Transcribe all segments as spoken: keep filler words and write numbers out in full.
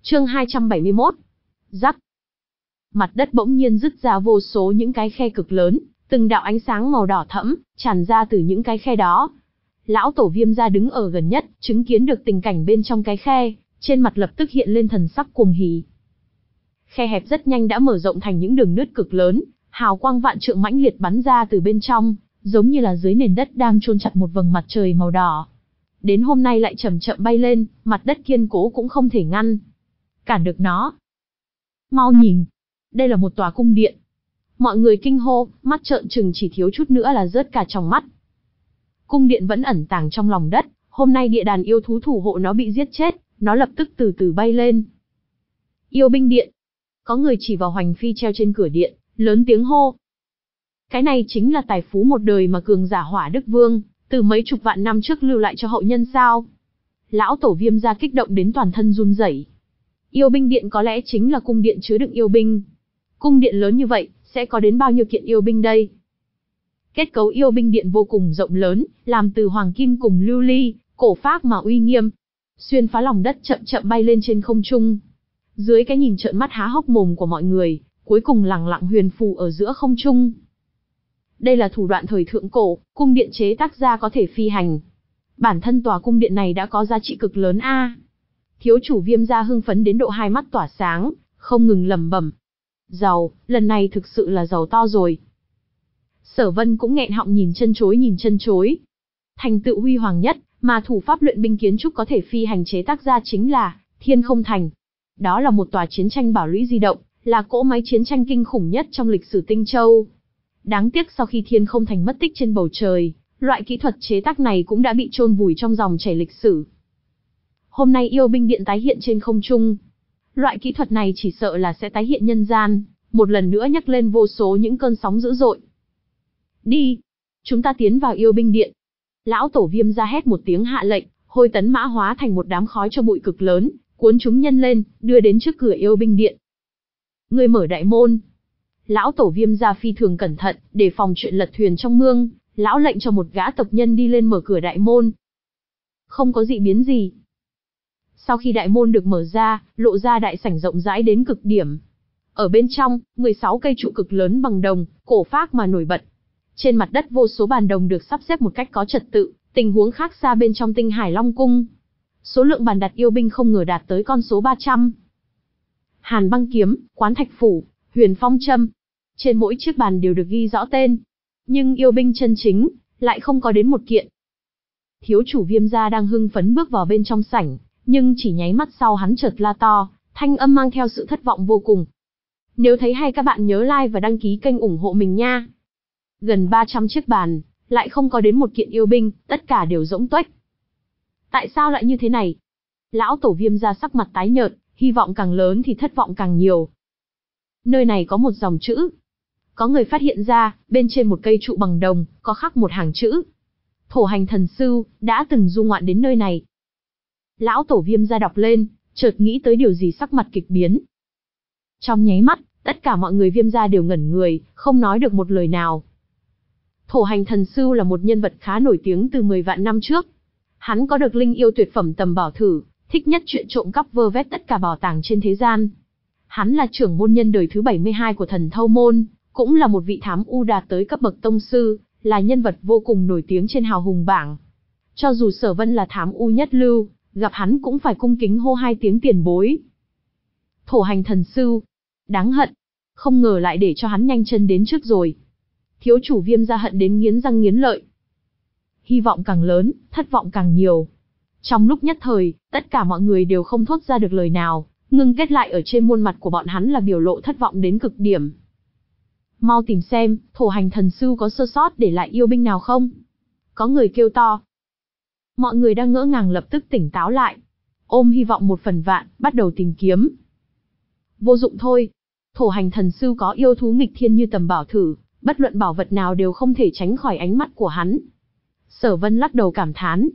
Chương hai trăm bảy mươi mốt. Rắc. Mặt đất bỗng nhiên rứt ra vô số những cái khe cực lớn, từng đạo ánh sáng màu đỏ thẫm tràn ra từ những cái khe đó. Lão tổ Viêm gia đứng ở gần nhất, chứng kiến được tình cảnh bên trong cái khe, trên mặt lập tức hiện lên thần sắc cuồng hỉ. Khe hẹp rất nhanh đã mở rộng thành những đường nứt cực lớn, hào quang vạn trượng mãnh liệt bắn ra từ bên trong, giống như là dưới nền đất đang chôn chặt một vầng mặt trời màu đỏ. Đến hôm nay lại chậm chậm bay lên, mặt đất kiên cố cũng không thể ngăn cản được nó. Mau nhìn, đây là một tòa cung điện. Mọi người kinh hô, mắt trợn trừng chỉ thiếu chút nữa là rớt cả tròng mắt. Cung điện vẫn ẩn tàng trong lòng đất, hôm nay địa đàn yêu thú thủ hộ nó bị giết chết, nó lập tức từ từ bay lên. Yêu binh điện. Có người chỉ vào hoành phi treo trên cửa điện, lớn tiếng hô. Cái này chính là tài phú một đời mà cường giả Hỏa Đức Vương, từ mấy chục vạn năm trước lưu lại cho hậu nhân sao? Lão tổ Viêm gia kích động đến toàn thân run rẩy. Yêu binh điện có lẽ chính là cung điện chứa đựng yêu binh. Cung điện lớn như vậy, sẽ có đến bao nhiêu kiện yêu binh đây? Kết cấu yêu binh điện vô cùng rộng lớn, làm từ hoàng kim cùng lưu ly, cổ phác mà uy nghiêm. Xuyên phá lòng đất chậm chậm bay lên trên không trung. Dưới cái nhìn trợn mắt há hốc mồm của mọi người, cuối cùng lẳng lặng huyền phù ở giữa không trung. Đây là thủ đoạn thời thượng cổ, cung điện chế tác ra có thể phi hành. Bản thân tòa cung điện này đã có giá trị cực lớn a. À. Thiếu chủ Viêm gia hưng phấn đến độ hai mắt tỏa sáng, không ngừng lẩm bẩm. Giàu, lần này thực sự là giàu to rồi. Sở Vân cũng nghẹn họng nhìn chân chối nhìn chân chối. Thành tựu huy hoàng nhất, mà thủ pháp luyện binh kiến trúc có thể phi hành chế tác ra chính là Thiên Không Thành. Đó là một tòa chiến tranh bảo lũy di động, là cỗ máy chiến tranh kinh khủng nhất trong lịch sử Tinh Châu. Đáng tiếc sau khi Thiên Không Thành mất tích trên bầu trời, loại kỹ thuật chế tác này cũng đã bị chôn vùi trong dòng chảy lịch sử. Hôm nay yêu binh điện tái hiện trên không trung. Loại kỹ thuật này chỉ sợ là sẽ tái hiện nhân gian, một lần nữa nhắc lên vô số những cơn sóng dữ dội. Đi! Chúng ta tiến vào yêu binh điện. Lão tổ Viêm gia hét một tiếng hạ lệnh, hôi tấn mã hóa thành một đám khói cho bụi cực lớn, cuốn chúng nhân lên, đưa đến trước cửa yêu binh điện. Người mở đại môn. Lão tổ Viêm gia phi thường cẩn thận, để phòng chuyện lật thuyền trong mương, lão lệnh cho một gã tộc nhân đi lên mở cửa đại môn. Không có dị biến gì. Sau khi đại môn được mở ra, lộ ra đại sảnh rộng rãi đến cực điểm. Ở bên trong, mười sáu cây trụ cực lớn bằng đồng, cổ phác mà nổi bật. Trên mặt đất vô số bàn đồng được sắp xếp một cách có trật tự, tình huống khác xa bên trong Tinh Hải Long Cung. Số lượng bàn đặt yêu binh không ngờ đạt tới con số ba trăm. Hàn băng kiếm, quán thạch phủ, huyền phong châm. Trên mỗi chiếc bàn đều được ghi rõ tên. Nhưng yêu binh chân chính, lại không có đến một kiện. Thiếu chủ Viêm gia đang hưng phấn bước vào bên trong sảnh, nhưng chỉ nháy mắt sau hắn chợt la to, thanh âm mang theo sự thất vọng vô cùng. Nếu thấy hay các bạn nhớ like và đăng ký kênh ủng hộ mình nha. Gần ba trăm chiếc bàn, lại không có đến một kiện yêu binh, tất cả đều rỗng tuếch. Tại sao lại như thế này? Lão tổ Viêm gia sắc mặt tái nhợt, hy vọng càng lớn thì thất vọng càng nhiều. Nơi này có một dòng chữ. Có người phát hiện ra, bên trên một cây trụ bằng đồng, có khắc một hàng chữ. Thổ hành thần sư, đã từng du ngoạn đến nơi này. Lão tổ Viêm gia đọc lên, chợt nghĩ tới điều gì sắc mặt kịch biến. Trong nháy mắt, tất cả mọi người Viêm gia đều ngẩn người, không nói được một lời nào. Thổ hành thần sư là một nhân vật khá nổi tiếng từ mười vạn năm trước. Hắn có được linh yêu tuyệt phẩm tầm bảo thử, thích nhất chuyện trộm cắp vơ vét tất cả bảo tàng trên thế gian. Hắn là trưởng môn nhân đời thứ bảy mươi hai của Thần Thâu Môn, cũng là một vị thám u đạt tới cấp bậc tông sư, là nhân vật vô cùng nổi tiếng trên hào hùng bảng. Cho dù Sở Vân là thám u nhất lưu, gặp hắn cũng phải cung kính hô hai tiếng tiền bối. Thổ hành thần sư, đáng hận, không ngờ lại để cho hắn nhanh chân đến trước rồi. Thiếu chủ Viêm gia hận đến nghiến răng nghiến lợi. Hy vọng càng lớn, thất vọng càng nhiều. Trong lúc nhất thời, tất cả mọi người đều không thốt ra được lời nào, ngưng kết lại ở trên muôn mặt của bọn hắn là biểu lộ thất vọng đến cực điểm. Mau tìm xem, thổ hành thần sư có sơ sót để lại yêu binh nào không? Có người kêu to. Mọi người đang ngỡ ngàng lập tức tỉnh táo lại. Ôm hy vọng một phần vạn, bắt đầu tìm kiếm. Vô dụng thôi. Thổ hành thần sư có yêu thú nghịch thiên như tầm bảo thử, bất luận bảo vật nào đều không thể tránh khỏi ánh mắt của hắn. Sở Vân lắc đầu cảm thán.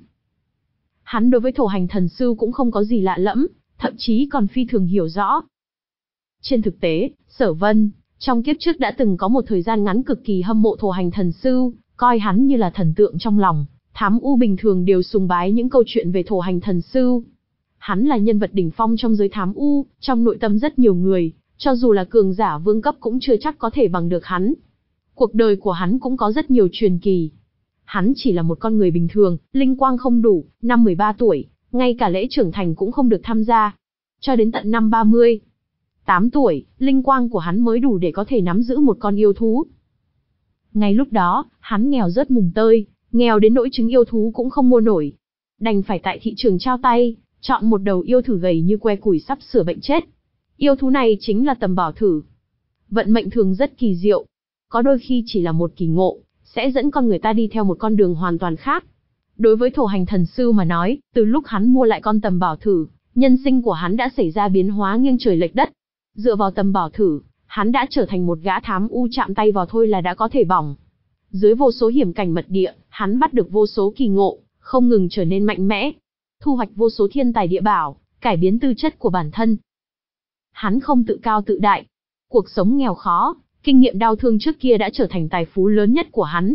Hắn đối với thổ hành thần sư cũng không có gì lạ lẫm, thậm chí còn phi thường hiểu rõ. Trên thực tế, Sở Vân, trong kiếp trước đã từng có một thời gian ngắn cực kỳ hâm mộ thổ hành thần sư, coi hắn như là thần tượng trong lòng. Thám u bình thường đều sùng bái những câu chuyện về thổ hành thần sư. Hắn là nhân vật đỉnh phong trong giới thám u, trong nội tâm rất nhiều người, cho dù là cường giả vương cấp cũng chưa chắc có thể bằng được hắn. Cuộc đời của hắn cũng có rất nhiều truyền kỳ. Hắn chỉ là một con người bình thường, linh quang không đủ, năm mười ba tuổi, ngay cả lễ trưởng thành cũng không được tham gia. Cho đến tận năm ba mươi, tám tuổi, linh quang của hắn mới đủ để có thể nắm giữ một con yêu thú. Ngay lúc đó, hắn nghèo rớt mùng tơi, nghèo đến nỗi trứng yêu thú cũng không mua nổi. Đành phải tại thị trường trao tay, chọn một đầu yêu thử gầy như que củi sắp sửa bệnh chết. Yêu thú này chính là Tầm Bảo Thử. Vận mệnh thường rất kỳ diệu. Có đôi khi chỉ là một kỳ ngộ, sẽ dẫn con người ta đi theo một con đường hoàn toàn khác. Đối với Thổ Hành Thần Sư mà nói, từ lúc hắn mua lại con Tầm Bảo Thử, nhân sinh của hắn đã xảy ra biến hóa nghiêng trời lệch đất. Dựa vào Tầm Bảo Thử, hắn đã trở thành một gã thám u chạm tay vào thôi là đã có thể bỏng. Dưới vô số hiểm cảnh mật địa, hắn bắt được vô số kỳ ngộ, không ngừng trở nên mạnh mẽ, thu hoạch vô số thiên tài địa bảo, cải biến tư chất của bản thân. Hắn không tự cao tự đại. Cuộc sống nghèo khó, kinh nghiệm đau thương trước kia đã trở thành tài phú lớn nhất của hắn.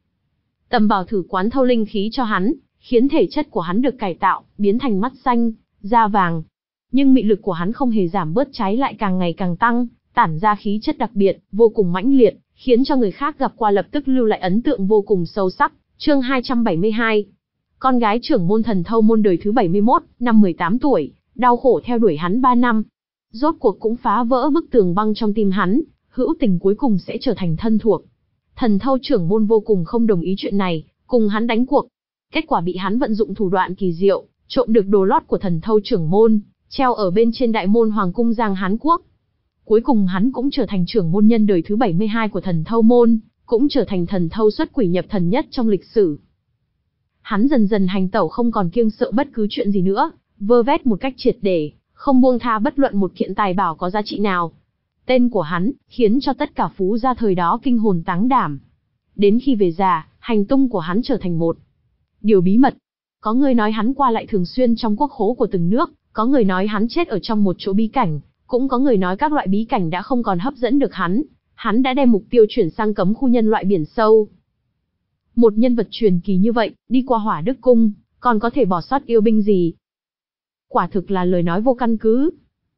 Tầm Bảo Thử quán thâu linh khí cho hắn, khiến thể chất của hắn được cải tạo, biến thành mắt xanh, da vàng. Nhưng mị lực của hắn không hề giảm bớt, trái lại càng ngày càng tăng, tản ra khí chất đặc biệt, vô cùng mãnh liệt, khiến cho người khác gặp qua lập tức lưu lại ấn tượng vô cùng sâu sắc. Chương hai trăm bảy mươi hai. Con gái trưởng môn Thần Thâu môn đời thứ bảy mươi mốt, năm mười tám tuổi, đau khổ theo đuổi hắn ba năm. Rốt cuộc cũng phá vỡ bức tường băng trong tim hắn, hữu tình cuối cùng sẽ trở thành thân thuộc. Thần Thâu trưởng môn vô cùng không đồng ý chuyện này, cùng hắn đánh cuộc. Kết quả bị hắn vận dụng thủ đoạn kỳ diệu, trộm được đồ lót của Thần Thâu trưởng môn, treo ở bên trên đại môn Hoàng cung Giang Hán Quốc. Cuối cùng hắn cũng trở thành trưởng môn nhân đời thứ bảy mươi hai của Thần Thâu môn, cũng trở thành thần thâu xuất quỷ nhập thần nhất trong lịch sử. Hắn dần dần hành tẩu không còn kiêng sợ bất cứ chuyện gì nữa, vơ vét một cách triệt để, không buông tha bất luận một kiện tài bảo có giá trị nào. Tên của hắn khiến cho tất cả phú gia thời đó kinh hồn táng đảm. Đến khi về già, hành tung của hắn trở thành một điều bí mật. Có người nói hắn qua lại thường xuyên trong quốc khố của từng nước, có người nói hắn chết ở trong một chỗ bí cảnh, cũng có người nói các loại bí cảnh đã không còn hấp dẫn được hắn, hắn đã đem mục tiêu chuyển sang cấm khu nhân loại biển sâu. Một nhân vật truyền kỳ như vậy, đi qua Hỏa Đức Cung, còn có thể bỏ sót yêu binh gì? Quả thực là lời nói vô căn cứ.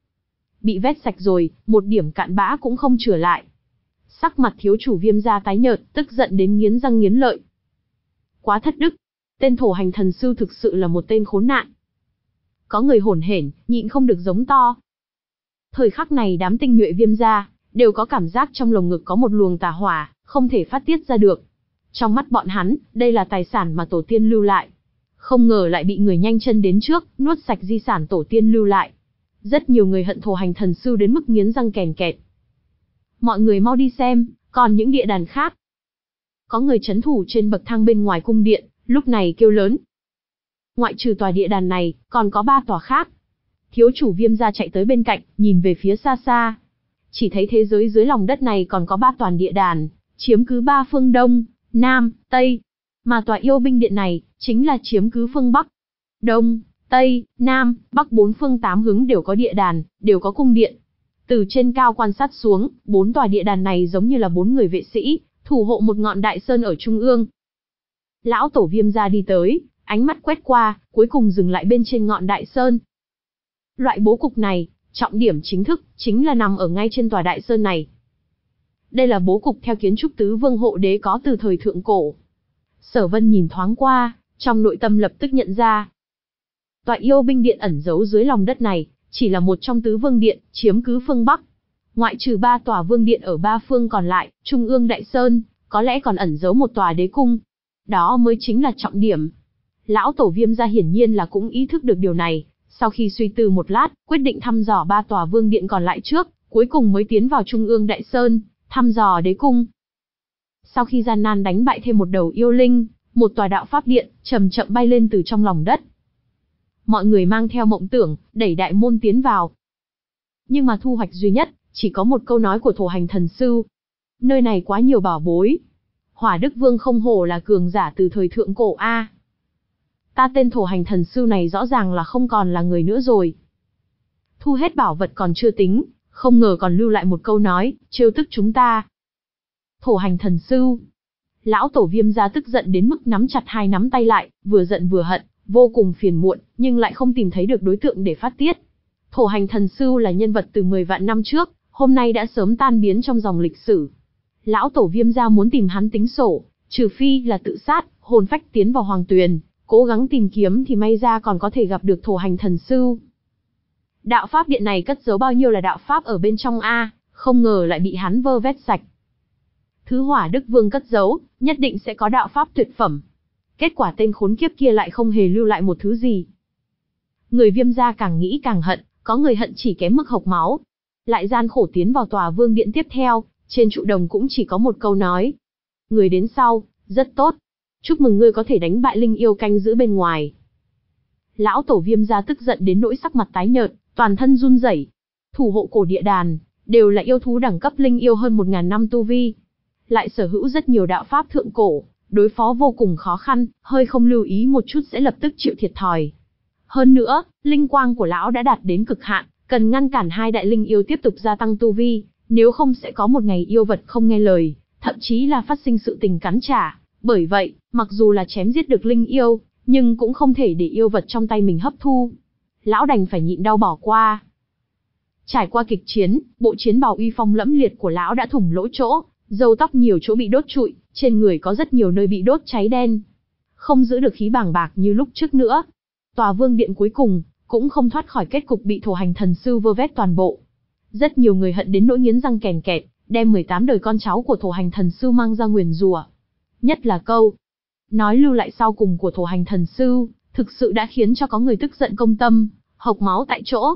Bị vét sạch rồi, một điểm cặn bã cũng không chừa lại. Sắc mặt thiếu chủ Viêm gia tái nhợt, tức giận đến nghiến răng nghiến lợi. Quá thất đức, tên Thổ Hành Thần Sư thực sự là một tên khốn nạn. Có người hổn hển, nhịn không được giống to. Thời khắc này đám tinh nhuệ Viêm gia đều có cảm giác trong lồng ngực có một luồng tà hỏa, không thể phát tiết ra được. Trong mắt bọn hắn, đây là tài sản mà tổ tiên lưu lại. Không ngờ lại bị người nhanh chân đến trước, nuốt sạch di sản tổ tiên lưu lại. Rất nhiều người hận Thổ Hành Thần Sư đến mức nghiến răng kèn kẹt. Mọi người mau đi xem, còn những địa đàn khác. Có người trấn thủ trên bậc thang bên ngoài cung điện, lúc này kêu lớn. Ngoại trừ tòa địa đàn này, còn có ba tòa khác. Thiếu chủ Viêm gia chạy tới bên cạnh, nhìn về phía xa xa. Chỉ thấy thế giới dưới lòng đất này còn có ba tòa địa đàn, chiếm cứ ba phương Đông, Nam, Tây. Mà tòa yêu binh điện này, chính là chiếm cứ phương Bắc. Đông, Tây, Nam, Bắc bốn phương tám hướng đều có địa đàn, đều có cung điện. Từ trên cao quan sát xuống, bốn tòa địa đàn này giống như là bốn người vệ sĩ, thủ hộ một ngọn đại sơn ở trung ương. Lão tổ Viêm gia đi tới, ánh mắt quét qua, cuối cùng dừng lại bên trên ngọn đại sơn. Loại bố cục này, trọng điểm chính thức, chính là nằm ở ngay trên tòa đại sơn này. Đây là bố cục theo kiến trúc tứ vương hộ đế có từ thời thượng cổ. Sở Vân nhìn thoáng qua, trong nội tâm lập tức nhận ra. Tòa yêu binh điện ẩn giấu dưới lòng đất này, chỉ là một trong tứ vương điện, chiếm cứ phương Bắc. Ngoại trừ ba tòa vương điện ở ba phương còn lại, trung ương đại sơn, có lẽ còn ẩn giấu một tòa đế cung. Đó mới chính là trọng điểm. Lão tổ Viêm gia hiển nhiên là cũng ý thức được điều này, sau khi suy tư một lát, quyết định thăm dò ba tòa vương điện còn lại trước, cuối cùng mới tiến vào trung ương đại sơn, thăm dò đế cung. Sau khi gian nan đánh bại thêm một đầu yêu linh, một tòa đạo pháp điện chậm chậm bay lên từ trong lòng đất. Mọi người mang theo mộng tưởng, đẩy đại môn tiến vào. Nhưng mà thu hoạch duy nhất, chỉ có một câu nói của Thổ Hành Thần Sư. Nơi này quá nhiều bảo bối. Hỏa Đức Vương không hổ là cường giả từ thời thượng cổ a. Ta tên Thổ Hành Thần Sư này rõ ràng là không còn là người nữa rồi. Thu hết bảo vật còn chưa tính, không ngờ còn lưu lại một câu nói, trêu tức chúng ta. Thổ Hành Thần Sư. Lão tổ Viêm gia tức giận đến mức nắm chặt hai nắm tay lại, vừa giận vừa hận, vô cùng phiền muộn, nhưng lại không tìm thấy được đối tượng để phát tiết. Thổ hành thần sư là nhân vật từ mười vạn năm trước, hôm nay đã sớm tan biến trong dòng lịch sử. Lão tổ Viêm gia muốn tìm hắn tính sổ, trừ phi là tự sát, hồn phách tiến vào hoàng tuyền, cố gắng tìm kiếm thì may ra còn có thể gặp được thổ hành thần sư. Đạo pháp điện này cất giấu bao nhiêu là đạo pháp ở bên trong a, không ngờ lại bị hắn vơ vét sạch. Thứ Hỏa Đức Vương cất giấu, nhất định sẽ có đạo pháp tuyệt phẩm. Kết quả tên khốn kiếp kia lại không hề lưu lại một thứ gì. Người Viêm gia càng nghĩ càng hận, có người hận chỉ kém mức hộc máu. Lại gian khổ tiến vào tòa vương điện tiếp theo, trên trụ đồng cũng chỉ có một câu nói. Người đến sau, rất tốt. Chúc mừng ngươi có thể đánh bại linh yêu canh giữ bên ngoài. Lão tổ Viêm gia tức giận đến nỗi sắc mặt tái nhợt, toàn thân run rẩy. Thủ hộ cổ địa đàn, đều là yêu thú đẳng cấp linh yêu hơn một ngàn năm tu vi. Lại sở hữu rất nhiều đạo pháp thượng cổ, đối phó vô cùng khó khăn, hơi không lưu ý một chút sẽ lập tức chịu thiệt thòi. Hơn nữa, linh quang của lão đã đạt đến cực hạn, cần ngăn cản hai đại linh yêu tiếp tục gia tăng tu vi, nếu không sẽ có một ngày yêu vật không nghe lời, thậm chí là phát sinh sự tình cắn trả. Bởi vậy, mặc dù là chém giết được linh yêu, nhưng cũng không thể để yêu vật trong tay mình hấp thu. Lão đành phải nhịn đau bỏ qua. Trải qua kịch chiến, bộ chiến bào uy phong lẫm liệt của lão đã thủng lỗ chỗ, râu tóc nhiều chỗ bị đốt trụi, trên người có rất nhiều nơi bị đốt cháy đen. Không giữ được khí bàng bạc như lúc trước nữa. Tòa vương điện cuối cùng, cũng không thoát khỏi kết cục bị thổ hành thần sư vơ vét toàn bộ. Rất nhiều người hận đến nỗi nghiến răng kèn kẹt, đem mười tám đời con cháu của thổ hành thần sư mang ra nguyền rủa. Nhất là câu nói lưu lại sau cùng của thổ hành thần sư, thực sự đã khiến cho có người tức giận công tâm, hộc máu tại chỗ.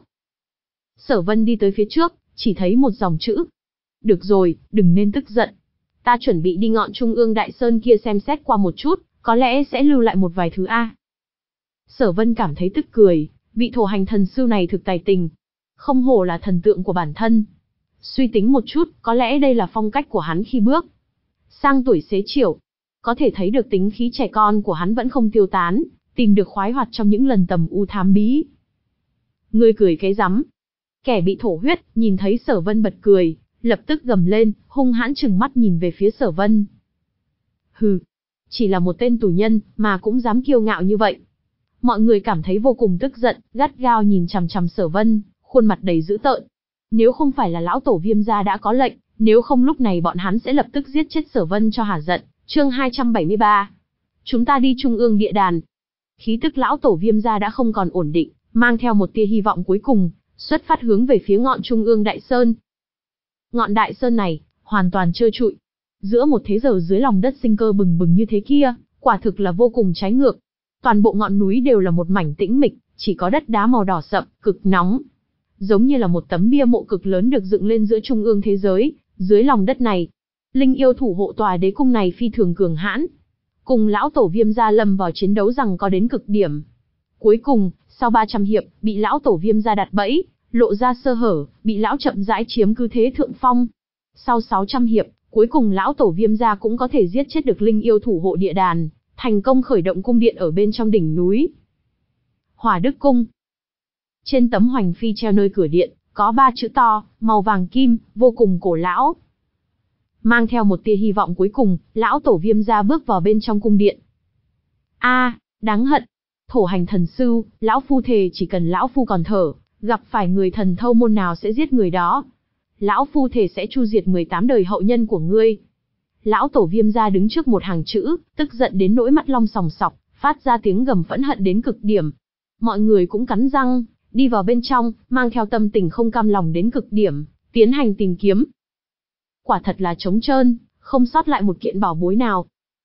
Sở Vân đi tới phía trước, chỉ thấy một dòng chữ. Được rồi, đừng nên tức giận. Ta chuẩn bị đi ngọn Trung ương Đại Sơn kia xem xét qua một chút, có lẽ sẽ lưu lại một vài thứ a. Sở Vân cảm thấy tức cười, vị thổ hành thần sư này thực tài tình. Không hổ là thần tượng của bản thân. Suy tính một chút, có lẽ đây là phong cách của hắn khi bước sang tuổi xế chiều. Có thể thấy được tính khí trẻ con của hắn vẫn không tiêu tán, tìm được khoái hoạt trong những lần tầm u thám bí. Ngươi cười cái rắm. Kẻ bị thổ huyết, nhìn thấy Sở Vân bật cười, lập tức gầm lên, hung hãn trừng mắt nhìn về phía Sở Vân. Hừ, chỉ là một tên tù nhân, mà cũng dám kiêu ngạo như vậy. Mọi người cảm thấy vô cùng tức giận, gắt gao nhìn chằm chằm Sở Vân, khuôn mặt đầy dữ tợn. Nếu không phải là lão tổ Viêm gia đã có lệnh, nếu không lúc này bọn hắn sẽ lập tức giết chết Sở Vân cho hả giận. Chương hai trăm bảy mươi ba. Chúng ta đi Trung ương địa đàn. Khí tức lão tổ Viêm gia đã không còn ổn định, mang theo một tia hy vọng cuối cùng, xuất phát hướng về phía ngọn Trung ương Đại Sơn. Ngọn Đại Sơn này, hoàn toàn trơ trụi. Giữa một thế giới dưới lòng đất sinh cơ bừng bừng như thế kia, quả thực là vô cùng trái ngược. Toàn bộ ngọn núi đều là một mảnh tĩnh mịch, chỉ có đất đá màu đỏ sậm, cực nóng. Giống như là một tấm bia mộ cực lớn được dựng lên giữa trung ương thế giới, dưới lòng đất này. Linh yêu thủ hộ tòa đế cung này phi thường cường hãn. Cùng lão tổ Viêm gia lâm vào chiến đấu rằng có đến cực điểm. Cuối cùng, sau ba trăm hiệp, bị lão tổ Viêm gia đặt bẫy, lộ ra sơ hở, bị lão chậm rãi chiếm cứ thế thượng phong. Sau sáu trăm hiệp, cuối cùng lão tổ Viêm gia cũng có thể giết chết được linh yêu thủ hộ địa đàn, thành công khởi động cung điện ở bên trong đỉnh núi. Hỏa Đức Cung. Trên tấm hoành phi treo nơi cửa điện, có ba chữ to, màu vàng kim, vô cùng cổ lão. Mang theo một tia hy vọng cuối cùng, lão tổ Viêm gia bước vào bên trong cung điện. A, à, đáng hận. Thổ hành thần sư, lão phu thề chỉ cần lão phu còn thở, gặp phải người thần thâu môn nào sẽ giết người đó. Lão phu thề sẽ chu diệt mười tám đời hậu nhân của ngươi. Lão tổ Viêm gia đứng trước một hàng chữ, tức giận đến nỗi mắt long sòng sọc, phát ra tiếng gầm phẫn hận đến cực điểm. Mọi người cũng cắn răng, đi vào bên trong, mang theo tâm tình không cam lòng đến cực điểm, tiến hành tìm kiếm. Quả thật là trống trơn, không sót lại một kiện bảo bối nào.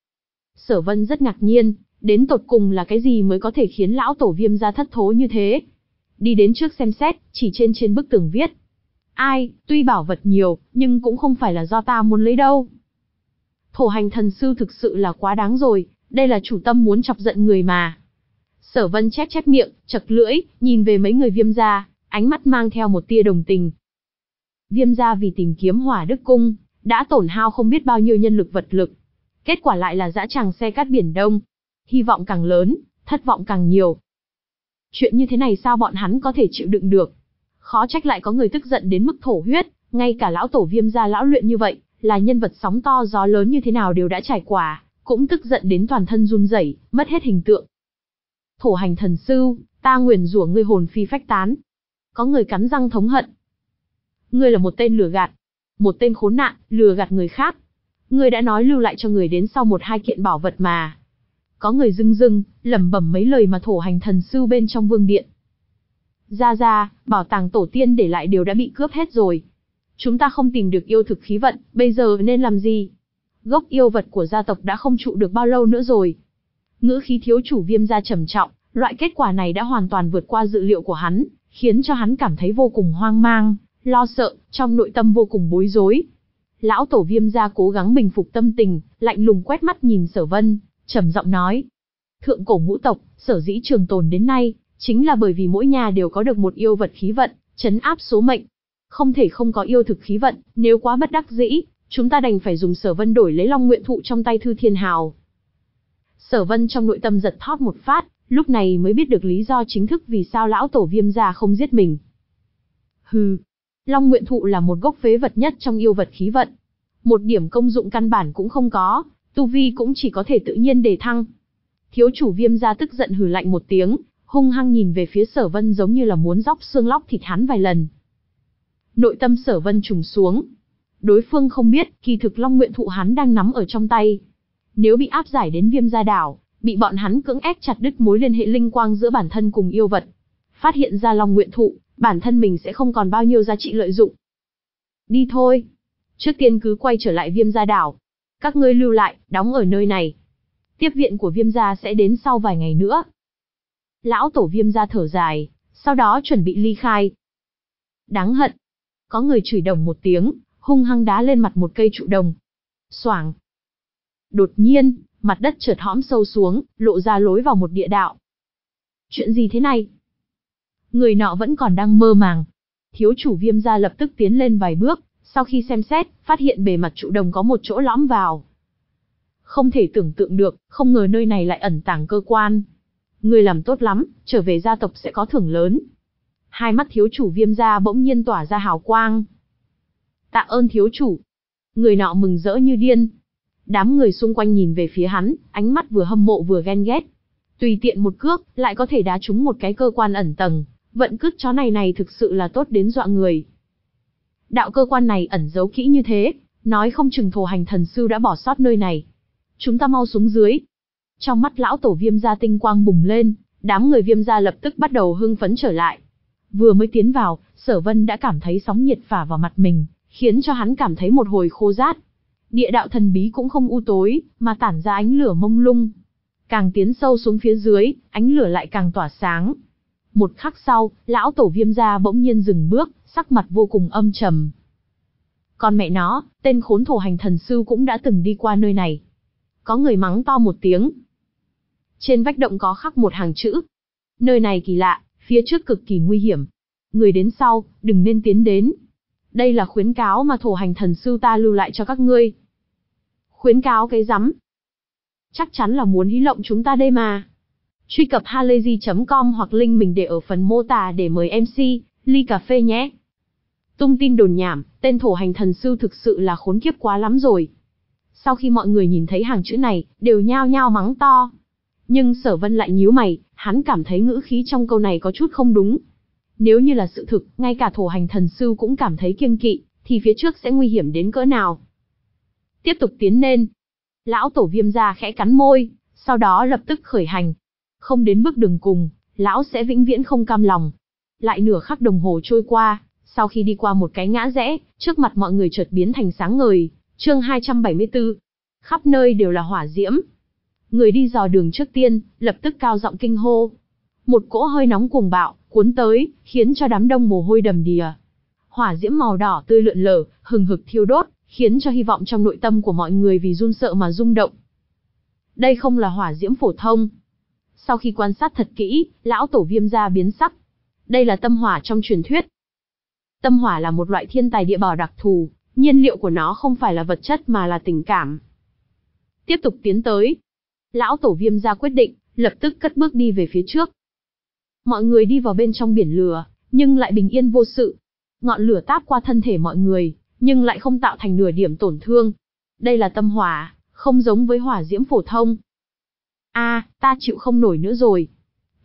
Sở Vân rất ngạc nhiên, đến tột cùng là cái gì mới có thể khiến lão tổ Viêm gia thất thố như thế. Đi đến trước xem xét, chỉ trên trên bức tường viết. Ai, tuy bảo vật nhiều, nhưng cũng không phải là do ta muốn lấy đâu. Thổ hành thần sư thực sự là quá đáng rồi, đây là chủ tâm muốn chọc giận người mà. Sở Vân chép chép miệng, chật lưỡi, nhìn về mấy người Viêm gia, ánh mắt mang theo một tia đồng tình. Viêm gia vì tìm kiếm Hỏa Đức Cung, đã tổn hao không biết bao nhiêu nhân lực vật lực. Kết quả lại là dã tràng xe cát biển đông. Hy vọng càng lớn, thất vọng càng nhiều. Chuyện như thế này sao bọn hắn có thể chịu đựng được? Khó trách lại có người tức giận đến mức thổ huyết, ngay cả lão tổ Viêm gia lão luyện như vậy, là nhân vật sóng to gió lớn như thế nào đều đã trải qua, cũng tức giận đến toàn thân run rẩy, mất hết hình tượng. Thổ hành thần sư, ta nguyền rủa ngươi hồn phi phách tán. Có người cắn răng thống hận. Ngươi là một tên lừa gạt. Một tên khốn nạn, lừa gạt người khác. Ngươi đã nói lưu lại cho người đến sau một hai kiện bảo vật mà. Có người rưng rưng, lẩm bẩm mấy lời mà thổ hành thần sư bên trong vương điện. Ra ra, bảo tàng tổ tiên để lại đều đã bị cướp hết rồi. Chúng ta không tìm được yêu thực khí vận, bây giờ nên làm gì? Gốc yêu vật của gia tộc đã không trụ được bao lâu nữa rồi. Ngữ khí thiếu chủ Viêm gia trầm trọng, loại kết quả này đã hoàn toàn vượt qua dự liệu của hắn, khiến cho hắn cảm thấy vô cùng hoang mang, lo sợ, trong nội tâm vô cùng bối rối. Lão tổ Viêm gia cố gắng bình phục tâm tình, lạnh lùng quét mắt nhìn Sở Vân, trầm giọng nói: Thượng cổ ngũ tộc, sở dĩ trường tồn đến nay, chính là bởi vì mỗi nhà đều có được một yêu vật khí vận, trấn áp số mệnh. Không thể không có yêu thực khí vận, nếu quá bất đắc dĩ, chúng ta đành phải dùng Sở Vân đổi lấy Long Nguyện Thụ trong tay Thư Thiên Hào. Sở Vân trong nội tâm giật thót một phát, lúc này mới biết được lý do chính thức vì sao lão tổ Viêm gia không giết mình. Hừ, Long Nguyện Thụ là một gốc phế vật nhất trong yêu vật khí vận. Một điểm công dụng căn bản cũng không có, tu vi cũng chỉ có thể tự nhiên đề thăng. Thiếu chủ Viêm gia tức giận hừ lạnh một tiếng, hung hăng nhìn về phía Sở Vân giống như là muốn róc xương lóc thịt hắn vài lần. Nội tâm Sở Vân trùng xuống. Đối phương không biết, kỳ thực Long Nguyện Thụ hắn đang nắm ở trong tay. Nếu bị áp giải đến Viêm gia đảo, bị bọn hắn cưỡng ép chặt đứt mối liên hệ linh quang giữa bản thân cùng yêu vật, phát hiện ra Long Nguyện Thụ, bản thân mình sẽ không còn bao nhiêu giá trị lợi dụng. Đi thôi. Trước tiên cứ quay trở lại Viêm gia đảo. Các ngươi lưu lại, đóng ở nơi này. Tiếp viện của Viêm gia sẽ đến sau vài ngày nữa. Lão tổ Viêm gia thở dài, sau đó chuẩn bị ly khai. Đáng hận. Có người chửi đồng một tiếng, hung hăng đá lên mặt một cây trụ đồng. Xoảng. Đột nhiên, mặt đất chợt hõm sâu xuống, lộ ra lối vào một địa đạo. Chuyện gì thế này? Người nọ vẫn còn đang mơ màng. Thiếu chủ Viêm gia lập tức tiến lên vài bước, sau khi xem xét, phát hiện bề mặt trụ đồng có một chỗ lõm vào. Không thể tưởng tượng được, không ngờ nơi này lại ẩn tàng cơ quan. Người làm tốt lắm, trở về gia tộc sẽ có thưởng lớn. Hai mắt thiếu chủ Viêm gia bỗng nhiên tỏa ra hào quang. Tạ ơn thiếu chủ. Người nọ mừng rỡ như điên. Đám người xung quanh nhìn về phía hắn, ánh mắt vừa hâm mộ vừa ghen ghét. Tùy tiện một cước, lại có thể đá trúng một cái cơ quan ẩn tầng. Vận cứt chó này này thực sự là tốt đến dọa người. Đạo cơ quan này ẩn giấu kỹ như thế, nói không chừng thổ hành thần sư đã bỏ sót nơi này. Chúng ta mau xuống dưới. Trong mắt lão tổ Viêm gia tinh quang bùng lên, đám người Viêm gia lập tức bắt đầu hưng phấn trở lại. Vừa mới tiến vào, Sở Vân đã cảm thấy sóng nhiệt phả vào mặt mình, khiến cho hắn cảm thấy một hồi khô rát. Địa đạo thần bí cũng không u tối, mà tản ra ánh lửa mông lung. Càng tiến sâu xuống phía dưới, ánh lửa lại càng tỏa sáng. Một khắc sau, lão tổ Viêm gia bỗng nhiên dừng bước, sắc mặt vô cùng âm trầm. Con mẹ nó, tên khốn thổ hành thần sư cũng đã từng đi qua nơi này. Có người mắng to một tiếng. Trên vách động có khắc một hàng chữ. Nơi này kỳ lạ, phía trước cực kỳ nguy hiểm. Người đến sau, đừng nên tiến đến. Đây là khuyến cáo mà thổ hành thần sư ta lưu lại cho các ngươi. Khuyến cáo cái rắm. Chắc chắn là muốn hí lộng chúng ta đây mà. Truy cập halayzi chấm com hoặc link mình để ở phần mô tả để mời em xê, ly cà phê nhé. Tung tin đồn nhảm, tên thổ hành thần sư thực sự là khốn kiếp quá lắm rồi. Sau khi mọi người nhìn thấy hàng chữ này, đều nhao nhao mắng to. Nhưng Sở Vân lại nhíu mày, hắn cảm thấy ngữ khí trong câu này có chút không đúng. Nếu như là sự thực, ngay cả thổ hành thần sư cũng cảm thấy kiêng kỵ, thì phía trước sẽ nguy hiểm đến cỡ nào. Tiếp tục tiến lên. Lão tổ Viêm gia khẽ cắn môi, sau đó lập tức khởi hành. Không đến bước đường cùng, lão sẽ vĩnh viễn không cam lòng. Lại nửa khắc đồng hồ trôi qua, sau khi đi qua một cái ngã rẽ, trước mặt mọi người chợt biến thành sáng ngời. Chương hai trăm bảy mươi tư. Khắp nơi đều là hỏa diễm. Người đi dò đường trước tiên, lập tức cao giọng kinh hô. Một cỗ hơi nóng cuồng bạo, cuốn tới, khiến cho đám đông mồ hôi đầm đìa. Hỏa diễm màu đỏ tươi lượn lờ, hừng hực thiêu đốt, khiến cho hy vọng trong nội tâm của mọi người vì run sợ mà rung động. Đây không là hỏa diễm phổ thông. Sau khi quan sát thật kỹ, lão tổ Viêm gia biến sắc. Đây là tâm hỏa trong truyền thuyết. Tâm hỏa là một loại thiên tài địa bảo đặc thù, nhiên liệu của nó không phải là vật chất mà là tình cảm. Tiếp tục tiến tới. Lão tổ Viêm gia quyết định, lập tức cất bước đi về phía trước. Mọi người đi vào bên trong biển lửa, nhưng lại bình yên vô sự. Ngọn lửa táp qua thân thể mọi người, nhưng lại không tạo thành nửa điểm tổn thương. Đây là tâm hỏa, không giống với hỏa diễm phổ thông. A, à, ta chịu không nổi nữa rồi.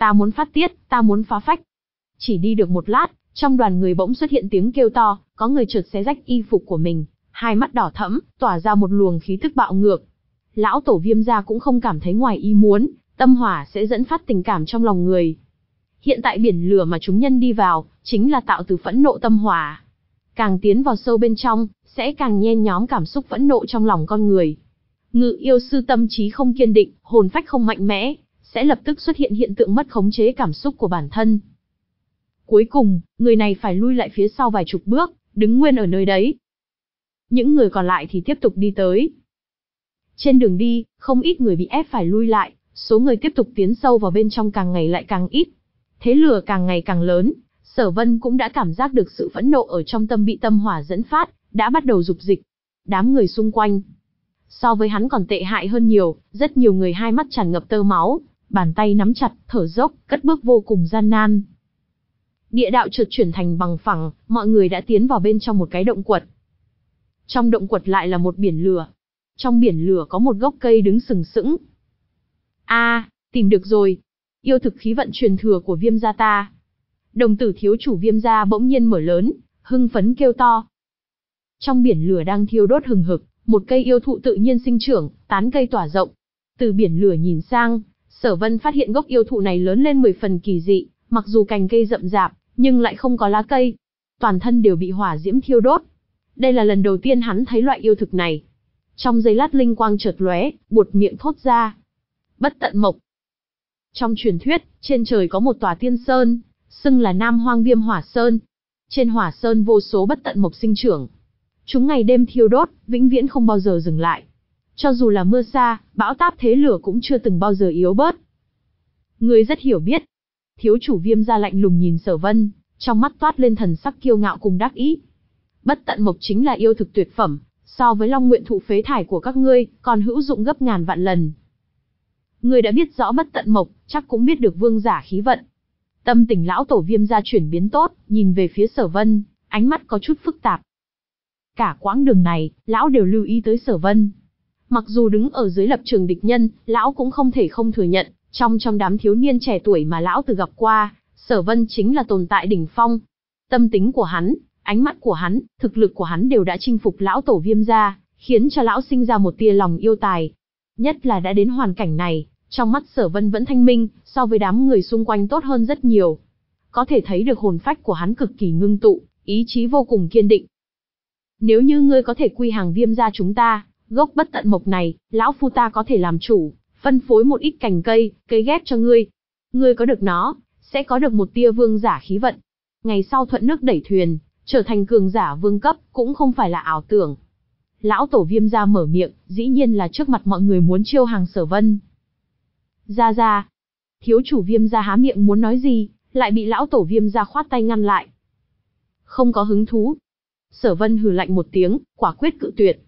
Ta muốn phát tiết, ta muốn phá phách. Chỉ đi được một lát, trong đoàn người bỗng xuất hiện tiếng kêu to, có người chợt xé rách y phục của mình, hai mắt đỏ thẫm, tỏa ra một luồng khí tức bạo ngược. Lão tổ Viêm gia cũng không cảm thấy ngoài ý muốn, tâm hỏa sẽ dẫn phát tình cảm trong lòng người. Hiện tại biển lửa mà chúng nhân đi vào, chính là tạo từ phẫn nộ tâm hỏa. Càng tiến vào sâu bên trong, sẽ càng nhen nhóm cảm xúc phẫn nộ trong lòng con người. Ngự yêu sư tâm trí không kiên định, hồn phách không mạnh mẽ, sẽ lập tức xuất hiện hiện tượng mất khống chế cảm xúc của bản thân. Cuối cùng, người này phải lui lại phía sau vài chục bước, đứng nguyên ở nơi đấy. Những người còn lại thì tiếp tục đi tới. Trên đường đi, không ít người bị ép phải lui lại, số người tiếp tục tiến sâu vào bên trong càng ngày lại càng ít. Thế lửa càng ngày càng lớn, Sở Vân cũng đã cảm giác được sự phẫn nộ ở trong tâm bị tâm hỏa dẫn phát, đã bắt đầu dục dịch. Đám người xung quanh, so với hắn còn tệ hại hơn nhiều, rất nhiều người hai mắt tràn ngập tơ máu, bàn tay nắm chặt, thở dốc, cất bước vô cùng gian nan. Địa đạo chợt chuyển thành bằng phẳng, mọi người đã tiến vào bên trong một cái động quật. Trong động quật lại là một biển lửa. Trong biển lửa có một gốc cây đứng sừng sững. A, à, tìm được rồi. Yêu thực khí vận truyền thừa của Viêm gia ta. Đồng tử thiếu chủ Viêm gia bỗng nhiên mở lớn, hưng phấn kêu to. Trong biển lửa đang thiêu đốt hừng hực, một cây yêu thụ tự nhiên sinh trưởng, tán cây tỏa rộng. Từ biển lửa nhìn sang, Sở Vân phát hiện gốc yêu thụ này lớn lên mười phần kỳ dị, mặc dù cành cây rậm rạp, nhưng lại không có lá cây. Toàn thân đều bị hỏa diễm thiêu đốt. Đây là lần đầu tiên hắn thấy loại yêu thực này. Trong giây lát linh quang chợt lóe, buột miệng thốt ra. Bất tận mộc. Trong truyền thuyết, trên trời có một tòa tiên sơn, xưng là Nam Hoang Viêm Hỏa Sơn. Trên hỏa sơn vô số bất tận mộc sinh trưởng. Chúng ngày đêm thiêu đốt, vĩnh viễn không bao giờ dừng lại. Cho dù là mưa sa, bão táp thế lửa cũng chưa từng bao giờ yếu bớt. Ngươi rất hiểu biết. Thiếu chủ Viêm gia lạnh lùng nhìn Sở Vân, trong mắt toát lên thần sắc kiêu ngạo cùng đắc ý. Bất tận mộc chính là yêu thực tuyệt phẩm, so với Long Nguyện thụ phế thải của các ngươi, còn hữu dụng gấp ngàn vạn lần. Ngươi đã biết rõ bất tận mộc, chắc cũng biết được vương giả khí vận. Tâm tình lão tổ Viêm gia chuyển biến tốt, nhìn về phía Sở Vân, ánh mắt có chút phức tạp. Cả quãng đường này, lão đều lưu ý tới Sở Vân. Mặc dù đứng ở dưới lập trường địch nhân, lão cũng không thể không thừa nhận, trong trong đám thiếu niên trẻ tuổi mà lão từng gặp qua, Sở Vân chính là tồn tại đỉnh phong. Tâm tính của hắn, ánh mắt của hắn, thực lực của hắn đều đã chinh phục lão tổ Viêm gia, khiến cho lão sinh ra một tia lòng yêu tài. Nhất là đã đến hoàn cảnh này, trong mắt Sở Vân vẫn thanh minh, so với đám người xung quanh tốt hơn rất nhiều. Có thể thấy được hồn phách của hắn cực kỳ ngưng tụ, ý chí vô cùng kiên định. Nếu như ngươi có thể quy hàng Viêm gia chúng ta, gốc bất tận mộc này, lão phu ta có thể làm chủ, phân phối một ít cành cây, cây ghép cho ngươi. Ngươi có được nó, sẽ có được một tia vương giả khí vận. Ngày sau thuận nước đẩy thuyền, trở thành cường giả vương cấp, cũng không phải là ảo tưởng. Lão tổ Viêm gia mở miệng, dĩ nhiên là trước mặt mọi người muốn chiêu hàng Sở Vân. Ra ra. Thiếu chủ Viêm gia há miệng muốn nói gì, lại bị lão tổ Viêm gia khoát tay ngăn lại. Không có hứng thú. Sở Vân hừ lạnh một tiếng, quả quyết cự tuyệt.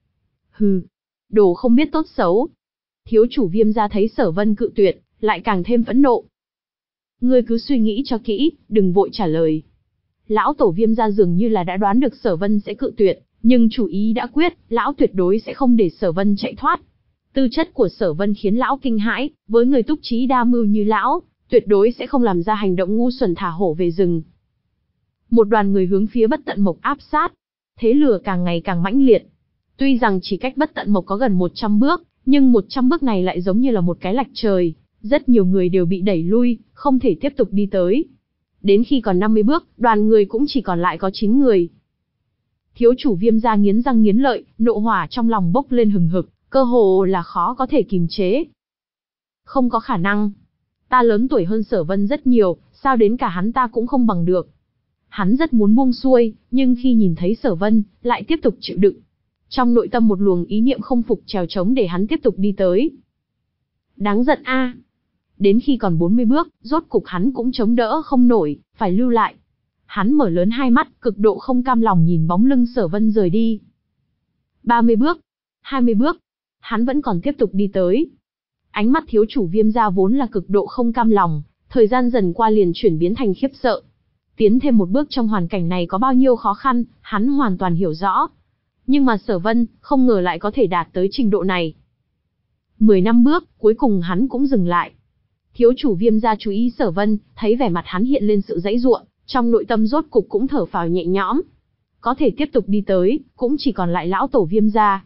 Hừ, đồ không biết tốt xấu. Thiếu chủ Viêm gia thấy Sở Vân cự tuyệt, lại càng thêm phẫn nộ. Ngươi cứ suy nghĩ cho kỹ, đừng vội trả lời. Lão tổ Viêm gia dường như là đã đoán được Sở Vân sẽ cự tuyệt, nhưng chủ ý đã quyết, lão tuyệt đối sẽ không để Sở Vân chạy thoát. Tư chất của Sở Vân khiến lão kinh hãi, với người túc trí đa mưu như lão, tuyệt đối sẽ không làm ra hành động ngu xuẩn thả hổ về rừng. Một đoàn người hướng phía bất tận mộc áp sát, thế lửa càng ngày càng mãnh liệt. Tuy rằng chỉ cách bất tận mộc có gần một trăm bước, nhưng một trăm bước này lại giống như là một cái lạch trời, rất nhiều người đều bị đẩy lui, không thể tiếp tục đi tới. Đến khi còn năm mươi bước, đoàn người cũng chỉ còn lại có chín người. Thiếu chủ Viêm gia nghiến răng nghiến lợi, nộ hỏa trong lòng bốc lên hừng hực, cơ hồ là khó có thể kìm chế. Không có khả năng. Ta lớn tuổi hơn Sở Vân rất nhiều, sao đến cả hắn ta cũng không bằng được. Hắn rất muốn buông xuôi, nhưng khi nhìn thấy Sở Vân, lại tiếp tục chịu đựng. Trong nội tâm một luồng ý niệm không phục trèo trống để hắn tiếp tục đi tới. Đáng giận a. À. Đến khi còn bốn mươi bước, rốt cục hắn cũng chống đỡ không nổi, phải lưu lại. Hắn mở lớn hai mắt, cực độ không cam lòng nhìn bóng lưng Sở Vân rời đi. ba mươi bước, hai mươi bước, hắn vẫn còn tiếp tục đi tới. Ánh mắt thiếu chủ Viêm gia vốn là cực độ không cam lòng, thời gian dần qua liền chuyển biến thành khiếp sợ. Tiến thêm một bước trong hoàn cảnh này có bao nhiêu khó khăn, hắn hoàn toàn hiểu rõ. Nhưng mà Sở Vân, không ngờ lại có thể đạt tới trình độ này. Mười năm bước, cuối cùng hắn cũng dừng lại. Thiếu chủ Viêm gia chú ý Sở Vân, thấy vẻ mặt hắn hiện lên sự giãy giụa, trong nội tâm rốt cục cũng thở phào nhẹ nhõm. Có thể tiếp tục đi tới, cũng chỉ còn lại lão tổ Viêm gia.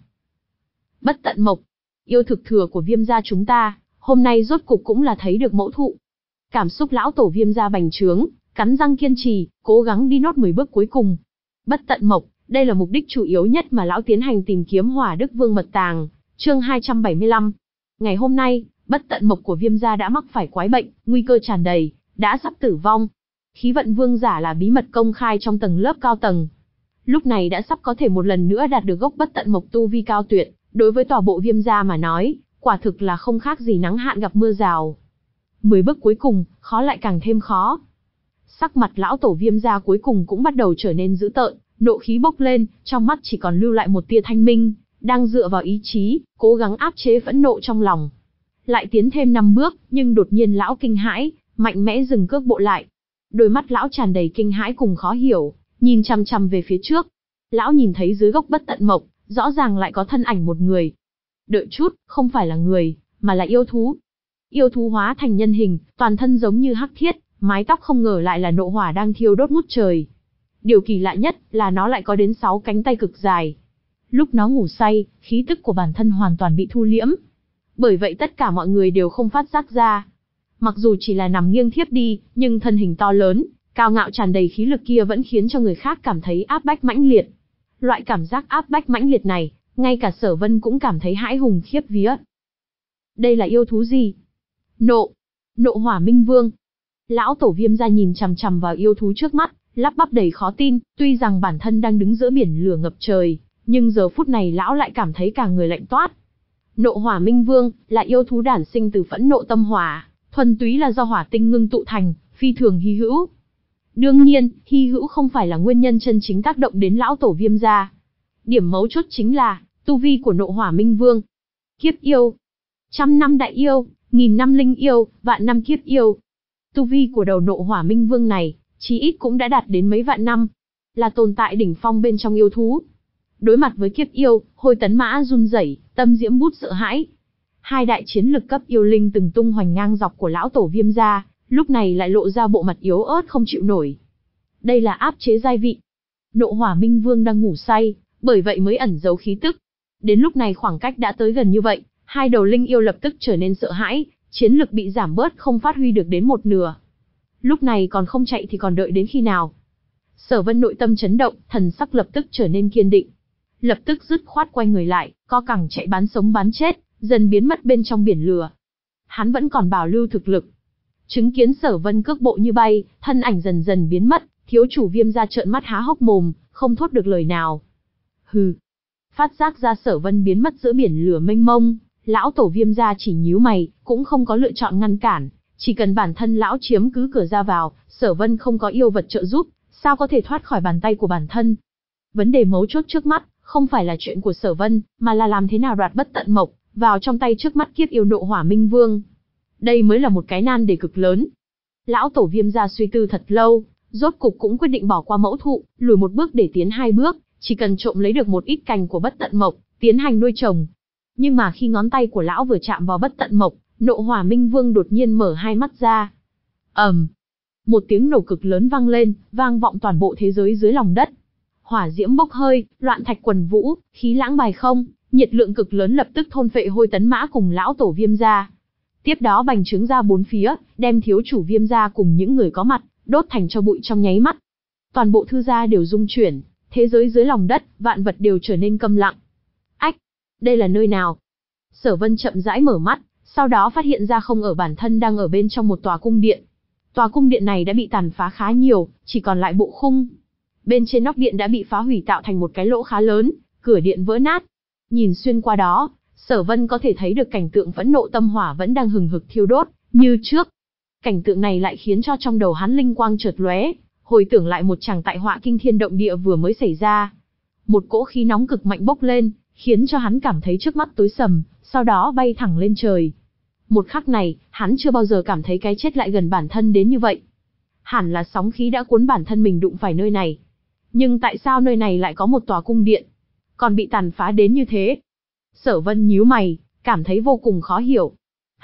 Bất tận mộc, yêu thực thừa của Viêm gia chúng ta, hôm nay rốt cục cũng là thấy được mẫu thụ. Cảm xúc lão tổ Viêm gia bành trướng, cắn răng kiên trì, cố gắng đi nốt mười bước cuối cùng. Bất tận mộc, đây là mục đích chủ yếu nhất mà lão tiến hành tìm kiếm Hỏa Đức Vương mật tàng. Chương hai trăm bảy mươi lăm. Ngày hôm nay, bất tận mộc của Viêm gia đã mắc phải quái bệnh, nguy cơ tràn đầy, đã sắp tử vong. Khí vận vương giả là bí mật công khai trong tầng lớp cao tầng. Lúc này đã sắp có thể một lần nữa đạt được gốc bất tận mộc tu vi cao tuyệt, đối với tòa bộ Viêm gia mà nói, quả thực là không khác gì nắng hạn gặp mưa rào. Mười bước cuối cùng, khó lại càng thêm khó. Sắc mặt lão tổ Viêm gia cuối cùng cũng bắt đầu trở nên dữ tợn, nộ khí bốc lên, trong mắt chỉ còn lưu lại một tia thanh minh, đang dựa vào ý chí, cố gắng áp chế phẫn nộ trong lòng. Lại tiến thêm năm bước, nhưng đột nhiên lão kinh hãi, mạnh mẽ dừng cước bộ lại. Đôi mắt lão tràn đầy kinh hãi cùng khó hiểu, nhìn chằm chằm về phía trước. Lão nhìn thấy dưới gốc bất tận mộc, rõ ràng lại có thân ảnh một người. Đợi chút, không phải là người, mà là yêu thú. Yêu thú hóa thành nhân hình, toàn thân giống như hắc thiết, mái tóc không ngờ lại là nộ hỏa đang thiêu đốt ngút trời. Điều kỳ lạ nhất là nó lại có đến sáu cánh tay cực dài. Lúc nó ngủ say, khí tức của bản thân hoàn toàn bị thu liễm. Bởi vậy tất cả mọi người đều không phát giác ra. Mặc dù chỉ là nằm nghiêng thiếp đi, nhưng thân hình to lớn, cao ngạo tràn đầy khí lực kia vẫn khiến cho người khác cảm thấy áp bách mãnh liệt. Loại cảm giác áp bách mãnh liệt này, ngay cả Sở Vân cũng cảm thấy hãi hùng khiếp vía. Đây là yêu thú gì? Nộ, Nộ Hỏa Minh Vương. Lão tổ Viêm gia nhìn chằm chằm vào yêu thú trước mắt, lắp bắp đầy khó tin, tuy rằng bản thân đang đứng giữa biển lửa ngập trời, nhưng giờ phút này lão lại cảm thấy cả người lạnh toát. Nộ Hỏa Minh Vương là yêu thú đản sinh từ phẫn nộ tâm hỏa, thuần túy là do hỏa tinh ngưng tụ thành, phi thường hy hữu. Đương nhiên, hy hữu không phải là nguyên nhân chân chính tác động đến lão tổ Viêm gia. Điểm mấu chốt chính là tu vi của Nộ Hỏa Minh Vương. Kiếp yêu, trăm năm đại yêu, nghìn năm linh yêu, vạn năm kiếp yêu. Tu vi của đầu Nộ Hỏa Minh Vương này, chí ít cũng đã đạt đến mấy vạn năm, là tồn tại đỉnh phong bên trong yêu thú. Đối mặt với kiếp yêu, Hôi Tấn Mã run rẩy, tâm diễm bút sợ hãi. Hai đại chiến lực cấp yêu linh từng tung hoành ngang dọc của lão tổ Viêm gia, lúc này lại lộ ra bộ mặt yếu ớt không chịu nổi. Đây là áp chế giai vị. Nộ Hỏa Minh Vương đang ngủ say, bởi vậy mới ẩn giấu khí tức. Đến lúc này khoảng cách đã tới gần như vậy, hai đầu linh yêu lập tức trở nên sợ hãi, chiến lực bị giảm bớt không phát huy được đến một nửa. Lúc này còn không chạy thì còn đợi đến khi nào? Sở Vân nội tâm chấn động, thần sắc lập tức trở nên kiên định. Lập tức dứt khoát quay người lại, co cẳng chạy bán sống bán chết, dần biến mất bên trong biển lửa. Hắn vẫn còn bảo lưu thực lực. Chứng kiến Sở Vân cước bộ như bay, thân ảnh dần dần biến mất, thiếu chủ Viêm gia trợn mắt há hốc mồm, không thốt được lời nào. Hừ. Phát giác ra Sở Vân biến mất giữa biển lửa mênh mông, lão tổ Viêm gia chỉ nhíu mày, cũng không có lựa chọn ngăn cản. Chỉ cần bản thân lão chiếm cứ cửa ra vào, Sở Vân không có yêu vật trợ giúp, sao có thể thoát khỏi bàn tay của bản thân? Vấn đề mấu chốt trước mắt, không phải là chuyện của Sở Vân, mà là làm thế nào đoạt bất tận mộc vào trong tay trước mắt kiếp yêu Nộ Hỏa Minh Vương. Đây mới là một cái nan đề cực lớn. Lão tổ Viêm gia suy tư thật lâu, rốt cục cũng quyết định bỏ qua mẫu thụ, lùi một bước để tiến hai bước, chỉ cần trộm lấy được một ít cành của bất tận mộc, tiến hành nuôi trồng. Nhưng mà khi ngón tay của lão vừa chạm vào bất tận mộc, Nộ Hỏa Minh Vương đột nhiên mở hai mắt ra. ầm, um, một tiếng nổ cực lớn vang lên, vang vọng toàn bộ thế giới dưới lòng đất. Hỏa diễm bốc hơi, loạn thạch quần vũ, khí lãng bài không, nhiệt lượng cực lớn lập tức thôn phệ Hôi Tấn Mã cùng lão tổ Viêm gia. Tiếp đó bành trướng ra bốn phía, đem thiếu chủ Viêm gia cùng những người có mặt đốt thành tro bụi trong nháy mắt. Toàn bộ thư gia đều rung chuyển, thế giới dưới lòng đất, vạn vật đều trở nên câm lặng. Ách, đây là nơi nào? Sở Vân chậm rãi mở mắt, sau đó phát hiện ra không ở bản thân đang ở bên trong một tòa cung điện. Tòa cung điện này đã bị tàn phá khá nhiều, chỉ còn lại bộ khung. Bên trên nóc điện đã bị phá hủy tạo thành một cái lỗ khá lớn, cửa điện vỡ nát. Nhìn xuyên qua đó, Sở Vân có thể thấy được cảnh tượng phẫn nộ tâm hỏa vẫn đang hừng hực thiêu đốt, như trước. Cảnh tượng này lại khiến cho trong đầu hắn linh quang chợt lóe, hồi tưởng lại một tràng tại họa kinh thiên động địa vừa mới xảy ra. Một cỗ khí nóng cực mạnh bốc lên, khiến cho hắn cảm thấy trước mắt tối sầm, sau đó bay thẳng lên trời. Một khắc này, hắn chưa bao giờ cảm thấy cái chết lại gần bản thân đến như vậy. Hẳn là sóng khí đã cuốn bản thân mình đụng phải nơi này. Nhưng tại sao nơi này lại có một tòa cung điện, còn bị tàn phá đến như thế? Sở Vân nhíu mày, cảm thấy vô cùng khó hiểu.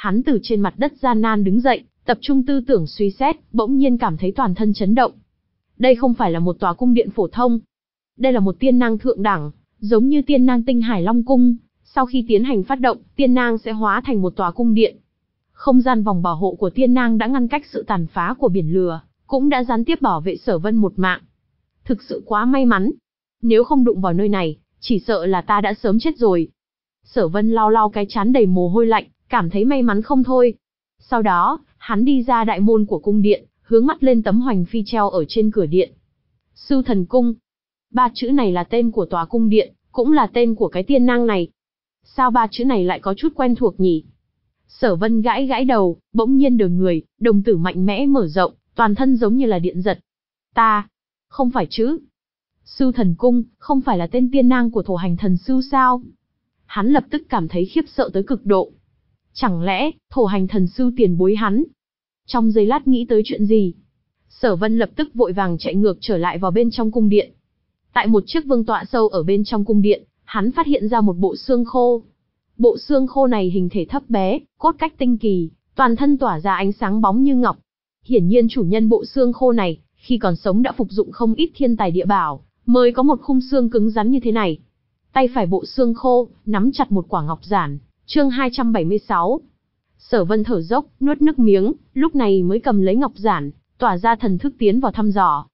Hắn từ trên mặt đất gian nan đứng dậy, tập trung tư tưởng suy xét, bỗng nhiên cảm thấy toàn thân chấn động. Đây không phải là một tòa cung điện phổ thông. Đây là một tiên nang thượng đẳng, giống như tiên nang tinh Hải Long Cung. Sau khi tiến hành phát động, tiên nang sẽ hóa thành một tòa cung điện. Không gian vòng bảo hộ của tiên nang đã ngăn cách sự tàn phá của biển lửa, cũng đã gián tiếp bảo vệ Sở Vân một mạng. Thực sự quá may mắn. Nếu không đụng vào nơi này, chỉ sợ là ta đã sớm chết rồi. Sở Vân lau lau cái trán đầy mồ hôi lạnh, cảm thấy may mắn không thôi. Sau đó, hắn đi ra đại môn của cung điện, hướng mắt lên tấm hoành phi treo ở trên cửa điện. Sưu Thần Cung. Ba chữ này là tên của tòa cung điện, cũng là tên của cái tiên nang này. Sao ba chữ này lại có chút quen thuộc nhỉ? Sở Vân gãi gãi đầu, bỗng nhiên đờ người, đồng tử mạnh mẽ mở rộng, toàn thân giống như là điện giật. Ta, không phải chứ? Sưu Thần Cung, không phải là tên tiên nang của Thổ Hành Thần Sưu sao? Hắn lập tức cảm thấy khiếp sợ tới cực độ. Chẳng lẽ, Thổ Hành Thần Sưu tiền bối hắn? Trong giây lát nghĩ tới chuyện gì? Sở Vân lập tức vội vàng chạy ngược trở lại vào bên trong cung điện. Tại một chiếc vương tọa sâu ở bên trong cung điện, hắn phát hiện ra một bộ xương khô. Bộ xương khô này hình thể thấp bé, cốt cách tinh kỳ, toàn thân tỏa ra ánh sáng bóng như ngọc. Hiển nhiên chủ nhân bộ xương khô này, khi còn sống đã phục dụng không ít thiên tài địa bảo, mới có một khung xương cứng rắn như thế này. Tay phải bộ xương khô, nắm chặt một quả ngọc giản, chương hai trăm bảy mươi sáu. Sở Vân thở dốc, nuốt nước miếng, lúc này mới cầm lấy ngọc giản, tỏa ra thần thức tiến vào thăm dò.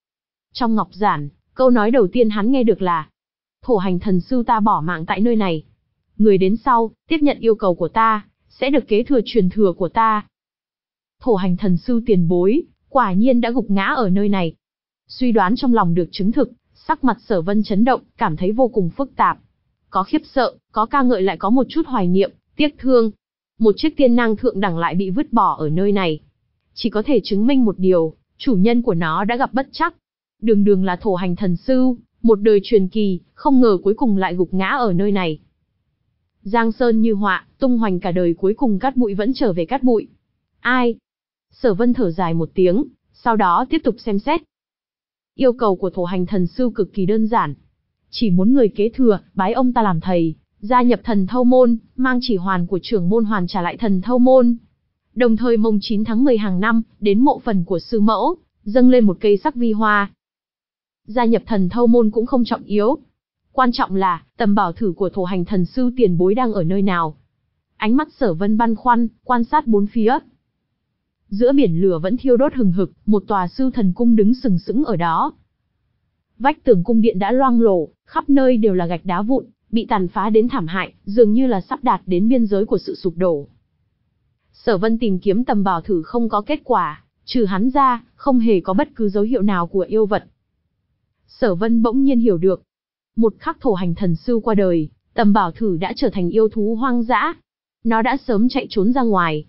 Trong ngọc giản, câu nói đầu tiên hắn nghe được là: Thổ Hành Thần Sưu ta bỏ mạng tại nơi này. Người đến sau, tiếp nhận yêu cầu của ta, sẽ được kế thừa truyền thừa của ta. Thổ Hành Thần Sưu tiền bối, quả nhiên đã gục ngã ở nơi này. Suy đoán trong lòng được chứng thực, sắc mặt Sở Vân chấn động, cảm thấy vô cùng phức tạp. Có khiếp sợ, có ca ngợi lại có một chút hoài niệm, tiếc thương. Một chiếc tiên nang thượng đẳng lại bị vứt bỏ ở nơi này. Chỉ có thể chứng minh một điều, chủ nhân của nó đã gặp bất trắc. Đường đường là Thổ Hành Thần Sưu, một đời truyền kỳ, không ngờ cuối cùng lại gục ngã ở nơi này. Giang sơn như họa, tung hoành cả đời cuối cùng cát bụi vẫn trở về cát bụi. Ai? Sở Vân thở dài một tiếng, sau đó tiếp tục xem xét. Yêu cầu của Thổ Hành Thần Sưu cực kỳ đơn giản. Chỉ muốn người kế thừa, bái ông ta làm thầy, gia nhập Thần Thâu Môn, mang chỉ hoàn của trưởng môn hoàn trả lại Thần Thâu Môn. Đồng thời mồng chín tháng mười hàng năm, đến mộ phần của sư mẫu, dâng lên một cây sắc vi hoa. Gia nhập Thần Thâu Môn cũng không trọng yếu. Quan trọng là, tầm bảo thử của Thổ Hành Thần Sưu tiền bối đang ở nơi nào. Ánh mắt Sở Vân băn khoăn, quan sát bốn phía. Giữa biển lửa vẫn thiêu đốt hừng hực, một tòa Sưu Thần Cung đứng sừng sững ở đó. Vách tường cung điện đã loang lổ, khắp nơi đều là gạch đá vụn, bị tàn phá đến thảm hại, dường như là sắp đạt đến biên giới của sự sụp đổ. Sở Vân tìm kiếm tầm bảo thử không có kết quả, trừ hắn ra, không hề có bất cứ dấu hiệu nào của yêu vật. Sở Vân bỗng nhiên hiểu được, một khắc Thổ Hành Thần Sưu qua đời, tầm bảo thử đã trở thành yêu thú hoang dã. Nó đã sớm chạy trốn ra ngoài.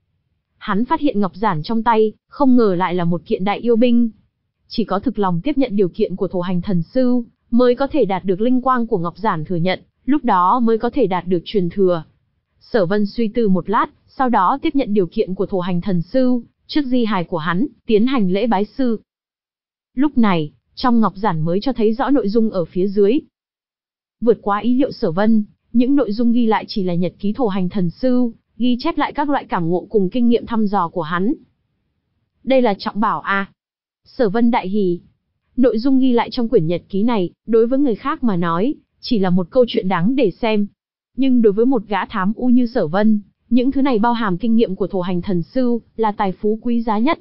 Hắn phát hiện ngọc giản trong tay, không ngờ lại là một kiện đại yêu binh. Chỉ có thực lòng tiếp nhận điều kiện của Thổ Hành Thần Sưu, mới có thể đạt được linh quang của ngọc giản thừa nhận, lúc đó mới có thể đạt được truyền thừa. Sở Vân suy tư một lát, sau đó tiếp nhận điều kiện của Thổ Hành Thần Sưu, trước di hài của hắn, tiến hành lễ bái sư. Lúc này, trong ngọc giản mới cho thấy rõ nội dung ở phía dưới. Vượt quá ý liệu Sở Vân, những nội dung ghi lại chỉ là nhật ký Thổ Hành Thần Sưu, ghi chép lại các loại cảm ngộ cùng kinh nghiệm thăm dò của hắn. Đây là trọng bảo à? Sở Vân đại hỉ. Nội dung ghi lại trong quyển nhật ký này, đối với người khác mà nói, chỉ là một câu chuyện đáng để xem. Nhưng đối với một gã thám u như Sở Vân, những thứ này bao hàm kinh nghiệm của Thổ Hành Thần Sưu, là tài phú quý giá nhất.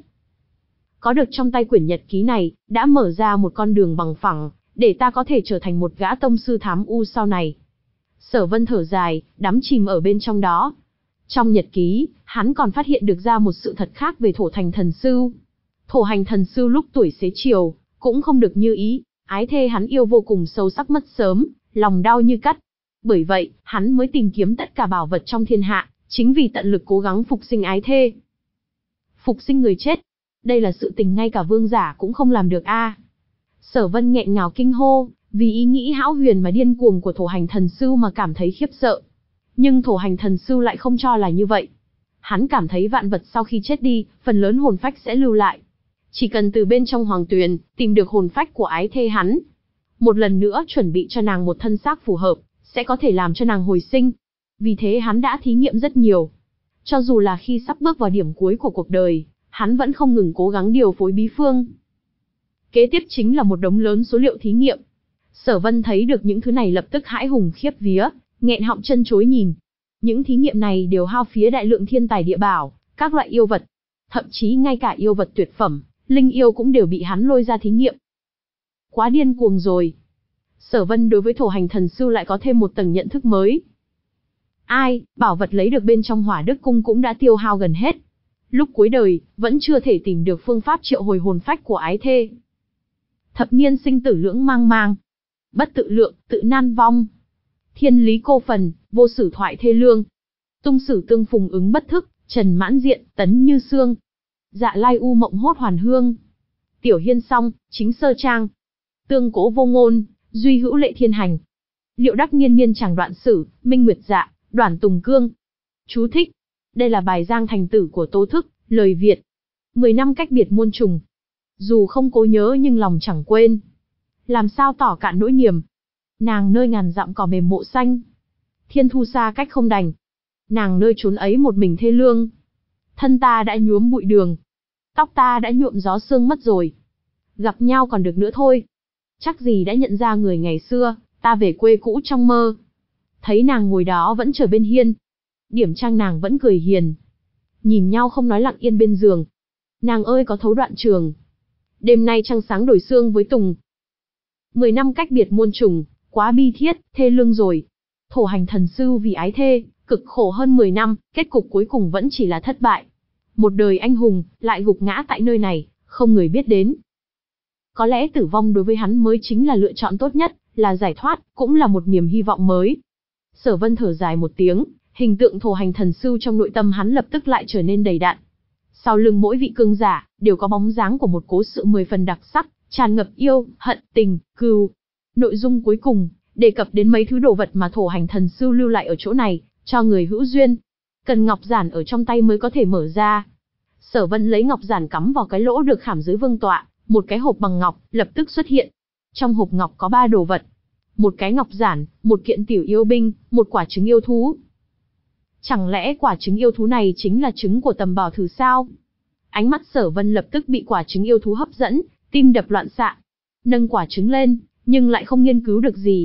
Có được trong tay quyển nhật ký này, đã mở ra một con đường bằng phẳng, để ta có thể trở thành một gã tông sư thám u sau này. Sở Vân thở dài, đắm chìm ở bên trong đó. Trong nhật ký, hắn còn phát hiện được ra một sự thật khác về Thổ Hành Thần Sưu. Thổ Hành Thần Sưu lúc tuổi xế chiều, cũng không được như ý, ái thê hắn yêu vô cùng sâu sắc mất sớm, lòng đau như cắt. Bởi vậy, hắn mới tìm kiếm tất cả bảo vật trong thiên hạ, chính vì tận lực cố gắng phục sinh ái thê. Phục sinh người chết, đây là sự tình ngay cả vương giả cũng không làm được a. À. Sở Vân nghẹn ngào kinh hô, vì ý nghĩ hão huyền mà điên cuồng của Thổ Hành Thần Sưu mà cảm thấy khiếp sợ. Nhưng Thổ Hành Thần Sưu lại không cho là như vậy. Hắn cảm thấy vạn vật sau khi chết đi, phần lớn hồn phách sẽ lưu lại. Chỉ cần từ bên trong hoàng tuyền, tìm được hồn phách của ái thê hắn. Một lần nữa chuẩn bị cho nàng một thân xác phù hợp, sẽ có thể làm cho nàng hồi sinh. Vì thế hắn đã thí nghiệm rất nhiều. Cho dù là khi sắp bước vào điểm cuối của cuộc đời, hắn vẫn không ngừng cố gắng điều phối bí phương. Kế tiếp chính là một đống lớn số liệu thí nghiệm. Sở Vân thấy được những thứ này lập tức hãi hùng khiếp vía, nghẹn họng chân chối nhìn. Những thí nghiệm này đều hao phí đại lượng thiên tài địa bảo, các loại yêu vật, thậm chí ngay cả yêu vật tuyệt phẩm, linh yêu cũng đều bị hắn lôi ra thí nghiệm. Quá điên cuồng rồi. Sở Vân đối với thổ hành thần sư lại có thêm một tầng nhận thức mới. Ai, bảo vật lấy được bên trong Hỏa Đức cung cũng đã tiêu hao gần hết. Lúc cuối đời, vẫn chưa thể tìm được phương pháp triệu hồi hồn phách của ái thê. Thập niên sinh tử lưỡng mang mang. Bất tự lượng, tự nan vong. Thiên lý cô phần, vô sử thoại thê lương. Tung sử tương phùng ứng bất thức, trần mãn diện, tấn như xương. Dạ lai u mộng hốt hoàn hương. Tiểu hiên song, chính sơ trang. Tương cố vô ngôn, duy hữu lệ thiên hành. Liệu đắc niên niên chàng đoạn sử, minh nguyệt dạ, đoản tùng cương. Chú thích. Đây là bài giang thành tử của Tô Thức, lời Việt. Mười năm cách biệt muôn trùng. Dù không cố nhớ nhưng lòng chẳng quên. Làm sao tỏ cạn nỗi niềm. Nàng nơi ngàn dặm cỏ mềm mộ xanh. Thiên thu xa cách không đành. Nàng nơi trốn ấy một mình thê lương. Thân ta đã nhuốm bụi đường. Tóc ta đã nhuộm gió sương mất rồi. Gặp nhau còn được nữa thôi. Chắc gì đã nhận ra người ngày xưa, ta về quê cũ trong mơ. Thấy nàng ngồi đó vẫn chờ bên hiên. Điểm trang nàng vẫn cười hiền. Nhìn nhau không nói lặng yên bên giường. Nàng ơi có thấu đoạn trường. Đêm nay trăng sáng đổi sương với Tùng. Mười năm cách biệt muôn trùng, quá bi thiết, thê lương rồi. Thổ hành thần sư vì ái thê, cực khổ hơn mười năm, kết cục cuối cùng vẫn chỉ là thất bại. Một đời anh hùng, lại gục ngã tại nơi này, không người biết đến. Có lẽ tử vong đối với hắn mới chính là lựa chọn tốt nhất, là giải thoát, cũng là một niềm hy vọng mới. Sở Vân thở dài một tiếng, hình tượng thổ hành thần sư trong nội tâm hắn lập tức lại trở nên đầy đặn. Sau lưng mỗi vị cường giả, đều có bóng dáng của một cố sự mười phần đặc sắc, tràn ngập yêu, hận, tình, cừu. Nội dung cuối cùng, đề cập đến mấy thứ đồ vật mà thổ hành thần sư lưu lại ở chỗ này, cho người hữu duyên. Cần ngọc giản ở trong tay mới có thể mở ra. Sở Vân lấy ngọc giản cắm vào cái lỗ được khảm dưới vương tọa, một cái hộp bằng ngọc, lập tức xuất hiện. Trong hộp ngọc có ba đồ vật. Một cái ngọc giản, một kiện tiểu yêu binh, một quả trứng yêu thú. Chẳng lẽ quả trứng yêu thú này chính là trứng của tầm bảo thử sao? Ánh mắt Sở Vân lập tức bị quả trứng yêu thú hấp dẫn, tim đập loạn xạ. Nâng quả trứng lên, nhưng lại không nghiên cứu được gì.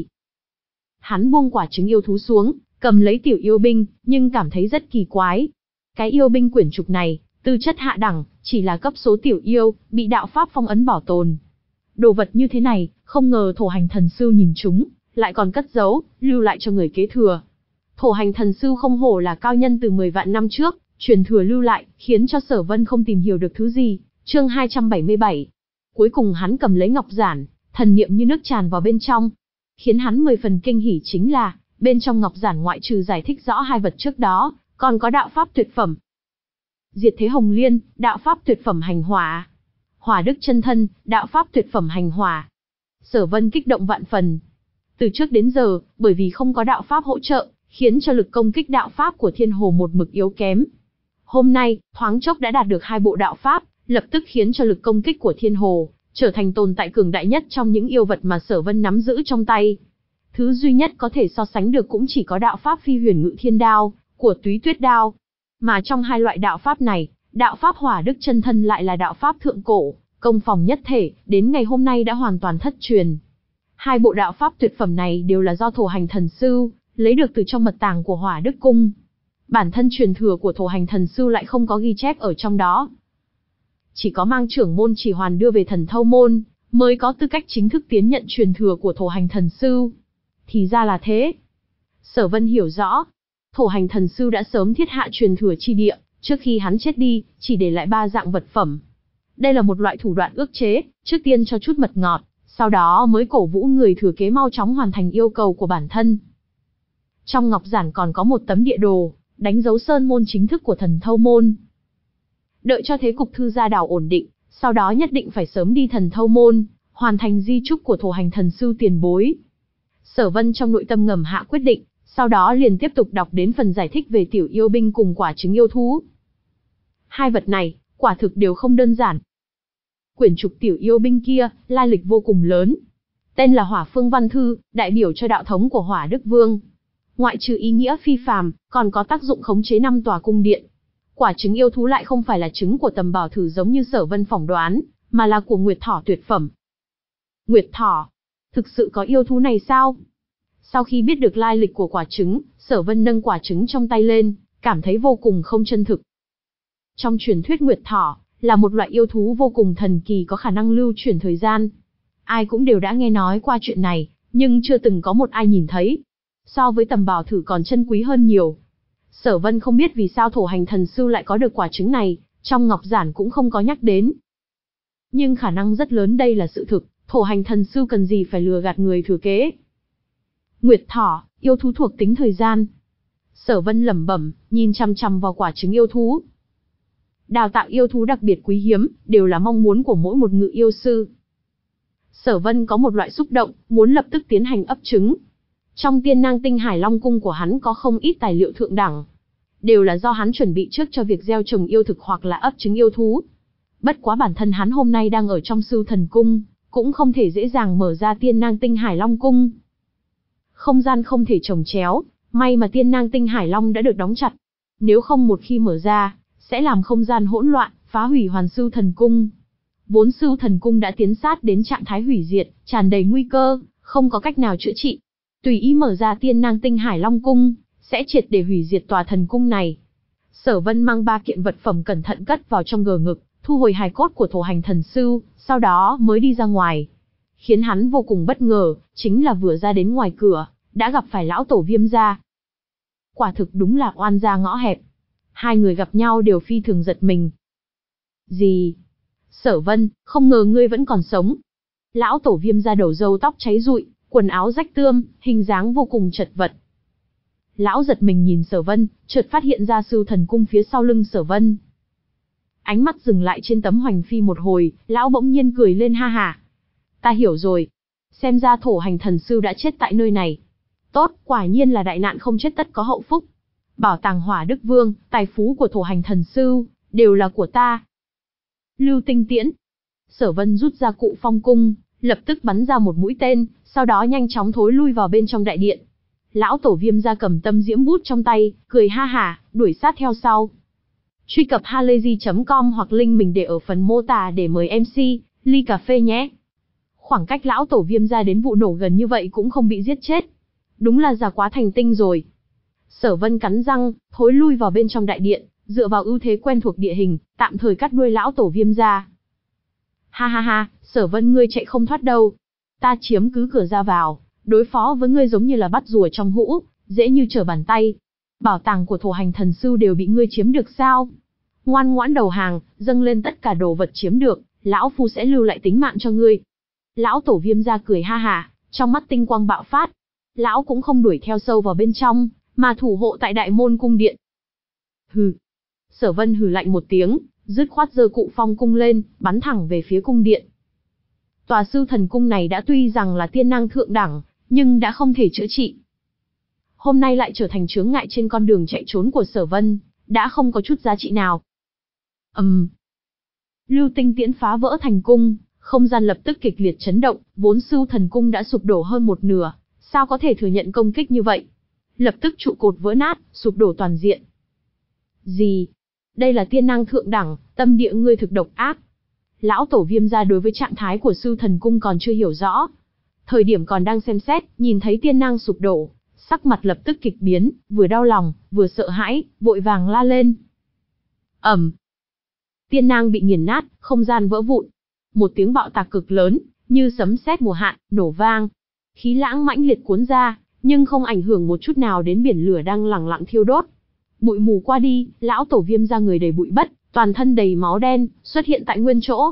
Hắn buông quả trứng yêu thú xuống, cầm lấy tiểu yêu binh, nhưng cảm thấy rất kỳ quái. Cái yêu binh quyển trục này, tư chất hạ đẳng, chỉ là cấp số tiểu yêu, bị đạo pháp phong ấn bảo tồn. Đồ vật như thế này, không ngờ thổ hành thần sư nhìn chúng, lại còn cất giấu, lưu lại cho người kế thừa. Thổ hành thần sư không hổ là cao nhân từ mười vạn năm trước, truyền thừa lưu lại, khiến cho Sở Vân không tìm hiểu được thứ gì. Chương hai trăm bảy mươi bảy. Cuối cùng hắn cầm lấy ngọc giản, thần niệm như nước tràn vào bên trong. Khiến hắn mười phần kinh hỉ chính là, bên trong ngọc giản ngoại trừ giải thích rõ hai vật trước đó, còn có đạo pháp tuyệt phẩm. Diệt thế hồng liên, đạo pháp tuyệt phẩm hành hỏa. Hỏa đức chân thân, đạo pháp tuyệt phẩm hành hỏa. Sở Vân kích động vạn phần. Từ trước đến giờ, bởi vì không có đạo pháp hỗ trợ, khiến cho lực công kích đạo pháp của Thiên Hồ một mực yếu kém. Hôm nay, thoáng chốc đã đạt được hai bộ đạo pháp, lập tức khiến cho lực công kích của Thiên Hồ trở thành tồn tại cường đại nhất trong những yêu vật mà Sở Vân nắm giữ trong tay. Thứ duy nhất có thể so sánh được cũng chỉ có đạo pháp Phi Huyền Ngự Thiên Đao của Túy Tuyết Đao. Mà trong hai loại đạo pháp này, đạo pháp Hỏa Đức Chân Thân lại là đạo pháp thượng cổ, công phòng nhất thể, đến ngày hôm nay đã hoàn toàn thất truyền. Hai bộ đạo pháp tuyệt phẩm này đều là do thổ hành thần sư lấy được từ trong mật tàng của Hỏa Đức cung. Bản thân truyền thừa của thổ hành thần sư lại không có ghi chép ở trong đó. Chỉ có mang trưởng môn Chỉ Hoàn đưa về Thần Thâu môn, mới có tư cách chính thức tiến nhận truyền thừa của thổ hành thần sư. Thì ra là thế. Sở Vân hiểu rõ, thổ hành thần sư đã sớm thiết hạ truyền thừa chi địa, trước khi hắn chết đi, chỉ để lại ba dạng vật phẩm. Đây là một loại thủ đoạn ước chế, trước tiên cho chút mật ngọt, sau đó mới cổ vũ người thừa kế mau chóng hoàn thành yêu cầu của bản thân. Trong ngọc giản còn có một tấm địa đồ, đánh dấu sơn môn chính thức của Thần Thâu môn. Đợi cho thế cục thư gia đảo ổn định, sau đó nhất định phải sớm đi Thần Thâu môn, hoàn thành di chúc của thổ hành thần sư tiền bối. Sở Vân trong nội tâm ngầm hạ quyết định, sau đó liền tiếp tục đọc đến phần giải thích về tiểu yêu binh cùng quả trứng yêu thú. Hai vật này, quả thực đều không đơn giản. Quyển trục tiểu yêu binh kia, lai lịch vô cùng lớn. Tên là Hỏa Phương Văn Thư, đại biểu cho đạo thống của Hỏa Đức Vương. Ngoại trừ ý nghĩa phi phàm, còn có tác dụng khống chế năm tòa cung điện. Quả trứng yêu thú lại không phải là trứng của tầm bảo thử giống như Sở Vân phỏng đoán, mà là của Nguyệt Thỏ tuyệt phẩm. Nguyệt Thỏ? Thực sự có yêu thú này sao? Sau khi biết được lai lịch của quả trứng, Sở Vân nâng quả trứng trong tay lên, cảm thấy vô cùng không chân thực. Trong truyền thuyết Nguyệt Thỏ là một loại yêu thú vô cùng thần kỳ có khả năng lưu chuyển thời gian. Ai cũng đều đã nghe nói qua chuyện này, nhưng chưa từng có một ai nhìn thấy. So với tầm bảo thử còn chân quý hơn nhiều. Sở Vân không biết vì sao Thổ Hành Thần Sư lại có được quả trứng này, trong ngọc giản cũng không có nhắc đến. Nhưng khả năng rất lớn đây là sự thực, Thổ Hành Thần Sư cần gì phải lừa gạt người thừa kế. Nguyệt Thỏ, yêu thú thuộc tính thời gian. Sở Vân lẩm bẩm, nhìn chằm chằm vào quả trứng yêu thú. Đào tạo yêu thú đặc biệt quý hiếm, đều là mong muốn của mỗi một ngự yêu sư. Sở Vân có một loại xúc động, muốn lập tức tiến hành ấp trứng. Trong Tiên Nang Tinh Hải Long Cung của hắn có không ít tài liệu thượng đẳng. Đều là do hắn chuẩn bị trước cho việc gieo trồng yêu thực hoặc là ấp trứng yêu thú. Bất quá bản thân hắn hôm nay đang ở trong Sưu Thần Cung, cũng không thể dễ dàng mở ra Tiên Nang Tinh Hải Long Cung. Không gian không thể chồng chéo, may mà Tiên Nang Tinh Hải Long đã được đóng chặt. Nếu không một khi mở ra, sẽ làm không gian hỗn loạn, phá hủy hoàn Sưu Thần Cung. Vốn Sưu Thần Cung đã tiến sát đến trạng thái hủy diệt, tràn đầy nguy cơ, không có cách nào chữa trị. Tùy ý mở ra Tiên Nang Tinh Hải Long Cung, sẽ triệt để hủy diệt tòa thần cung này. Sở Vân mang ba kiện vật phẩm cẩn thận cất vào trong gờ ngực, thu hồi hài cốt của Thổ Hành Thần Sư, sau đó mới đi ra ngoài. Khiến hắn vô cùng bất ngờ, chính là vừa ra đến ngoài cửa, đã gặp phải lão tổ Viêm gia. Quả thực đúng là oan gia ngõ hẹp. Hai người gặp nhau đều phi thường giật mình. Gì? Sở Vân, không ngờ ngươi vẫn còn sống. Lão tổ Viêm gia đầu râu tóc cháy rụi, quần áo rách tươm, hình dáng vô cùng chật vật. Lão giật mình nhìn Sở Vân, chợt phát hiện ra Sưu Thần Cung phía sau lưng Sở Vân. Ánh mắt dừng lại trên tấm hoành phi một hồi, lão bỗng nhiên cười lên ha ha. Ta hiểu rồi. Xem ra Thổ Hành Thần Sư đã chết tại nơi này. Tốt, quả nhiên là đại nạn không chết tất có hậu phúc. Bảo tàng Hỏa Đức Vương, tài phú của Thổ Hành Thần Sư, đều là của ta. Lưu Tinh Tiễn. Sở Vân rút ra cụ phong cung, lập tức bắn ra một mũi tên, sau đó nhanh chóng thối lui vào bên trong đại điện. Lão tổ Viêm gia cầm tâm diễm bút trong tay, cười ha hả, đuổi sát theo sau. Truy cập halayzi chấm com hoặc link mình để ở phần mô tả để mời em xê, ly cà phê nhé. Khoảng cách lão tổ Viêm gia đến vụ nổ gần như vậy cũng không bị giết chết. Đúng là già quá thành tinh rồi. Sở Vân cắn răng, thối lui vào bên trong đại điện, dựa vào ưu thế quen thuộc địa hình, tạm thời cắt đuôi lão tổ Viêm gia. Ha ha ha, Sở Vân ngươi chạy không thoát đâu. Ta chiếm cứ cửa ra vào, đối phó với ngươi giống như là bắt rùa trong hũ, dễ như trở bàn tay. Bảo tàng của Thổ Hành Thần Sư đều bị ngươi chiếm được sao? Ngoan ngoãn đầu hàng, dâng lên tất cả đồ vật chiếm được, lão phu sẽ lưu lại tính mạng cho ngươi. Lão tổ Viêm gia cười ha hả, trong mắt tinh quang bạo phát. Lão cũng không đuổi theo sâu vào bên trong, mà thủ hộ tại đại môn cung điện. Hừ. Sở Vân hừ lạnh một tiếng, dứt khoát giơ cụ phong cung lên, bắn thẳng về phía cung điện. Tòa Sưu Thần Cung này đã tuy rằng là tiên năng thượng đẳng, nhưng đã không thể chữa trị. Hôm nay lại trở thành chướng ngại trên con đường chạy trốn của Sở Vân, đã không có chút giá trị nào. Ầm. Um. Lưu Tinh Tiễn phá vỡ thành cung, không gian lập tức kịch liệt chấn động, vốn Sưu Thần Cung đã sụp đổ hơn một nửa, sao có thể thừa nhận công kích như vậy? Lập tức trụ cột vỡ nát, sụp đổ toàn diện. Gì? Đây là tiên năng thượng đẳng, tâm địa ngươi thực độc ác. Lão tổ Viêm gia đối với trạng thái của Sưu Thần Cung còn chưa hiểu rõ. Thời điểm còn đang xem xét, nhìn thấy tiên năng sụp đổ, sắc mặt lập tức kịch biến, vừa đau lòng, vừa sợ hãi, vội vàng la lên. Ầm. Tiên năng bị nghiền nát, không gian vỡ vụn. Một tiếng bạo tạc cực lớn, như sấm sét mùa hạn, nổ vang. Khí lãng mãnh liệt cuốn ra, nhưng không ảnh hưởng một chút nào đến biển lửa đang lẳng lặng thiêu đốt. Bụi mù qua đi, lão tổ Viêm gia người đầy bụi bất, toàn thân đầy máu đen, xuất hiện tại nguyên chỗ.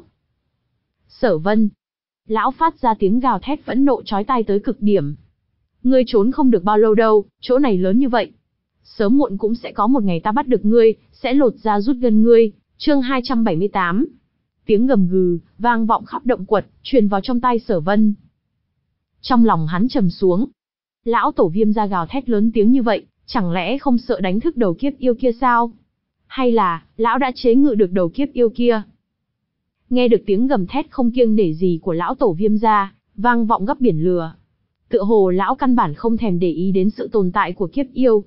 Sở Vân. Lão phát ra tiếng gào thét phẫn nộ chói tai tới cực điểm. Ngươi trốn không được bao lâu đâu, chỗ này lớn như vậy. Sớm muộn cũng sẽ có một ngày ta bắt được ngươi, sẽ lột da rút gân ngươi. Chương hai trăm bảy mươi tám. Tiếng gầm gừ, vang vọng khắp động quật, truyền vào trong tai Sở Vân. Trong lòng hắn trầm xuống. Lão tổ Viêm gia gào thét lớn tiếng như vậy, chẳng lẽ không sợ đánh thức đầu kiếp yêu kia sao? Hay là, lão đã chế ngự được đầu kiếp yêu kia? Nghe được tiếng gầm thét không kiêng nể gì của lão tổ Viêm gia, vang vọng gấp biển lửa. tựa hồ lão căn bản không thèm để ý đến sự tồn tại của kiếp yêu.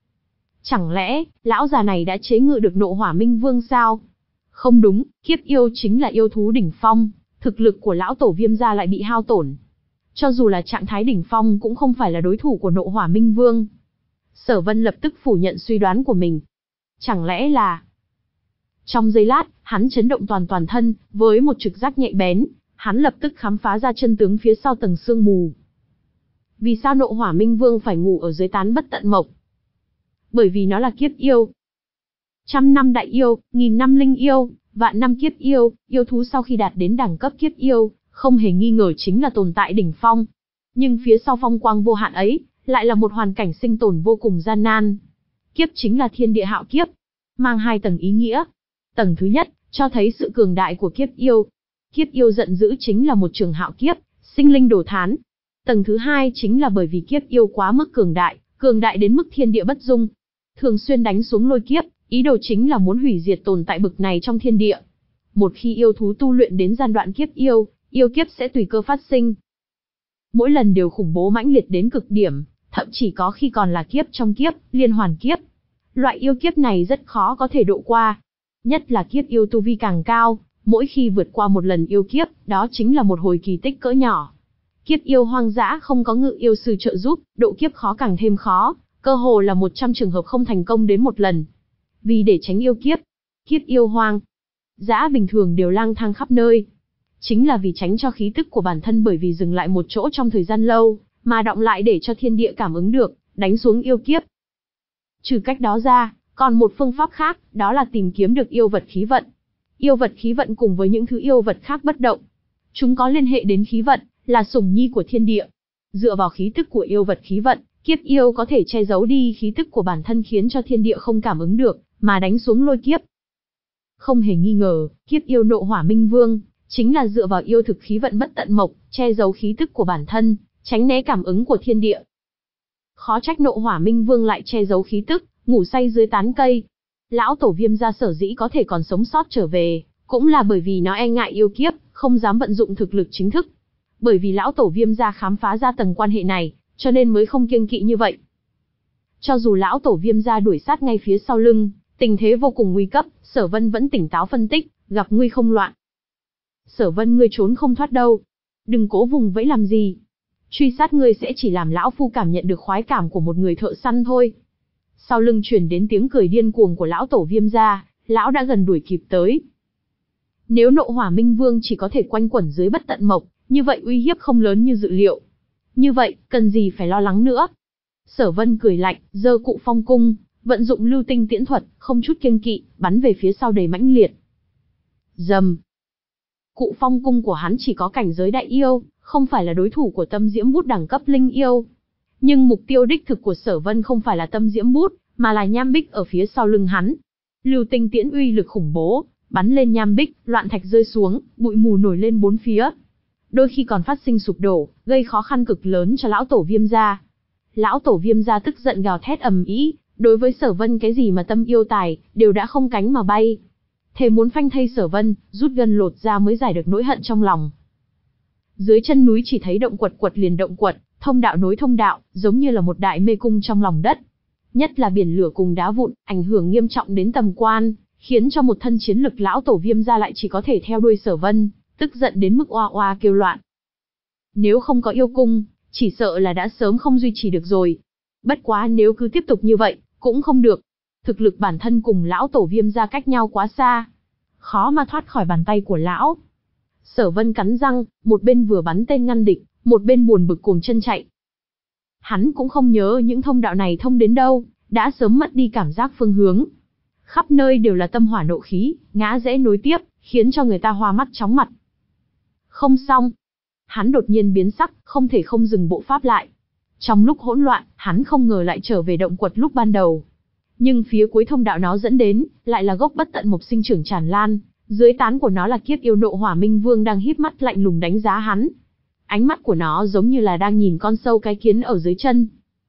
Chẳng lẽ, lão già này đã chế ngự được nộ hỏa minh vương sao? Không đúng, kiếp yêu chính là yêu thú đỉnh phong, thực lực của lão tổ Viêm gia lại bị hao tổn. Cho dù là trạng thái đỉnh phong cũng không phải là đối thủ của nộ hỏa minh vương. Sở Vân lập tức phủ nhận suy đoán của mình. Chẳng lẽ là... Trong giây lát, hắn chấn động toàn toàn thân, với một trực giác nhạy bén, hắn lập tức khám phá ra chân tướng phía sau tầng sương mù. Vì sao nộ hỏa minh vương phải ngủ ở dưới tán bất tận mộc? Bởi vì nó là kiếp yêu. Trăm năm đại yêu, nghìn năm linh yêu, vạn năm kiếp yêu, yêu thú sau khi đạt đến đẳng cấp kiếp yêu, không hề nghi ngờ chính là tồn tại đỉnh phong. Nhưng phía sau phong quang vô hạn ấy, lại là một hoàn cảnh sinh tồn vô cùng gian nan. Kiếp chính là thiên địa hạo kiếp, mang hai tầng ý nghĩa. Tầng thứ nhất, cho thấy sự cường đại của kiếp yêu. Kiếp yêu giận dữ chính là một trường hạo kiếp, sinh linh đổ thán. Tầng thứ hai chính là bởi vì kiếp yêu quá mức cường đại, cường đại đến mức thiên địa bất dung. Thường xuyên đánh xuống lôi kiếp, ý đồ chính là muốn hủy diệt tồn tại bực này trong thiên địa. Một khi yêu thú tu luyện đến giai đoạn kiếp yêu, yêu kiếp sẽ tùy cơ phát sinh. Mỗi lần đều khủng bố mãnh liệt đến cực điểm, thậm chí có khi còn là kiếp trong kiếp, liên hoàn kiếp. Loại yêu kiếp này rất khó có thể độ qua. Nhất là kiếp yêu tu vi càng cao, mỗi khi vượt qua một lần yêu kiếp, đó chính là một hồi kỳ tích cỡ nhỏ. Kiếp yêu hoang dã không có ngự yêu sư trợ giúp, độ kiếp khó càng thêm khó, cơ hồ là một trăm trường hợp không thành công đến một lần. Vì để tránh yêu kiếp, kiếp yêu hoang dã bình thường đều lang thang khắp nơi. Chính là vì tránh cho khí tức của bản thân bởi vì dừng lại một chỗ trong thời gian lâu, mà đọng lại để cho thiên địa cảm ứng được, đánh xuống yêu kiếp. Trừ cách đó ra, còn một phương pháp khác, đó là tìm kiếm được yêu vật khí vận. Yêu vật khí vận cùng với những thứ yêu vật khác bất động. Chúng có liên hệ đến khí vận, là sủng nhi của thiên địa. Dựa vào khí tức của yêu vật khí vận, kiếp yêu có thể che giấu đi khí tức của bản thân khiến cho thiên địa không cảm ứng được, mà đánh xuống lôi kiếp. Không hề nghi ngờ, kiếp yêu nộ hỏa minh vương, chính là dựa vào yêu thực khí vận bất tận mộc, che giấu khí tức của bản thân, tránh né cảm ứng của thiên địa. Khó trách nộ hỏa minh vương lại che giấu khí tức, ngủ say dưới tán cây. Lão tổ Viêm gia sở dĩ có thể còn sống sót trở về, cũng là bởi vì nó e ngại yêu kiếp, không dám vận dụng thực lực chính thức. Bởi vì lão tổ Viêm gia khám phá ra tầng quan hệ này, cho nên mới không kiêng kỵ như vậy. Cho dù lão tổ Viêm gia đuổi sát ngay phía sau lưng, tình thế vô cùng nguy cấp, Sở Vân vẫn tỉnh táo phân tích, gặp nguy không loạn. Sở Vân, ngươi trốn không thoát đâu. Đừng cố vùng vẫy làm gì. Truy sát ngươi sẽ chỉ làm lão phu cảm nhận được khoái cảm của một người thợ săn thôi. Sau lưng truyền đến tiếng cười điên cuồng của lão tổ Viêm gia, lão đã gần đuổi kịp tới. Nếu nộ hỏa minh vương chỉ có thể quanh quẩn dưới bất tận mộc, như vậy uy hiếp không lớn như dự liệu. Như vậy, cần gì phải lo lắng nữa. Sở Vân cười lạnh, giơ cụ phong cung, vận dụng lưu tinh tiễn thuật, không chút kiêng kỵ, bắn về phía sau đầy mãnh liệt. Rầm. Cụ phong cung của hắn chỉ có cảnh giới đại yêu, không phải là đối thủ của Tâm Diễm Bút đẳng cấp linh yêu. Nhưng mục tiêu đích thực của Sở Vân không phải là Tâm Diễm Bút, mà là nham bích ở phía sau lưng hắn. Lưu tinh tiễn uy lực khủng bố, bắn lên nham bích, loạn thạch rơi xuống, bụi mù nổi lên bốn phía. Đôi khi còn phát sinh sụp đổ, gây khó khăn cực lớn cho lão tổ Viêm gia. Lão tổ Viêm gia tức giận gào thét ầm ĩ, đối với Sở Vân cái gì mà tâm yêu tài, đều đã không cánh mà bay. Thề muốn phanh thây Sở Vân, rút gân lột da mới giải được nỗi hận trong lòng. Dưới chân núi chỉ thấy động quật quật liền động quật, thông đạo nối thông đạo, giống như là một đại mê cung trong lòng đất. Nhất là biển lửa cùng đá vụn, ảnh hưởng nghiêm trọng đến tầm quan, khiến cho một thân chiến lực lão tổ Viêm gia lại chỉ có thể theo đuôi Sở Vân, tức giận đến mức oa oa kêu loạn. Nếu không có yêu cung, chỉ sợ là đã sớm không duy trì được rồi. Bất quá nếu cứ tiếp tục như vậy, cũng không được. Thực lực bản thân cùng lão tổ Viêm gia cách nhau quá xa, khó mà thoát khỏi bàn tay của lão. Sở Vân cắn răng, một bên vừa bắn tên ngăn địch, một bên buồn bực cuồng chân chạy. Hắn cũng không nhớ những thông đạo này thông đến đâu, đã sớm mất đi cảm giác phương hướng. Khắp nơi đều là tâm hỏa nộ khí, ngã rẽ nối tiếp, khiến cho người ta hoa mắt chóng mặt. Không xong. Hắn đột nhiên biến sắc, không thể không dừng bộ pháp lại. Trong lúc hỗn loạn, hắn không ngờ lại trở về động quật lúc ban đầu. Nhưng phía cuối thông đạo nó dẫn đến, lại là gốc bất tận mộc sinh trưởng tràn lan, dưới tán của nó là kiếp yêu nộ hỏa minh vương đang híp mắt lạnh lùng đánh giá hắn. Ánh mắt của nó giống như là đang nhìn con sâu cái kiến ở dưới chân.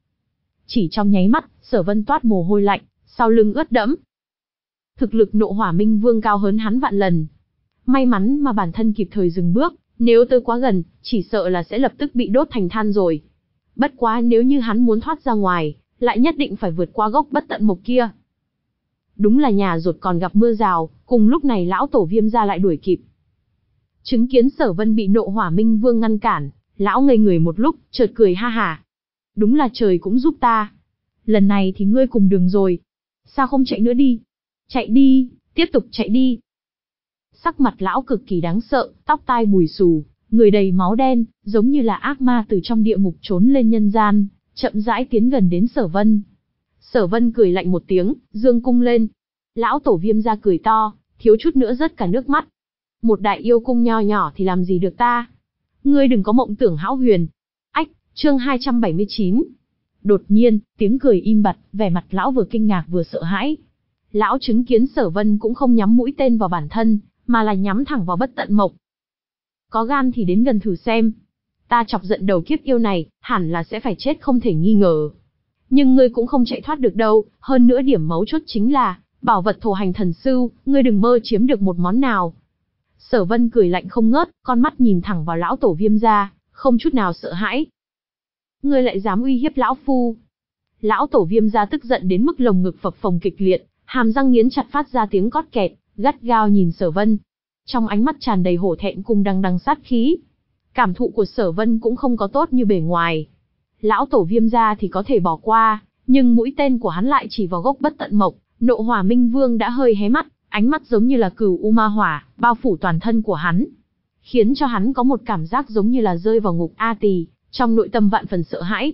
Chỉ trong nháy mắt, Sở Vân toát mồ hôi lạnh, sau lưng ướt đẫm. Thực lực nộ hỏa minh vương cao hơn hắn vạn lần. May mắn mà bản thân kịp thời dừng bước, nếu tới quá gần, chỉ sợ là sẽ lập tức bị đốt thành than rồi. Bất quá nếu như hắn muốn thoát ra ngoài, lại nhất định phải vượt qua gốc bất tận mộc kia. Đúng là nhà rột còn gặp mưa rào, cùng lúc này lão tổ Viêm gia lại đuổi kịp. Chứng kiến Sở Vân bị Nộ Hỏa Minh Vương ngăn cản, lão ngây người một lúc, chợt cười ha hả. Đúng là trời cũng giúp ta. Lần này thì ngươi cùng đường rồi. Sao không chạy nữa đi? Chạy đi, tiếp tục chạy đi. Sắc mặt lão cực kỳ đáng sợ, tóc tai bùi xù, người đầy máu đen, giống như là ác ma từ trong địa ngục trốn lên nhân gian, chậm rãi tiến gần đến Sở Vân. Sở Vân cười lạnh một tiếng, dương cung lên. Lão tổ Viêm gia cười to, thiếu chút nữa rớt cả nước mắt. Một đại yêu cung nho nhỏ thì làm gì được ta? Ngươi đừng có mộng tưởng hão huyền. Ách, chương hai trăm bảy mươi chín. Đột nhiên, tiếng cười im bặt, vẻ mặt lão vừa kinh ngạc vừa sợ hãi. Lão chứng kiến Sở Vân cũng không nhắm mũi tên vào bản thân, mà là nhắm thẳng vào bất tận mộc. Có gan thì đến gần thử xem. Ta chọc giận đầu kiếp yêu này, hẳn là sẽ phải chết không thể nghi ngờ. Nhưng ngươi cũng không chạy thoát được đâu, hơn nữa điểm mấu chốt chính là, bảo vật thổ hành thần sư, ngươi đừng mơ chiếm được một món nào. Sở Vân cười lạnh không ngớt, con mắt nhìn thẳng vào lão tổ Viêm gia, không chút nào sợ hãi. Ngươi lại dám uy hiếp lão phu? Lão tổ Viêm gia tức giận đến mức lồng ngực phập phồng kịch liệt, hàm răng nghiến chặt phát ra tiếng cót kẹt, gắt gao nhìn Sở Vân. Trong ánh mắt tràn đầy hổ thẹn cùng đằng đằng sát khí. Cảm thụ của Sở Vân cũng không có tốt như bề ngoài. Lão tổ Viêm gia thì có thể bỏ qua, nhưng mũi tên của hắn lại chỉ vào gốc bất tận mộc. Nộ Hỏa Minh Vương đã hơi hé mắt, ánh mắt giống như là cửu u ma hỏa, bao phủ toàn thân của hắn, khiến cho hắn có một cảm giác giống như là rơi vào ngục A Tỳ, trong nội tâm vạn phần sợ hãi.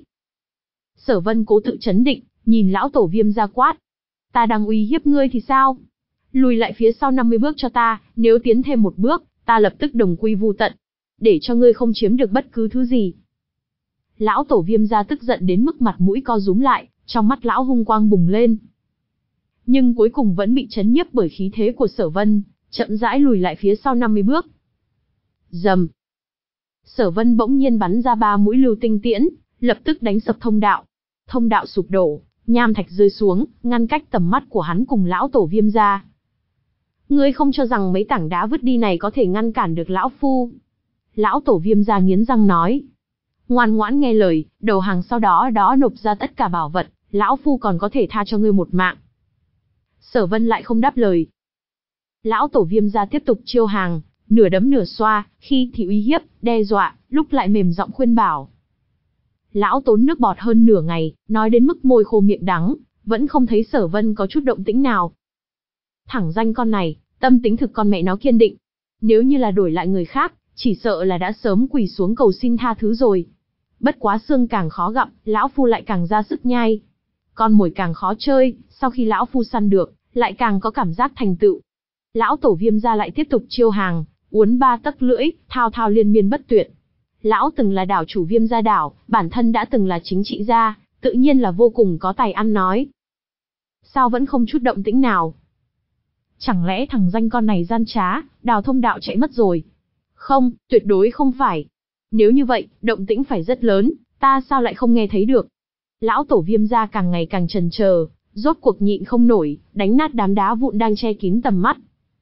Sở Vân cố tự chấn định, nhìn lão tổ Viêm gia quát: "Ta đang uy hiếp ngươi thì sao? Lùi lại phía sau năm mươi bước cho ta, nếu tiến thêm một bước, ta lập tức đồng quy vu tận, để cho ngươi không chiếm được bất cứ thứ gì." Lão tổ Viêm gia tức giận đến mức mặt mũi co rúm lại, trong mắt lão hung quang bùng lên. Nhưng cuối cùng vẫn bị chấn nhiếp bởi khí thế của Sở Vân, chậm rãi lùi lại phía sau năm mươi bước. Rầm. Sở Vân bỗng nhiên bắn ra ba mũi lưu tinh tiễn, lập tức đánh sập thông đạo. Thông đạo sụp đổ, nham thạch rơi xuống, ngăn cách tầm mắt của hắn cùng lão tổ Viêm gia. Ngươi không cho rằng mấy tảng đá vứt đi này có thể ngăn cản được lão phu? Lão tổ Viêm gia nghiến răng nói. Ngoan ngoãn nghe lời, đầu hàng sau đó đó nộp ra tất cả bảo vật, lão phu còn có thể tha cho ngươi một mạng. Sở Vân lại không đáp lời. Lão tổ Viêm gia tiếp tục chiêu hàng, nửa đấm nửa xoa, khi thì uy hiếp, đe dọa, lúc lại mềm giọng khuyên bảo. Lão tốn nước bọt hơn nửa ngày, nói đến mức môi khô miệng đắng, vẫn không thấy Sở Vân có chút động tĩnh nào. Thẳng danh con này, tâm tính thực con mẹ nó kiên định. Nếu như là đổi lại người khác, chỉ sợ là đã sớm quỳ xuống cầu xin tha thứ rồi. Bất quá xương càng khó gặm, lão phu lại càng ra sức nhai. Con mồi càng khó chơi, sau khi lão phu săn được, lại càng có cảm giác thành tựu. Lão tổ Viêm gia lại tiếp tục chiêu hàng, uốn ba tấc lưỡi, thao thao liên miên bất tuyệt. Lão từng là đảo chủ Viêm gia đảo, bản thân đã từng là chính trị gia, tự nhiên là vô cùng có tài ăn nói. Sao vẫn không chút động tĩnh nào? Chẳng lẽ thằng danh con này gian trá, đào thông đạo chạy mất rồi? Không, tuyệt đối không phải. Nếu như vậy, động tĩnh phải rất lớn, ta sao lại không nghe thấy được? Lão tổ Viêm gia càng ngày càng chần chờ, rốt cuộc nhịn không nổi, đánh nát đám đá vụn đang che kín tầm mắt.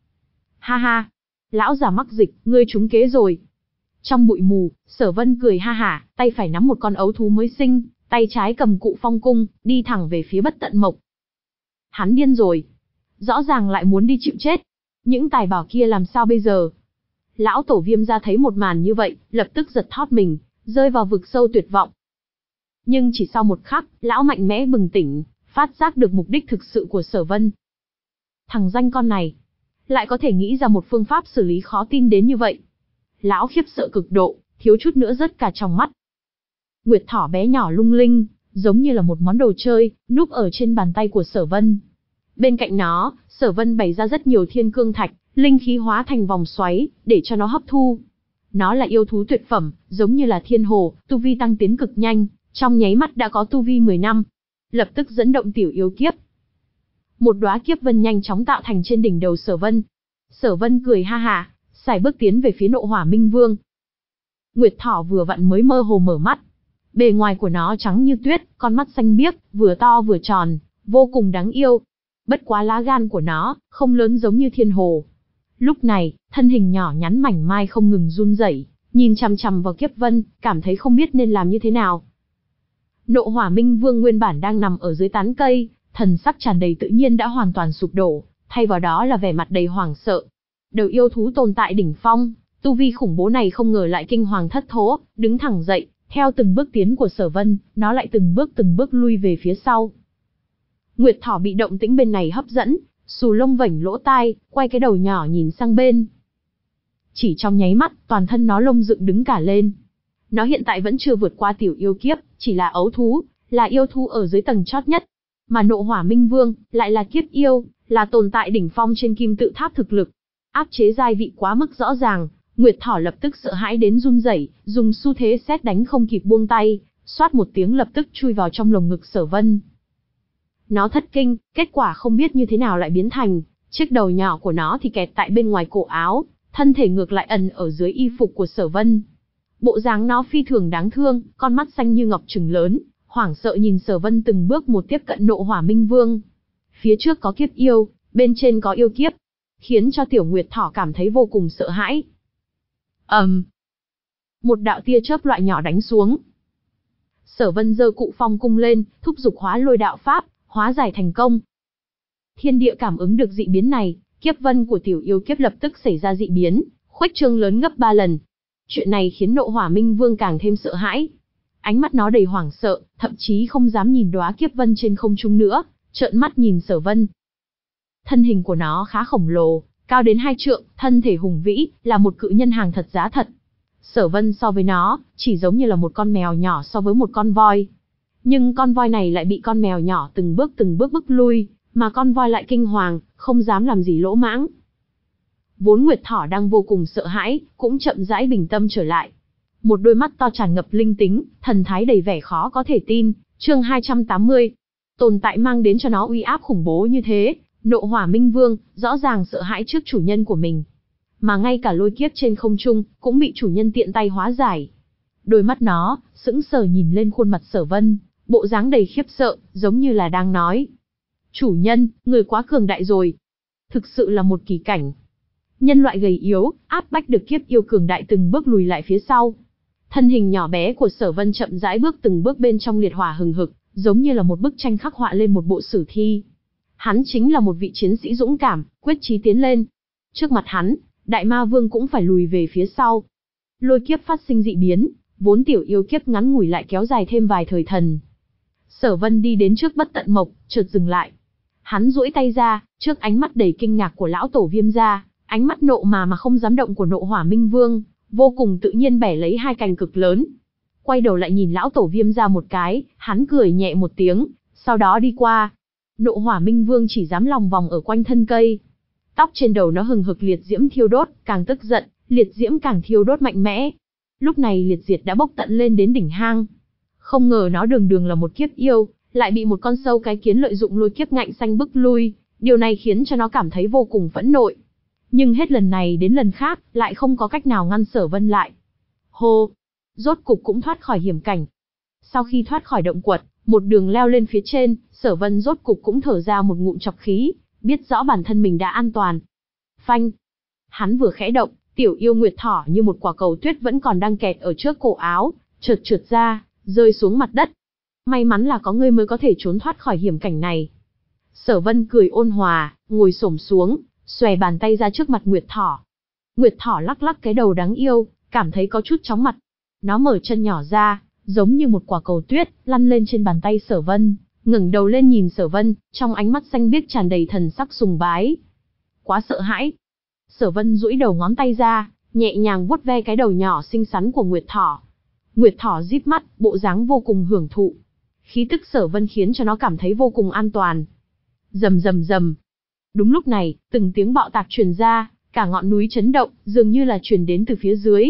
Ha ha, lão già mắc dịch, ngươi trúng kế rồi. Trong bụi mù, Sở Vân cười ha hả, tay phải nắm một con ấu thú mới sinh, tay trái cầm cụ phong cung, đi thẳng về phía bất tận mộc. Hắn điên rồi, rõ ràng lại muốn đi chịu chết. Những tài bảo kia làm sao bây giờ? Lão tổ Viêm gia thấy một màn như vậy, lập tức giật thót mình, rơi vào vực sâu tuyệt vọng. Nhưng chỉ sau một khắc, lão mạnh mẽ bừng tỉnh, phát giác được mục đích thực sự của Sở Vân. Thằng danh con này, lại có thể nghĩ ra một phương pháp xử lý khó tin đến như vậy. Lão khiếp sợ cực độ, thiếu chút nữa rớt cả trong mắt. Nguyệt thỏ bé nhỏ lung linh, giống như là một món đồ chơi, núp ở trên bàn tay của Sở Vân. Bên cạnh nó, Sở Vân bày ra rất nhiều thiên cương thạch, linh khí hóa thành vòng xoáy, để cho nó hấp thu. Nó là yêu thú tuyệt phẩm, giống như là thiên hồ, tu vi tăng tiến cực nhanh, trong nháy mắt đã có tu vi mười năm. Lập tức dẫn động tiểu yêu kiếp. Một đóa kiếp vân nhanh chóng tạo thành trên đỉnh đầu Sở Vân. Sở Vân cười ha hả, sải bước tiến về phía Nộ Hỏa Minh Vương. Nguyệt thỏ vừa vặn mới mơ hồ mở mắt. Bề ngoài của nó trắng như tuyết, con mắt xanh biếc, vừa to vừa tròn, vô cùng đáng yêu. Bất quá lá gan của nó, không lớn giống như thiên hồ. Lúc này, thân hình nhỏ nhắn mảnh mai không ngừng run rẩy, nhìn chằm chằm vào kiếp vân, cảm thấy không biết nên làm như thế nào. Nộ Hỏa Minh Vương nguyên bản đang nằm ở dưới tán cây, thần sắc tràn đầy tự nhiên đã hoàn toàn sụp đổ, thay vào đó là vẻ mặt đầy hoảng sợ. Đầu yêu thú tồn tại đỉnh phong, tu vi khủng bố này không ngờ lại kinh hoàng thất thố, đứng thẳng dậy, theo từng bước tiến của Sở Vân, nó lại từng bước từng bước lui về phía sau. Nguyệt Thỏ bị động tĩnh bên này hấp dẫn, xù lông vểnh lỗ tai, quay cái đầu nhỏ nhìn sang bên. Chỉ trong nháy mắt, toàn thân nó lông dựng đứng cả lên. Nó hiện tại vẫn chưa vượt qua tiểu yêu kiếp, chỉ là ấu thú, là yêu thú ở dưới tầng chót nhất. Mà Nộ Hỏa Minh Vương, lại là kiếp yêu, là tồn tại đỉnh phong trên kim tự tháp thực lực. Áp chế giai vị quá mức rõ ràng, Nguyệt Thỏ lập tức sợ hãi đến run rẩy, dùng xu thế sét đánh không kịp buông tay, xoát một tiếng lập tức chui vào trong lồng ngực Sở Vân. Nó thất kinh, kết quả không biết như thế nào lại biến thành, chiếc đầu nhỏ của nó thì kẹt tại bên ngoài cổ áo, thân thể ngược lại ẩn ở dưới y phục của Sở Vân. Bộ dáng nó phi thường đáng thương, con mắt xanh như ngọc trừng lớn, hoảng sợ nhìn Sở Vân từng bước một tiếp cận Nộ Hỏa Minh Vương. Phía trước có kiếp yêu, bên trên có yêu kiếp, khiến cho tiểu Nguyệt Thỏ cảm thấy vô cùng sợ hãi. ầm, um, một đạo tia chớp loại nhỏ đánh xuống. Sở Vân giơ cụ phong cung lên, thúc giục hóa lôi đạo pháp, hóa giải thành công. Thiên địa cảm ứng được dị biến này, kiếp vân của tiểu yêu kiếp lập tức xảy ra dị biến, khuếch trương lớn gấp ba lần. Chuyện này khiến Nộ Hỏa Minh Vương càng thêm sợ hãi. Ánh mắt nó đầy hoảng sợ, thậm chí không dám nhìn đóa kiếp vân trên không trung nữa, trợn mắt nhìn Sở Vân. Thân hình của nó khá khổng lồ, cao đến hai trượng, thân thể hùng vĩ, là một cự nhân hàng thật giá thật. Sở Vân so với nó, chỉ giống như là một con mèo nhỏ so với một con voi. Nhưng con voi này lại bị con mèo nhỏ từng bước từng bước bức lui, mà con voi lại kinh hoàng, không dám làm gì lỗ mãng. Vốn Nguyệt Thỏ đang vô cùng sợ hãi, cũng chậm rãi bình tâm trở lại. Một đôi mắt to tràn ngập linh tính, thần thái đầy vẻ khó có thể tin. Chương hai trăm tám mươi. Tồn tại mang đến cho nó uy áp khủng bố như thế, Nộ Hỏa Minh Vương, rõ ràng sợ hãi trước chủ nhân của mình. Mà ngay cả lôi kiếp trên không trung, cũng bị chủ nhân tiện tay hóa giải. Đôi mắt nó, sững sờ nhìn lên khuôn mặt Sở Vân, bộ dáng đầy khiếp sợ, giống như là đang nói. Chủ nhân, người quá cường đại rồi. Thực sự là một kỳ cảnh. Nhân loại gầy yếu, áp bách được kiếp yêu cường đại từng bước lùi lại phía sau. Thân hình nhỏ bé của Sở Vân chậm rãi bước từng bước bên trong liệt hỏa hừng hực, giống như là một bức tranh khắc họa lên một bộ sử thi. Hắn chính là một vị chiến sĩ dũng cảm, quyết chí tiến lên. Trước mặt hắn, Đại Ma Vương cũng phải lùi về phía sau. Lôi kiếp phát sinh dị biến, vốn tiểu yêu kiếp ngắn ngủi lại kéo dài thêm vài thời thần. Sở Vân đi đến trước Bất Tận Mộc, chợt dừng lại. Hắn duỗi tay ra, trước ánh mắt đầy kinh ngạc của lão tổ Viêm gia, ánh mắt nộ mà mà không dám động của Nộ Hỏa Minh Vương, vô cùng tự nhiên bẻ lấy hai cành cực lớn. Quay đầu lại nhìn lão tổ Viêm gia một cái, hắn cười nhẹ một tiếng, sau đó đi qua. Nộ Hỏa Minh Vương chỉ dám lòng vòng ở quanh thân cây. Tóc trên đầu nó hừng hực liệt diễm thiêu đốt, càng tức giận, liệt diễm càng thiêu đốt mạnh mẽ. Lúc này liệt diệt đã bốc tận lên đến đỉnh hang. Không ngờ nó đường đường là một kiếp yêu, lại bị một con sâu cái kiến lợi dụng lôi kiếp ngạnh xanh bức lui, điều này khiến cho nó cảm thấy vô cùng phẫn nộ. Nhưng hết lần này đến lần khác, lại không có cách nào ngăn Sở Vân lại. Hô! Rốt cục cũng thoát khỏi hiểm cảnh. Sau khi thoát khỏi động quật, một đường leo lên phía trên, Sở Vân rốt cục cũng thở ra một ngụm trọc khí, biết rõ bản thân mình đã an toàn. Phanh! Hắn vừa khẽ động, tiểu yêu Nguyệt Thỏ như một quả cầu tuyết vẫn còn đang kẹt ở trước cổ áo, chợt trượt ra, rơi xuống mặt đất. May mắn là có ngươi mới có thể trốn thoát khỏi hiểm cảnh này. Sở Vân cười ôn hòa, ngồi xổm xuống, xòe bàn tay ra trước mặt Nguyệt Thỏ. Nguyệt Thỏ lắc lắc cái đầu đáng yêu, cảm thấy có chút chóng mặt. Nó mở chân nhỏ ra, giống như một quả cầu tuyết, lăn lên trên bàn tay Sở Vân, ngẩng đầu lên nhìn Sở Vân, trong ánh mắt xanh biếc tràn đầy thần sắc sùng bái. Quá sợ hãi. Sở Vân duỗi đầu ngón tay ra, nhẹ nhàng vuốt ve cái đầu nhỏ xinh xắn của Nguyệt Thỏ. Nguyệt Thỏ díp mắt, bộ dáng vô cùng hưởng thụ. Khí tức Sở Vân khiến cho nó cảm thấy vô cùng an toàn. Rầm rầm rầm. Đúng lúc này, từng tiếng bạo tạc truyền ra, cả ngọn núi chấn động, dường như là truyền đến từ phía dưới.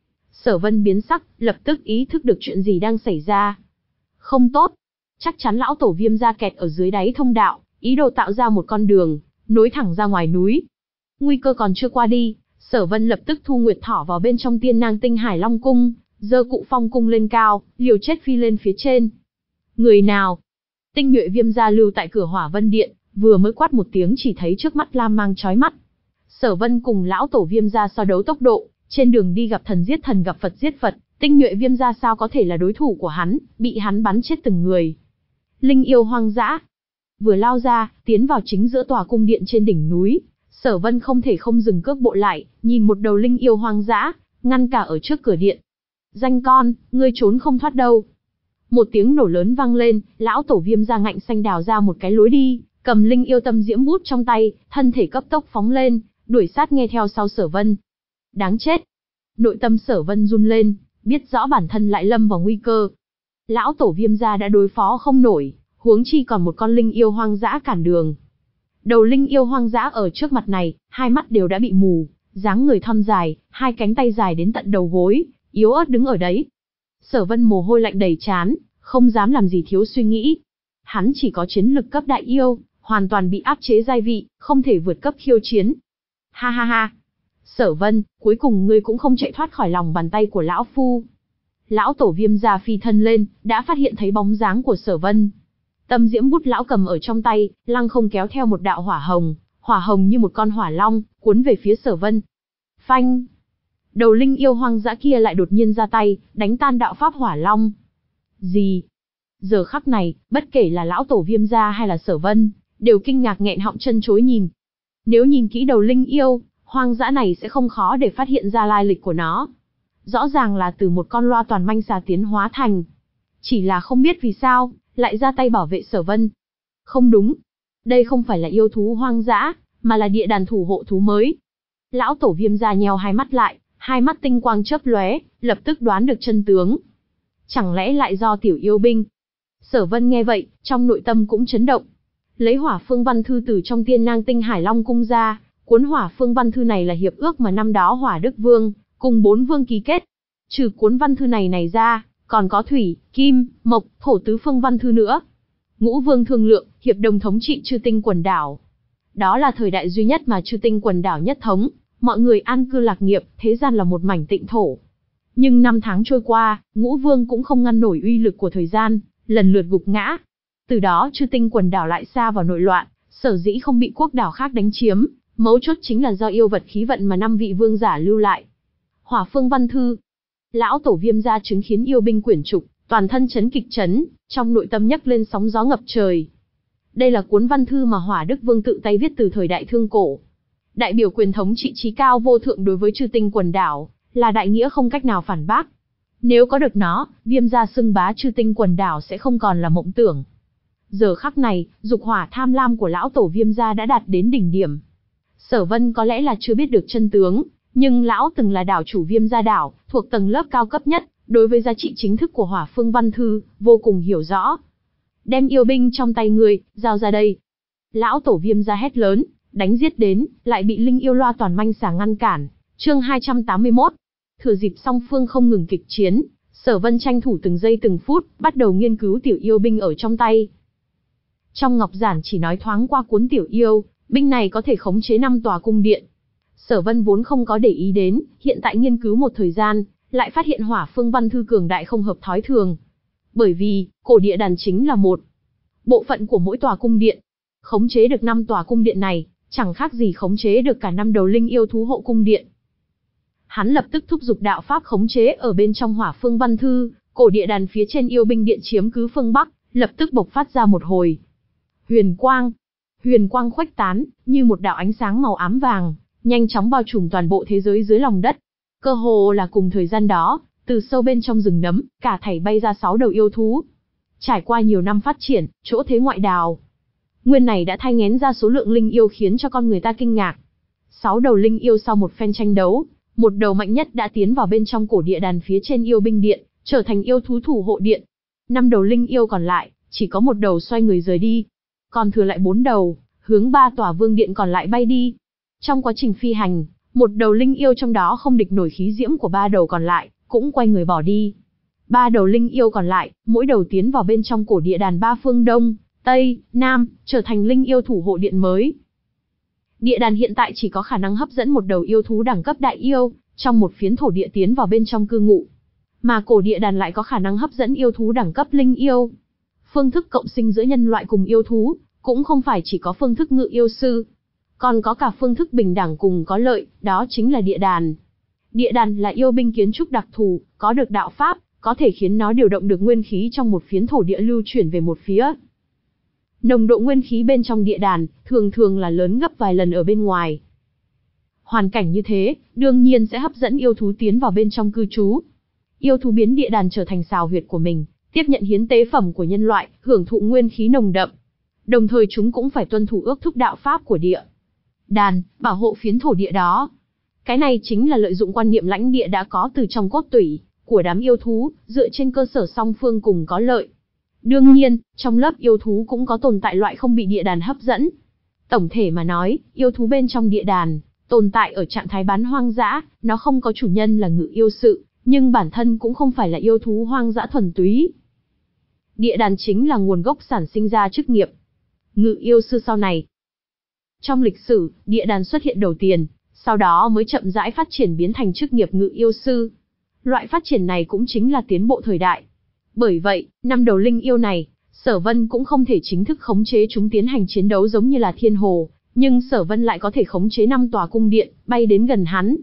Sở Vân biến sắc, lập tức ý thức được chuyện gì đang xảy ra. Không tốt, chắc chắn lão tổ Viêm gia kẹt ở dưới đáy thông đạo, ý đồ tạo ra một con đường, nối thẳng ra ngoài núi. Nguy cơ còn chưa qua đi, Sở Vân lập tức thu Nguyệt Thỏ vào bên trong Tiên Nang Tinh Hải Long Cung, giơ cụ phong cung lên cao, liều chết phi lên phía trên. Người nào? Tinh nhuệ Viêm gia lưu tại cửa Hỏa Vân Điện, vừa mới quát một tiếng chỉ thấy trước mắt lam mang chói mắt. Sở Vân cùng lão tổ Viêm gia so đấu tốc độ, trên đường đi gặp thần giết thần gặp Phật giết Phật, Tinh nhuệ Viêm gia sao có thể là đối thủ của hắn, bị hắn bắn chết từng người. Linh yêu hoang dã. Vừa lao ra, tiến vào chính giữa tòa cung điện trên đỉnh núi, Sở Vân không thể không dừng cước bộ lại, nhìn một đầu linh yêu hoang dã, ngăn cả ở trước cửa điện. Danh con, ngươi trốn không thoát đâu. Một tiếng nổ lớn vang lên, lão tổ Viêm gia ngạnh xanh đào ra một cái lối đi, cầm linh yêu tâm diễm bút trong tay, thân thể cấp tốc phóng lên, đuổi sát nghe theo sau Sở Vân. Đáng chết! Nội tâm Sở Vân run lên, biết rõ bản thân lại lâm vào nguy cơ. Lão tổ Viêm gia đã đối phó không nổi, huống chi còn một con linh yêu hoang dã cản đường. Đầu linh yêu hoang dã ở trước mặt này, hai mắt đều đã bị mù, dáng người thon dài, hai cánh tay dài đến tận đầu gối, yếu ớt đứng ở đấy. Sở Vân mồ hôi lạnh đầy trán, không dám làm gì thiếu suy nghĩ. Hắn chỉ có chiến lực cấp đại yêu, hoàn toàn bị áp chế giai vị, không thể vượt cấp khiêu chiến. Ha ha ha! Sở Vân, cuối cùng ngươi cũng không chạy thoát khỏi lòng bàn tay của lão phu. Lão tổ Viêm gia phi thân lên, đã phát hiện thấy bóng dáng của Sở Vân. Tâm diễm bút lão cầm ở trong tay, lăng không kéo theo một đạo hỏa hồng, hỏa hồng như một con hỏa long, cuốn về phía Sở Vân. Phanh! Đầu linh yêu hoang dã kia lại đột nhiên ra tay, đánh tan đạo pháp hỏa long. Gì? Giờ khắc này, bất kể là lão tổ Viêm gia hay là Sở Vân, đều kinh ngạc nghẹn họng chân chối nhìn. Nếu nhìn kỹ đầu linh yêu hoang dã này sẽ không khó để phát hiện ra lai lịch của nó. Rõ ràng là từ một con loa toàn manh xà tiến hóa thành. Chỉ là không biết vì sao, lại ra tay bảo vệ Sở Vân. Không đúng. Đây không phải là yêu thú hoang dã, mà là địa đàn thủ hộ thú mới. Lão tổ Viêm gia nheo hai mắt lại, hai mắt tinh quang chớp lóe, lập tức đoán được chân tướng. Chẳng lẽ lại do tiểu yêu binh? Sở Vân nghe vậy, trong nội tâm cũng chấn động. Lấy hỏa phương văn thư từ trong tiên nang tinh Hải Long cung ra, cuốn hỏa phương văn thư này là hiệp ước mà năm đó Hỏa Đức Vương cùng bốn vương ký kết. Trừ cuốn văn thư này này ra, còn có thủy, kim, mộc, thổ tứ phương văn thư nữa. Ngũ vương thương lượng, hiệp đồng thống trị Chư Tinh quần đảo. Đó là thời đại duy nhất mà Chư Tinh quần đảo nhất thống, mọi người an cư lạc nghiệp, thế gian là một mảnh tịnh thổ. Nhưng năm tháng trôi qua, Ngũ vương cũng không ngăn nổi uy lực của thời gian, lần lượt gục ngã. Từ đó Chư Tinh quần đảo lại xa vào nội loạn, sở dĩ không bị quốc đảo khác đánh chiếm, mấu chốt chính là do yêu vật khí vận mà năm vị vương giả lưu lại. Hỏa phương văn thư. Lão tổ Viêm gia chứng khiến yêu binh quyển trục, toàn thân chấn kịch chấn, trong nội tâm nhấc lên sóng gió ngập trời. Đây là cuốn văn thư mà Hỏa Đức Vương tự tay viết từ thời đại thương cổ. Đại biểu quyền thống trị trí cao vô thượng đối với Chư Tinh quần đảo, là đại nghĩa không cách nào phản bác. Nếu có được nó, Viêm gia xưng bá Chư Tinh quần đảo sẽ không còn là mộng tưởng. Giờ khắc này, dục hỏa tham lam của lão tổ Viêm gia đã đạt đến đỉnh điểm. Sở Vân có lẽ là chưa biết được chân tướng, nhưng lão từng là đảo chủ Viêm gia đảo, thuộc tầng lớp cao cấp nhất, đối với giá trị chính thức của hỏa phương văn thư, vô cùng hiểu rõ. Đem yêu binh trong tay ngươi, giao ra đây. Lão tổ Viêm gia hét lớn, đánh giết đến, lại bị linh yêu loa toàn manh xà ngăn cản. Chương hai trăm tám mươi mốt. Thừa dịp song phương không ngừng kịch chiến, Sở Vân tranh thủ từng giây từng phút, bắt đầu nghiên cứu tiểu yêu binh ở trong tay. Trong ngọc giản chỉ nói thoáng qua cuốn tiểu yêu binh này có thể khống chế năm tòa cung điện. Sở Vân vốn không có để ý đến, hiện tại nghiên cứu một thời gian, lại phát hiện hỏa phương văn thư cường đại không hợp thói thường. Bởi vì, cổ địa đàn chính là một bộ phận của mỗi tòa cung điện. Khống chế được năm tòa cung điện này, chẳng khác gì khống chế được cả năm đầu linh yêu thú hộ cung điện. Hắn lập tức thúc giục đạo pháp khống chế ở bên trong hỏa phương văn thư, cổ địa đàn phía trên yêu binh điện chiếm cứ phương Bắc, lập tức bộc phát ra một hồi huyền quang. Huyền quang khuếch tán, như một đạo ánh sáng màu ám vàng, nhanh chóng bao trùm toàn bộ thế giới dưới lòng đất. Cơ hồ là cùng thời gian đó, từ sâu bên trong rừng nấm, cả thảy bay ra sáu đầu yêu thú. Trải qua nhiều năm phát triển, chỗ thế ngoại đào nguyên này đã thay nghén ra số lượng linh yêu khiến cho con người ta kinh ngạc. Sáu đầu linh yêu sau một phen tranh đấu, một đầu mạnh nhất đã tiến vào bên trong cổ địa đàn phía trên yêu binh điện, trở thành yêu thú thủ hộ điện. Năm đầu linh yêu còn lại, chỉ có một đầu xoay người rời đi. Còn thừa lại bốn đầu, hướng ba tòa vương điện còn lại bay đi. Trong quá trình phi hành, một đầu linh yêu trong đó không địch nổi khí diễm của ba đầu còn lại, cũng quay người bỏ đi. Ba đầu linh yêu còn lại, mỗi đầu tiến vào bên trong cổ địa đàn ba phương Đông, Tây, Nam, trở thành linh yêu thủ hộ điện mới. Địa đàn hiện tại chỉ có khả năng hấp dẫn một đầu yêu thú đẳng cấp đại yêu, trong một phiến thổ địa tiến vào bên trong cư ngụ. Mà cổ địa đàn lại có khả năng hấp dẫn yêu thú đẳng cấp linh yêu. Phương thức cộng sinh giữa nhân loại cùng yêu thú, cũng không phải chỉ có phương thức ngự yêu sư, còn có cả phương thức bình đẳng cùng có lợi, đó chính là địa đàn. Địa đàn là yêu binh kiến trúc đặc thù, có được đạo pháp, có thể khiến nó điều động được nguyên khí trong một phiến thổ địa lưu chuyển về một phía. Nồng độ nguyên khí bên trong địa đàn thường thường là lớn gấp vài lần ở bên ngoài. Hoàn cảnh như thế, đương nhiên sẽ hấp dẫn yêu thú tiến vào bên trong cư trú. Yêu thú biến địa đàn trở thành sào huyệt của mình, tiếp nhận hiến tế phẩm của nhân loại, hưởng thụ nguyên khí nồng đậm. Đồng thời chúng cũng phải tuân thủ ước thúc đạo pháp của địa đàn, bảo hộ phiến thổ địa đó. Cái này chính là lợi dụng quan niệm lãnh địa đã có từ trong cốt tủy của đám yêu thú, dựa trên cơ sở song phương cùng có lợi. Đương nhiên, trong lớp yêu thú cũng có tồn tại loại không bị địa đàn hấp dẫn. Tổng thể mà nói, yêu thú bên trong địa đàn tồn tại ở trạng thái bán hoang dã, nó không có chủ nhân là ngự yêu sự, nhưng bản thân cũng không phải là yêu thú hoang dã thuần túy. Địa đàn chính là nguồn gốc sản sinh ra chức nghiệp ngự yêu sư sau này. Trong lịch sử, địa đàn xuất hiện đầu tiên, sau đó mới chậm rãi phát triển biến thành chức nghiệp ngự yêu sư. Loại phát triển này cũng chính là tiến bộ thời đại. Bởi vậy, năm đầu linh yêu này, Sở Vân cũng không thể chính thức khống chế chúng tiến hành chiến đấu giống như là Thiên Hồ, nhưng Sở Vân lại có thể khống chế năm tòa cung điện, bay đến gần hắn.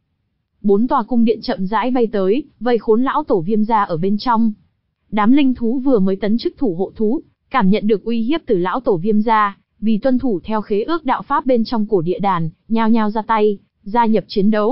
Bốn tòa cung điện chậm rãi bay tới, vây khốn lão tổ Viêm gia ở bên trong. Đám linh thú vừa mới tấn chức thủ hộ thú, cảm nhận được uy hiếp từ lão tổ Viêm gia, vì tuân thủ theo khế ước đạo pháp bên trong cổ địa đàn, nhao nhao ra tay, gia nhập chiến đấu.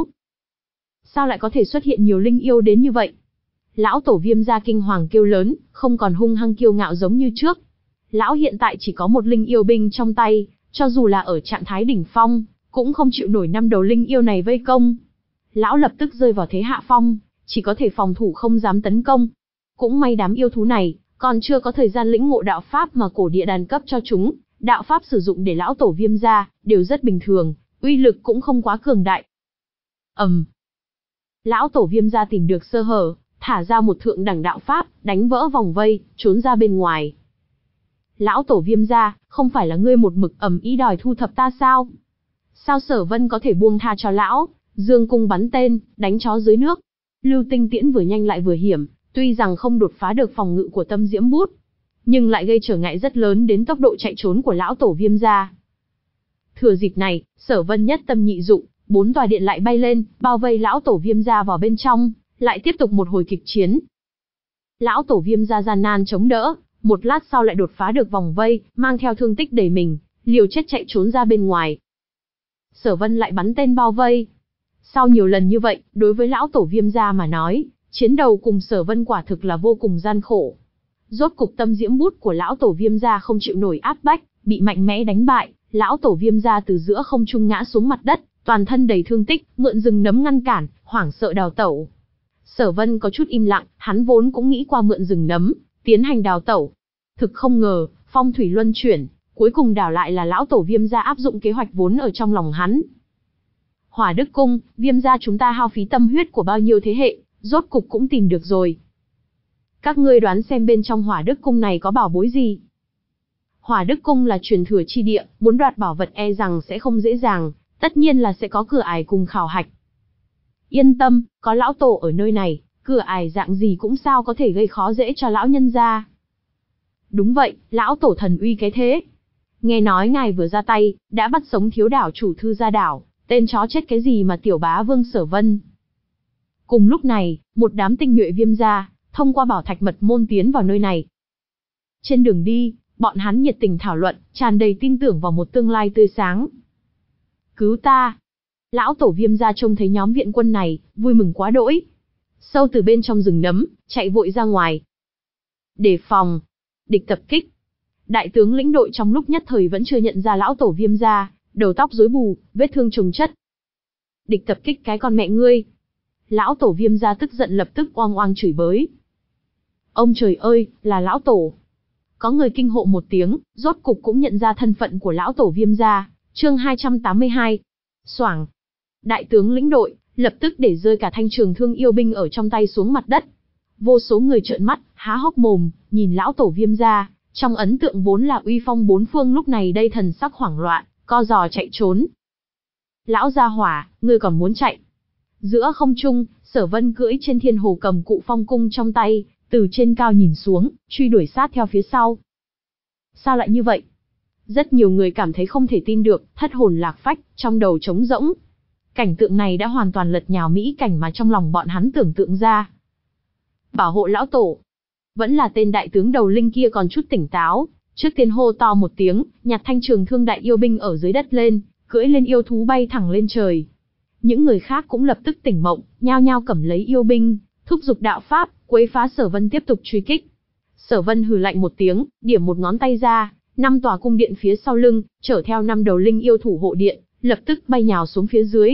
Sao lại có thể xuất hiện nhiều linh yêu đến như vậy? Lão tổ Viêm gia kinh hoàng kêu lớn, không còn hung hăng kiêu ngạo giống như trước. Lão hiện tại chỉ có một linh yêu binh trong tay, cho dù là ở trạng thái đỉnh phong, cũng không chịu nổi năm đầu linh yêu này vây công. Lão lập tức rơi vào thế hạ phong, chỉ có thể phòng thủ không dám tấn công. Cũng may đám yêu thú này, còn chưa có thời gian lĩnh ngộ đạo pháp mà cổ địa đàn cấp cho chúng, đạo pháp sử dụng để lão tổ Viêm gia, đều rất bình thường, uy lực cũng không quá cường đại. ầm, um. Lão tổ Viêm gia tìm được sơ hở, thả ra một thượng đẳng đạo pháp, đánh vỡ vòng vây, trốn ra bên ngoài. Lão tổ Viêm gia, không phải là ngươi một mực ầm ý đòi thu thập ta sao? Sao Sở Vân có thể buông tha cho lão? Dương cung bắn tên, đánh chó dưới nước. Lưu tinh tiễn vừa nhanh lại vừa hiểm, tuy rằng không đột phá được phòng ngự của Tâm Diễm Bút, nhưng lại gây trở ngại rất lớn đến tốc độ chạy trốn của lão tổ Viêm gia. Thừa dịp này, Sở Vân nhất tâm nhị dụng, bốn tòa điện lại bay lên, bao vây lão tổ Viêm gia vào bên trong, lại tiếp tục một hồi kịch chiến. Lão tổ Viêm gia gian nan chống đỡ, một lát sau lại đột phá được vòng vây, mang theo thương tích đầy mình, liều chết chạy trốn ra bên ngoài. Sở Vân lại bắn tên bao vây. Sau nhiều lần như vậy, đối với lão tổ Viêm gia mà nói, chiến đầu cùng Sở Vân quả thực là vô cùng gian khổ. Rốt cục Tâm Diễm Bút của lão tổ Viêm gia không chịu nổi áp bách, bị mạnh mẽ đánh bại, lão tổ Viêm gia từ giữa không trung ngã xuống mặt đất, toàn thân đầy thương tích, mượn rừng nấm ngăn cản, hoảng sợ đào tẩu. Sở Vân có chút im lặng, hắn vốn cũng nghĩ qua mượn rừng nấm, tiến hành đào tẩu. Thực không ngờ, phong thủy luân chuyển, cuối cùng đảo lại là lão tổ Viêm gia áp dụng kế hoạch vốn ở trong lòng hắn. Hỏa Đức Cung, Viêm gia chúng ta hao phí tâm huyết của bao nhiêu thế hệ, rốt cục cũng tìm được rồi. Các ngươi đoán xem bên trong Hỏa Đức Cung này có bảo bối gì? Hỏa Đức Cung là truyền thừa chi địa, muốn đoạt bảo vật e rằng sẽ không dễ dàng, tất nhiên là sẽ có cửa ải cùng khảo hạch. Yên tâm, có lão tổ ở nơi này, cửa ải dạng gì cũng sao có thể gây khó dễ cho lão nhân gia. Đúng vậy, lão tổ thần uy cái thế. Nghe nói ngài vừa ra tay, đã bắt sống thiếu đảo chủ Thư Gia đảo, tên chó chết cái gì mà tiểu bá vương Sở Vân. Cùng lúc này, một đám tinh nhuệ Viêm gia, thông qua bảo thạch mật môn tiến vào nơi này. Trên đường đi, bọn hắn nhiệt tình thảo luận, tràn đầy tin tưởng vào một tương lai tươi sáng. Cứu ta! Lão tổ Viêm gia trông thấy nhóm viện quân này, vui mừng quá đỗi. Sâu từ bên trong rừng nấm, chạy vội ra ngoài. Đề phòng! Địch tập kích! Đại tướng lĩnh đội trong lúc nhất thời vẫn chưa nhận ra lão tổ Viêm gia, đầu tóc rối bù, vết thương chồng chất. Địch tập kích cái con mẹ ngươi! Lão tổ Viêm gia tức giận lập tức oang oang chửi bới. Ông trời ơi, là lão tổ! Có người kinh hộ một tiếng, rốt cục cũng nhận ra thân phận của lão tổ Viêm gia. Chương hai trăm tám mươi hai. Xoảng. Đại tướng lĩnh đội, lập tức để rơi cả thanh trường thương yêu binh ở trong tay xuống mặt đất. Vô số người trợn mắt, há hốc mồm, nhìn lão tổ Viêm gia, trong ấn tượng vốn là uy phong bốn phương lúc này đây thần sắc hoảng loạn, co giò chạy trốn. Lão gia hỏa, ngươi còn muốn chạy? Giữa không trung, Sở Vân cưỡi trên Thiên Hồ cầm cụ phong cung trong tay, từ trên cao nhìn xuống, truy đuổi sát theo phía sau. Sao lại như vậy? Rất nhiều người cảm thấy không thể tin được, thất hồn lạc phách, trong đầu trống rỗng. Cảnh tượng này đã hoàn toàn lật nhào mỹ cảnh mà trong lòng bọn hắn tưởng tượng ra. Bảo hộ lão tổ. Vẫn là tên đại tướng đầu linh kia còn chút tỉnh táo, trước tiên hô to một tiếng, nhặt thanh trường thương đại yêu binh ở dưới đất lên, cưỡi lên yêu thú bay thẳng lên trời. Những người khác cũng lập tức tỉnh mộng, nhao nhao cầm lấy yêu binh, thúc giục đạo pháp, quấy phá Sở Vân tiếp tục truy kích. Sở Vân hừ lạnh một tiếng, điểm một ngón tay ra, năm tòa cung điện phía sau lưng, chở theo năm đầu linh yêu thủ hộ điện, lập tức bay nhào xuống phía dưới.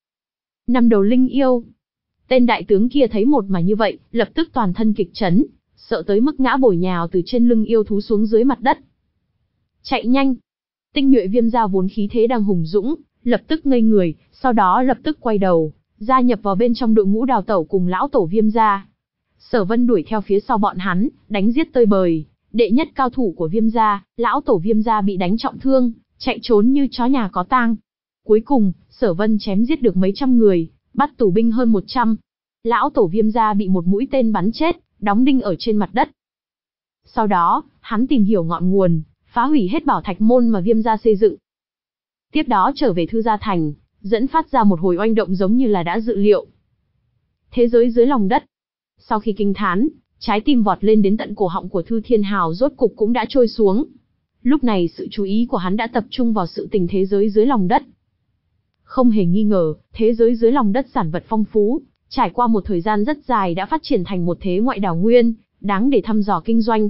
Năm đầu linh yêu. Tên đại tướng kia thấy một mà như vậy, lập tức toàn thân kịch chấn, sợ tới mức ngã bổ nhào từ trên lưng yêu thú xuống dưới mặt đất. Chạy nhanh! Tinh nhuệ Viêm gia vốn khí thế đang hùng dũng, lập tức ngây người, sau đó lập tức quay đầu, gia nhập vào bên trong đội ngũ đào tẩu cùng lão tổ Viêm gia. Sở Vân đuổi theo phía sau bọn hắn, đánh giết tơi bời, đệ nhất cao thủ của Viêm gia, lão tổ Viêm gia bị đánh trọng thương, chạy trốn như chó nhà có tang. Cuối cùng, Sở Vân chém giết được mấy trăm người, bắt tù binh hơn một trăm. Lão tổ Viêm gia bị một mũi tên bắn chết, đóng đinh ở trên mặt đất. Sau đó, hắn tìm hiểu ngọn nguồn, phá hủy hết bảo thạch môn mà Viêm gia xây dựng. Tiếp đó trở về Thư Gia Thành, dẫn phát ra một hồi oanh động giống như là đã dự liệu. Thế giới dưới lòng đất. Sau khi kinh thán, trái tim vọt lên đến tận cổ họng của Thư Thiên Hào rốt cục cũng đã trôi xuống. Lúc này sự chú ý của hắn đã tập trung vào sự tình thế giới dưới lòng đất. Không hề nghi ngờ, thế giới dưới lòng đất sản vật phong phú, trải qua một thời gian rất dài đã phát triển thành một thế ngoại đảo nguyên, đáng để thăm dò kinh doanh.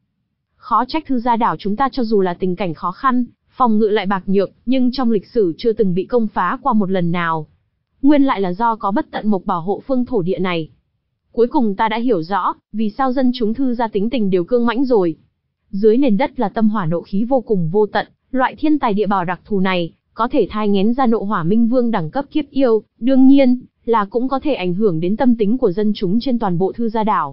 Khó trách Thư gia đảo chúng ta cho dù là tình cảnh khó khăn, phòng ngự lại bạc nhược, nhưng trong lịch sử chưa từng bị công phá qua một lần nào. Nguyên lại là do có bất tận mộc bảo hộ phương thổ địa này. Cuối cùng ta đã hiểu rõ, vì sao dân chúng Thư gia tính tình đều cương mãnh rồi. Dưới nền đất là tâm hỏa nộ khí vô cùng vô tận, loại thiên tài địa bảo đặc thù này, có thể thai nghén ra nộ hỏa minh vương đẳng cấp kiếp yêu, đương nhiên, là cũng có thể ảnh hưởng đến tâm tính của dân chúng trên toàn bộ Thư gia đảo.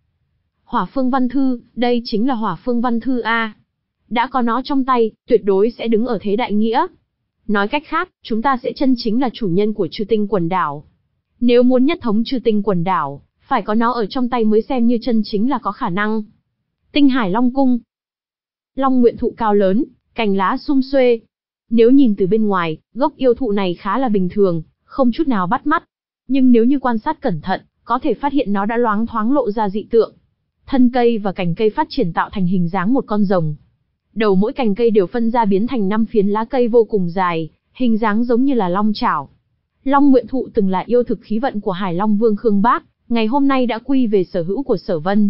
Hỏa phương văn thư, đây chính là hỏa phương văn thư A. Đã có nó trong tay, tuyệt đối sẽ đứng ở thế đại nghĩa. Nói cách khác, chúng ta sẽ chân chính là chủ nhân của Chư Tinh quần đảo. Nếu muốn nhất thống Chư Tinh quần đảo, phải có nó ở trong tay mới xem như chân chính là có khả năng. Tinh Hải Long Cung. Long nguyện thụ cao lớn, cành lá sum xuê. Nếu nhìn từ bên ngoài, gốc yêu thụ này khá là bình thường, không chút nào bắt mắt. Nhưng nếu như quan sát cẩn thận, có thể phát hiện nó đã loáng thoáng lộ ra dị tượng. Thân cây và cành cây phát triển tạo thành hình dáng một con rồng. Đầu mỗi cành cây đều phân ra biến thành năm phiến lá cây vô cùng dài, hình dáng giống như là long chảo. Long nguyện thụ từng là yêu thực khí vận của Hải Long Vương Khương Bác, ngày hôm nay đã quy về sở hữu của Sở Vân.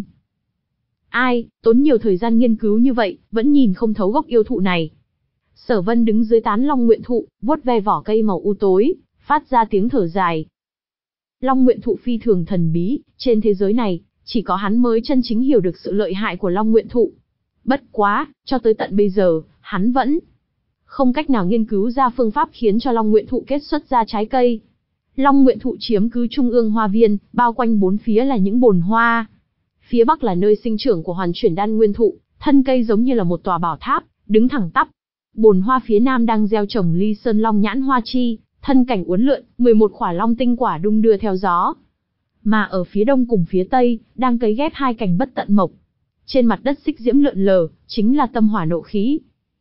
Ai, tốn nhiều thời gian nghiên cứu như vậy, vẫn nhìn không thấu gốc yêu thụ này. Sở Vân đứng dưới tán Long nguyện thụ, vuốt ve vỏ cây màu u tối, phát ra tiếng thở dài. Long nguyện thụ phi thường thần bí, trên thế giới này, chỉ có hắn mới chân chính hiểu được sự lợi hại của Long nguyện thụ. Bất quá, cho tới tận bây giờ, hắn vẫn không cách nào nghiên cứu ra phương pháp khiến cho Long nguyện thụ kết xuất ra trái cây. Long nguyện thụ chiếm cứ trung ương hoa viên, bao quanh bốn phía là những bồn hoa. Phía bắc là nơi sinh trưởng của hoàn chuyển đan nguyên thụ, thân cây giống như là một tòa bảo tháp, đứng thẳng tắp. Bồn hoa phía nam đang gieo trồng ly sơn long nhãn hoa chi, thân cảnh uốn lượn, mười một khỏa long tinh quả đung đưa theo gió. Mà ở phía đông cùng phía tây, đang cấy ghép hai cành bất tận mộc. Trên mặt đất xích diễm lượn lờ, chính là tâm hỏa nộ khí.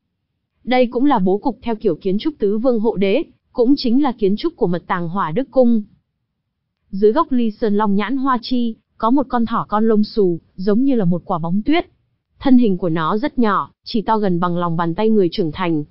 Đây cũng là bố cục theo kiểu kiến trúc tứ vương hộ đế, cũng chính là kiến trúc của mật tàng Hỏa Đức Cung. Dưới gốc ly sơn long nhãn hoa chi, có một con thỏ con lông xù, giống như là một quả bóng tuyết. Thân hình của nó rất nhỏ, chỉ to gần bằng lòng bàn tay người trưởng thành.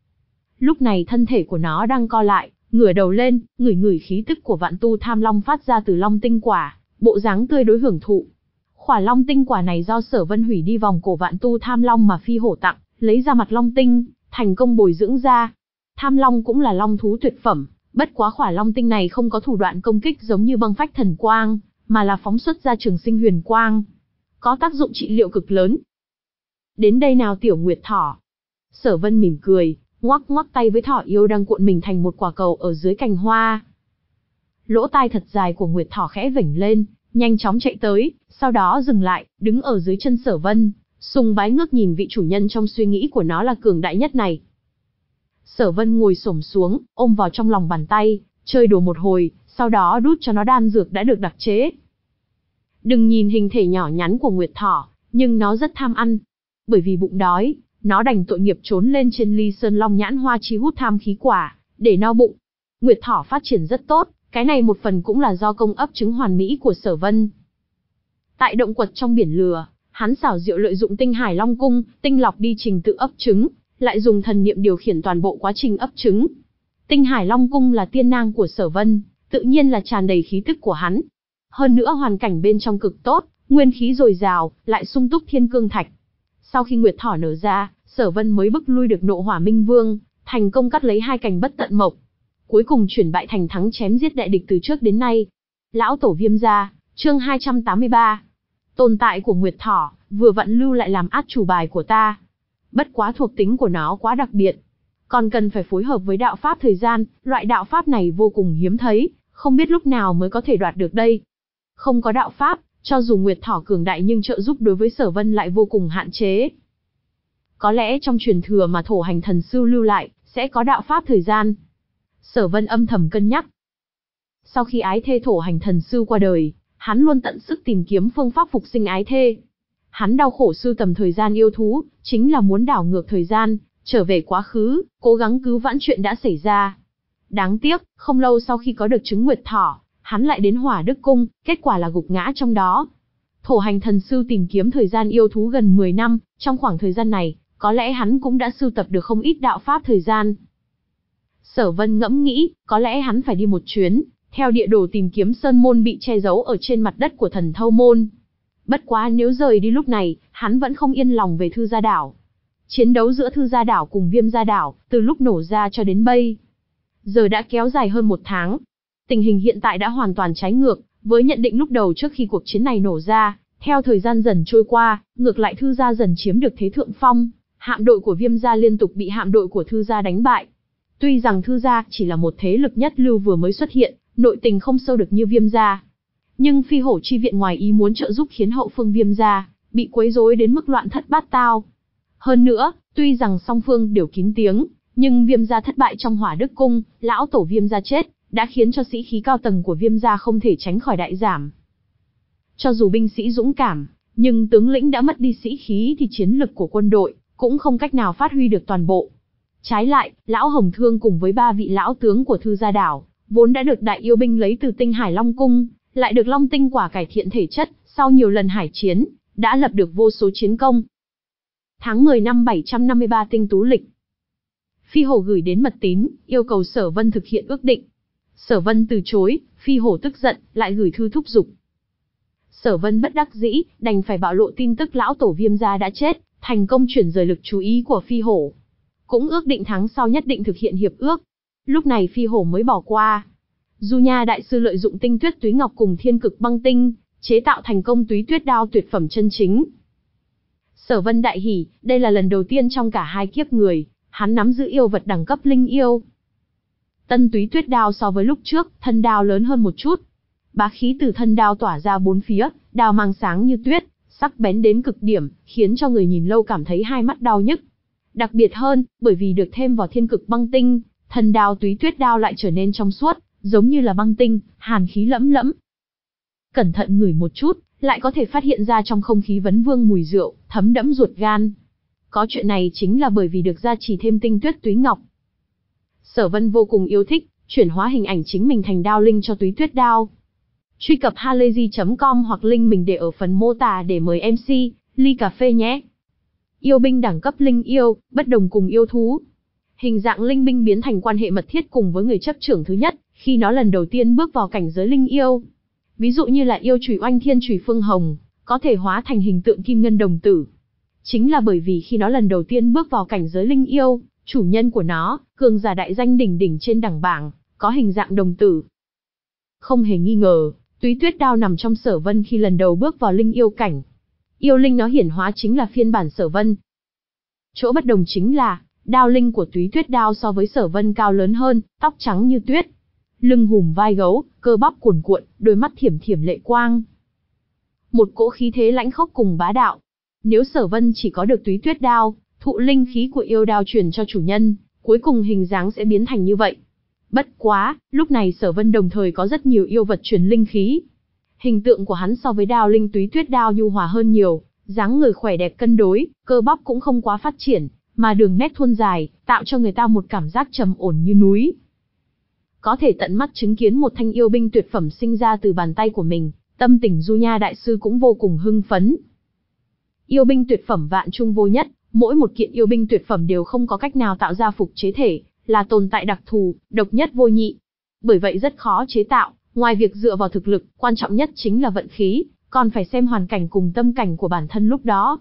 Lúc này thân thể của nó đang co lại, ngửa đầu lên, ngửi ngửi khí tức của vạn tu tham long phát ra từ long tinh quả, bộ dáng tươi đối hưởng thụ. Khỏa long tinh quả này do Sở Vân hủy đi vòng cổ vạn tu tham long mà phi hổ tặng, lấy ra mặt long tinh, thành công bồi dưỡng ra. Tham long cũng là long thú tuyệt phẩm, bất quá khỏa long tinh này không có thủ đoạn công kích giống như băng phách thần quang, mà là phóng xuất ra trường sinh huyền quang, có tác dụng trị liệu cực lớn. Đến đây nào tiểu nguyệt thỏ. Sở Vân mỉm cười, ngoắc ngoắc tay với thỏ yêu đang cuộn mình thành một quả cầu ở dưới cành hoa. Lỗ tai thật dài của nguyệt thỏ khẽ vểnh lên, nhanh chóng chạy tới, sau đó dừng lại, đứng ở dưới chân Sở Vân, sùng bái ngước nhìn vị chủ nhân trong suy nghĩ của nó là cường đại nhất này. Sở Vân ngồi xổm xuống, ôm vào trong lòng bàn tay, chơi đùa một hồi, sau đó đút cho nó đan dược đã được đặc chế. Đừng nhìn hình thể nhỏ nhắn của nguyệt thỏ, nhưng nó rất tham ăn. Bởi vì bụng đói, nó đành tội nghiệp trốn lên trên ly sơn long nhãn hoa chi hút tham khí quả, để no bụng. Nguyệt Thỏ phát triển rất tốt, cái này một phần cũng là do công ấp trứng hoàn mỹ của Sở Vân. Tại động quật trong biển lửa, hắn xảo diệu lợi dụng tinh hải long cung, tinh lọc đi trình tự ấp trứng, lại dùng thần niệm điều khiển toàn bộ quá trình ấp trứng. Tinh hải long cung là tiên nang của Sở Vân, tự nhiên là tràn đầy khí tức của hắn. Hơn nữa hoàn cảnh bên trong cực tốt, nguyên khí dồi dào, lại sung túc thiên cương thạch. Sau khi Nguyệt Thỏ nở ra, Sở Vân mới bức lui được Nộ Hỏa Minh Vương, thành công cắt lấy hai cành bất tận mộc. Cuối cùng chuyển bại thành thắng, chém giết đại địch từ trước đến nay. Lão tổ Viêm gia, chương hai trăm tám mươi ba. Tồn tại của Nguyệt Thỏ, vừa vặn lưu lại làm át chủ bài của ta. Bất quá thuộc tính của nó quá đặc biệt, còn cần phải phối hợp với đạo pháp thời gian, loại đạo pháp này vô cùng hiếm thấy, không biết lúc nào mới có thể đoạt được đây. Không có đạo pháp, cho dù Nguyệt Thỏ cường đại nhưng trợ giúp đối với Sở Vân lại vô cùng hạn chế. Có lẽ trong truyền thừa mà Thổ Hành Thần Sư lưu lại, sẽ có đạo pháp thời gian. Sở Vân âm thầm cân nhắc. Sau khi ái thê Thổ Hành Thần Sư qua đời, hắn luôn tận sức tìm kiếm phương pháp phục sinh ái thê. Hắn đau khổ sưu tầm thời gian yêu thú, chính là muốn đảo ngược thời gian, trở về quá khứ, cố gắng cứu vãn chuyện đã xảy ra. Đáng tiếc, không lâu sau khi có được trứng Nguyệt Thỏ, hắn lại đến Hỏa Đức Cung, kết quả là gục ngã trong đó. Thổ Hành Thần Sư tìm kiếm thời gian yêu thú gần mười năm, trong khoảng thời gian này, có lẽ hắn cũng đã sưu tập được không ít đạo pháp thời gian. Sở Vân ngẫm nghĩ, có lẽ hắn phải đi một chuyến, theo địa đồ tìm kiếm sơn môn bị che giấu ở trên mặt đất của Thần Thâu Môn. Bất quá nếu rời đi lúc này, hắn vẫn không yên lòng về Thư Gia Đảo. Chiến đấu giữa Thư Gia Đảo cùng Viêm Gia Đảo, từ lúc nổ ra cho đến bây giờ đã kéo dài hơn một tháng. Tình hình hiện tại đã hoàn toàn trái ngược với nhận định lúc đầu trước khi cuộc chiến này nổ ra. Theo thời gian dần trôi qua, ngược lại Thư Gia dần chiếm được thế thượng phong, hạm đội của Viêm Gia liên tục bị hạm đội của Thư Gia đánh bại. Tuy rằng Thư Gia chỉ là một thế lực nhất lưu vừa mới xuất hiện, nội tình không sâu được như Viêm Gia, nhưng Phi Hổ chi viện ngoài ý muốn trợ giúp khiến hậu phương Viêm Gia bị quấy rối đến mức loạn thất bát tao. Hơn nữa, tuy rằng song phương đều kín tiếng, nhưng Viêm Gia thất bại trong Hỏa Đức Cung, lão tổ Viêm Gia chết, đã khiến cho sĩ khí cao tầng của Viêm Gia không thể tránh khỏi đại giảm. Cho dù binh sĩ dũng cảm, nhưng tướng lĩnh đã mất đi sĩ khí thì chiến lực của quân đội cũng không cách nào phát huy được toàn bộ. Trái lại, lão Hồng Thương cùng với ba vị lão tướng của Thư Gia Đảo, vốn đã được đại yêu binh lấy từ Tinh Hải Long Cung, lại được Long Tinh Quả cải thiện thể chất, sau nhiều lần hải chiến, đã lập được vô số chiến công. Tháng mười năm bảy trăm năm mươi ba tinh tú lịch, Phi Hổ gửi đến mật tín, yêu cầu Sở Vân thực hiện ước định. Sở Vân từ chối, Phi Hổ tức giận, lại gửi thư thúc giục. Sở Vân bất đắc dĩ, đành phải bạo lộ tin tức lão tổ Viêm Gia đã chết, thành công chuyển rời lực chú ý của Phi Hổ. Cũng ước định tháng sau nhất định thực hiện hiệp ước. Lúc này Phi Hổ mới bỏ qua. Du Nha đại sư lợi dụng tinh tuyết túy ngọc cùng thiên cực băng tinh, chế tạo thành công túy tuyết đao tuyệt phẩm chân chính. Sở Vân đại hỉ, đây là lần đầu tiên trong cả hai kiếp người, hắn nắm giữ yêu vật đẳng cấp linh yêu. Tân túy tuyết đao so với lúc trước, thân đao lớn hơn một chút. Bá khí từ thân đao tỏa ra bốn phía, đao mang sáng như tuyết, sắc bén đến cực điểm, khiến cho người nhìn lâu cảm thấy hai mắt đau nhức. Đặc biệt hơn, bởi vì được thêm vào thiên cực băng tinh, thân đao túy tuyết đao lại trở nên trong suốt, giống như là băng tinh, hàn khí lẫm lẫm. Cẩn thận ngửi một chút, lại có thể phát hiện ra trong không khí vấn vương mùi rượu, thấm đẫm ruột gan. Có chuyện này chính là bởi vì được gia trì thêm tinh tuyết túy ngọc. Sở Vân vô cùng yêu thích, chuyển hóa hình ảnh chính mình thành đao linh cho túy tuyết đao. Truy cập halayzi chấm com hoặc link mình để ở phần mô tả để mời em xê, ly cà phê nhé. Yêu binh đẳng cấp linh yêu, bất đồng cùng yêu thú. Hình dạng linh binh biến thành quan hệ mật thiết cùng với người chấp trưởng thứ nhất, khi nó lần đầu tiên bước vào cảnh giới linh yêu. Ví dụ như là yêu chùy oanh thiên chùy phương hồng, có thể hóa thành hình tượng kim ngân đồng tử. Chính là bởi vì khi nó lần đầu tiên bước vào cảnh giới linh yêu, chủ nhân của nó, cường giả đại danh đỉnh đỉnh trên đẳng bảng, có hình dạng đồng tử. Không hề nghi ngờ, túy tuyết đao nằm trong Sở Vân khi lần đầu bước vào linh yêu cảnh. Yêu linh nó hiển hóa chính là phiên bản Sở Vân. Chỗ bất đồng chính là, đao linh của túy tuyết đao so với Sở Vân cao lớn hơn, tóc trắng như tuyết, lưng hùm vai gấu, cơ bắp cuồn cuộn, đôi mắt thiểm thiểm lệ quang. Một cỗ khí thế lãnh khốc cùng bá đạo. Nếu Sở Vân chỉ có được túy tuyết đao, thụ linh khí của yêu đao truyền cho chủ nhân, cuối cùng hình dáng sẽ biến thành như vậy. Bất quá, lúc này Sở Vân đồng thời có rất nhiều yêu vật truyền linh khí. Hình tượng của hắn so với đao linh túy tuyết đao nhu hòa hơn nhiều, dáng người khỏe đẹp cân đối, cơ bắp cũng không quá phát triển, mà đường nét thon dài, tạo cho người ta một cảm giác trầm ổn như núi. có thể tận mắt chứng kiến một thanh yêu binh tuyệt phẩm sinh ra từ bàn tay của mình, tâm tình Du Nha đại sư cũng vô cùng hưng phấn. Yêu binh tuyệt phẩm vạn trung vô nhất, mỗi một kiện yêu binh tuyệt phẩm đều không có cách nào tạo ra phục chế thể, là tồn tại đặc thù, độc nhất vô nhị. Bởi vậy rất khó chế tạo, ngoài việc dựa vào thực lực, quan trọng nhất chính là vận khí, còn phải xem hoàn cảnh cùng tâm cảnh của bản thân lúc đó.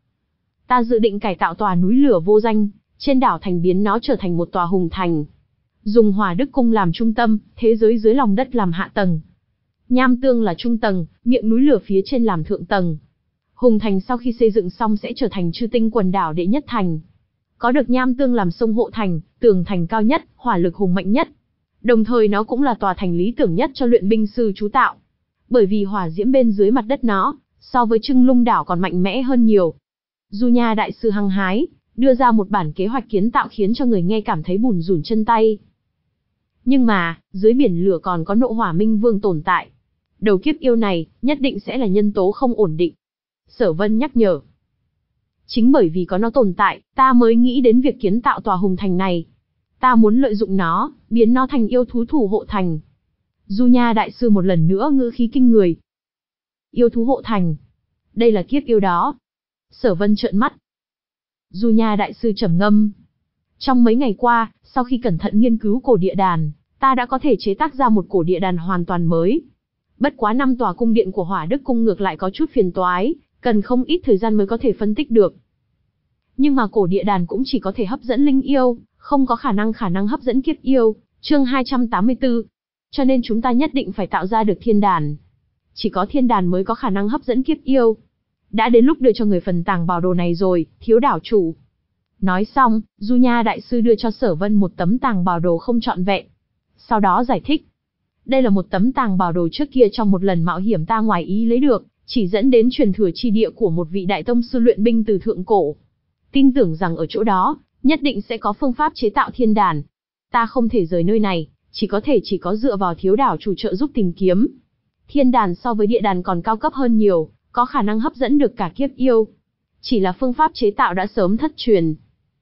Ta dự định cải tạo tòa núi lửa vô danh, trên đảo thành biến nó trở thành một tòa hùng thành. Dùng Hỏa Đức Cung làm trung tâm, thế giới dưới lòng đất làm hạ tầng. Nham Tương là trung tầng, miệng núi lửa phía trên làm thượng tầng. Hùng thành sau khi xây dựng xong sẽ trở thành Chư Tinh quần đảo đệ nhất thành. Có được Nham Tương làm sông hộ thành, tường thành cao nhất, hỏa lực hùng mạnh nhất. Đồng thời nó cũng là tòa thành lý tưởng nhất cho luyện binh sư chú tạo. Bởi vì hỏa diễm bên dưới mặt đất nó, so với Trưng Lung đảo còn mạnh mẽ hơn nhiều. Du Nha đại sư hăng hái, đưa ra một bản kế hoạch kiến tạo khiến cho người nghe cảm thấy bùn rủn chân tay. Nhưng mà, dưới biển lửa còn có Nộ Hỏa Minh Vương tồn tại. Đầu kiếp yêu này, nhất định sẽ là nhân tố không ổn định. Sở Vân nhắc nhở. Chính bởi vì có nó tồn tại, ta mới nghĩ đến việc kiến tạo tòa hùng thành này. Ta muốn lợi dụng nó, biến nó thành yêu thú thủ hộ thành. Du Nha đại sư một lần nữa ngữ khí kinh người. Yêu thú hộ thành. Đây là kiếp yêu đó. Sở Vân trợn mắt. Du Nha đại sư trầm ngâm. Trong mấy ngày qua, sau khi cẩn thận nghiên cứu cổ địa đàn, ta đã có thể chế tác ra một cổ địa đàn hoàn toàn mới. Bất quá năm tòa cung điện của Hỏa Đức Cung ngược lại có chút phiền toái, cần không ít thời gian mới có thể phân tích được. Nhưng mà cổ địa đàn cũng chỉ có thể hấp dẫn linh yêu, không có khả năng khả năng hấp dẫn kiếp yêu. Chương hai trăm tám mươi tư. Cho nên chúng ta nhất định phải tạo ra được thiên đàn. Chỉ có thiên đàn mới có khả năng hấp dẫn kiếp yêu. Đã đến lúc đưa cho người phần tàng bảo đồ này rồi, thiếu đảo chủ. Nói xong, Du Nha đại sư đưa cho Sở Vân một tấm tàng bảo đồ không trọn vẹn. Sau đó giải thích. Đây là một tấm tàng bảo đồ trước kia trong một lần mạo hiểm ta ngoài ý lấy được, chỉ dẫn đến truyền thừa chi địa của một vị đại tông sư luyện binh từ thượng cổ. Tin tưởng rằng ở chỗ đó, nhất định sẽ có phương pháp chế tạo thiên đàn. Ta không thể rời nơi này, chỉ có thể chỉ có dựa vào thiếu đảo chủ trợ giúp tìm kiếm. Thiên đàn so với địa đàn còn cao cấp hơn nhiều, có khả năng hấp dẫn được cả kiếp yêu. Chỉ là phương pháp chế tạo đã sớm thất truyền.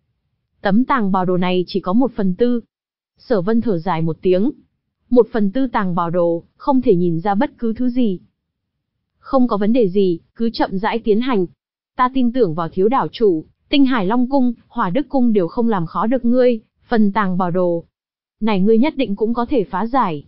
Tấm tàng bảo đồ này chỉ có một phần tư. Sở Vân thở dài một tiếng. Một phần tư tàng bảo đồ, không thể nhìn ra bất cứ thứ gì. Không có vấn đề gì, cứ chậm rãi tiến hành. Ta tin tưởng vào thiếu đảo chủ, Tinh Hải Long Cung, Hỏa Đức Cung đều không làm khó được ngươi, phần tàng bảo đồ này ngươi nhất định cũng có thể phá giải.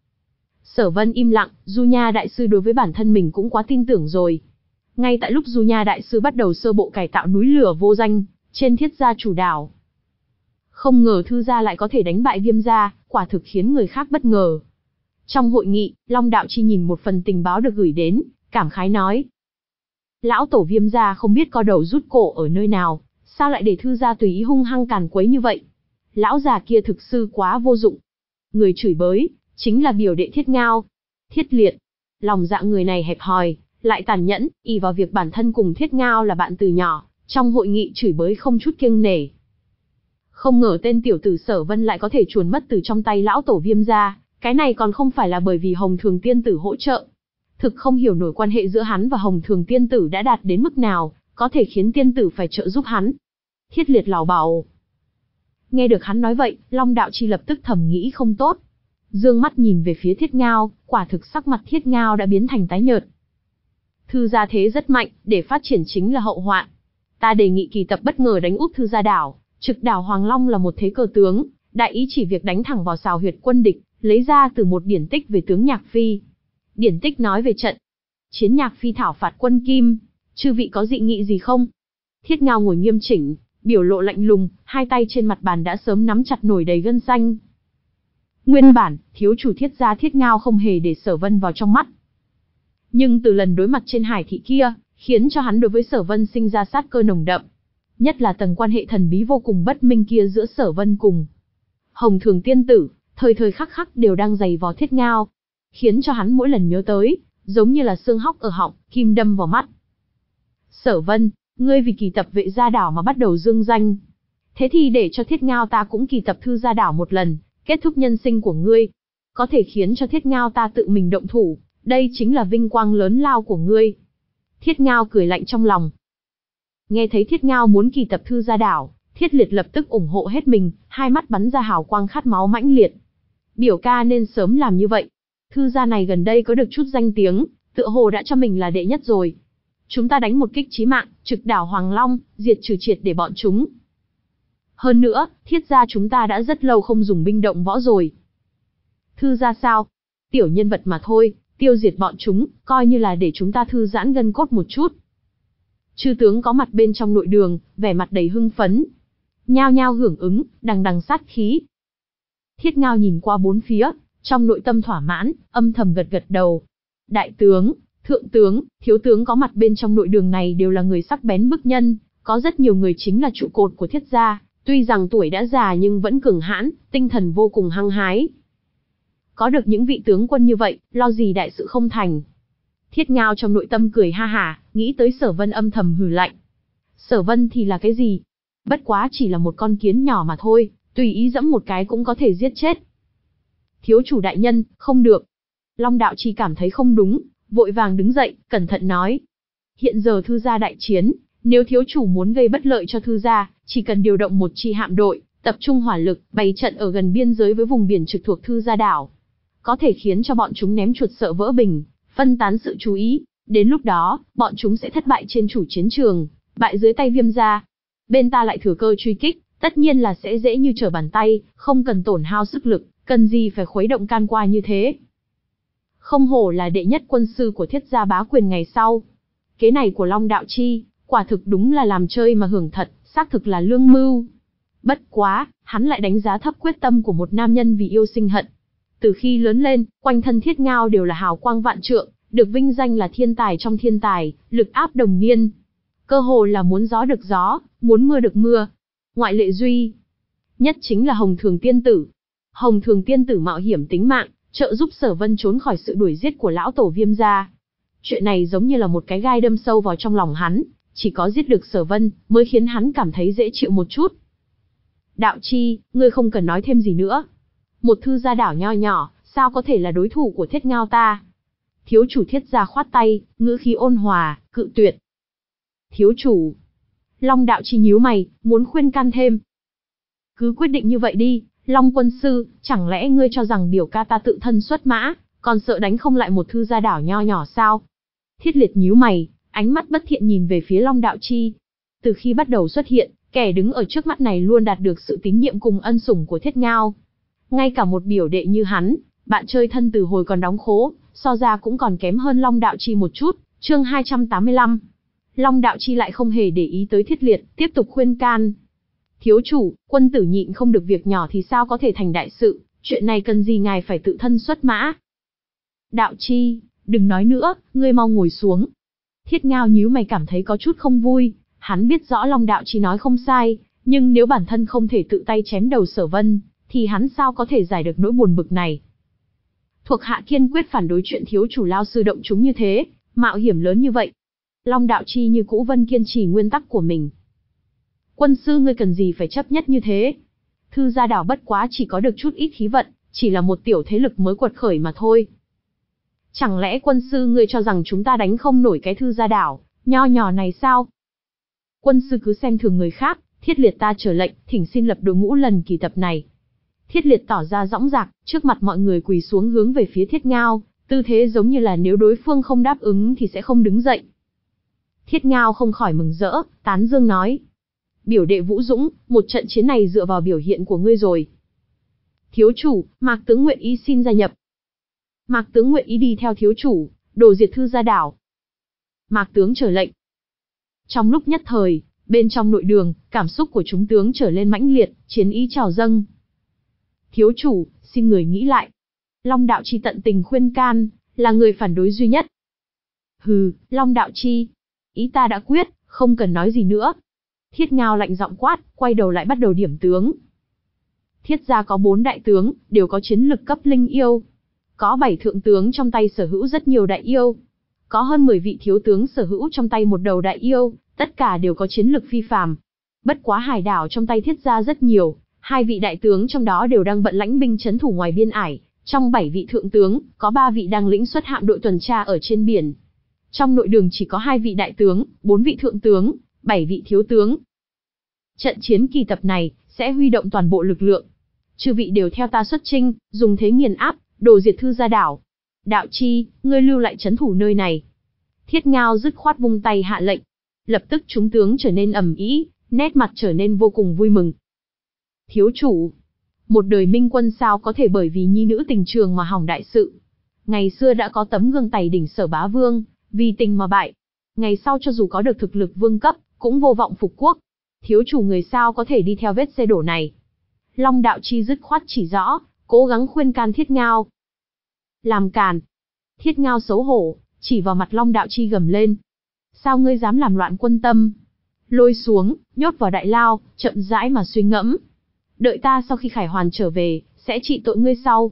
Sở Vân im lặng, Du Nha đại sư đối với bản thân mình cũng quá tin tưởng rồi. Ngay tại lúc Du Nha đại sư bắt đầu sơ bộ cải tạo núi lửa vô danh, trên Thiết Gia chủ đảo. Không ngờ Thư gia lại có thể đánh bại Viêm gia, quả thực khiến người khác bất ngờ. Trong hội nghị, Long Đạo Chi nhìn một phần tình báo được gửi đến, cảm khái nói. Lão tổ Viêm gia không biết co đầu rút cổ ở nơi nào, sao lại để Thư gia tùy ý hung hăng càn quấy như vậy? Lão già kia thực sự quá vô dụng. Người chửi bới, chính là biểu đệ Thiết Ngao. Thiết Liệt, lòng dạ người này hẹp hòi, lại tàn nhẫn, ỷ vào việc bản thân cùng Thiết Ngao là bạn từ nhỏ, trong hội nghị chửi bới không chút kiêng nể. Không ngờ tên tiểu tử Sở Vân lại có thể chuồn mất từ trong tay lão tổ Viêm gia, cái này còn không phải là bởi vì Hồng Thường Tiên tử hỗ trợ. Thực không hiểu nổi quan hệ giữa hắn và Hồng Thường Tiên tử đã đạt đến mức nào, có thể khiến tiên tử phải trợ giúp hắn. Thiết Liệt lảo bảo. Nghe được hắn nói vậy, Long Đạo Chi lập tức thầm nghĩ không tốt. Dương mắt nhìn về phía Thiết Ngao, quả thực sắc mặt Thiết Ngao đã biến thành tái nhợt. Thư gia thế rất mạnh, để phát triển chính là hậu hoạn. Ta đề nghị kỳ tập bất ngờ đánh úp Thư gia đảo, trực đảo Hoàng Long là một thế cờ tướng, đại ý chỉ việc đánh thẳng vào sào huyệt quân địch, lấy ra từ một điển tích về tướng Nhạc Phi. Điển tích nói về trận chiến Nhạc Phi thảo phạt quân Kim, chư vị có dị nghị gì không? Thiết Ngao ngồi nghiêm chỉnh, biểu lộ lạnh lùng, hai tay trên mặt bàn đã sớm nắm chặt nổi đầy gân xanh. Nguyên bản, thiếu chủ Thiết gia Thiết Ngao không hề để Sở Vân vào trong mắt. Nhưng từ lần đối mặt trên hải thị kia, khiến cho hắn đối với Sở Vân sinh ra sát cơ nồng đậm. Nhất là tầng quan hệ thần bí vô cùng bất minh kia giữa Sở Vân cùng Hồng Thường Tiên tử, thời thời khắc khắc đều đang giày vò Thiết Ngao, khiến cho hắn mỗi lần nhớ tới, giống như là xương hóc ở họng, kim đâm vào mắt. Sở Vân, ngươi vì kỳ tập Vệ gia đảo mà bắt đầu dương danh. Thế thì để cho Thiết Ngao ta cũng kỳ tập Thư gia đảo một lần, kết thúc nhân sinh của ngươi. Có thể khiến cho Thiết Ngao ta tự mình động thủ, đây chính là vinh quang lớn lao của ngươi. Thiết Ngao cười lạnh trong lòng. Nghe thấy Thiết Ngao muốn kỳ tập Thư gia đảo, Thiết Liệt lập tức ủng hộ hết mình, hai mắt bắn ra hào quang khát máu mãnh liệt. Biểu ca nên sớm làm như vậy. Thư gia này gần đây có được chút danh tiếng, tựa hồ đã cho mình là đệ nhất rồi. Chúng ta đánh một kích chí mạng, trực đảo Hoàng Long, diệt trừ triệt để bọn chúng. Hơn nữa, Thiết gia chúng ta đã rất lâu không dùng binh động võ rồi. Thư gia sao? Tiểu nhân vật mà thôi, tiêu diệt bọn chúng, coi như là để chúng ta thư giãn gân cốt một chút. Chư tướng có mặt bên trong nội đường, vẻ mặt đầy hưng phấn. Nhao nhao hưởng ứng, đằng đằng sát khí. Thiết Ngao nhìn qua bốn phía, trong nội tâm thỏa mãn, âm thầm gật gật đầu. Đại tướng, thượng tướng, thiếu tướng có mặt bên trong nội đường này đều là người sắc bén bức nhân, có rất nhiều người chính là trụ cột của Thiết gia, tuy rằng tuổi đã già nhưng vẫn cường hãn, tinh thần vô cùng hăng hái. Có được những vị tướng quân như vậy, lo gì đại sự không thành. Thiết Ngao trong nội tâm cười ha hả, nghĩ tới Sở Vân âm thầm hừ lạnh. Sở Vân thì là cái gì? Bất quá chỉ là một con kiến nhỏ mà thôi, tùy ý dẫm một cái cũng có thể giết chết. Thiếu chủ đại nhân, không được. Long Đạo Chi cảm thấy không đúng, vội vàng đứng dậy, cẩn thận nói. Hiện giờ thư gia đại chiến, nếu thiếu chủ muốn gây bất lợi cho thư gia, chỉ cần điều động một chi hạm đội, tập trung hỏa lực, bày trận ở gần biên giới với vùng biển trực thuộc thư gia đảo. Có thể khiến cho bọn chúng ném chuột sợ vỡ bình, phân tán sự chú ý. Đến lúc đó, bọn chúng sẽ thất bại trên chủ chiến trường, bại dưới tay Viêm gia. Bên ta lại thừa cơ truy kích, tất nhiên là sẽ dễ như trở bàn tay, không cần tổn hao sức lực, cần gì phải khuấy động can qua như thế. Không hổ là đệ nhất quân sư của Thiết gia bá quyền ngày sau. Kế này của Long Đạo Chi, quả thực đúng là làm chơi mà hưởng thật, xác thực là lương mưu. Bất quá, hắn lại đánh giá thấp quyết tâm của một nam nhân vì yêu sinh hận. Từ khi lớn lên, quanh thân Thiết Ngao đều là hào quang vạn trượng, được vinh danh là thiên tài trong thiên tài, lực áp đồng niên. Cơ hồ là muốn gió được gió, muốn mưa được mưa. Ngoại lệ duy nhất chính là Hồng Thường Tiên Tử. Hồng Thường Tiên Tử mạo hiểm tính mạng, trợ giúp Sở Vân trốn khỏi sự đuổi giết của lão tổ Viêm gia. Chuyện này giống như là một cái gai đâm sâu vào trong lòng hắn, chỉ có giết được Sở Vân mới khiến hắn cảm thấy dễ chịu một chút. Đạo Chi, ngươi không cần nói thêm gì nữa. Một thư gia đảo nho nhỏ, sao có thể là đối thủ của Thiết Ngao ta? Thiếu chủ Thiết gia khoát tay, ngữ khí ôn hòa, cự tuyệt. Thiếu chủ. Long Đạo Chi nhíu mày, muốn khuyên can thêm. Cứ quyết định như vậy đi, Long quân sư, chẳng lẽ ngươi cho rằng biểu ca ta tự thân xuất mã, còn sợ đánh không lại một thư gia đảo nho nhỏ sao? Thiết Liệt nhíu mày, ánh mắt bất thiện nhìn về phía Long Đạo Chi. Từ khi bắt đầu xuất hiện, kẻ đứng ở trước mắt này luôn đạt được sự tín nhiệm cùng ân sủng của Thiết Ngao. Ngay cả một biểu đệ như hắn, bạn chơi thân từ hồi còn đóng khố, so ra cũng còn kém hơn Long Đạo Chi một chút. Chương hai trăm tám mươi lăm. Long Đạo Chi lại không hề để ý tới Thiết Liệt, tiếp tục khuyên can. Thiếu chủ, quân tử nhịn không được việc nhỏ thì sao có thể thành đại sự, chuyện này cần gì ngài phải tự thân xuất mã. Đạo Chi, đừng nói nữa, ngươi mau ngồi xuống. Thiết Ngao nhíu mày cảm thấy có chút không vui, hắn biết rõ Long Đạo Chi nói không sai, nhưng nếu bản thân không thể tự tay chém đầu Sở Vân, thì hắn sao có thể giải được nỗi buồn bực này. Thuộc hạ kiên quyết phản đối chuyện thiếu chủ lao sư động chúng như thế, mạo hiểm lớn như vậy. Long Đạo Chi như cũ vẫn kiên trì nguyên tắc của mình. Quân sư ngươi cần gì phải chấp nhất như thế? Thư gia đảo bất quá chỉ có được chút ít khí vận, chỉ là một tiểu thế lực mới quật khởi mà thôi. Chẳng lẽ quân sư ngươi cho rằng chúng ta đánh không nổi cái thư gia đảo nho nhỏ này sao? Quân sư cứ xem thường người khác, Thiết Liệt ta trở lệnh, thỉnh xin lập đội ngũ lần kỳ tập này. Thiết Liệt tỏ ra dõng dạc, trước mặt mọi người quỳ xuống hướng về phía Thiết Ngao, tư thế giống như là nếu đối phương không đáp ứng thì sẽ không đứng dậy. Thiết Ngao không khỏi mừng rỡ, tán dương nói. Biểu đệ Vũ Dũng, một trận chiến này dựa vào biểu hiện của ngươi rồi. Thiếu chủ, Mạc tướng nguyện ý xin gia nhập. Mạc tướng nguyện ý đi theo thiếu chủ, đồ diệt thư gia đảo. Mạc tướng trở lệnh. Trong lúc nhất thời, bên trong nội đường, cảm xúc của chúng tướng trở lên mãnh liệt, chiến ý trào dâng. Thiếu chủ, xin người nghĩ lại. Long Đạo Chi tận tình khuyên can, là người phản đối duy nhất. Hừ, Long Đạo Chi, ý ta đã quyết, không cần nói gì nữa. Thiết Ngao lạnh giọng quát, quay đầu lại bắt đầu điểm tướng. Thiết gia có bốn đại tướng, đều có chiến lực cấp linh yêu. Có bảy thượng tướng trong tay sở hữu rất nhiều đại yêu. Có hơn mười vị thiếu tướng sở hữu trong tay một đầu đại yêu, tất cả đều có chiến lực phi phàm. Bất quá hải đảo trong tay Thiết gia rất nhiều, hai vị đại tướng trong đó đều đang bận lãnh binh trấn thủ ngoài biên ải. Trong bảy vị thượng tướng, có ba vị đang lĩnh xuất hạm đội tuần tra ở trên biển. Trong nội đường chỉ có hai vị đại tướng, bốn vị thượng tướng, bảy vị thiếu tướng. Trận chiến kỳ tập này sẽ huy động toàn bộ lực lượng. Chư vị đều theo ta xuất chinh, dùng thế nghiền áp, đồ diệt Thư Gia đảo. Đạo Chi, ngươi lưu lại trấn thủ nơi này. Thiết Ngao dứt khoát vung tay hạ lệnh. Lập tức chúng tướng trở nên ầm ĩ, nét mặt trở nên vô cùng vui mừng. Thiếu chủ, một đời minh quân sao có thể bởi vì nhi nữ tình trường mà hỏng đại sự. Ngày xưa đã có tấm gương Tày đỉnh Sở Bá Vương, vì tình mà bại. Ngày sau cho dù có được thực lực vương cấp, cũng vô vọng phục quốc. Thiếu chủ người sao có thể đi theo vết xe đổ này. Long Đạo Chi dứt khoát chỉ rõ, cố gắng khuyên can Thiết Ngao. Làm càn. Thiết Ngao xấu hổ, chỉ vào mặt Long Đạo Chi gầm lên. Sao ngươi dám làm loạn quân tâm? Lôi xuống, nhốt vào đại lao, chậm rãi mà suy ngẫm. Đợi ta sau khi Khải Hoàn trở về, sẽ trị tội ngươi sau.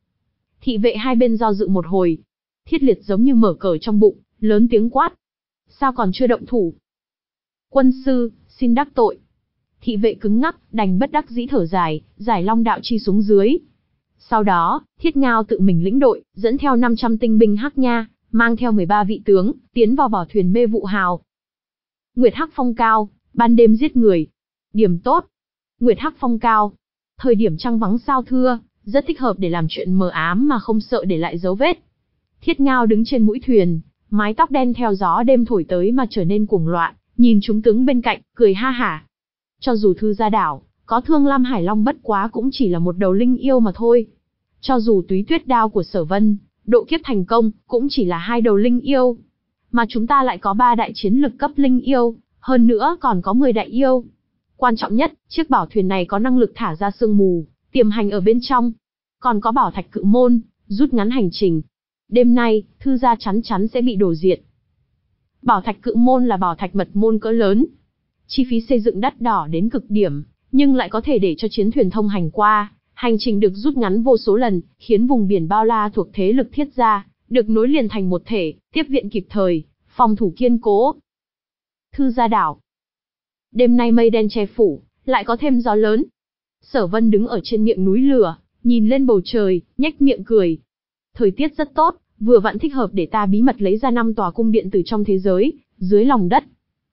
Thị vệ hai bên do dự một hồi. Thiết Liệt giống như mở cờ trong bụng, lớn tiếng quát. Sao còn chưa động thủ? Quân sư, xin đắc tội. Thị vệ cứng ngắc, đành bất đắc dĩ thở dài, giải Long Đạo Chi xuống dưới. Sau đó, Thiết Ngao tự mình lĩnh đội, dẫn theo năm trăm tinh binh Hắc Nha, mang theo mười ba vị tướng, tiến vào bảo thuyền Mê Vụ Hào. Nguyệt Hắc Phong Cao, ban đêm giết người. Điểm tốt. Nguyệt Hắc Phong Cao. Thời điểm trăng vắng sao thưa, rất thích hợp để làm chuyện mờ ám mà không sợ để lại dấu vết. Thiết Ngao đứng trên mũi thuyền, mái tóc đen theo gió đêm thổi tới mà trở nên cuồng loạn, nhìn chúng tướng bên cạnh, cười ha hả. Cho dù Thư Gia đảo, có Thương Lam Hải Long bất quá cũng chỉ là một đầu linh yêu mà thôi. Cho dù Túy Tuyết đao của Sở Vân, độ kiếp thành công, cũng chỉ là hai đầu linh yêu. Mà chúng ta lại có ba đại chiến lực cấp linh yêu, hơn nữa còn có mười đại yêu. Quan trọng nhất, chiếc bảo thuyền này có năng lực thả ra sương mù, tiềm hành ở bên trong. Còn có bảo thạch cự môn, rút ngắn hành trình. Đêm nay, Thư Gia chắn chắn sẽ bị đổ diệt. Bảo thạch cự môn là bảo thạch mật môn cỡ lớn. Chi phí xây dựng đắt đỏ đến cực điểm, nhưng lại có thể để cho chiến thuyền thông hành qua. Hành trình được rút ngắn vô số lần, khiến vùng biển bao la thuộc thế lực Thiết Gia, được nối liền thành một thể, tiếp viện kịp thời, phòng thủ kiên cố. Thư Gia đảo. Đêm nay mây đen che phủ, lại có thêm gió lớn. Sở Vân đứng ở trên miệng núi lửa, nhìn lên bầu trời, nhếch miệng cười. Thời tiết rất tốt, vừa vặn thích hợp để ta bí mật lấy ra năm tòa cung điện từ trong thế giới, dưới lòng đất.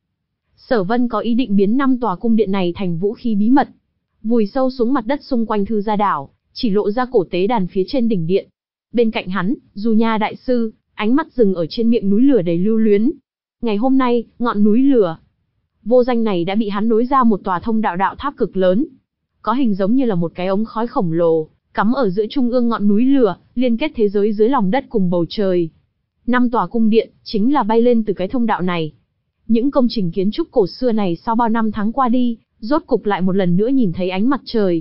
Sở Vân có ý định biến năm tòa cung điện này thành vũ khí bí mật, vùi sâu xuống mặt đất xung quanh Thư Gia đảo, chỉ lộ ra cổ tế đàn phía trên đỉnh điện. Bên cạnh hắn, Du Nha đại sư, ánh mắt dừng ở trên miệng núi lửa đầy lưu luyến. Ngày hôm nay, ngọn núi lửa vô danh này đã bị hắn nối ra một tòa thông đạo đạo tháp cực lớn, có hình giống như là một cái ống khói khổng lồ, cắm ở giữa trung ương ngọn núi lửa, liên kết thế giới dưới lòng đất cùng bầu trời. Năm tòa cung điện chính là bay lên từ cái thông đạo này. Những công trình kiến trúc cổ xưa này sau bao năm tháng qua đi, rốt cục lại một lần nữa nhìn thấy ánh mặt trời.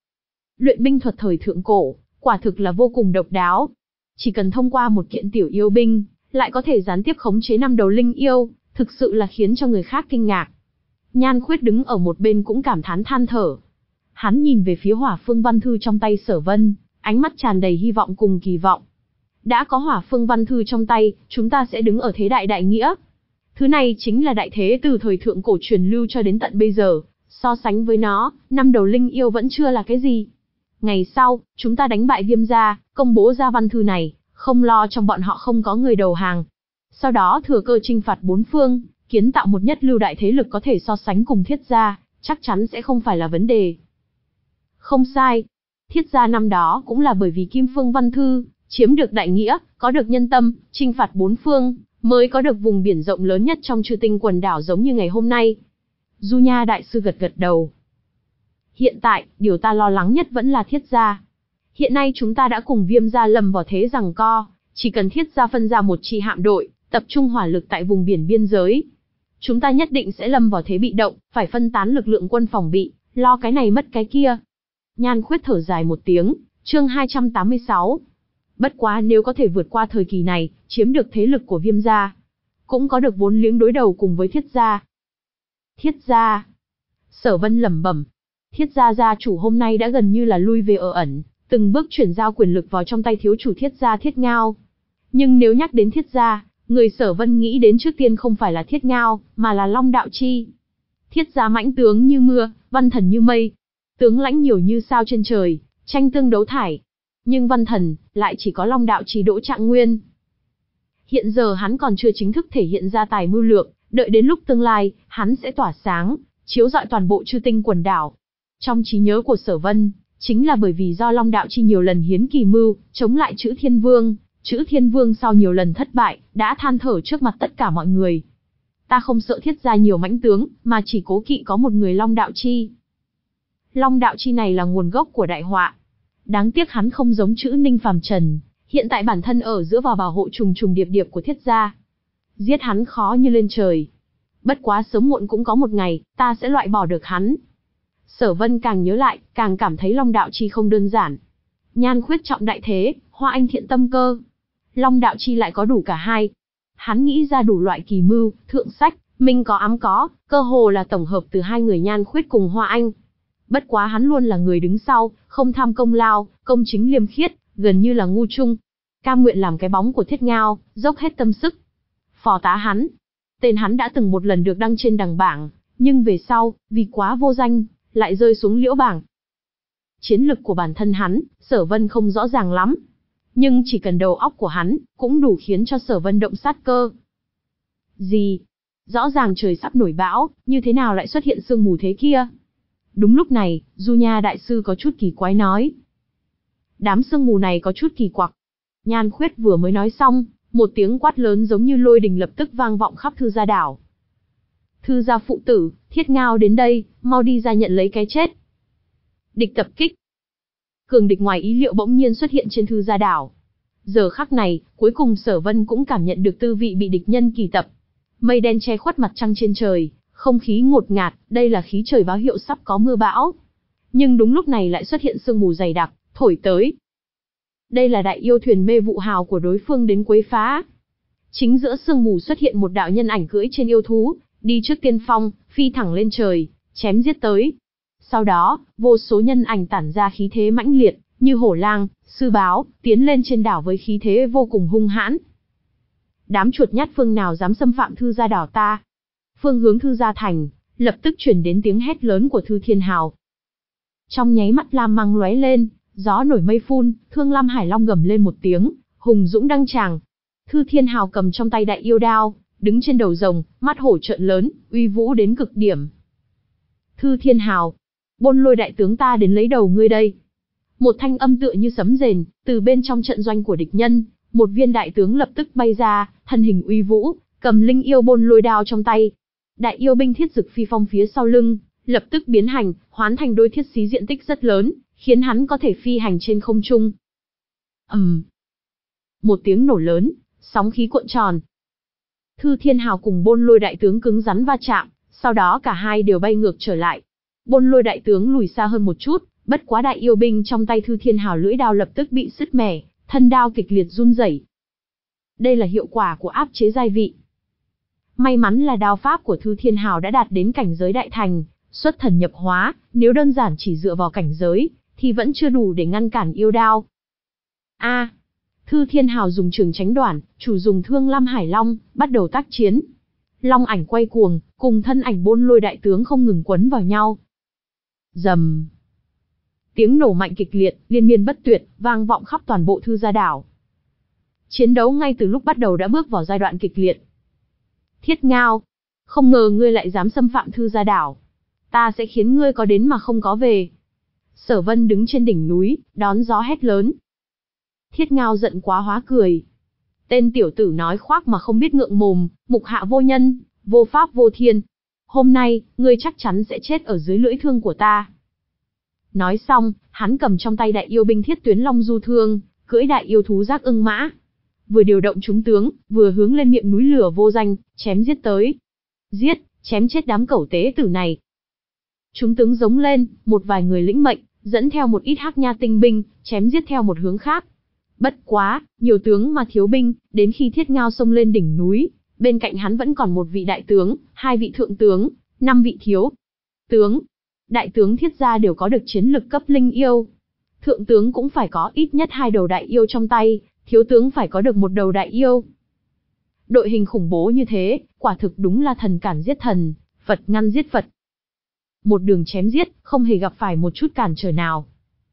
Luyện binh thuật thời thượng cổ, quả thực là vô cùng độc đáo. Chỉ cần thông qua một kiện tiểu yêu binh, lại có thể gián tiếp khống chế năm đầu linh yêu, thực sự là khiến cho người khác kinh ngạc. Nhan Khuyết đứng ở một bên cũng cảm thán than thở. Hắn nhìn về phía Hỏa Phương Văn Thư trong tay Sở Vân, ánh mắt tràn đầy hy vọng cùng kỳ vọng. Đã có Hỏa Phương Văn Thư trong tay, chúng ta sẽ đứng ở thế đại đại nghĩa. Thứ này chính là đại thế từ thời thượng cổ truyền lưu cho đến tận bây giờ, so sánh với nó, năm đầu linh yêu vẫn chưa là cái gì. Ngày sau, chúng ta đánh bại Viêm gia, công bố ra văn thư này, không lo trong bọn họ không có người đầu hàng. Sau đó thừa cơ chinh phạt bốn phương, kiến tạo một nhất lưu đại thế lực có thể so sánh cùng Thiết gia, chắc chắn sẽ không phải là vấn đề. Không sai. Thiết gia năm đó cũng là bởi vì Kim Phương Văn Thư, chiếm được đại nghĩa, có được nhân tâm, chinh phạt bốn phương, mới có được vùng biển rộng lớn nhất trong Chư Tinh quần đảo giống như ngày hôm nay. Du Nha đại sư gật gật đầu. Hiện tại, điều ta lo lắng nhất vẫn là Thiết gia. Hiện nay chúng ta đã cùng Viêm gia lầm vào thế giằng co, chỉ cần Thiết gia phân ra một chi hạm đội, tập trung hỏa lực tại vùng biển biên giới. Chúng ta nhất định sẽ lâm vào thế bị động, phải phân tán lực lượng quân phòng bị, lo cái này mất cái kia. Nhan Khuyết thở dài một tiếng, chương hai trăm tám mươi sáu. Bất quá nếu có thể vượt qua thời kỳ này, chiếm được thế lực của Viêm gia, cũng có được vốn liếng đối đầu cùng với Thiết gia. Thiết gia. Sở Vân lẩm bẩm. Thiết gia gia chủ hôm nay đã gần như là lui về ở ẩn, từng bước chuyển giao quyền lực vào trong tay thiếu chủ Thiết gia Thiết Ngao. Nhưng nếu nhắc đến Thiết gia, người Sở Vân nghĩ đến trước tiên không phải là Thiết Ngao, mà là Long Đạo Chi. Thiết gia mãnh tướng như mưa, văn thần như mây, tướng lãnh nhiều như sao trên trời, tranh tương đấu thải. Nhưng văn thần, lại chỉ có Long Đạo Chi Đỗ Trạng Nguyên. Hiện giờ hắn còn chưa chính thức thể hiện ra tài mưu lược, đợi đến lúc tương lai, hắn sẽ tỏa sáng, chiếu rọi toàn bộ Chư Tinh quần đảo. Trong trí nhớ của Sở Vân, chính là bởi vì do Long Đạo Chi nhiều lần hiến kỳ mưu, chống lại Chữ Thiên Vương, Chữ Thiên Vương sau nhiều lần thất bại, đã than thở trước mặt tất cả mọi người. Ta không sợ Thiết gia nhiều mãnh tướng, mà chỉ cố kỵ có một người Long Đạo Chi. Long Đạo Chi này là nguồn gốc của đại họa. Đáng tiếc hắn không giống Chữ Ninh phàm trần, hiện tại bản thân ở giữa vào bảo hộ trùng trùng điệp điệp của Thiết gia. Giết hắn khó như lên trời. Bất quá sớm muộn cũng có một ngày, ta sẽ loại bỏ được hắn. Sở Vân càng nhớ lại, càng cảm thấy Long Đạo Chi không đơn giản. Nhan khuyết trọng đại thế, Hoa Anh thiện tâm cơ. Long Đạo Chi lại có đủ cả hai. Hắn nghĩ ra đủ loại kỳ mưu, thượng sách, minh có ám có, cơ hồ là tổng hợp từ hai người Nhan khuyết cùng Hoa Anh. Bất quá hắn luôn là người đứng sau, không tham công lao, công chính liêm khiết, gần như là ngu trung. Cam nguyện làm cái bóng của Thiết Ngao, dốc hết tâm sức. Phò tá hắn. Tên hắn đã từng một lần được đăng trên đằng bảng, nhưng về sau, vì quá vô danh, lại rơi xuống liễu bảng. Chiến lực của bản thân hắn, Sở Vân không rõ ràng lắm. Nhưng chỉ cần đầu óc của hắn, cũng đủ khiến cho Sở Vân động sát cơ. Gì? Rõ ràng trời sắp nổi bão, như thế nào lại xuất hiện sương mù thế kia? Đúng lúc này, Du Nha đại sư có chút kỳ quái nói. Đám sương mù này có chút kỳ quặc. Nhan khuyết vừa mới nói xong, một tiếng quát lớn giống như lôi đình lập tức vang vọng khắp Thư gia đảo. Thư gia phụ tử, Thiết Ngao đến đây, mau đi ra nhận lấy cái chết. Địch tập kích. Cường địch ngoài ý liệu bỗng nhiên xuất hiện trên Thư gia đảo. Giờ khắc này, cuối cùng Sở Vân cũng cảm nhận được tư vị bị địch nhân kỳ tập. Mây đen che khuất mặt trăng trên trời, không khí ngột ngạt, đây là khí trời báo hiệu sắp có mưa bão. Nhưng đúng lúc này lại xuất hiện sương mù dày đặc, thổi tới. Đây là đại yêu thuyền mê vụ hào của đối phương đến quấy phá. Chính giữa sương mù xuất hiện một đạo nhân ảnh cưỡi trên yêu thú, đi trước tiên phong, phi thẳng lên trời, chém giết tới. Sau đó, vô số nhân ảnh tản ra khí thế mãnh liệt, như hổ lang, sư báo, tiến lên trên đảo với khí thế vô cùng hung hãn. Đám chuột nhát phương nào dám xâm phạm Thư gia đảo ta? Phương hướng Thư gia thành, lập tức truyền đến tiếng hét lớn của Thư Thiên Hào. Trong nháy mắt lam mang lóe lên, gió nổi mây phun, Thương Lam Hải Long gầm lên một tiếng, hùng dũng đăng tràng. Thư Thiên Hào cầm trong tay đại yêu đao, đứng trên đầu rồng, mắt hổ trợn lớn, uy vũ đến cực điểm. Thư Thiên Hào, Bôn Lôi đại tướng ta đến lấy đầu ngươi đây. Một thanh âm tựa như sấm rền, từ bên trong trận doanh của địch nhân, một viên đại tướng lập tức bay ra, thân hình uy vũ, cầm linh yêu Bôn Lôi đao trong tay. Đại yêu binh thiết dực phi phong phía sau lưng, lập tức biến hành, hoán thành đôi thiết xí diện tích rất lớn, khiến hắn có thể phi hành trên không trung. ầm, um. Một tiếng nổ lớn, sóng khí cuộn tròn. Thư Thiên Hào cùng Bôn Lôi đại tướng cứng rắn va chạm, sau đó cả hai đều bay ngược trở lại. Bôn Lôi đại tướng lùi xa hơn một chút, bất quá đại yêu binh trong tay Thư Thiên Hào lưỡi đao lập tức bị sứt mẻ, thân đao kịch liệt run rẩy. Đây là hiệu quả của áp chế giai vị. May mắn là đao pháp của Thư Thiên Hào đã đạt đến cảnh giới đại thành, xuất thần nhập hóa, nếu đơn giản chỉ dựa vào cảnh giới, thì vẫn chưa đủ để ngăn cản yêu đao. A, à, Thư Thiên Hào dùng trường tránh đoạn, chủ dùng Thương Lam Hải Long, bắt đầu tác chiến. Long ảnh quay cuồng, cùng thân ảnh Bôn Lôi đại tướng không ngừng quấn vào nhau. Rầm. Tiếng nổ mạnh kịch liệt, liên miên bất tuyệt, vang vọng khắp toàn bộ Thư gia đảo. Chiến đấu ngay từ lúc bắt đầu đã bước vào giai đoạn kịch liệt. Thiết Ngao, không ngờ ngươi lại dám xâm phạm Thư gia đảo. Ta sẽ khiến ngươi có đến mà không có về. Sở Vân đứng trên đỉnh núi, đón gió hét lớn. Thiết Ngao giận quá hóa cười. Tên tiểu tử nói khoác mà không biết ngượng mồm, mục hạ vô nhân, vô pháp vô thiên. Hôm nay, ngươi chắc chắn sẽ chết ở dưới lưỡi thương của ta. Nói xong, hắn cầm trong tay đại yêu binh Thiết Tuyến Long Du Thương, cưỡi đại yêu thú giác ưng mã. Vừa điều động chúng tướng, vừa hướng lên miệng núi lửa vô danh, chém giết tới. Giết, chém chết đám cẩu tế tử này. Chúng tướng giống lên, một vài người lĩnh mệnh, dẫn theo một ít hắc nha tinh binh, chém giết theo một hướng khác. Bất quá, nhiều tướng mà thiếu binh, đến khi Thiết Ngao xông lên đỉnh núi, bên cạnh hắn vẫn còn một vị đại tướng, hai vị thượng tướng, năm vị thiếu tướng. Đại tướng Thiết gia đều có được chiến lực cấp linh yêu. Thượng tướng cũng phải có ít nhất hai đầu đại yêu trong tay, thiếu tướng phải có được một đầu đại yêu. Đội hình khủng bố như thế, quả thực đúng là thần cản giết thần, Phật ngăn giết Phật. Một đường chém giết, không hề gặp phải một chút cản trở nào.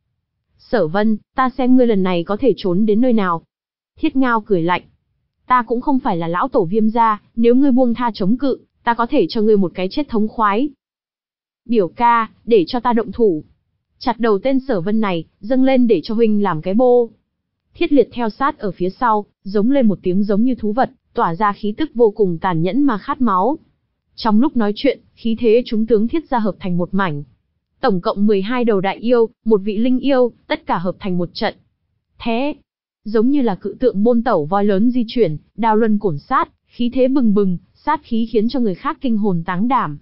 Sở Vân, ta xem ngươi lần này có thể trốn đến nơi nào. Thiết Ngao cười lạnh. Ta cũng không phải là lão tổ Viêm gia, nếu ngươi buông tha chống cự, ta có thể cho ngươi một cái chết thống khoái. Biểu ca, để cho ta động thủ. chặt đầu tên Sở Vân này, dâng lên để cho huynh làm cái bô. Thiết Liệt theo sát ở phía sau, giống lên một tiếng giống như thú vật, tỏa ra khí tức vô cùng tàn nhẫn mà khát máu. Trong lúc nói chuyện, khí thế chúng tướng Thiết gia hợp thành một mảnh. Tổng cộng mười hai đầu đại yêu, một vị linh yêu, tất cả hợp thành một trận. Thế, giống như là cự tượng bôn tẩu voi lớn di chuyển, đao luân cổn sát, khí thế bừng bừng, sát khí khiến cho người khác kinh hồn táng đảm.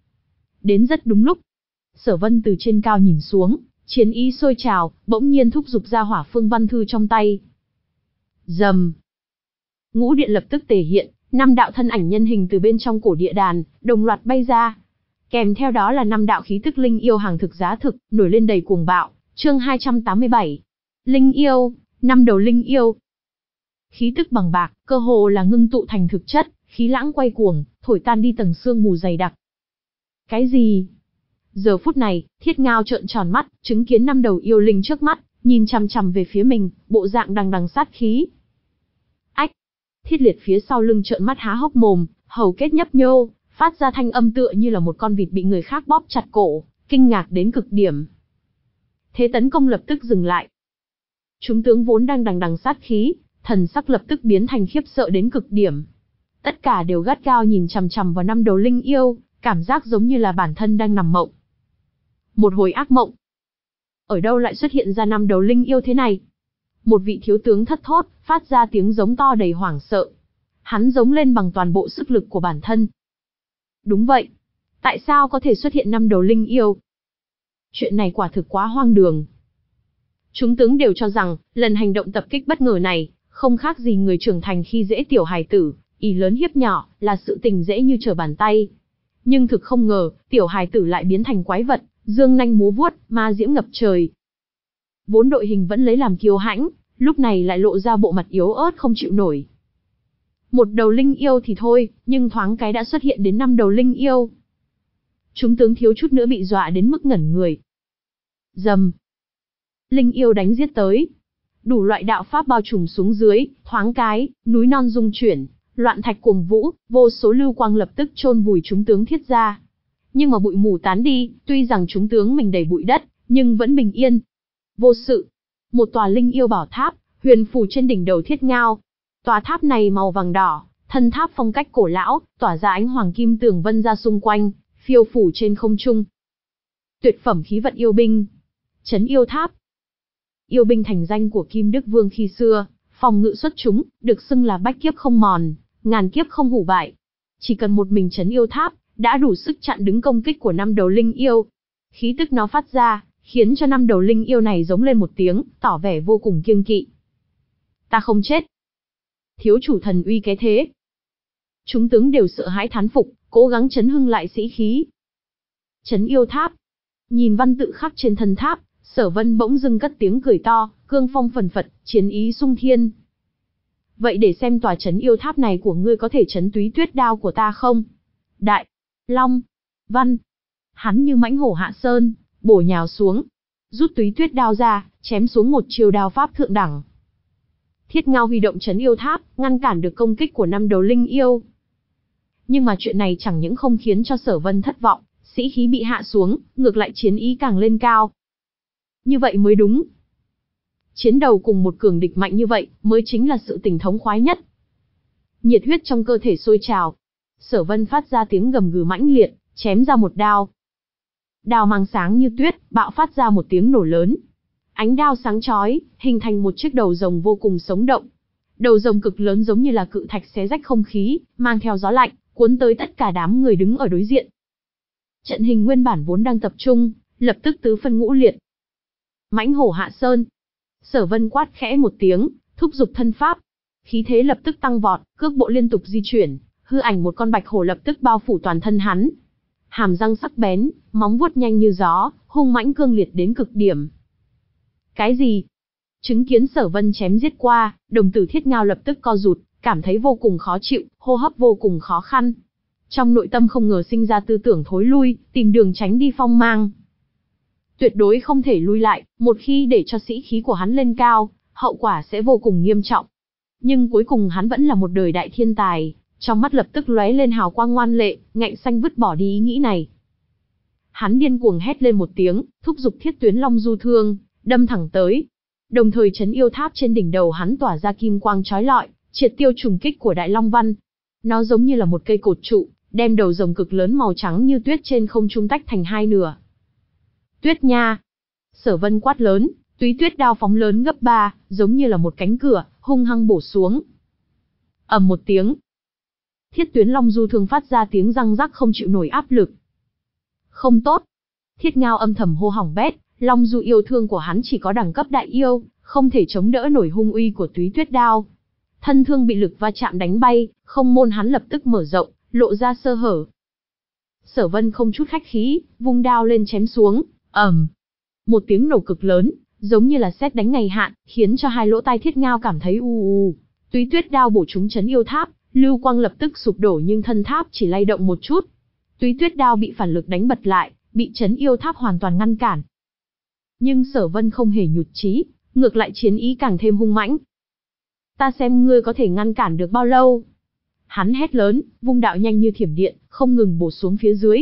Đến rất đúng lúc, Sở Vân từ trên cao nhìn xuống, chiến ý sôi trào, bỗng nhiên thúc giục ra Hỏa Phương Văn Thư trong tay. Rầm. Ngũ điện lập tức tề hiện, năm đạo thân ảnh nhân hình từ bên trong cổ địa đàn, đồng loạt bay ra. Kèm theo đó là năm đạo khí tức linh yêu hàng thực giá thực, nổi lên đầy cuồng bạo. Chương hai trăm tám mươi bảy. Linh yêu, năm đầu linh yêu. Khí tức bằng bạc, cơ hồ là ngưng tụ thành thực chất, khí lãng quay cuồng, thổi tan đi tầng sương mù dày đặc. Cái gì? Giờ phút này, Thiết Ngao trợn tròn mắt, chứng kiến năm đầu yêu linh trước mắt, nhìn chằm chằm về phía mình, bộ dạng đằng đằng sát khí. Ách! Thiết Liệt phía sau lưng trợn mắt há hốc mồm, hầu kết nhấp nhô, phát ra thanh âm tựa như là một con vịt bị người khác bóp chặt cổ, kinh ngạc đến cực điểm. Thế tấn công lập tức dừng lại. Chúng tướng vốn đang đằng đằng sát khí, thần sắc lập tức biến thành khiếp sợ đến cực điểm. Tất cả đều gắt gao nhìn chằm chằm vào năm đầu linh yêu, cảm giác giống như là bản thân đang nằm mộng. Một hồi ác mộng. Ở đâu lại xuất hiện ra năm đầu linh yêu thế này? Một vị thiếu tướng thất thốt, phát ra tiếng giống to đầy hoảng sợ. Hắn giống lên bằng toàn bộ sức lực của bản thân. Đúng vậy. Tại sao có thể xuất hiện năm đầu linh yêu? Chuyện này quả thực quá hoang đường. Chúng tướng đều cho rằng, lần hành động tập kích bất ngờ này, không khác gì người trưởng thành khi dễ tiểu hài tử, ỷ lớn hiếp nhỏ, là sự tình dễ như trở bàn tay. Nhưng thực không ngờ, tiểu hài tử lại biến thành quái vật, dương nanh múa vuốt, ma diễm ngập trời. Vốn đội hình vẫn lấy làm kiêu hãnh, lúc này lại lộ ra bộ mặt yếu ớt không chịu nổi. Một đầu linh yêu thì thôi, nhưng thoáng cái đã xuất hiện đến năm đầu linh yêu. Chúng tướng thiếu chút nữa bị dọa đến mức ngẩn người. Rầm. Linh yêu đánh giết tới. Đủ loại đạo pháp bao trùm xuống dưới, thoáng cái, núi non rung chuyển, loạn thạch cuồng vũ, vô số lưu quang lập tức chôn vùi chúng tướng Thiết gia. Nhưng mà bụi mù tán đi, tuy rằng chúng tướng mình đầy bụi đất, nhưng vẫn bình yên. Vô sự. Một tòa linh yêu bảo tháp, huyền phù trên đỉnh đầu Thiết Ngao. Tòa tháp này màu vàng đỏ, thân tháp phong cách cổ lão, tỏa ra ánh hoàng kim tường vân ra xung quanh, phiêu phủ trên không trung. Tuyệt phẩm khí vận yêu binh. Trấn yêu tháp. Yêu binh thành danh của Kim Đức Vương khi xưa, phòng ngự xuất chúng, được xưng là bách kiếp không mòn, ngàn kiếp không hủ bại. Chỉ cần một mình trấn yêu tháp, đã đủ sức chặn đứng công kích của năm đầu linh yêu. Khí tức nó phát ra, khiến cho năm đầu linh yêu này giống lên một tiếng, tỏ vẻ vô cùng kiêng kỵ. Ta không chết. Thiếu chủ thần uy cái thế. Chúng tướng đều sợ hãi thán phục, cố gắng chấn hưng lại sĩ khí. Trấn yêu tháp. Nhìn văn tự khắc trên thân tháp, Sở Vân bỗng dưng cất tiếng cười to, cương phong phần phật, chiến ý sung thiên. Vậy để xem tòa trấn yêu tháp này của ngươi có thể trấn túy tuyết đao của ta không? Đại, Long, Văn. Hắn như mãnh hổ hạ sơn, bổ nhào xuống, rút túy tuyết đao ra, chém xuống một chiêu đao pháp thượng đẳng. Thiết Ngao huy động trấn yêu tháp, ngăn cản được công kích của năm đầu linh yêu. Nhưng mà chuyện này chẳng những không khiến cho Sở Vân thất vọng, sĩ khí bị hạ xuống, ngược lại chiến ý càng lên cao. Như vậy mới đúng. Chiến đầu cùng một cường địch mạnh như vậy, mới chính là sự tình thống khoái nhất. Nhiệt huyết trong cơ thể sôi trào. Sở Vân phát ra tiếng gầm gừ mãnh liệt, chém ra một đao. Đao mang sáng như tuyết, bạo phát ra một tiếng nổ lớn. Ánh đao sáng chói, hình thành một chiếc đầu rồng vô cùng sống động. Đầu rồng cực lớn giống như là cự thạch xé rách không khí, mang theo gió lạnh, cuốn tới tất cả đám người đứng ở đối diện. Trận hình nguyên bản vốn đang tập trung, lập tức tứ phân ngũ liệt. Mãnh hổ hạ sơn. Sở Vân quát khẽ một tiếng, thúc giục thân pháp. Khí thế lập tức tăng vọt, cước bộ liên tục di chuyển, hư ảnh một con bạch hổ lập tức bao phủ toàn thân hắn. Hàm răng sắc bén, móng vuốt nhanh như gió, hung mãnh cương liệt đến cực điểm. Cái gì? Chứng kiến Sở Vân chém giết qua, đồng tử Thiết Ngao lập tức co rụt, cảm thấy vô cùng khó chịu, hô hấp vô cùng khó khăn. Trong nội tâm không ngờ sinh ra tư tưởng thối lui, tìm đường tránh đi phong mang. Tuyệt đối không thể lui lại, một khi để cho sĩ khí của hắn lên cao, hậu quả sẽ vô cùng nghiêm trọng. Nhưng cuối cùng hắn vẫn là một đời đại thiên tài, trong mắt lập tức lóe lên hào quang ngoan lệ, ngạnh xanh vứt bỏ đi ý nghĩ này. hắn điên cuồng hét lên một tiếng, thúc giục Thiết Tuyến Long Du Thương, đâm thẳng tới. Đồng thời trấn yêu tháp trên đỉnh đầu hắn tỏa ra kim quang chói lọi, triệt tiêu trùng kích của Đại Long Văn. Nó giống như là một cây cột trụ, đem đầu rồng cực lớn màu trắng như tuyết trên không trung tách thành hai nửa. Tuyết nha! Sở Vân quát lớn, Túy Tuyết đao phóng lớn gấp ba, giống như là một cánh cửa, hung hăng bổ xuống. Ầm một tiếng. Thiết Tuyến Long Du Thương phát ra tiếng răng rắc không chịu nổi áp lực. Không tốt. Thiết Ngao âm thầm hô hỏng bét, Long Du yêu thương của hắn chỉ có đẳng cấp đại yêu, không thể chống đỡ nổi hung uy của Túy Tuyết đao. Thân thương bị lực va chạm đánh bay, không môn hắn lập tức mở rộng, lộ ra sơ hở. Sở Vân không chút khách khí, vung đao lên chém xuống, ầm. Một tiếng nổ cực lớn, giống như là sét đánh ngày hạn, khiến cho hai lỗ tai Thiết Ngao cảm thấy u u. Túy Tuyết đao bổ trúng trấn yêu tháp, lưu quang lập tức sụp đổ nhưng thân tháp chỉ lay động một chút. Túy Tuyết đao bị phản lực đánh bật lại, bị trấn yêu tháp hoàn toàn ngăn cản. Nhưng Sở Vân không hề nhụt chí, ngược lại chiến ý càng thêm hung mãnh. Ta xem ngươi có thể ngăn cản được bao lâu. Hắn hét lớn, vung đạo nhanh như thiểm điện, không ngừng bổ xuống phía dưới.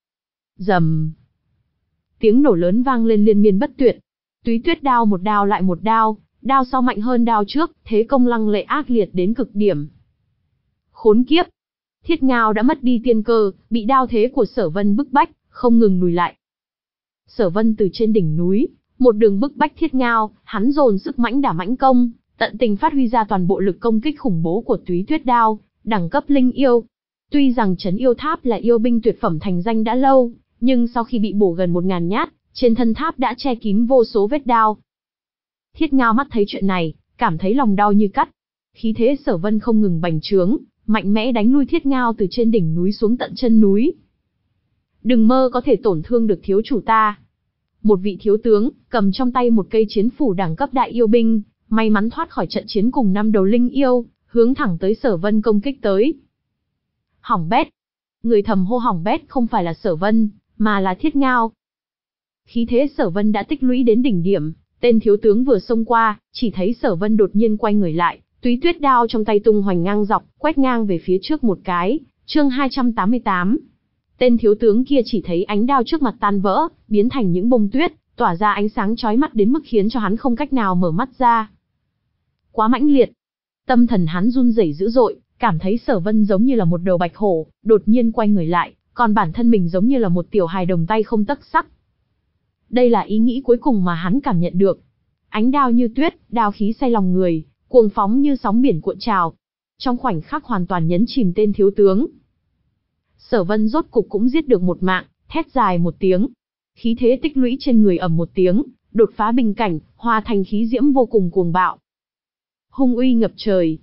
Rầm. Tiếng nổ lớn vang lên liên miên bất tuyệt. Túy Tuyết đao một đao lại một đao, đao sau mạnh hơn đao trước, thế công lăng lệ ác liệt đến cực điểm. Khốn kiếp! Thiết Ngao đã mất đi tiên cơ, bị đao thế của Sở Vân bức bách, không ngừng lùi lại. Sở Vân từ trên đỉnh núi, một đường bức bách Thiết Ngao, hắn dồn sức mãnh đả mãnh công, tận tình phát huy ra toàn bộ lực công kích khủng bố của Túy Tuyết đao, đẳng cấp linh yêu. Tuy rằng trấn yêu tháp là yêu binh tuyệt phẩm thành danh đã lâu, nhưng sau khi bị bổ gần một ngàn nhát, trên thân tháp đã che kín vô số vết đao. Thiết Ngao mắt thấy chuyện này, cảm thấy lòng đau như cắt. Khí thế Sở Vân không ngừng bành trướng, mạnh mẽ đánh lui Thiết Ngao từ trên đỉnh núi xuống tận chân núi. Đừng mơ có thể tổn thương được thiếu chủ ta. Một vị thiếu tướng, cầm trong tay một cây chiến phủ đẳng cấp đại yêu binh, may mắn thoát khỏi trận chiến cùng năm đầu linh yêu, hướng thẳng tới Sở Vân công kích tới. Hỏng bét. Người thầm hô hỏng bét không phải là Sở Vân, mà là Thiết Ngao. Khí thế Sở Vân đã tích lũy đến đỉnh điểm, tên thiếu tướng vừa xông qua, chỉ thấy Sở Vân đột nhiên quay người lại, Túy Tuyết đao trong tay tung hoành ngang dọc, quét ngang về phía trước một cái. Chương hai trăm tám mươi tám. Tên thiếu tướng kia chỉ thấy ánh đao trước mặt tan vỡ, biến thành những bông tuyết, tỏa ra ánh sáng chói mắt đến mức khiến cho hắn không cách nào mở mắt ra. Quá mãnh liệt. Tâm thần hắn run rẩy dữ dội, cảm thấy Sở Vân giống như là một đầu bạch hổ, đột nhiên quay người lại, còn bản thân mình giống như là một tiểu hài đồng tay không tấc sắc. Đây là ý nghĩ cuối cùng mà hắn cảm nhận được. Ánh đao như tuyết, đao khí say lòng người, cuồng phóng như sóng biển cuộn trào. Trong khoảnh khắc hoàn toàn nhấn chìm tên thiếu tướng. Sở Vân rốt cục cũng giết được một mạng, thét dài một tiếng. Khí thế tích lũy trên người ầm một tiếng, đột phá bình cảnh, hóa thành khí diễm vô cùng cuồng bạo. Hung uy ngập trời.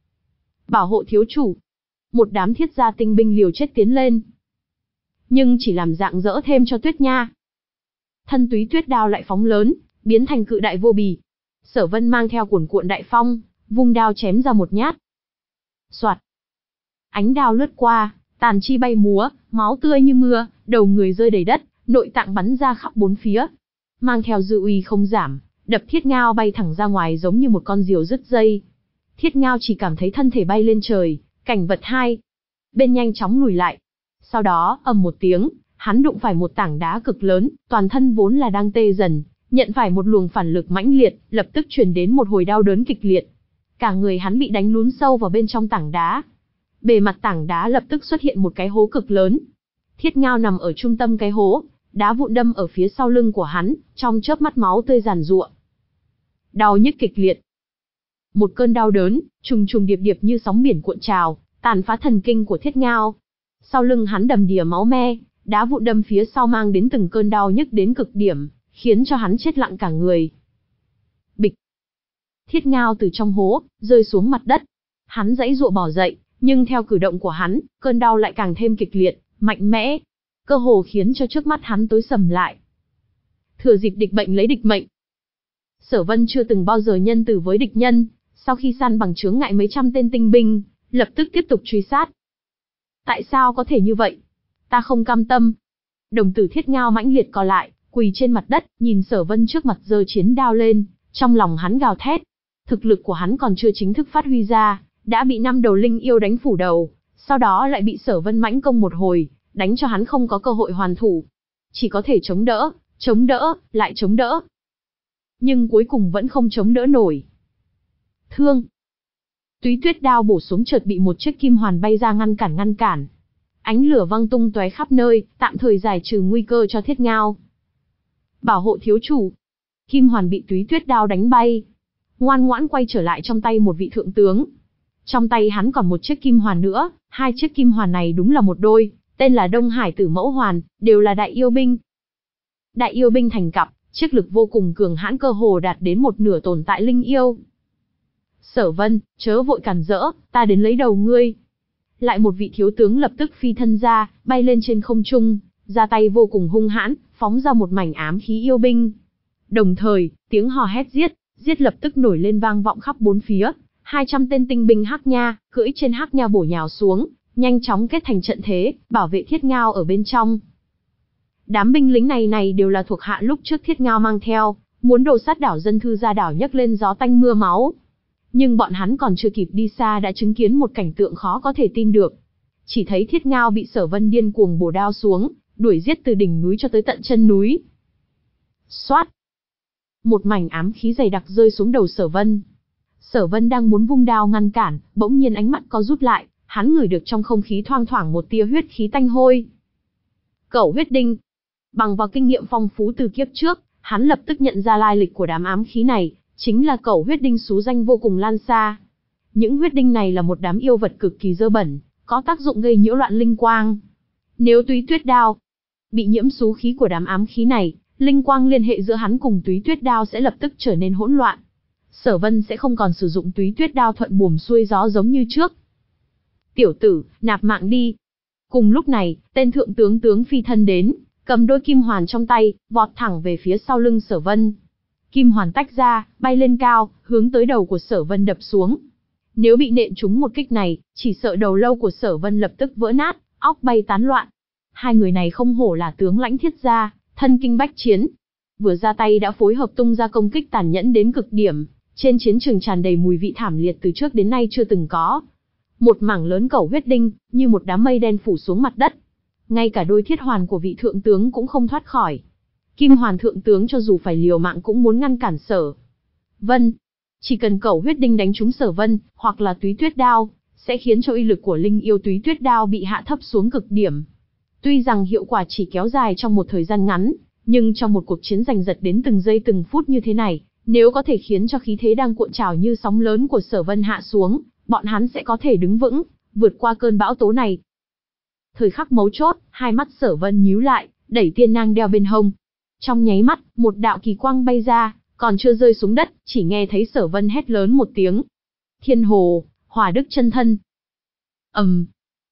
Bảo hộ thiếu chủ. Một đám thiết gia tinh binh liều chết tiến lên. Nhưng chỉ làm rạng rỡ thêm cho Tuyết Nha. Thân Túy Tuyết đao lại phóng lớn, biến thành cự đại vô bì. Sở Vân mang theo cuồn cuộn đại phong, vung đao chém ra một nhát. Soạt. Ánh đao lướt qua, tàn chi bay múa, máu tươi như mưa, đầu người rơi đầy đất, nội tạng bắn ra khắp bốn phía. Mang theo dư uy không giảm, đập Thiết Ngao bay thẳng ra ngoài giống như một con diều đứt dây. Thiết Ngao chỉ cảm thấy thân thể bay lên trời, cảnh vật hai bên nhanh chóng lùi lại. Sau đó, ầm một tiếng, hắn đụng phải một tảng đá cực lớn, toàn thân vốn là đang tê dần, nhận phải một luồng phản lực mãnh liệt, lập tức truyền đến một hồi đau đớn kịch liệt. Cả người hắn bị đánh lún sâu vào bên trong tảng đá. Bề mặt tảng đá lập tức xuất hiện một cái hố cực lớn. Thiết Ngao nằm ở trung tâm cái hố, đá vụn đâm ở phía sau lưng của hắn, trong chớp mắt máu tươi giàn giụa. Đau nhức kịch liệt. Một cơn đau đớn, trùng trùng điệp điệp như sóng biển cuộn trào, tàn phá thần kinh của Thiết Ngao. Sau lưng hắn đầm đìa máu me, đá vụn đâm phía sau mang đến từng cơn đau nhức đến cực điểm, khiến cho hắn chết lặng cả người. Bịch. Thiết Ngao từ trong hố, rơi xuống mặt đất. Hắn giãy giụa bò dậy, nhưng theo cử động của hắn, cơn đau lại càng thêm kịch liệt, mạnh mẽ, cơ hồ khiến cho trước mắt hắn tối sầm lại. Thừa dịp địch bệnh lấy địch mệnh. Sở Vân chưa từng bao giờ nhân từ với địch nhân, sau khi săn bằng chướng ngại mấy trăm tên tinh binh, lập tức tiếp tục truy sát. Tại sao có thể như vậy? Ta không cam tâm. Đồng tử Thiết Ngao mãnh liệt co lại, quỳ trên mặt đất, nhìn Sở Vân trước mặt giơ chiến đao lên, trong lòng hắn gào thét. Thực lực của hắn còn chưa chính thức phát huy ra, đã bị năm đầu linh yêu đánh phủ đầu, sau đó lại bị Sở Vân mãnh công một hồi, đánh cho hắn không có cơ hội hoàn thủ. chỉ có thể chống đỡ, chống đỡ, lại chống đỡ. Nhưng cuối cùng vẫn không chống đỡ nổi. Thương. Túy tuyết đao bổ xuống chợt bị một chiếc kim hoàn bay ra ngăn cản ngăn cản. Ánh lửa văng tung tóe khắp nơi, tạm thời giải trừ nguy cơ cho Thiết Ngao. Bảo hộ thiếu chủ. Kim hoàn bị túy tuyết đao đánh bay. Ngoan ngoãn quay trở lại trong tay một vị thượng tướng. Trong tay hắn còn một chiếc kim hoàn nữa, hai chiếc kim hoàn này đúng là một đôi, tên là Đông Hải Tử Mẫu Hoàn, đều là đại yêu binh. Đại yêu binh thành cặp, chiếc lực vô cùng cường hãn cơ hồ đạt đến một nửa tồn tại linh yêu. Sở Vân, chớ vội cản rỡ, ta đến lấy đầu ngươi. Lại một vị thiếu tướng lập tức phi thân ra, bay lên trên không trung, ra tay vô cùng hung hãn, phóng ra một mảnh ám khí yêu binh. Đồng thời, tiếng hò hét giết, giết lập tức nổi lên vang vọng khắp bốn phía. hai trăm tên tinh binh Hắc Nha, cưỡi trên Hắc Nha bổ nhào xuống, nhanh chóng kết thành trận thế, bảo vệ Thiết Ngao ở bên trong. Đám binh lính này này đều là thuộc hạ lúc trước Thiết Ngao mang theo, muốn đồ sát đảo dân thư gia đảo nhấc lên gió tanh mưa máu. Nhưng bọn hắn còn chưa kịp đi xa đã chứng kiến một cảnh tượng khó có thể tin được. Chỉ thấy Thiết Ngao bị Sở Vân điên cuồng bổ đao xuống, đuổi giết từ đỉnh núi cho tới tận chân núi. Xoát! Một mảnh ám khí dày đặc rơi xuống đầu Sở Vân. Sở Vân đang muốn vung đao ngăn cản, bỗng nhiên ánh mắt co rút lại, hắn ngửi được trong không khí thoang thoảng một tia huyết khí tanh hôi. Cẩu huyết đinh. Bằng vào kinh nghiệm phong phú từ kiếp trước, hắn lập tức nhận ra lai lịch của đám ám khí này, chính là cẩu huyết đinh xú danh vô cùng lan xa. Những huyết đinh này là một đám yêu vật cực kỳ dơ bẩn, có tác dụng gây nhiễu loạn linh quang. Nếu túy tuyết đao bị nhiễm xú khí của đám ám khí này, linh quang liên hệ giữa hắn cùng túy tuyết đao sẽ lập tức trở nên hỗn loạn. Sở Vân sẽ không còn sử dụng túy tuyết đao thuận buồm xuôi gió giống như trước. Tiểu tử, nạp mạng đi. Cùng lúc này, tên thượng tướng tướng phi thân đến, cầm đôi kim hoàn trong tay, vọt thẳng về phía sau lưng Sở Vân. Kim hoàn tách ra, bay lên cao, hướng tới đầu của Sở Vân đập xuống. Nếu bị nện trúng một kích này, chỉ sợ đầu lâu của Sở Vân lập tức vỡ nát, óc bay tán loạn. Hai người này không hổ là tướng lãnh Thiết gia, thân kinh bách chiến. Vừa ra tay đã phối hợp tung ra công kích tàn nhẫn đến cực điểm, trên chiến trường tràn đầy mùi vị thảm liệt từ trước đến nay chưa từng có. Một mảng lớn cẩu huyết đinh, như một đám mây đen phủ xuống mặt đất. Ngay cả đôi thiết hoàn của vị thượng tướng cũng không thoát khỏi. Kim hoàn thượng tướng cho dù phải liều mạng cũng muốn ngăn cản Sở Vân. Chỉ cần cẩu huyết đinh đánh trúng Sở Vân, hoặc là túy tuyết đao, sẽ khiến cho uy lực của linh yêu túy tuyết đao bị hạ thấp xuống cực điểm. Tuy rằng hiệu quả chỉ kéo dài trong một thời gian ngắn, nhưng trong một cuộc chiến giành giật đến từng giây từng phút như thế này, nếu có thể khiến cho khí thế đang cuộn trào như sóng lớn của Sở Vân hạ xuống, bọn hắn sẽ có thể đứng vững, vượt qua cơn bão tố này. Thời khắc mấu chốt, hai mắt Sở Vân nhíu lại, đẩy tiên nang đeo bên hông. Trong nháy mắt, một đạo kỳ quang bay ra, còn chưa rơi xuống đất, chỉ nghe thấy Sở Vân hét lớn một tiếng. Thiên Hồ, Hỏa Đức chân thân. ầm, um.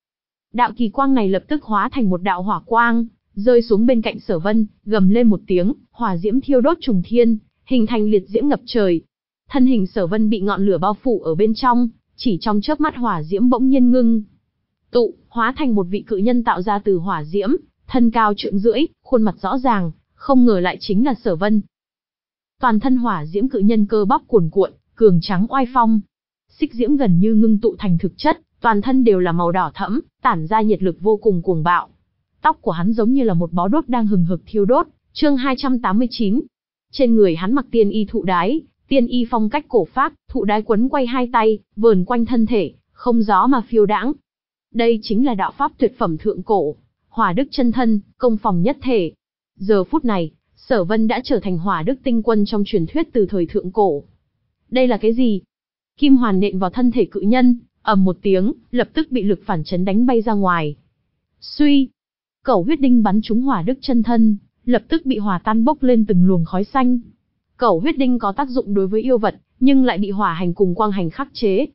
Đạo kỳ quang này lập tức hóa thành một đạo hỏa quang, rơi xuống bên cạnh Sở Vân, gầm lên một tiếng, hỏa diễm thiêu đốt trùng thiên, hình thành liệt diễm ngập trời. Thân hình Sở Vân bị ngọn lửa bao phủ ở bên trong, chỉ trong chớp mắt hỏa diễm bỗng nhiên ngưng tụ, hóa thành một vị cự nhân tạo ra từ hỏa diễm, thân cao trượng rưỡi, khuôn mặt rõ ràng, không ngờ lại chính là Sở Vân. Toàn thân hỏa diễm cự nhân cơ bắp cuồn cuộn, cường tráng oai phong. Xích diễm gần như ngưng tụ thành thực chất, toàn thân đều là màu đỏ thẫm, tản ra nhiệt lực vô cùng cuồng bạo. Tóc của hắn giống như là một bó đốt đang hừng hực thiêu đốt. Chương hai trăm tám mươi chín. Trên người hắn mặc tiên y thụ đái, tiên y phong cách cổ phác, thụ đái quấn quay hai tay, vờn quanh thân thể, không gió mà phiêu đãng. Đây chính là đạo pháp tuyệt phẩm thượng cổ, Hỏa Đức chân thân, công phòng nhất thể. Giờ phút này, Sở Vân đã trở thành Hỏa Đức tinh quân trong truyền thuyết từ thời thượng cổ. Đây là cái gì? Kim hoàn nện vào thân thể cự nhân, ầm một tiếng, lập tức bị lực phản chấn đánh bay ra ngoài. Suy, cẩu huyết đinh bắn trúng Hỏa Đức chân thân, lập tức bị hỏa tan bốc lên từng luồng khói xanh. Cẩu huyết đinh có tác dụng đối với yêu vật, nhưng lại bị hỏa hành cùng quang hành khắc chế.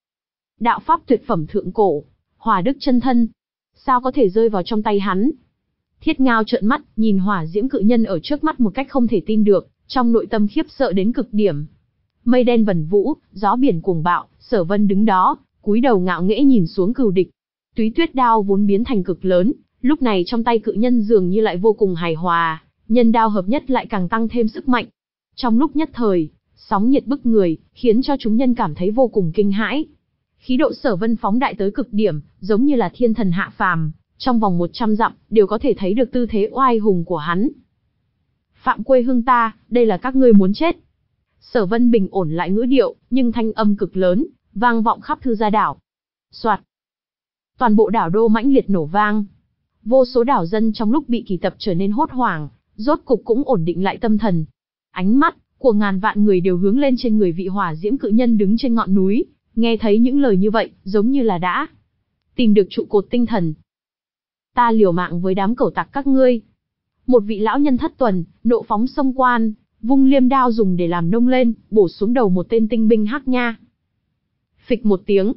Đạo pháp tuyệt phẩm thượng cổ, Hỏa Đức chân thân, sao có thể rơi vào trong tay hắn? Thiết Ngao trợn mắt, nhìn hỏa diễm cự nhân ở trước mắt một cách không thể tin được, trong nội tâm khiếp sợ đến cực điểm. Mây đen vần vũ, gió biển cuồng bạo, Sở Vân đứng đó, cúi đầu ngạo nghễ nhìn xuống cừu địch. Túy tuyết đao vốn biến thành cực lớn, lúc này trong tay cự nhân dường như lại vô cùng hài hòa, nhân đao hợp nhất lại càng tăng thêm sức mạnh. Trong lúc nhất thời, sóng nhiệt bức người, khiến cho chúng nhân cảm thấy vô cùng kinh hãi. Khí độ Sở Vân phóng đại tới cực điểm, giống như là thiên thần hạ phàm, Trong vòng một trăm dặm, đều có thể thấy được tư thế oai hùng của hắn. Phạm quê hương ta, đây là các ngươi muốn chết. Sở Vân bình ổn lại ngữ điệu, nhưng thanh âm cực lớn, vang vọng khắp Thư Gia đảo. Soạt. Toàn bộ đảo đô mãnh liệt nổ vang. Vô số đảo dân trong lúc bị kỳ tập trở nên hốt hoảng, rốt cục cũng ổn định lại tâm thần. Ánh mắt của ngàn vạn người đều hướng lên trên người vị hỏa diễm cự nhân đứng trên ngọn núi, nghe thấy những lời như vậy, giống như là đã tìm được trụ cột tinh thần. Ta liều mạng với đám cẩu tặc các ngươi. Một vị lão nhân thất tuần, nộ phóng xông quan, vung liêm đao dùng để làm nông lên, bổ xuống đầu một tên tinh binh Hắc Nha. Phịch một tiếng.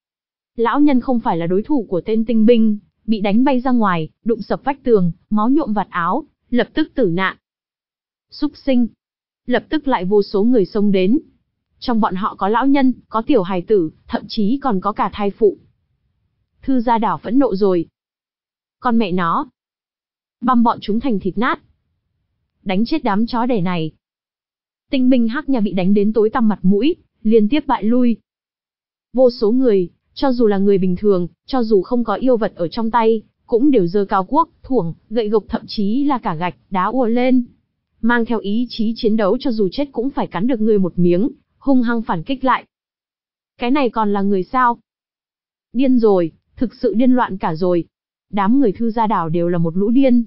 Lão nhân không phải là đối thủ của tên tinh binh, bị đánh bay ra ngoài, đụng sập vách tường, máu nhuộm vạt áo, lập tức tử nạn. Súc sinh. Lập tức lại vô số người xông đến. Trong bọn họ có lão nhân, có tiểu hài tử, thậm chí còn có cả thai phụ. Thư Gia đảo phẫn nộ rồi. Con mẹ nó. Băm bọn chúng thành thịt nát. Đánh chết đám chó đẻ này. Tinh binh Hắc Nha bị đánh đến tối tăm mặt mũi, liên tiếp bại lui. Vô số người, cho dù là người bình thường, cho dù không có yêu vật ở trong tay, cũng đều giơ cao cuốc, thuổng, gậy gộc thậm chí là cả gạch, đá ùa lên. Mang theo ý chí chiến đấu cho dù chết cũng phải cắn được người một miếng, hung hăng phản kích lại. Cái này còn là người sao? Điên rồi, thực sự điên loạn cả rồi. Đám người Thư Gia đảo đều là một lũ điên.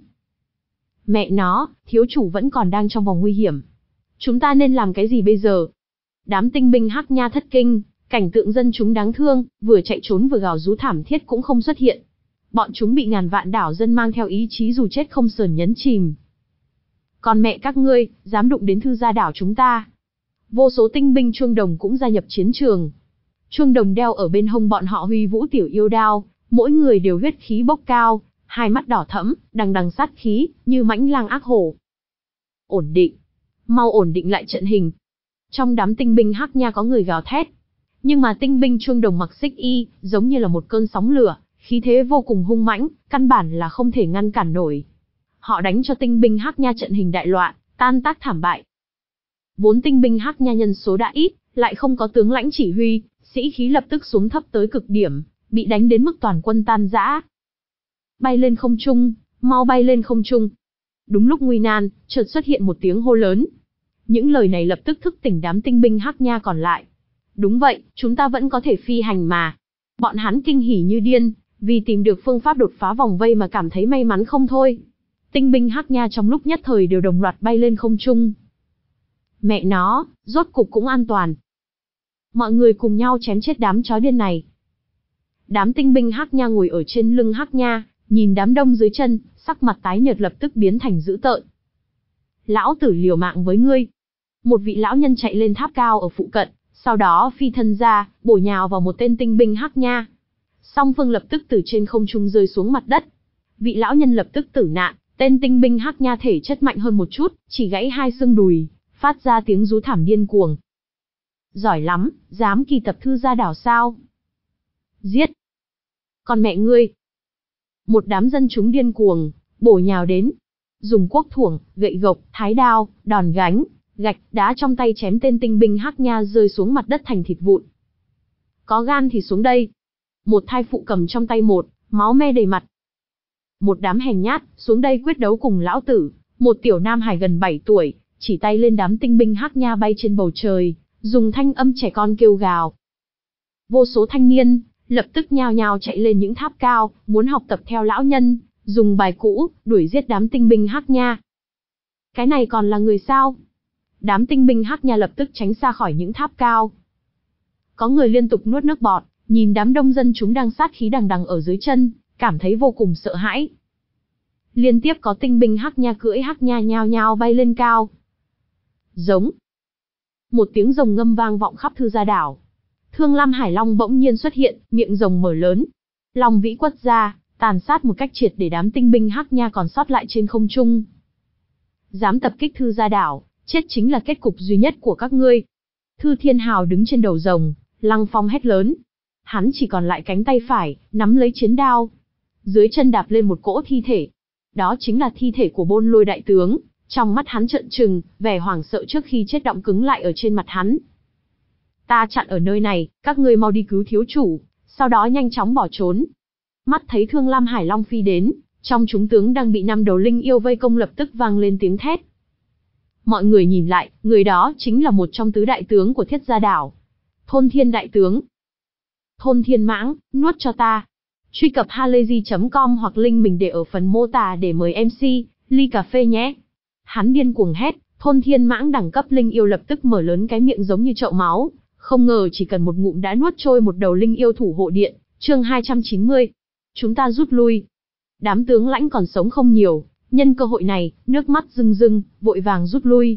Mẹ nó, thiếu chủ vẫn còn đang trong vòng nguy hiểm. Chúng ta nên làm cái gì bây giờ? Đám tinh binh Hắc Nha thất kinh, cảnh tượng dân chúng đáng thương, vừa chạy trốn vừa gào rú thảm thiết cũng không xuất hiện. Bọn chúng bị ngàn vạn đảo dân mang theo ý chí dù chết không sờn nhấn chìm. Còn mẹ các ngươi, dám đụng đến Thư Gia đảo chúng ta. Vô số tinh binh Chuông Đồng cũng gia nhập chiến trường. Chuông Đồng đeo ở bên hông bọn họ huy vũ tiểu yêu đao, mỗi người đều huyết khí bốc cao, hai mắt đỏ thẫm, đằng đằng sát khí, như mãnh lang ác hổ. Ổn định. Mau ổn định lại trận hình. Trong đám tinh binh Hắc Nha có người gào thét. Nhưng mà tinh binh Chuông Đồng mặc xích y, giống như là một cơn sóng lửa, khí thế vô cùng hung mãnh, căn bản là không thể ngăn cản nổi. Họ đánh cho tinh binh Hắc Nha trận hình đại loạn, tan tác thảm bại. Vốn tinh binh Hắc Nha nhân số đã ít, lại không có tướng lãnh chỉ huy, sĩ khí lập tức xuống thấp tới cực điểm, bị đánh đến mức toàn quân tan rã. Bay lên không trung, mau bay lên không trung. Đúng lúc nguy nan, chợt xuất hiện một tiếng hô lớn. Những lời này lập tức thức tỉnh đám tinh binh Hắc Nha còn lại. Đúng vậy, chúng ta vẫn có thể phi hành mà. Bọn hắn kinh hỉ như điên, vì tìm được phương pháp đột phá vòng vây mà cảm thấy may mắn không thôi. Tinh binh Hắc Nha trong lúc nhất thời đều đồng loạt bay lên không trung. Mẹ nó, rốt cục cũng an toàn. Mọi người cùng nhau chém chết đám chó điên này. Đám tinh binh Hắc Nha ngồi ở trên lưng Hắc Nha, nhìn đám đông dưới chân, sắc mặt tái nhợt lập tức biến thành dữ tợn. Lão tử liều mạng với ngươi. Một vị lão nhân chạy lên tháp cao ở phụ cận, sau đó phi thân ra, bổ nhào vào một tên tinh binh Hắc Nha. Song phương lập tức từ trên không trung rơi xuống mặt đất. Vị lão nhân lập tức tử nạn, tên tinh binh Hắc Nha thể chất mạnh hơn một chút, chỉ gãy hai xương đùi, phát ra tiếng rú thảm điên cuồng. Giỏi lắm, dám kỳ tập Thư Gia đảo sao? Giết! Còn mẹ ngươi! Một đám dân chúng điên cuồng, bổ nhào đến. Dùng cuốc thuổng, gậy gộc, thái đao, đòn gánh, gạch, đá trong tay chém tên tinh binh Hắc Nha rơi xuống mặt đất thành thịt vụn. Có gan thì xuống đây. Một thai phụ cầm trong tay một, máu me đầy mặt. Một đám hèn nhát, xuống đây quyết đấu cùng lão tử. Một tiểu nam hài gần bảy tuổi, chỉ tay lên đám tinh binh Hắc Nha bay trên bầu trời, dùng thanh âm trẻ con kêu gào. Vô số thanh niên, lập tức nhao nhao chạy lên những tháp cao, muốn học tập theo lão nhân, dùng bài cũ, đuổi giết đám tinh binh Hắc Nha. Cái này còn là người sao? Đám tinh binh Hắc Nha lập tức tránh xa khỏi những tháp cao. Có người liên tục nuốt nước bọt, nhìn đám đông dân chúng đang sát khí đằng đằng ở dưới chân, cảm thấy vô cùng sợ hãi. Liên tiếp có tinh binh Hắc Nha cưỡi Hắc Nha nhao nhao bay lên cao. Giống. Một tiếng rồng ngâm vang vọng khắp Thư Gia đảo. Thương Lam Hải Long bỗng nhiên xuất hiện, miệng rồng mở lớn. Long vĩ quất ra, tàn sát một cách triệt để đám tinh binh Hắc Nha còn sót lại trên không trung. Dám tập kích Thư Gia đảo, chết chính là kết cục duy nhất của các ngươi. Thư Thiên Hào đứng trên đầu rồng, Lăng Phong hét lớn. Hắn chỉ còn lại cánh tay phải, nắm lấy chiến đao. Dưới chân đạp lên một cỗ thi thể. Đó chính là thi thể của Bôn Lôi đại tướng. Trong mắt hắn trợn trừng, vẻ hoảng sợ trước khi chết động cứng lại ở trên mặt hắn. Ta chặn ở nơi này, các ngươi mau đi cứu thiếu chủ, sau đó nhanh chóng bỏ trốn. Mắt thấy Thương Lam Hải Long phi đến, trong chúng tướng đang bị năm đầu linh yêu vây công lập tức vang lên tiếng thét. Mọi người nhìn lại, người đó chính là một trong tứ đại tướng của Thiết Gia Đảo. Thôn Thiên đại tướng. Thôn Thiên Mãng, nuốt cho ta. Truy cập halayzi chấm com hoặc link mình để ở phần mô tả để mời em xê, ly cà phê nhé. Hắn điên cuồng hét, Thôn Thiên Mãng đẳng cấp linh yêu lập tức mở lớn cái miệng giống như chậu máu, không ngờ chỉ cần một ngụm đã nuốt trôi một đầu linh yêu thủ hộ điện. Chương hai trăm chín mươi. Chúng ta rút lui. Đám tướng lãnh còn sống không nhiều, nhân cơ hội này, nước mắt rưng rưng, vội vàng rút lui.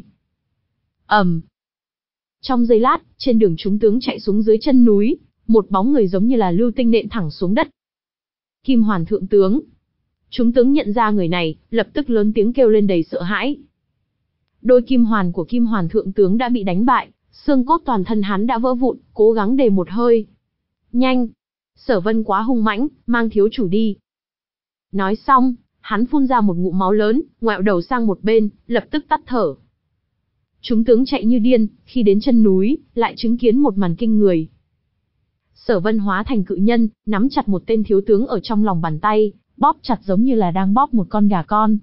ầm. Um. Trong giây lát, trên đường chúng tướng chạy xuống dưới chân núi, một bóng người giống như là lưu tinh nện thẳng xuống đất. Kim Hoàn thượng tướng. Chúng tướng nhận ra người này, lập tức lớn tiếng kêu lên đầy sợ hãi. Đôi kim hoàn của Kim Hoàn thượng tướng đã bị đánh bại, xương cốt toàn thân hắn đã vỡ vụn, cố gắng đề một hơi. Nhanh! Sở Vân quá hung mãnh, mang thiếu chủ đi. Nói xong, hắn phun ra một ngụm máu lớn, ngoẹo đầu sang một bên, lập tức tắt thở. Chúng tướng chạy như điên, khi đến chân núi, lại chứng kiến một màn kinh người. Sở Vân hóa thành cự nhân, nắm chặt một tên thiếu tướng ở trong lòng bàn tay, bóp chặt giống như là đang bóp một con gà con.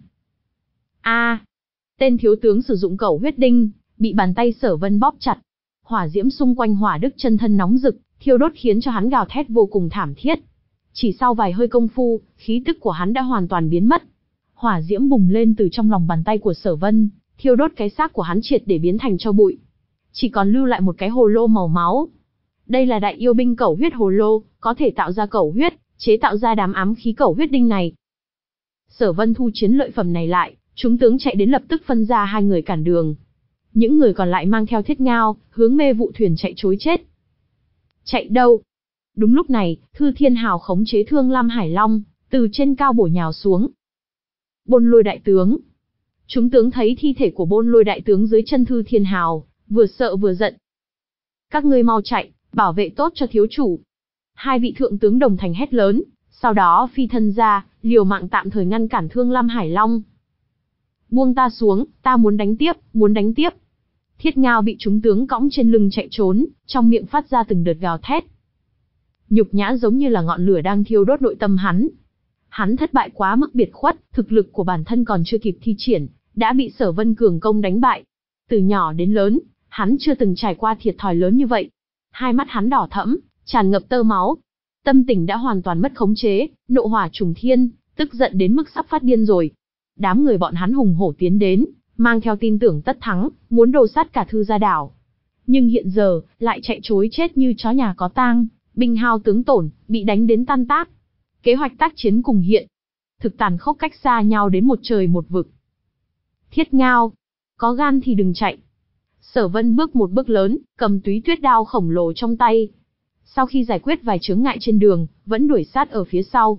A! À, tên thiếu tướng sử dụng cẩu huyết đinh, bị bàn tay Sở Vân bóp chặt. Hỏa diễm xung quanh hỏa đức chân thân nóng rực, thiêu đốt khiến cho hắn gào thét vô cùng thảm thiết. Chỉ sau vài hơi công phu, khí tức của hắn đã hoàn toàn biến mất. Hỏa diễm bùng lên từ trong lòng bàn tay của Sở Vân, thiêu đốt cái xác của hắn triệt để biến thành tro bụi. Chỉ còn lưu lại một cái hồ lô màu máu. Đây là đại yêu binh cẩu huyết hồ lô, có thể tạo ra cẩu huyết, chế tạo ra đám ám khí cẩu huyết đinh này. Sở Vân thu chiến lợi phẩm này lại, chúng tướng chạy đến lập tức phân ra hai người cản đường. Những người còn lại mang theo thiết ngao, hướng mê vụ thuyền chạy trối chết. Chạy đâu? Đúng lúc này, Thư Thiên Hào khống chế Thương Lam Hải Long, từ trên cao bổ nhào xuống. Bôn Lôi đại tướng. Chúng tướng thấy thi thể của Bôn Lôi đại tướng dưới chân Thư Thiên Hào, vừa sợ vừa giận. Các ngươi mau chạy, bảo vệ tốt cho thiếu chủ. Hai vị thượng tướng đồng thành hét lớn, sau đó phi thân ra, liều mạng tạm thời ngăn cản Thương Lam Hải Long. Buông ta xuống, ta muốn đánh tiếp, muốn đánh tiếp. Thiết Ngao bị chúng tướng cõng trên lưng chạy trốn, trong miệng phát ra từng đợt gào thét. Nhục nhã giống như là ngọn lửa đang thiêu đốt nội tâm hắn. Hắn thất bại quá mức biệt khuất, thực lực của bản thân còn chưa kịp thi triển, đã bị Sở Vân cường công đánh bại. Từ nhỏ đến lớn, hắn chưa từng trải qua thiệt thòi lớn như vậy. Hai mắt hắn đỏ thẫm, tràn ngập tơ máu. Tâm tình đã hoàn toàn mất khống chế, nộ hỏa trùng thiên, tức giận đến mức sắp phát điên rồi. Đám người bọn hắn hùng hổ tiến đến, mang theo tin tưởng tất thắng, muốn đồ sát cả Thư Gia Đảo. Nhưng hiện giờ, lại chạy trối chết như chó nhà có tang, binh hao tướng tổn, bị đánh đến tan tác. Kế hoạch tác chiến cùng hiện, thực tàn khốc cách xa nhau đến một trời một vực. Thiết Ngao, có gan thì đừng chạy. Sở Vân bước một bước lớn, cầm túy tuyết đao khổng lồ trong tay. Sau khi giải quyết vài chướng ngại trên đường, vẫn đuổi sát ở phía sau.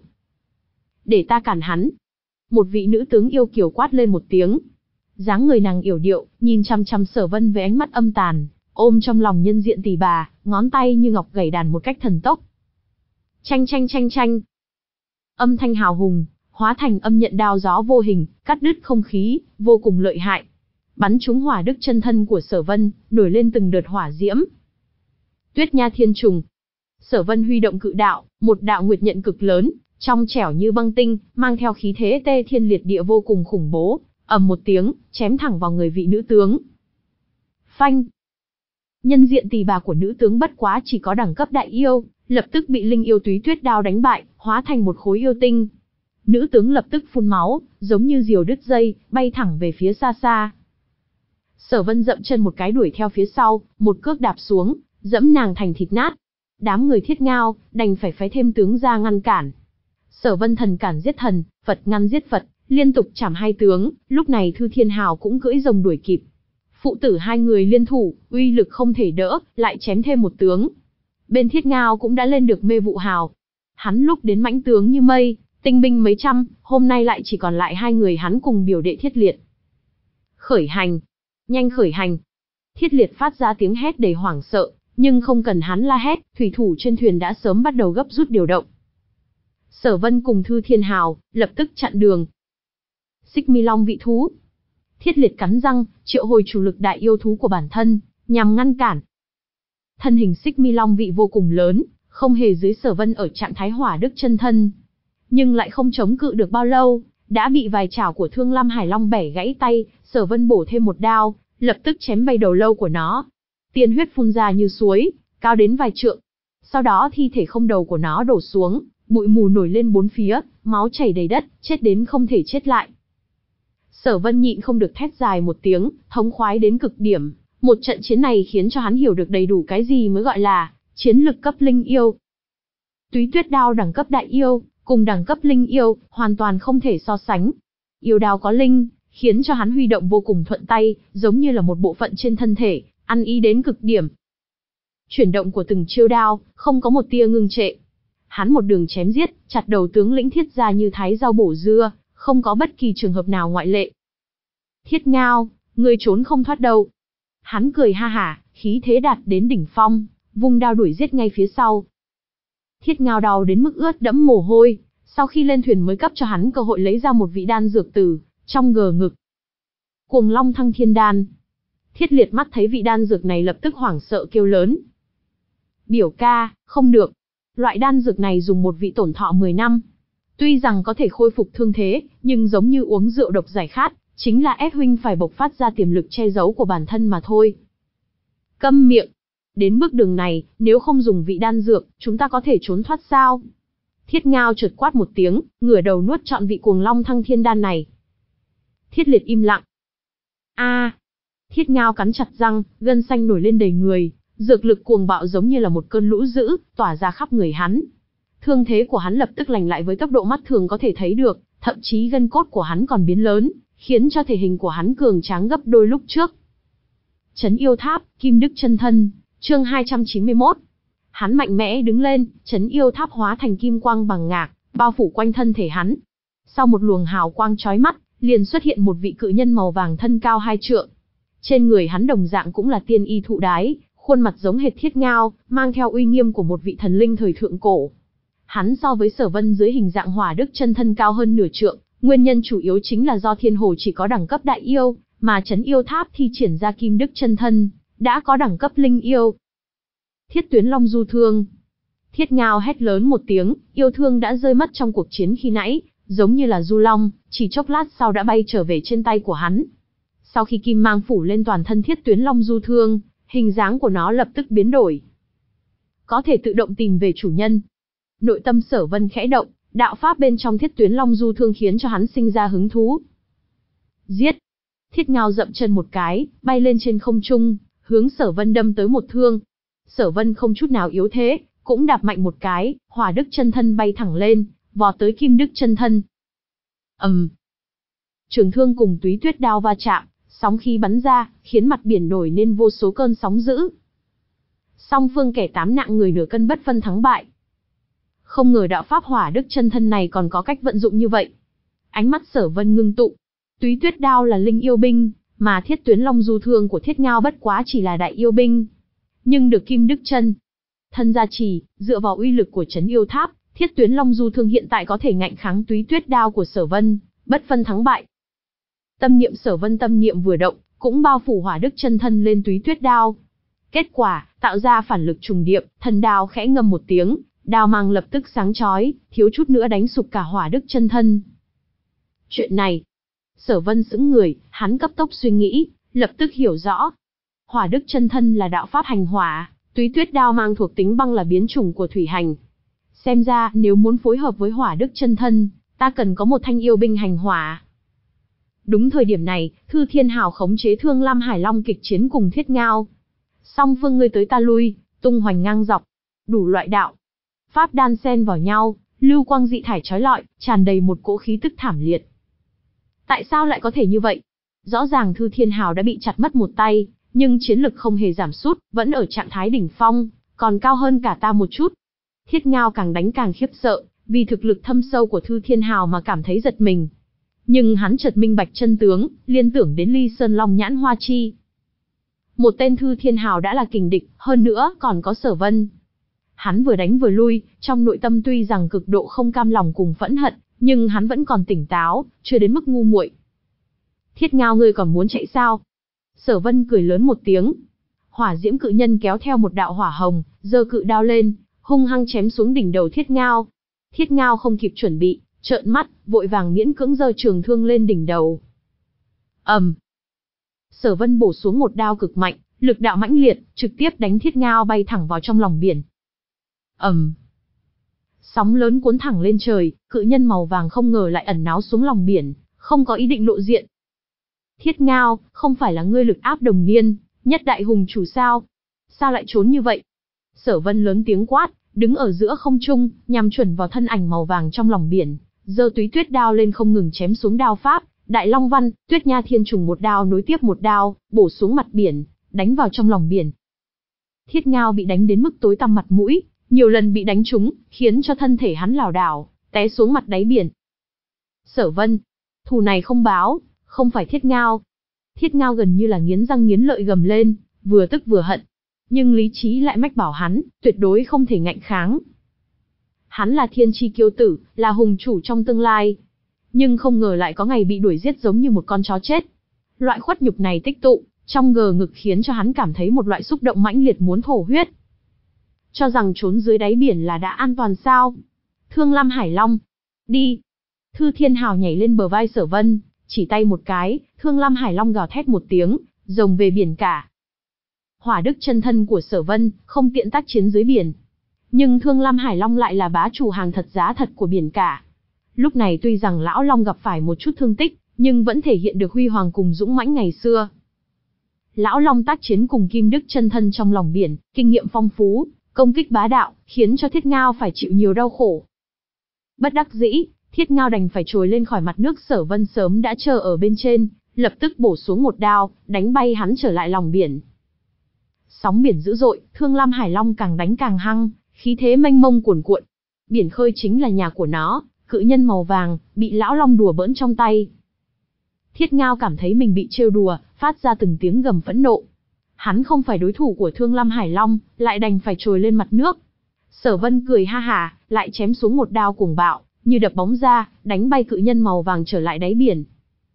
Để ta cản hắn. Một vị nữ tướng yêu kiều quát lên một tiếng. Dáng người nàng yểu điệu, nhìn chăm chăm Sở Vân với ánh mắt âm tàn, ôm trong lòng nhân diện tỷ bà, ngón tay như ngọc gảy đàn một cách thần tốc. Chanh chanh chanh chanh. Âm thanh hào hùng, hóa thành âm nhận đao gió vô hình, cắt đứt không khí, vô cùng lợi hại. Bắn trúng hỏa đức chân thân của Sở Vân, nổi lên từng đợt hỏa diễm. Tuyết Nha Thiên Trùng. Sở Vân huy động cự đạo, một đạo nguyệt nhận cực lớn, trong trẻo như băng tinh, mang theo khí thế tê thiên liệt địa vô cùng khủng bố, ầm một tiếng, chém thẳng vào người vị nữ tướng. Phanh. Nhân diện tỷ bà của nữ tướng bất quá chỉ có đẳng cấp đại yêu, lập tức bị linh yêu túy tuyết đao đánh bại, hóa thành một khối yêu tinh. Nữ tướng lập tức phun máu, giống như diều đứt dây, bay thẳng về phía xa xa. Sở Vân dậm chân một cái đuổi theo phía sau, một cước đạp xuống, dẫm nàng thành thịt nát. Đám người Thiết Ngao đành phải phái thêm tướng ra ngăn cản. Sở Vân thần cản giết thần, Phật ngăn giết Phật, liên tục chảm hai tướng. Lúc này Thư Thiên Hào cũng cưỡi rồng đuổi kịp. Phụ tử hai người liên thủ, uy lực không thể đỡ, lại chém thêm một tướng. Bên Thiết Ngao cũng đã lên được Mê Vụ Hào. Hắn lúc đến mãnh tướng như mây, tinh binh mấy trăm, hôm nay lại chỉ còn lại hai người hắn cùng biểu đệ Thiết Liệt. Khởi hành, nhanh khởi hành. Thiết Liệt phát ra tiếng hét đầy hoảng sợ, nhưng không cần hắn la hét, thủy thủ trên thuyền đã sớm bắt đầu gấp rút điều động. Sở Vân cùng Thư Thiên Hào lập tức chặn đường. Xích Mi Long vị thú. Thiết Liệt cắn răng, triệu hồi chủ lực đại yêu thú của bản thân, nhằm ngăn cản. Thân hình Xích Mi Long vị vô cùng lớn, không hề dưới Sở Vân ở trạng thái hỏa đức chân thân. nhưng lại không chống cự được bao lâu, đã bị vài chảo của Thương Lam Hải Long bẻ gãy tay. Sở Vân bổ thêm một đao, lập tức chém bay đầu lâu của nó. Tiên huyết phun ra như suối, cao đến vài trượng. Sau đó thi thể không đầu của nó đổ xuống, bụi mù nổi lên bốn phía, máu chảy đầy đất, chết đến không thể chết lại. Sở Vân nhịn không được thét dài một tiếng, thống khoái đến cực điểm. Một trận chiến này khiến cho hắn hiểu được đầy đủ cái gì mới gọi là chiến lực cấp linh yêu. Túy Tuyết đao đẳng cấp đại yêu, cùng đẳng cấp linh yêu, hoàn toàn không thể so sánh. Yêu đao có linh, khiến cho hắn huy động vô cùng thuận tay, giống như là một bộ phận trên thân thể, ăn ý đến cực điểm. Chuyển động của từng chiêu đao, không có một tia ngưng trệ. Hắn một đường chém giết, chặt đầu tướng lĩnh Thiết ra như thái rau bổ dưa, không có bất kỳ trường hợp nào ngoại lệ. Thiết Ngao, ngươi trốn không thoát đâu. Hắn cười ha hả, khí thế đạt đến đỉnh phong, vung đao đuổi giết ngay phía sau. Thiết Ngao đau đến mức ướt đẫm mồ hôi, sau khi lên thuyền mới cấp cho hắn cơ hội lấy ra một vị đan dược từ trong gờ ngực. Cuồng Long Thăng Thiên Đan. Thiết Liệt mắt thấy vị đan dược này lập tức hoảng sợ kêu lớn. Biểu ca, không được. Loại đan dược này dùng một vị tổn thọ mười năm. Tuy rằng có thể khôi phục thương thế, nhưng giống như uống rượu độc giải khát, chính là ép huynh phải bộc phát ra tiềm lực che giấu của bản thân mà thôi. Câm miệng. Đến bước đường này, nếu không dùng vị đan dược, chúng ta có thể trốn thoát sao? Thiết Ngao chợt quát một tiếng, ngửa đầu nuốt trọn vị Cuồng Long Thăng Thiên Đan này. Thiết Liệt im lặng. A! Thiết Ngao cắn chặt răng, gân xanh nổi lên đầy người, dược lực cuồng bạo giống như là một cơn lũ dữ, tỏa ra khắp người hắn. Thương thế của hắn lập tức lành lại với tốc độ mắt thường có thể thấy được, thậm chí gân cốt của hắn còn biến lớn, khiến cho thể hình của hắn cường tráng gấp đôi lúc trước. Trấn Yêu Tháp, Kim Đức Chân Thân, chương hai trăm chín mươi mốt. Hắn mạnh mẽ đứng lên, Trấn Yêu Tháp hóa thành kim quang bằng ngạc, bao phủ quanh thân thể hắn. Sau một luồng hào quang chói mắt, liền xuất hiện một vị cự nhân màu vàng thân cao hai trượng. Trên người hắn đồng dạng cũng là tiên y thụ đái, khuôn mặt giống hệt Thiết Ngao, mang theo uy nghiêm của một vị thần linh thời thượng cổ. Hắn so với Sở Vân dưới hình dạng Hỏa Đức Chân Thân cao hơn nửa trượng, nguyên nhân chủ yếu chính là do Thiên Hồ chỉ có đẳng cấp đại yêu, mà Trấn Yêu Tháp thi triển ra Kim Đức Chân Thân, đã có đẳng cấp linh yêu. Thiết Tuyến Long Du Thương. Thiết Ngao hét lớn một tiếng, yêu thương đã rơi mất trong cuộc chiến khi nãy, giống như là du long, chỉ chốc lát sau đã bay trở về trên tay của hắn. Sau khi kim mang phủ lên toàn thân Thiết Tuyến Long Du Thương, hình dáng của nó lập tức biến đổi. Có thể tự động tìm về chủ nhân. Nội tâm Sở Vân khẽ động, đạo pháp bên trong Thiết Tuyến Long Du Thương khiến cho hắn sinh ra hứng thú. Giết! Thiết Ngao dậm chân một cái, bay lên trên không trung, hướng Sở Vân đâm tới một thương. Sở Vân không chút nào yếu thế, cũng đạp mạnh một cái, Hỏa Đức Chân Thân bay thẳng lên, vọt tới Kim Đức Chân Thân. ầm, um. Trường thương cùng Túy Tuyết đao va chạm, sóng khí bắn ra, khiến mặt biển nổi nên vô số cơn sóng dữ. Song phương kẻ tám nặng người nửa cân bất phân thắng bại. Không ngờ đạo pháp Hỏa Đức Chân Thân này còn có cách vận dụng như vậy. Ánh mắt Sở Vân ngưng tụ. Túy Tuyết đao là linh yêu binh, mà Thiết Tuyến Long Du Thương của Thiết Ngao bất quá chỉ là đại yêu binh. Nhưng được Kim Đức Chân Thân gia trì, dựa vào uy lực của Trấn Yêu Tháp, Thiết Tuyến Long Du Thương hiện tại có thể ngạnh kháng Túy Tuyết đao của Sở Vân, bất phân thắng bại. Tâm niệm Sở Vân tâm niệm vừa động, cũng bao phủ Hỏa Đức Chân Thân lên Túy Tuyết đao. Kết quả, tạo ra phản lực trùng điệp, thần đao khẽ ngâm một tiếng, đao mang lập tức sáng chói, thiếu chút nữa đánh sụp cả Hỏa Đức Chân Thân. Chuyện này, Sở Vân sững người, hắn cấp tốc suy nghĩ, lập tức hiểu rõ. Hỏa Đức Chân Thân là đạo pháp hành hỏa, Túy Tuyết đao mang thuộc tính băng là biến chủng của thủy hành. Xem ra, nếu muốn phối hợp với Hỏa Đức Chân Thân, ta cần có một thanh yêu binh hành hỏa. Đúng thời điểm này, Thư Thiên Hào khống chế Thương Lam Hải Long kịch chiến cùng Thiết Ngao. Song phương ngươi tới ta lui, tung hoành ngang dọc, đủ loại đạo pháp đan xen vào nhau, lưu quang dị thải chói lọi, tràn đầy một cỗ khí tức thảm liệt. Tại sao lại có thể như vậy? Rõ ràng Thư Thiên Hào đã bị chặt mất một tay, nhưng chiến lực không hề giảm sút, vẫn ở trạng thái đỉnh phong, còn cao hơn cả ta một chút. Thiết Ngao càng đánh càng khiếp sợ, vì thực lực thâm sâu của Thư Thiên Hào mà cảm thấy giật mình. Nhưng hắn chợt minh bạch chân tướng, liên tưởng đến Ly Sơn Long Nhãn Hoa Chi. Một tên Thư Thiên Hào đã là kình địch, hơn nữa còn có Sở Vân. Hắn vừa đánh vừa lui, trong nội tâm tuy rằng cực độ không cam lòng cùng phẫn hận, nhưng hắn vẫn còn tỉnh táo, chưa đến mức ngu muội. Thiết Ngao ngươi còn muốn chạy sao? Sở Vân cười lớn một tiếng. Hỏa Diễm cự nhân kéo theo một đạo hỏa hồng, giơ cự đao lên, hung hăng chém xuống đỉnh đầu Thiết Ngao. Thiết Ngao không kịp chuẩn bị, trợn mắt, vội vàng miễn cưỡng giơ trường thương lên đỉnh đầu. ầm, Sở Vân bổ xuống một đao cực mạnh, lực đạo mãnh liệt, trực tiếp đánh Thiết Ngao bay thẳng vào trong lòng biển. ầm, Sóng lớn cuốn thẳng lên trời, cự nhân màu vàng không ngờ lại ẩn náu xuống lòng biển, không có ý định lộ diện. Thiết Ngao, không phải là ngươi lực áp đồng niên, nhất đại hùng chủ sao? Sao lại trốn như vậy? Sở Vân lớn tiếng quát, đứng ở giữa không trung, nhằm chuẩn vào thân ảnh màu vàng trong lòng biển, giơ túy tuyết đao lên không ngừng chém xuống đao pháp, Đại Long Văn, Tuyết Nha Thiên Trùng một đao nối tiếp một đao, bổ xuống mặt biển, đánh vào trong lòng biển. Thiết Ngao bị đánh đến mức tối tăm mặt mũi, nhiều lần bị đánh trúng, khiến cho thân thể hắn lảo đảo, té xuống mặt đáy biển. Sở Vân, thù này không báo, không phải Thiết Ngao. Thiết Ngao gần như là nghiến răng nghiến lợi gầm lên, vừa tức vừa hận. Nhưng lý trí lại mách bảo hắn, tuyệt đối không thể ngạnh kháng. Hắn là thiên chi kiêu tử, là hùng chủ trong tương lai. Nhưng không ngờ lại có ngày bị đuổi giết giống như một con chó chết. Loại khuất nhục này tích tụ, trong ngờ ngực khiến cho hắn cảm thấy một loại xúc động mãnh liệt muốn thổ huyết. Cho rằng trốn dưới đáy biển là đã an toàn sao? Thương Lam Hải Long, đi! Thư Thiên Hào nhảy lên bờ vai Sở Vân, chỉ tay một cái, Thương Lam Hải Long gào thét một tiếng, rồng về biển cả. Hỏa Đức chân thân của Sở Vân, không tiện tác chiến dưới biển. Nhưng Thương Lam Hải Long lại là bá chủ hàng thật giá thật của biển cả. Lúc này tuy rằng Lão Long gặp phải một chút thương tích, nhưng vẫn thể hiện được huy hoàng cùng dũng mãnh ngày xưa. Lão Long tác chiến cùng Kim Đức chân thân trong lòng biển, kinh nghiệm phong phú, công kích bá đạo, khiến cho Thiết Ngao phải chịu nhiều đau khổ. Bất đắc dĩ, Thiết Ngao đành phải trồi lên khỏi mặt nước. Sở Vân sớm đã chờ ở bên trên, lập tức bổ xuống một đao, đánh bay hắn trở lại lòng biển. Sóng biển dữ dội, Thương Lam Hải Long càng đánh càng hăng, khí thế mênh mông cuồn cuộn. Biển khơi chính là nhà của nó, cự nhân màu vàng, bị Lão Long đùa bỡn trong tay. Thiết Ngao cảm thấy mình bị trêu đùa, phát ra từng tiếng gầm phẫn nộ. Hắn không phải đối thủ của Thương Lam Hải Long, lại đành phải trồi lên mặt nước. Sở Vân cười ha hả, lại chém xuống một đao cuồng bạo, như đập bóng ra, đánh bay cự nhân màu vàng trở lại đáy biển.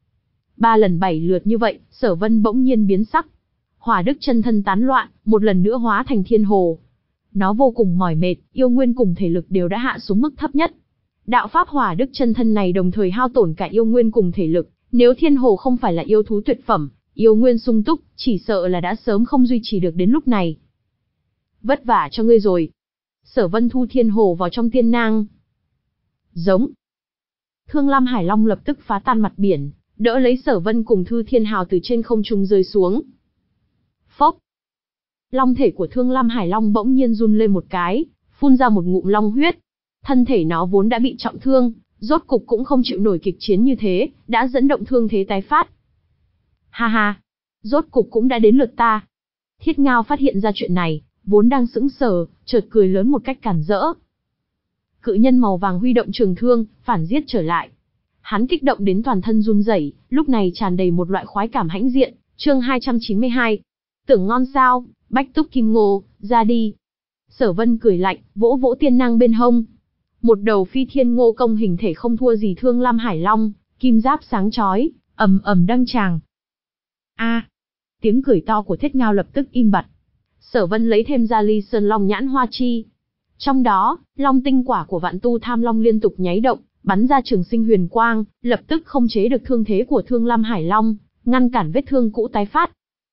Ba lần bảy lượt như vậy, Sở Vân bỗng nhiên biến sắc. Hỏa Đức chân thân tán loạn, một lần nữa hóa thành thiên hồ. Nó vô cùng mỏi mệt, yêu nguyên cùng thể lực đều đã hạ xuống mức thấp nhất. Đạo pháp Hỏa Đức chân thân này đồng thời hao tổn cả yêu nguyên cùng thể lực, nếu thiên hồ không phải là yêu thú tuyệt phẩm, yêu nguyên sung túc, chỉ sợ là đã sớm không duy trì được đến lúc này. Vất vả cho ngươi rồi. Sở Vân thu thiên hồ vào trong tiên nang. Giống. Thương Lam Hải Long lập tức phá tan mặt biển, đỡ lấy Sở Vân cùng Thư Thiên Hào từ trên không trung rơi xuống. Phốc. Long thể của Thương Lam Hải Long bỗng nhiên run lên một cái, phun ra một ngụm long huyết. Thân thể nó vốn đã bị trọng thương, rốt cục cũng không chịu nổi kịch chiến như thế, đã dẫn động thương thế tái phát. Ha ha, rốt cục cũng đã đến lượt ta. Thiết Ngao phát hiện ra chuyện này, vốn đang sững sờ, chợt cười lớn một cách cản rỡ. Cự nhân màu vàng huy động trường thương, phản giết trở lại. Hắn kích động đến toàn thân run rẩy, lúc này tràn đầy một loại khoái cảm hãnh diện. Chương hai trăm chín mươi hai. Tưởng ngon sao, Bách Túc Kim Ngô, ra đi. Sở Vân cười lạnh, vỗ vỗ tiên năng bên hông. Một đầu phi thiên ngô công hình thể không thua gì Thương Lam Hải Long, kim giáp sáng chói, ầm ầm đăng tràng. A! Tiếng cười to của Thiết Ngao lập tức im bặt. Sở Vân lấy thêm ra Ly Sơn Long nhãn hoa chi. Trong đó, long tinh quả của Vạn Tu Tham Long liên tục nháy động, bắn ra trường sinh huyền quang, lập tức không chế được thương thế của Thương Lam Hải Long, ngăn cản vết thương cũ tái phát.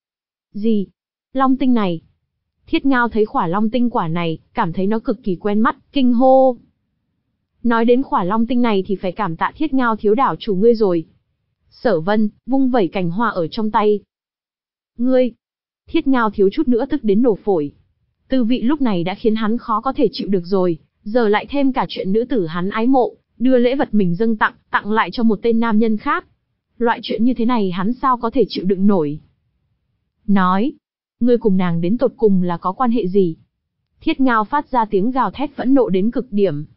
Gì? Long tinh này? Thiết Ngao thấy khỏa long tinh quả này, cảm thấy nó cực kỳ quen mắt, kinh hô. Nói đến khỏa long tinh này thì phải cảm tạ Thiết Ngao thiếu đảo chủ ngươi rồi. Sở Vân, vung vẩy cành hoa ở trong tay. Ngươi! Thiết Ngao thiếu chút nữa tức đến nổ phổi. Tư vị lúc này đã khiến hắn khó có thể chịu được rồi, giờ lại thêm cả chuyện nữ tử hắn ái mộ, đưa lễ vật mình dâng tặng, tặng lại cho một tên nam nhân khác. Loại chuyện như thế này hắn sao có thể chịu đựng nổi. Nói, ngươi cùng nàng đến tột cùng là có quan hệ gì? Thiết Ngao phát ra tiếng gào thét phẫn nộ đến cực điểm.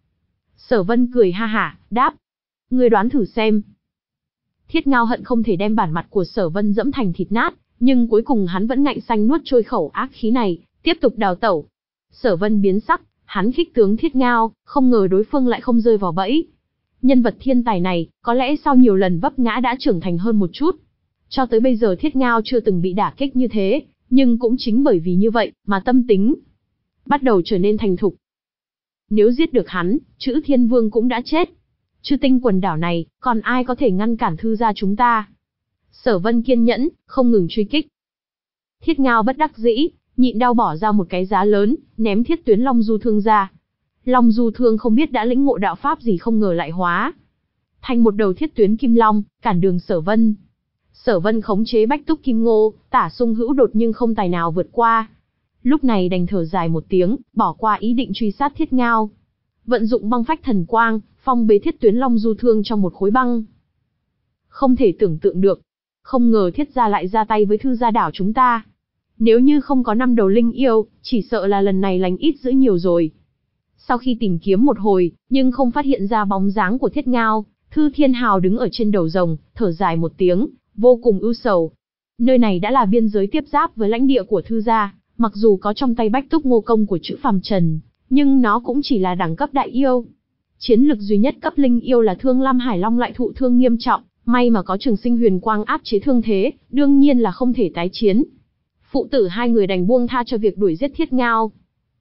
Sở Vân cười ha hả, đáp. Ngươi đoán thử xem. Thiết Ngao hận không thể đem bản mặt của Sở Vân dẫm thành thịt nát, nhưng cuối cùng hắn vẫn ngạnh xanh nuốt trôi khẩu ác khí này, tiếp tục đào tẩu. Sở Vân biến sắc, hắn khích tướng Thiết Ngao, không ngờ đối phương lại không rơi vào bẫy. Nhân vật thiên tài này, có lẽ sau nhiều lần vấp ngã đã trưởng thành hơn một chút. Cho tới bây giờ Thiết Ngao chưa từng bị đả kích như thế, nhưng cũng chính bởi vì như vậy, mà tâm tính bắt đầu trở nên thành thục. Nếu giết được hắn, chữ Thiên Vương cũng đã chết. Chư tinh quần đảo này, còn ai có thể ngăn cản Thư gia chúng ta? Sở Vân kiên nhẫn, không ngừng truy kích. Thiết Ngao bất đắc dĩ, nhịn đau bỏ ra một cái giá lớn, ném Thiết Tuyến Long Du Thương ra. Long Du Thương không biết đã lĩnh ngộ đạo pháp gì, không ngờ lại hóa thành một đầu Thiết Tuyến Kim Long, cản đường Sở Vân. Sở Vân khống chế Bách Túc Kim Ngô, tả xung hữu đột nhưng không tài nào vượt qua. Lúc này đành thở dài một tiếng, bỏ qua ý định truy sát Thiết Ngao. Vận dụng băng phách thần quang, phong bế Thiết Tuyến Long Du Thương trong một khối băng. Không thể tưởng tượng được, không ngờ Thiết gia lại ra tay với Thư gia đảo chúng ta. Nếu như không có năm đầu linh yêu, chỉ sợ là lần này lành ít dữ nhiều rồi. Sau khi tìm kiếm một hồi, nhưng không phát hiện ra bóng dáng của Thiết Ngao, Thư Thiên Hào đứng ở trên đầu rồng, thở dài một tiếng, vô cùng ưu sầu. Nơi này đã là biên giới tiếp giáp với lãnh địa của Thư gia, mặc dù có trong tay Bách Túc Ngô Công của chữ phàm trần, nhưng nó cũng chỉ là đẳng cấp đại yêu. Chiến lực duy nhất cấp linh yêu là Thương Lam Hải Long lại thụ thương nghiêm trọng, may mà có Trường Sinh Huyền Quang áp chế thương thế, đương nhiên là không thể tái chiến. Phụ tử hai người đành buông tha cho việc đuổi giết Thiết Ngao.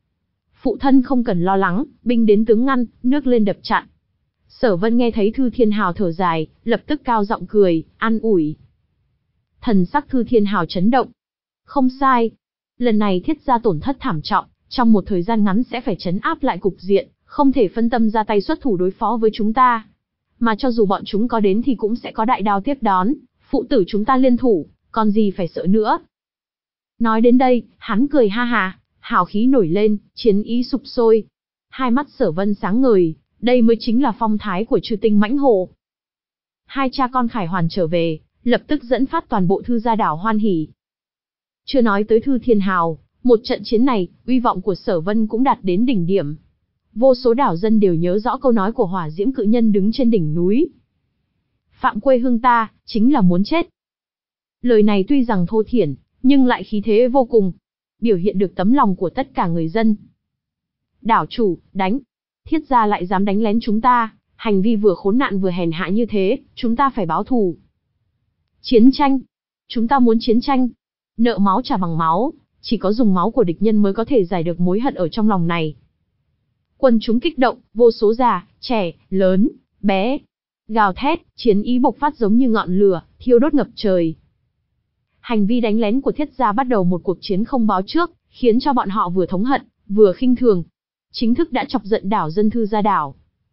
Phụ thân không cần lo lắng, binh đến tướng ngăn, nước lên đập chặn. Sở Vân nghe thấy Thư Thiên Hào thở dài, lập tức cao giọng cười, an ủi. Thần sắc Thư Thiên Hào chấn động. Không sai, lần này Thiết gia tổn thất thảm trọng, trong một thời gian ngắn sẽ phải trấn áp lại cục diện, không thể phân tâm ra tay xuất thủ đối phó với chúng ta. Mà cho dù bọn chúng có đến thì cũng sẽ có đại đao tiếp đón, phụ tử chúng ta liên thủ, còn gì phải sợ nữa. Nói đến đây, hắn cười ha ha, hào khí nổi lên, chiến ý sục sôi. Hai mắt Sở Vân sáng ngời, đây mới chính là phong thái của chư tinh mãnh hổ. Hai cha con Khải Hoàn trở về, lập tức dẫn phát toàn bộ Thư gia đảo hoan hỉ. Chưa nói tới Thư Thiên Hào, một trận chiến này, uy vọng của Sở Vân cũng đạt đến đỉnh điểm. Vô số đảo dân đều nhớ rõ câu nói của Hỏa Diễm Cự Nhân đứng trên đỉnh núi. Phạm quê hương ta, chính là muốn chết. Lời này tuy rằng thô thiển, nhưng lại khí thế vô cùng, biểu hiện được tấm lòng của tất cả người dân. Đảo chủ, đánh. Thiết gia lại dám đánh lén chúng ta, hành vi vừa khốn nạn vừa hèn hạ như thế, chúng ta phải báo thù. Chiến tranh. Chúng ta muốn chiến tranh. Nợ máu trả bằng máu, chỉ có dùng máu của địch nhân mới có thể giải được mối hận ở trong lòng này. Quân chúng kích động, vô số già, trẻ, lớn, bé, gào thét, chiến ý bộc phát giống như ngọn lửa, thiêu đốt ngập trời. Hành vi đánh lén của Thiết gia bắt đầu một cuộc chiến không báo trước, khiến cho bọn họ vừa thống hận, vừa khinh thường. Chính thức đã chọc giận đảo dân Thư gia đảo.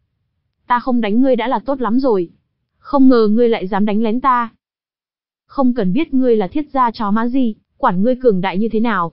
Ta không đánh ngươi đã là tốt lắm rồi. Không ngờ ngươi lại dám đánh lén ta. Không cần biết ngươi là Thiết gia chó má gì, quản ngươi cường đại như thế nào.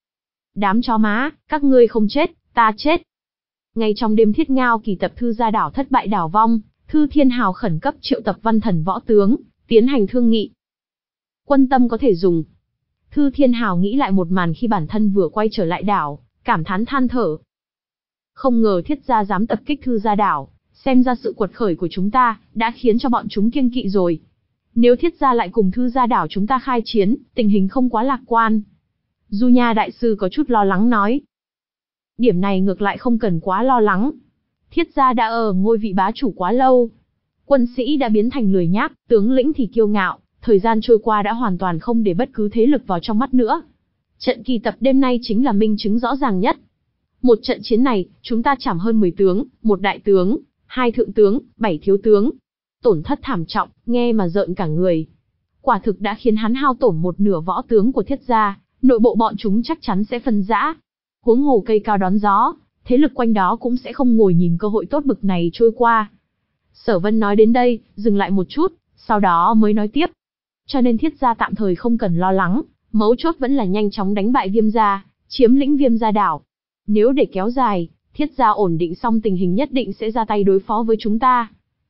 Đám chó má, các ngươi không chết, ta chết. Ngay trong đêm Thiết Ngao kỳ tập Thư gia đảo thất bại đảo vong, Thư Thiên Hào khẩn cấp triệu tập văn thần võ tướng, tiến hành thương nghị. Quân tâm có thể dùng. Thư Thiên Hào nghĩ lại một màn khi bản thân vừa quay trở lại đảo, cảm thán than thở. Không ngờ Thiết gia dám tập kích Thư gia đảo, xem ra sự quật khởi của chúng ta đã khiến cho bọn chúng kiêng kỵ rồi. Nếu Thiết gia lại cùng Thư gia đảo chúng ta khai chiến, tình hình không quá lạc quan. Du Nha đại sư có chút lo lắng nói. Điểm này ngược lại không cần quá lo lắng. Thiết gia đã ở ngôi vị bá chủ quá lâu. Quân sĩ đã biến thành lười nhác, tướng lĩnh thì kiêu ngạo, thời gian trôi qua đã hoàn toàn không để bất cứ thế lực vào trong mắt nữa. Trận kỳ tập đêm nay chính là minh chứng rõ ràng nhất. Một trận chiến này, chúng ta chảm hơn mười tướng, một đại tướng, hai thượng tướng, bảy thiếu tướng. Tổn thất thảm trọng, nghe mà rợn cả người. Quả thực đã khiến hắn hao tổn một nửa võ tướng của Thiết gia, nội bộ bọn chúng chắc chắn sẽ phân rã. Huống hồ cây cao đón gió, thế lực quanh đó cũng sẽ không ngồi nhìn cơ hội tốt bực này trôi qua. Sở Vân nói đến đây, dừng lại một chút, sau đó mới nói tiếp. Cho nên Thiết gia tạm thời không cần lo lắng, mấu chốt vẫn là nhanh chóng đánh bại Viêm gia, chiếm lĩnh Viêm gia đảo. Nếu để kéo dài, Thiết gia ổn định xong tình hình nhất định sẽ ra tay đối phó với chúng ta.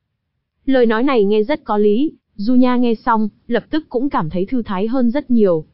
Lời nói này nghe rất có lý, Du Nha nghe xong, lập tức cũng cảm thấy thư thái hơn rất nhiều.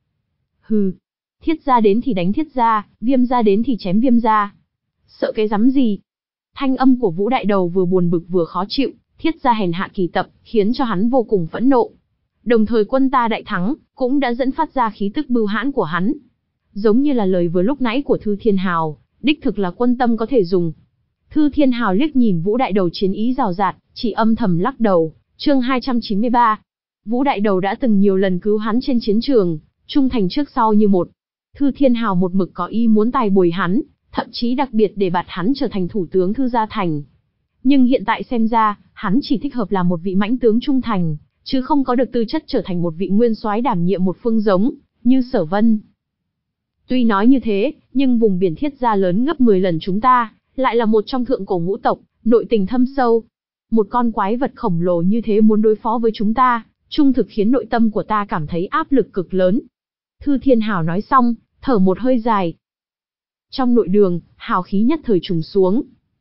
Hừ, Thiết gia đến thì đánh Thiết gia, Viêm gia đến thì chém Viêm gia. Sợ cái rắm gì? Thanh âm của Vũ Đại Đầu vừa buồn bực vừa khó chịu, Thiết gia hèn hạ kỳ tập, khiến cho hắn vô cùng phẫn nộ. Đồng thời quân ta đại thắng, cũng đã dẫn phát ra khí tức bưu hãn của hắn. Giống như là lời vừa lúc nãy của Thư Thiên Hào, đích thực là quân tâm có thể dùng. Thư Thiên Hào liếc nhìn Vũ Đại Đầu chiến ý rào rạt, chỉ âm thầm lắc đầu. Chương hai trăm chín mươi ba. Vũ Đại Đầu đã từng nhiều lần cứu hắn trên chiến trường, trung thành trước sau như một. Thư Thiên Hào một mực có ý muốn tài bồi hắn, thậm chí đặc biệt để bạt hắn trở thành thủ tướng Thư gia thành. Nhưng hiện tại xem ra, hắn chỉ thích hợp làm một vị mãnh tướng trung thành, chứ không có được tư chất trở thành một vị nguyên soái đảm nhiệm một phương giống, như Sở Vân. Tuy nói như thế, nhưng vùng biển Thiết Gia lớn gấp mười lần chúng ta, lại là một trong thượng cổ ngũ tộc, nội tình thâm sâu. Một con quái vật khổng lồ như thế muốn đối phó với chúng ta, trung thực khiến nội tâm của ta cảm thấy áp lực cực lớn. Thư Thiên Hào nói xong, thở một hơi dài. Trong nội đường, hào khí nhất thời trùng xuống.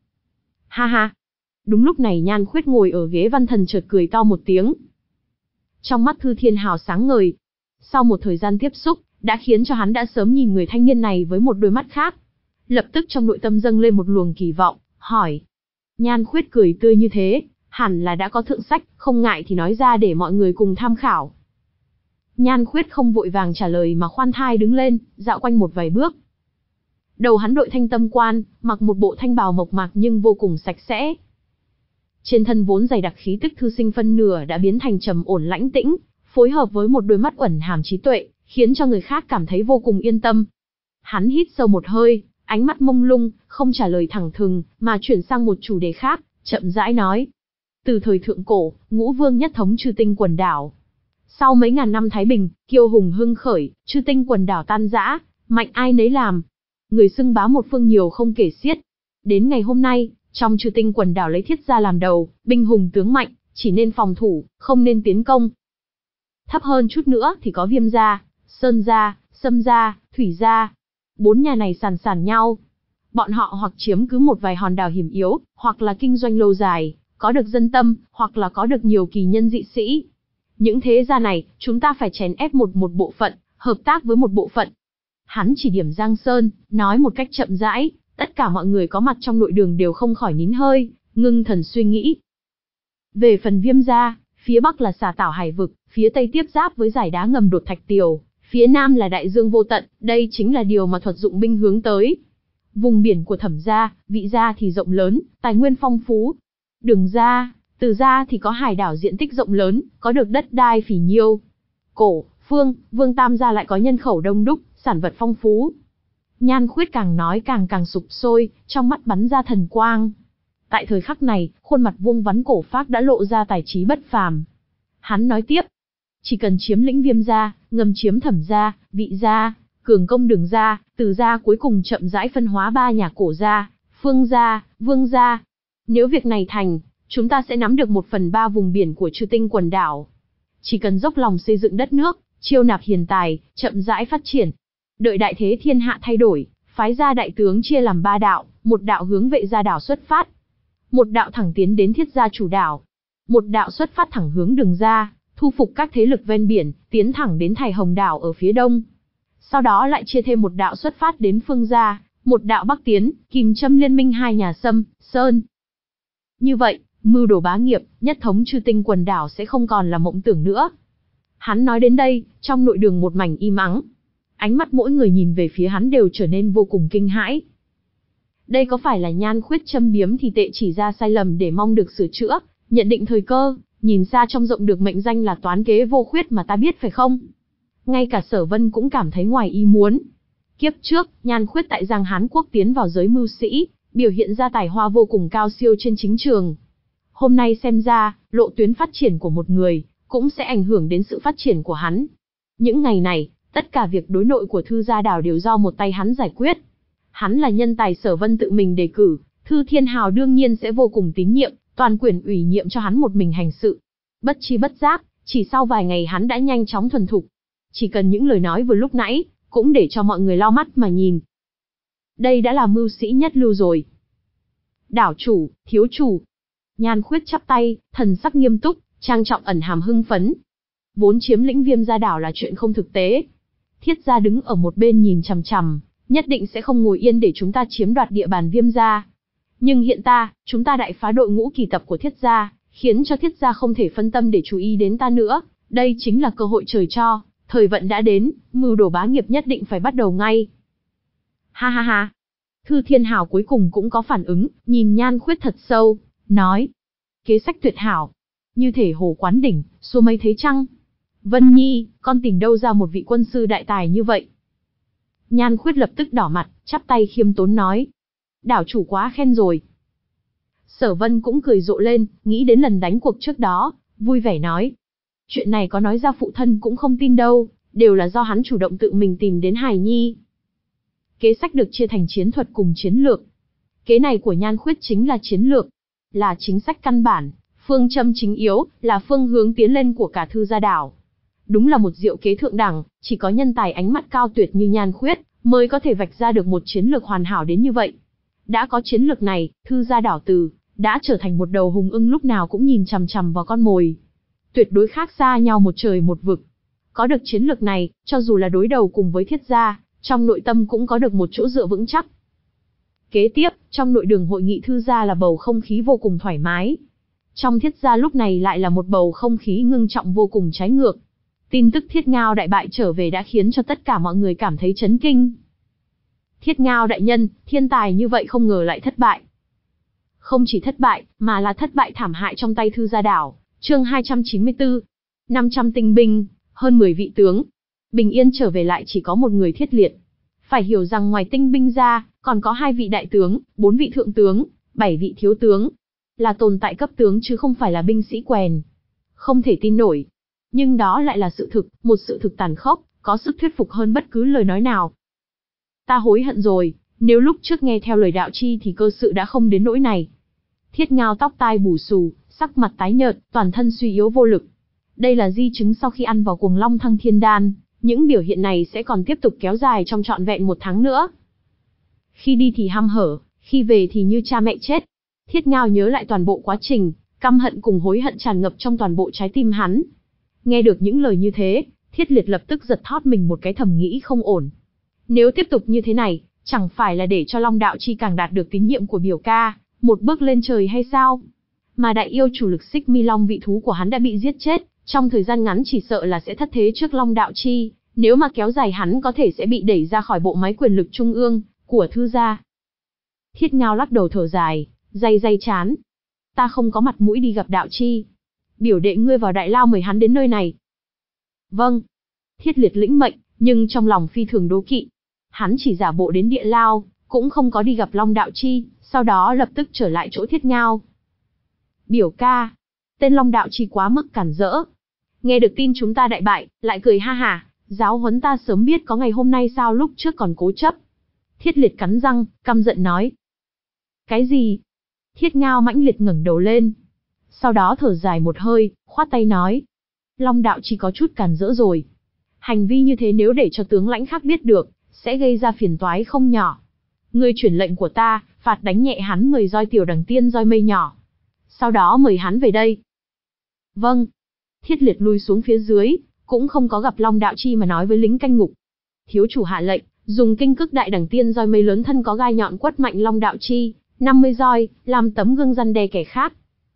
Ha ha. Đúng lúc này Nhan Khuyết ngồi ở ghế văn thần chợt cười to một tiếng. Trong mắt Thư Thiên Hào sáng ngời. Sau một thời gian tiếp xúc, đã khiến cho hắn đã sớm nhìn người thanh niên này với một đôi mắt khác. Lập tức trong nội tâm dâng lên một luồng kỳ vọng, hỏi. Nhan Khuyết cười tươi như thế, hẳn là đã có thượng sách, không ngại thì nói ra để mọi người cùng tham khảo. Nhan Khuyết không vội vàng trả lời mà khoan thai đứng lên, dạo quanh một vài bước. Đầu hắn đội thanh tâm quan, mặc một bộ thanh bào mộc mạc nhưng vô cùng sạch sẽ. Trên thân vốn dày đặc khí tức thư sinh phân nửa đã biến thành trầm ổn lãnh tĩnh, phối hợp với một đôi mắt uẩn hàm trí tuệ, khiến cho người khác cảm thấy vô cùng yên tâm. Hắn hít sâu một hơi, ánh mắt mông lung, không trả lời thẳng thừng, mà chuyển sang một chủ đề khác, chậm rãi nói. Từ thời thượng cổ, Ngũ Vương nhất thống Chư Tinh quần đảo. Sau mấy ngàn năm thái bình, kiêu hùng hưng khởi, Chư Tinh quần đảo tan rã, mạnh ai nấy làm. Người xưng bá một phương nhiều không kể xiết. Đến ngày hôm nay, trong Chư Tinh quần đảo lấy Thiết Gia làm đầu, binh hùng tướng mạnh, chỉ nên phòng thủ, không nên tiến công. Thấp hơn chút nữa thì có Viêm gia, Sơn gia, Sâm gia, Thủy gia. Bốn nhà này sàn sàn nhau. Bọn họ hoặc chiếm cứ một vài hòn đảo hiểm yếu, hoặc là kinh doanh lâu dài, có được dân tâm, hoặc là có được nhiều kỳ nhân dị sĩ. Những thế gia này, chúng ta phải chèn ép một một bộ phận, hợp tác với một bộ phận. Hắn chỉ điểm Giang Sơn, nói một cách chậm rãi, tất cả mọi người có mặt trong nội đường đều không khỏi nín hơi, ngưng thần suy nghĩ. Về phần Viêm gia, phía bắc là Xà Tảo Hải vực, phía tây tiếp giáp với dải đá ngầm Đột Thạch Tiều, phía nam là Đại Dương vô tận, đây chính là điều mà thuật dụng binh hướng tới. Vùng biển của Thẩm gia, Vị gia thì rộng lớn, tài nguyên phong phú. Đường gia, Từ gia thì có hải đảo diện tích rộng lớn, có được đất đai phỉ nhiêu. Cổ, Phương, Vương Tam gia lại có nhân khẩu đông đúc, sản vật phong phú. Nhan Khuyết càng nói càng càng sục sôi, trong mắt bắn ra thần quang. Tại thời khắc này, khuôn mặt vuông vắn cổ phác đã lộ ra tài trí bất phàm. Hắn nói tiếp, chỉ cần chiếm lĩnh Viêm gia, ngầm chiếm Thẩm gia, Vị gia, cường công Đường gia, Từ gia, cuối cùng chậm rãi phân hóa ba nhà Cổ gia, Phương gia, Vương gia. Nếu việc này thành, chúng ta sẽ nắm được một phần ba vùng biển của Chư Tinh quần đảo. Chỉ cần dốc lòng xây dựng đất nước, chiêu nạp hiền tài, chậm rãi phát triển. Đợi đại thế thiên hạ thay đổi, phái gia đại tướng chia làm ba đạo, một đạo hướng Vệ gia đảo xuất phát, một đạo thẳng tiến đến Thiết gia chủ đảo, một đạo xuất phát thẳng hướng Đường gia, thu phục các thế lực ven biển, tiến thẳng đến Thải Hồng đảo ở phía đông. Sau đó lại chia thêm một đạo xuất phát đến Phương gia, một đạo bắc tiến, kìm châm liên minh hai nhà Sâm, Sơn. Như vậy, mưu đồ bá nghiệp, nhất thống Chư Tinh quần đảo sẽ không còn là mộng tưởng nữa. Hắn nói đến đây, trong nội đường một mảnh im ắng. Ánh mắt mỗi người nhìn về phía hắn đều trở nên vô cùng kinh hãi. Đây có phải là Nhan Khuyết châm biếm thì tệ chỉ ra sai lầm để mong được sửa chữa, nhận định thời cơ, nhìn xa trông rộng được mệnh danh là toán kế vô khuyết mà ta biết phải không? Ngay cả Sở Vân cũng cảm thấy ngoài ý muốn. Kiếp trước, Nhan Khuyết tại Giang Hán Quốc tiến vào giới mưu sĩ, biểu hiện ra tài hoa vô cùng cao siêu trên chính trường. Hôm nay xem ra, lộ tuyến phát triển của một người, cũng sẽ ảnh hưởng đến sự phát triển của hắn. Những ngày này, tất cả việc đối nội của Thư gia đảo đều do một tay hắn giải quyết. Hắn là nhân tài Sở Vân tự mình đề cử, Thư Thiên Hào đương nhiên sẽ vô cùng tín nhiệm, toàn quyền ủy nhiệm cho hắn một mình hành sự. Bất chi bất giác, chỉ sau vài ngày hắn đã nhanh chóng thuần thục. Chỉ cần những lời nói vừa lúc nãy, cũng để cho mọi người lau mắt mà nhìn. Đây đã là mưu sĩ nhất lưu rồi. Đảo chủ, thiếu chủ. Nhan Khuyết chắp tay, thần sắc nghiêm túc, trang trọng ẩn hàm hưng phấn. Vốn chiếm lĩnh Viêm gia đảo là chuyện không thực tế. Thiết gia đứng ở một bên nhìn chằm chằm, nhất định sẽ không ngồi yên để chúng ta chiếm đoạt địa bàn Viêm gia. Nhưng hiện ta, chúng ta đại phá đội ngũ kỳ tập của Thiết gia, khiến cho Thiết gia không thể phân tâm để chú ý đến ta nữa. Đây chính là cơ hội trời cho, thời vận đã đến, mưu đồ bá nghiệp nhất định phải bắt đầu ngay. Ha ha ha. Thư Thiên Hào cuối cùng cũng có phản ứng, nhìn Nhan Khuyết thật sâu, nói. Kế sách tuyệt hảo. Như thể hồ quán đỉnh, xua mây thấy trăng. Vân Nhi, con tìm đâu ra một vị quân sư đại tài như vậy? Nhan Khuyết lập tức đỏ mặt, chắp tay khiêm tốn nói. Đảo chủ quá khen rồi. Sở Vân cũng cười rộ lên, nghĩ đến lần đánh cuộc trước đó, vui vẻ nói. Chuyện này có nói ra phụ thân cũng không tin đâu, đều là do hắn chủ động tự mình tìm đến Hải Nhi. Kế sách được chia thành chiến thuật cùng chiến lược. Kế này của Nhan Khuyết chính là chiến lược, là chính sách căn bản, phương châm chính yếu, là phương hướng tiến lên của cả Thư Gia Đảo. Đúng là một diệu kế thượng đẳng, chỉ có nhân tài ánh mắt cao tuyệt như Nhan Khuyết, mới có thể vạch ra được một chiến lược hoàn hảo đến như vậy. Đã có chiến lược này, Thư Gia Đảo từ đã trở thành một đầu hùng ưng lúc nào cũng nhìn chằm chằm vào con mồi. Tuyệt đối khác xa nhau một trời một vực. Có được chiến lược này, cho dù là đối đầu cùng với Thiết Gia, trong nội tâm cũng có được một chỗ dựa vững chắc. Kế tiếp, trong nội đường hội nghị Thư Gia là bầu không khí vô cùng thoải mái. Trong Thiết Gia lúc này lại là một bầu không khí ngưng trọng vô cùng trái ngược. Tin tức Thiết Ngao đại bại trở về đã khiến cho tất cả mọi người cảm thấy chấn kinh. Thiết Ngao đại nhân, thiên tài như vậy không ngờ lại thất bại. Không chỉ thất bại, mà là thất bại thảm hại trong tay Thư Gia Đảo. Chương hai trăm chín mươi tư. năm trăm tinh binh, hơn mười vị tướng. Bình yên trở về lại chỉ có một người Thiết Liệt. Phải hiểu rằng ngoài tinh binh ra, còn có hai vị đại tướng, bốn vị thượng tướng, bảy vị thiếu tướng. Là tồn tại cấp tướng chứ không phải là binh sĩ quèn. Không thể tin nổi. Nhưng đó lại là sự thực, một sự thực tàn khốc, có sức thuyết phục hơn bất cứ lời nói nào. Ta hối hận rồi, nếu lúc trước nghe theo lời đạo chi thì cơ sự đã không đến nỗi này. Thiết Ngao tóc tai bù xù, sắc mặt tái nhợt, toàn thân suy yếu vô lực. Đây là di chứng sau khi ăn vào Cuồng Long Thăng Thiên Đan, những biểu hiện này sẽ còn tiếp tục kéo dài trong trọn vẹn một tháng nữa. Khi đi thì hăm hở, khi về thì như cha mẹ chết. Thiết Ngao nhớ lại toàn bộ quá trình, căm hận cùng hối hận tràn ngập trong toàn bộ trái tim hắn. Nghe được những lời như thế, Thiết Liệt lập tức giật thót mình một cái, thầm nghĩ không ổn. Nếu tiếp tục như thế này, chẳng phải là để cho Long Đạo Chi càng đạt được tín nhiệm của biểu ca, một bước lên trời hay sao? Mà đại yêu chủ lực Xích Mi Long vị thú của hắn đã bị giết chết, trong thời gian ngắn chỉ sợ là sẽ thất thế trước Long Đạo Chi, nếu mà kéo dài hắn có thể sẽ bị đẩy ra khỏi bộ máy quyền lực trung ương của Thư gia. Thiết Ngao lắc đầu thở dài, day day chán. Ta không có mặt mũi đi gặp Đạo Chi. Biểu đệ ngươi vào Đại Lao mời hắn đến nơi này. Vâng. Thiết Liệt lĩnh mệnh, nhưng trong lòng phi thường đố kỵ. Hắn chỉ giả bộ đến Địa Lao, cũng không có đi gặp Long Đạo Chi, sau đó lập tức trở lại chỗ Thiết Ngao. Biểu ca, tên Long Đạo Chi quá mức cản rỡ. Nghe được tin chúng ta đại bại, lại cười ha hả, giáo huấn ta sớm biết có ngày hôm nay sao lúc trước còn cố chấp. Thiết Liệt cắn răng, căm giận nói. Cái gì? Thiết Ngao mãnh liệt ngẩng đầu lên. Sau đó thở dài một hơi, khoát tay nói. Long Đạo Chi có chút cản rỡ rồi. Hành vi như thế nếu để cho tướng lãnh khác biết được, sẽ gây ra phiền toái không nhỏ. Ngươi chuyển lệnh của ta, phạt đánh nhẹ hắn mười roi tiểu đằng tiên roi mây nhỏ. Sau đó mời hắn về đây. Vâng. Thiết Liệt lui xuống phía dưới, cũng không có gặp Long Đạo Chi mà nói với lính canh ngục. Thiếu chủ hạ lệnh, dùng kinh cức đại đằng tiên roi mây lớn thân có gai nhọn quất mạnh Long Đạo Chi, năm mươi roi, làm tấm gương răn đe kẻ khác.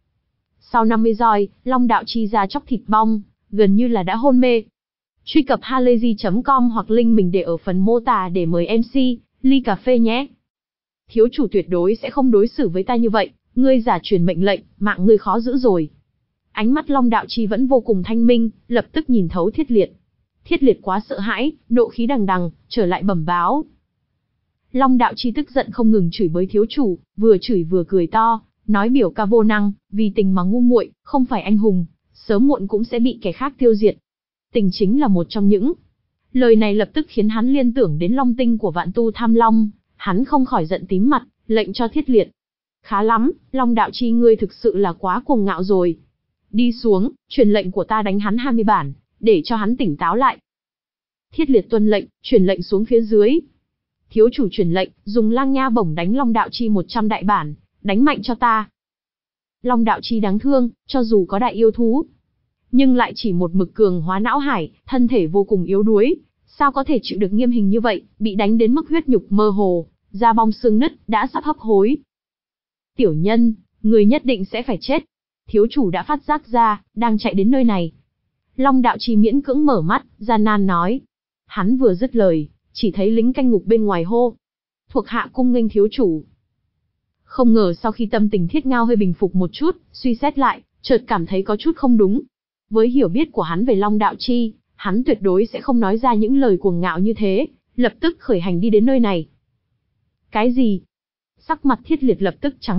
Sau năm mươi roi, Long Đạo Chi ra chóc thịt bong, gần như là đã hôn mê. Truy cập halayzi chấm com hoặc link mình để ở phần mô tả để mời em xê, ly cà phê nhé. Thiếu chủ tuyệt đối sẽ không đối xử với ta như vậy, ngươi giả truyền mệnh lệnh, mạng ngươi khó giữ rồi. Ánh mắt Long Đạo Chi vẫn vô cùng thanh minh, lập tức nhìn thấu Thiết Liệt. Thiết Liệt quá sợ hãi, nộ khí đằng đằng, trở lại bẩm báo. Long Đạo Chi tức giận không ngừng chửi bới thiếu chủ, vừa chửi vừa cười to, nói biểu ca vô năng, vì tình mà ngu muội, không phải anh hùng, sớm muộn cũng sẽ bị kẻ khác tiêu diệt. Tình chính là một trong những. Lời này lập tức khiến hắn liên tưởng đến long tinh của Vạn Tu Tham Long, hắn không khỏi giận tím mặt, lệnh cho Thiết Liệt. Khá lắm, Long Đạo Chi ngươi thực sự là quá cuồng ngạo rồi. Đi xuống, truyền lệnh của ta đánh hắn hai mươi bản, để cho hắn tỉnh táo lại. Thiết Liệt tuân lệnh, truyền lệnh xuống phía dưới. Thiếu chủ truyền lệnh, dùng lang nha bổng đánh Long Đạo Chi một trăm đại bản, đánh mạnh cho ta. Long Đạo Chi đáng thương, cho dù có đại yêu thú, nhưng lại chỉ một mực cường hóa não hải, thân thể vô cùng yếu đuối, sao có thể chịu được nghiêm hình như vậy, bị đánh đến mức huyết nhục mơ hồ, da bong xương nứt, đã sắp hấp hối. Tiểu nhân, người nhất định sẽ phải chết. Thiếu chủ đã phát giác ra, đang chạy đến nơi này. Long Đạo Chi miễn cưỡng mở mắt, gian nan nói. Hắn vừa dứt lời, chỉ thấy lính canh ngục bên ngoài hô. Thuộc hạ cung nghênh thiếu chủ. Không ngờ sau khi tâm tình Thiết Ngao hơi bình phục một chút, suy xét lại, chợt cảm thấy có chút không đúng. Với hiểu biết của hắn về Long Đạo Chi, hắn tuyệt đối sẽ không nói ra những lời cuồng ngạo như thế, lập tức khởi hành đi đến nơi này. Cái gì? Sắc mặt Thiết Liệt lập tức trắng bệch,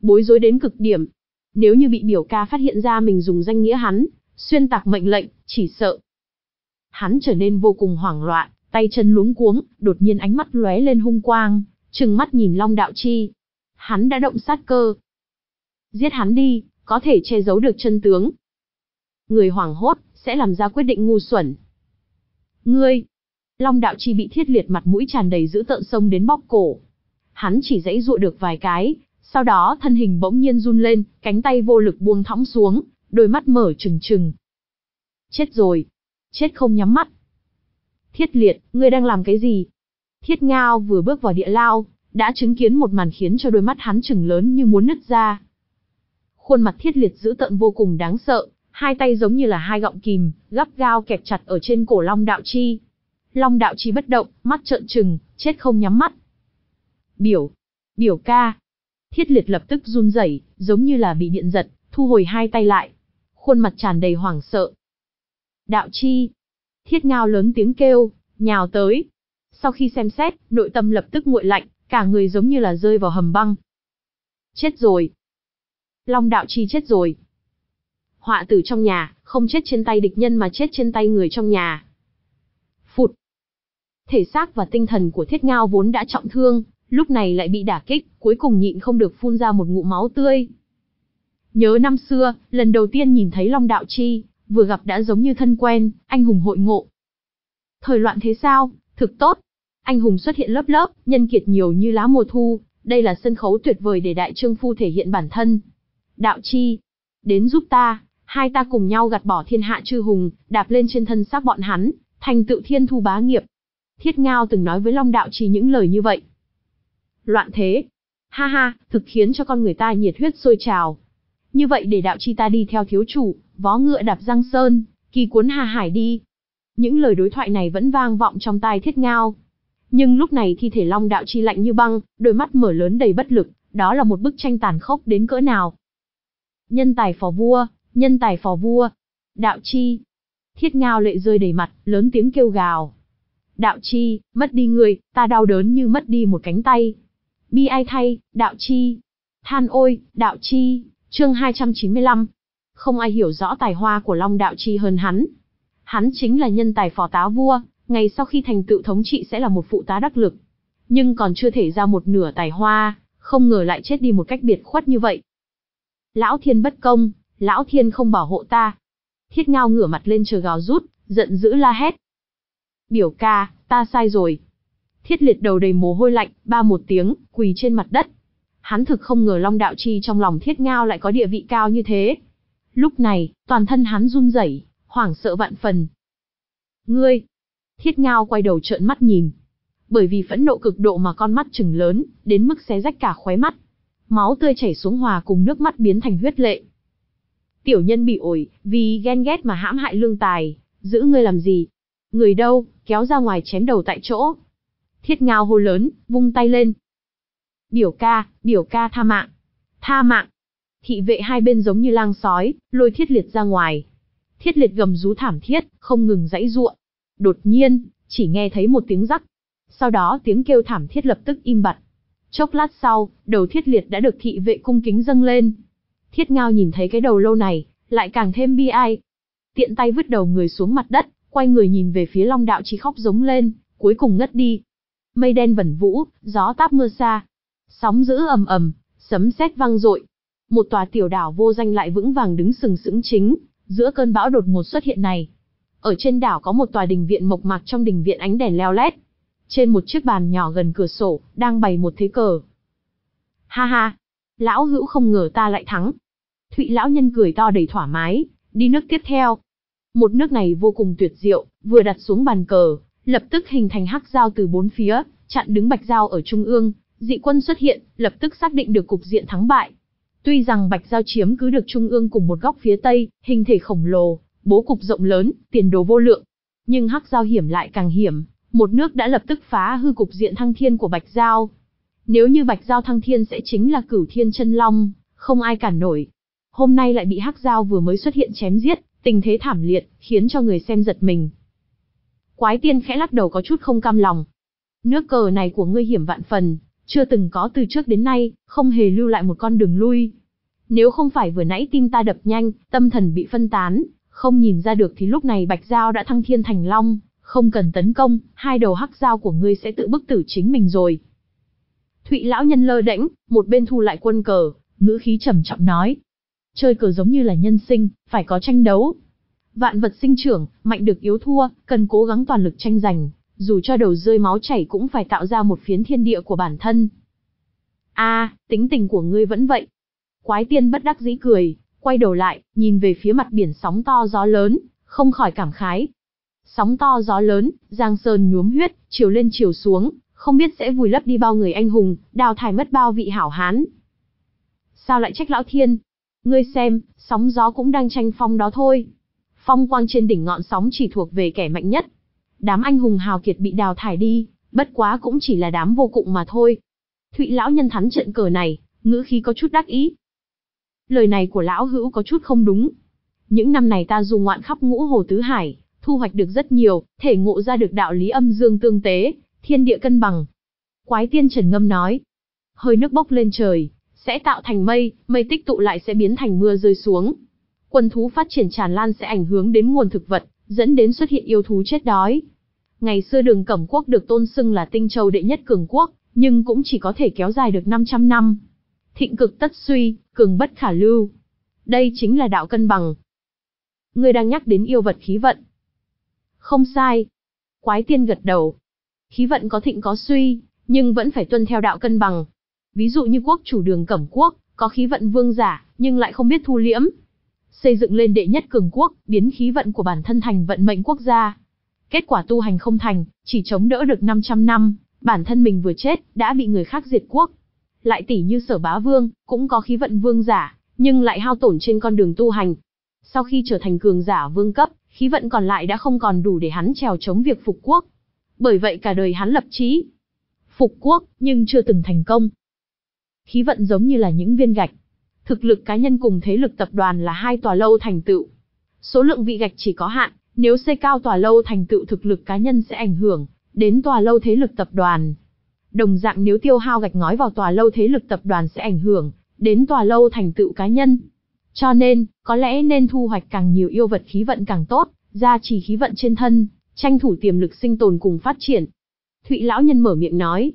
bối rối đến cực điểm. Nếu như bị biểu ca phát hiện ra mình dùng danh nghĩa hắn, xuyên tạc mệnh lệnh, chỉ sợ. Hắn trở nên vô cùng hoảng loạn, tay chân luống cuống, đột nhiên ánh mắt lóe lên hung quang, trừng mắt nhìn Long Đạo Chi. Hắn đã động sát cơ. Giết hắn đi, có thể che giấu được chân tướng. Người hoảng hốt, sẽ làm ra quyết định ngu xuẩn. Ngươi! Long Đạo Chi bị Thiết Liệt mặt mũi tràn đầy dữ tợn xông đến bóp cổ. Hắn chỉ giãy giụa được vài cái, sau đó thân hình bỗng nhiên run lên, cánh tay vô lực buông thõng xuống, đôi mắt mở trừng trừng. Chết rồi! Chết không nhắm mắt! Thiết Liệt, ngươi đang làm cái gì? Thiết Ngao vừa bước vào địa lao, đã chứng kiến một màn khiến cho đôi mắt hắn trừng lớn như muốn nứt ra. Khuôn mặt Thiết Liệt dữ tợn vô cùng đáng sợ, hai tay giống như là hai gọng kìm, gắt gao kẹp chặt ở trên cổ Long Đạo Chi. Long Đạo Chi bất động, mắt trợn trừng, chết không nhắm mắt. Biểu, biểu ca. Thiết Liệt lập tức run rẩy, giống như là bị điện giật, thu hồi hai tay lại. Khuôn mặt tràn đầy hoảng sợ. Đạo Chi. Thiết Ngao lớn tiếng kêu, nhào tới. Sau khi xem xét, nội tâm lập tức nguội lạnh, cả người giống như là rơi vào hầm băng. Chết rồi. Long Đạo Chi chết rồi. Họa tử trong nhà, không chết trên tay địch nhân mà chết trên tay người trong nhà. Phụt. Thể xác và tinh thần của Thiết Ngao vốn đã trọng thương, lúc này lại bị đả kích, cuối cùng nhịn không được phun ra một ngụm máu tươi. Nhớ năm xưa, lần đầu tiên nhìn thấy Long Đạo Chi, vừa gặp đã giống như thân quen, anh hùng hội ngộ. Thời loạn thế sao, thực tốt. Anh hùng xuất hiện lớp lớp, nhân kiệt nhiều như lá mùa thu, đây là sân khấu tuyệt vời để đại trương phu thể hiện bản thân. Đạo Chi, đến giúp ta, hai ta cùng nhau gạt bỏ thiên hạ chư hùng, đạp lên trên thân xác bọn hắn, thành tựu thiên thu bá nghiệp. Thiết Ngao từng nói với Long Đạo Chi những lời như vậy. Loạn thế. Ha ha, thực khiến cho con người ta nhiệt huyết sôi trào. Như vậy để Đạo Chi ta đi theo thiếu chủ, vó ngựa đạp giang sơn, kỳ cuốn hà hải đi. Những lời đối thoại này vẫn vang vọng trong tai Thiết Ngao. Nhưng lúc này thi thể Long Đạo Chi lạnh như băng, đôi mắt mở lớn đầy bất lực, đó là một bức tranh tàn khốc đến cỡ nào. Nhân tài phò vua, nhân tài phò vua. Đạo Chi. Thiết Ngao lệ rơi đầy mặt, lớn tiếng kêu gào. Đạo Chi, mất đi người, ta đau đớn như mất đi một cánh tay. Bi ai thay, Đạo Chi. Than ôi, Đạo Chi. Chương hai trăm chín mươi lăm. Không ai hiểu rõ tài hoa của Long Đạo Chi hơn hắn. Hắn chính là nhân tài phò tá vua, ngày sau khi thành tựu thống trị sẽ là một phụ tá đắc lực. Nhưng còn chưa thể ra một nửa tài hoa, không ngờ lại chết đi một cách biệt khuất như vậy. Lão Thiên bất công, Lão Thiên không bảo hộ ta. Thiết Ngao ngửa mặt lên trời gào rút, giận dữ la hét. Biểu ca, ta sai rồi. Thiết Liệt đầu đầy mồ hôi lạnh, ba một tiếng, quỳ trên mặt đất. Hắn thực không ngờ Long Đạo Chi trong lòng Thiết Ngao lại có địa vị cao như thế. Lúc này, toàn thân hắn run rẩy, hoảng sợ vạn phần. Ngươi! Thiết Ngao quay đầu trợn mắt nhìn. Bởi vì phẫn nộ cực độ mà con mắt trừng lớn, đến mức xé rách cả khóe mắt. Máu tươi chảy xuống hòa cùng nước mắt biến thành huyết lệ. Tiểu nhân bị ổi, vì ghen ghét mà hãm hại lương tài, giữ ngươi làm gì? Người đâu, kéo ra ngoài chém đầu tại chỗ. Thiết Ngao hô lớn, vung tay lên. Biểu ca, biểu ca tha mạng. Tha mạng. Thị vệ hai bên giống như lang sói, lôi Thiết Liệt ra ngoài. Thiết Liệt gầm rú thảm thiết, không ngừng giãy giụa. Đột nhiên, chỉ nghe thấy một tiếng rắc. Sau đó tiếng kêu thảm thiết lập tức im bặt. Chốc lát sau, đầu Thiết Liệt đã được thị vệ cung kính dâng lên. Thiết Ngao nhìn thấy cái đầu lâu này, lại càng thêm bi ai. Tiện tay vứt đầu người xuống mặt đất, quay người nhìn về phía Long Đạo Chi khóc giống lên, cuối cùng ngất đi. Mây đen vẩn vũ, gió táp mưa xa. Sóng dữ ầm ầm, sấm sét vang dội. Một tòa tiểu đảo vô danh lại vững vàng đứng sừng sững chính, giữa cơn bão đột ngột xuất hiện này. Ở trên đảo có một tòa đình viện mộc mạc, trong đình viện ánh đèn leo lét. Trên một chiếc bàn nhỏ gần cửa sổ, đang bày một thế cờ. Ha ha, lão hữu không ngờ ta lại thắng. Thụy lão nhân cười to đầy thoải mái, đi nước tiếp theo. Một nước này vô cùng tuyệt diệu, vừa đặt xuống bàn cờ, lập tức hình thành hắc giao từ bốn phía, chặn đứng bạch giao ở trung ương, dị quân xuất hiện, lập tức xác định được cục diện thắng bại. Tuy rằng bạch giao chiếm cứ được trung ương cùng một góc phía tây, hình thể khổng lồ, bố cục rộng lớn, tiền đồ vô lượng, nhưng hắc giao hiểm lại càng hiểm, một nước đã lập tức phá hư cục diện thăng thiên của bạch giao. Nếu như bạch giao thăng thiên sẽ chính là cửu thiên chân long, không ai cản nổi. Hôm nay lại bị hắc giao vừa mới xuất hiện chém giết, tình thế thảm liệt, khiến cho người xem giật mình. Quái tiên khẽ lắc đầu có chút không cam lòng. Nước cờ này của ngươi hiểm vạn phần, chưa từng có từ trước đến nay, không hề lưu lại một con đường lui. Nếu không phải vừa nãy tim ta đập nhanh, tâm thần bị phân tán, không nhìn ra được thì lúc này Bạch Dao đã thăng thiên thành long, không cần tấn công, hai đầu hắc dao của ngươi sẽ tự bức tử chính mình rồi. Thụy lão nhân lơ đễnh, một bên thu lại quân cờ, ngữ khí trầm trọng nói. Chơi cờ giống như là nhân sinh, phải có tranh đấu. Vạn vật sinh trưởng, mạnh được yếu thua, cần cố gắng toàn lực tranh giành, dù cho đầu rơi máu chảy cũng phải tạo ra một phiến thiên địa của bản thân. A, à, tính tình của ngươi vẫn vậy. Quái tiên bất đắc dĩ cười, quay đầu lại, nhìn về phía mặt biển sóng to gió lớn, không khỏi cảm khái. Sóng to gió lớn, giang sơn nhuốm huyết, chiều lên chiều xuống, không biết sẽ vùi lấp đi bao người anh hùng, đào thải mất bao vị hảo hán. Sao lại trách lão thiên? Ngươi xem, sóng gió cũng đang tranh phong đó thôi. Phong quang trên đỉnh ngọn sóng chỉ thuộc về kẻ mạnh nhất. Đám anh hùng hào kiệt bị đào thải đi, bất quá cũng chỉ là đám vô dụng mà thôi. Thụy lão nhân thắng trận cờ này, ngữ khí có chút đắc ý. Lời này của lão hữu có chút không đúng. Những năm này ta du ngoạn khắp ngũ hồ tứ hải, thu hoạch được rất nhiều, thể ngộ ra được đạo lý âm dương tương tế, thiên địa cân bằng. Quái tiên trầm ngâm nói, hơi nước bốc lên trời, sẽ tạo thành mây, mây tích tụ lại sẽ biến thành mưa rơi xuống. Quần thú phát triển tràn lan sẽ ảnh hưởng đến nguồn thực vật, dẫn đến xuất hiện yêu thú chết đói. Ngày xưa Đường Cẩm Quốc được tôn xưng là Tinh Châu đệ nhất cường quốc, nhưng cũng chỉ có thể kéo dài được năm trăm năm. Thịnh cực tất suy, cường bất khả lưu. Đây chính là đạo cân bằng. Ngươi đang nhắc đến yêu vật khí vận. Không sai. Quái tiên gật đầu. Khí vận có thịnh có suy, nhưng vẫn phải tuân theo đạo cân bằng. Ví dụ như quốc chủ Đường Cẩm Quốc, có khí vận vương giả, nhưng lại không biết thu liễm. Xây dựng lên đệ nhất cường quốc, biến khí vận của bản thân thành vận mệnh quốc gia. Kết quả tu hành không thành, chỉ chống đỡ được năm trăm năm, bản thân mình vừa chết, đã bị người khác diệt quốc. Lại tỷ như Sở Bá Vương, cũng có khí vận vương giả, nhưng lại hao tổn trên con đường tu hành. Sau khi trở thành cường giả vương cấp, khí vận còn lại đã không còn đủ để hắn trèo chống việc phục quốc. Bởi vậy cả đời hắn lập chí phục quốc, nhưng chưa từng thành công. Khí vận giống như là những viên gạch. Thực lực cá nhân cùng thế lực tập đoàn là hai tòa lâu thành tựu. Số lượng vị gạch chỉ có hạn, nếu xây cao tòa lâu thành tựu thực lực cá nhân sẽ ảnh hưởng đến tòa lâu thế lực tập đoàn. Đồng dạng nếu tiêu hao gạch ngói vào tòa lâu thế lực tập đoàn sẽ ảnh hưởng đến tòa lâu thành tựu cá nhân. Cho nên, có lẽ nên thu hoạch càng nhiều yêu vật khí vận càng tốt, gia trì khí vận trên thân, tranh thủ tiềm lực sinh tồn cùng phát triển. Thụy lão nhân mở miệng nói.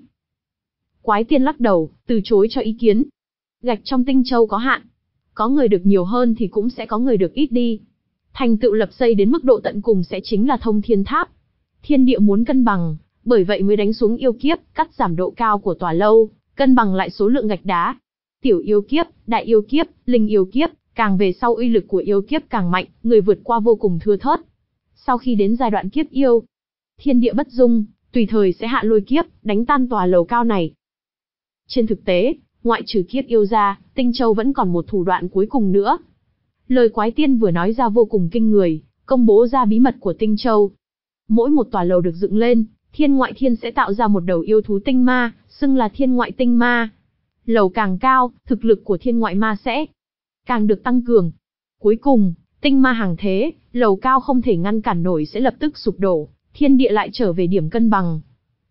Quái tiên lắc đầu, từ chối cho ý kiến. Gạch trong Tinh Châu có hạn. Có người được nhiều hơn thì cũng sẽ có người được ít đi. Thành tựu lập xây đến mức độ tận cùng sẽ chính là thông thiên tháp. Thiên địa muốn cân bằng, bởi vậy mới đánh xuống yêu kiếp, cắt giảm độ cao của tòa lâu, cân bằng lại số lượng gạch đá. Tiểu yêu kiếp, đại yêu kiếp, linh yêu kiếp, càng về sau uy lực của yêu kiếp càng mạnh, người vượt qua vô cùng thưa thớt. Sau khi đến giai đoạn kiếp yêu, thiên địa bất dung, tùy thời sẽ hạ lôi kiếp, đánh tan tòa lầu cao này. Trên thực tế, ngoại trừ kiếp yêu ra, Tinh Châu vẫn còn một thủ đoạn cuối cùng nữa. Lời quái tiên vừa nói ra vô cùng kinh người, công bố ra bí mật của Tinh Châu. Mỗi một tòa lầu được dựng lên, thiên ngoại thiên sẽ tạo ra một đầu yêu thú tinh ma, xưng là thiên ngoại tinh ma. Lầu càng cao, thực lực của thiên ngoại ma sẽ càng được tăng cường. Cuối cùng, tinh ma hàng thế, lầu cao không thể ngăn cản nổi sẽ lập tức sụp đổ, thiên địa lại trở về điểm cân bằng.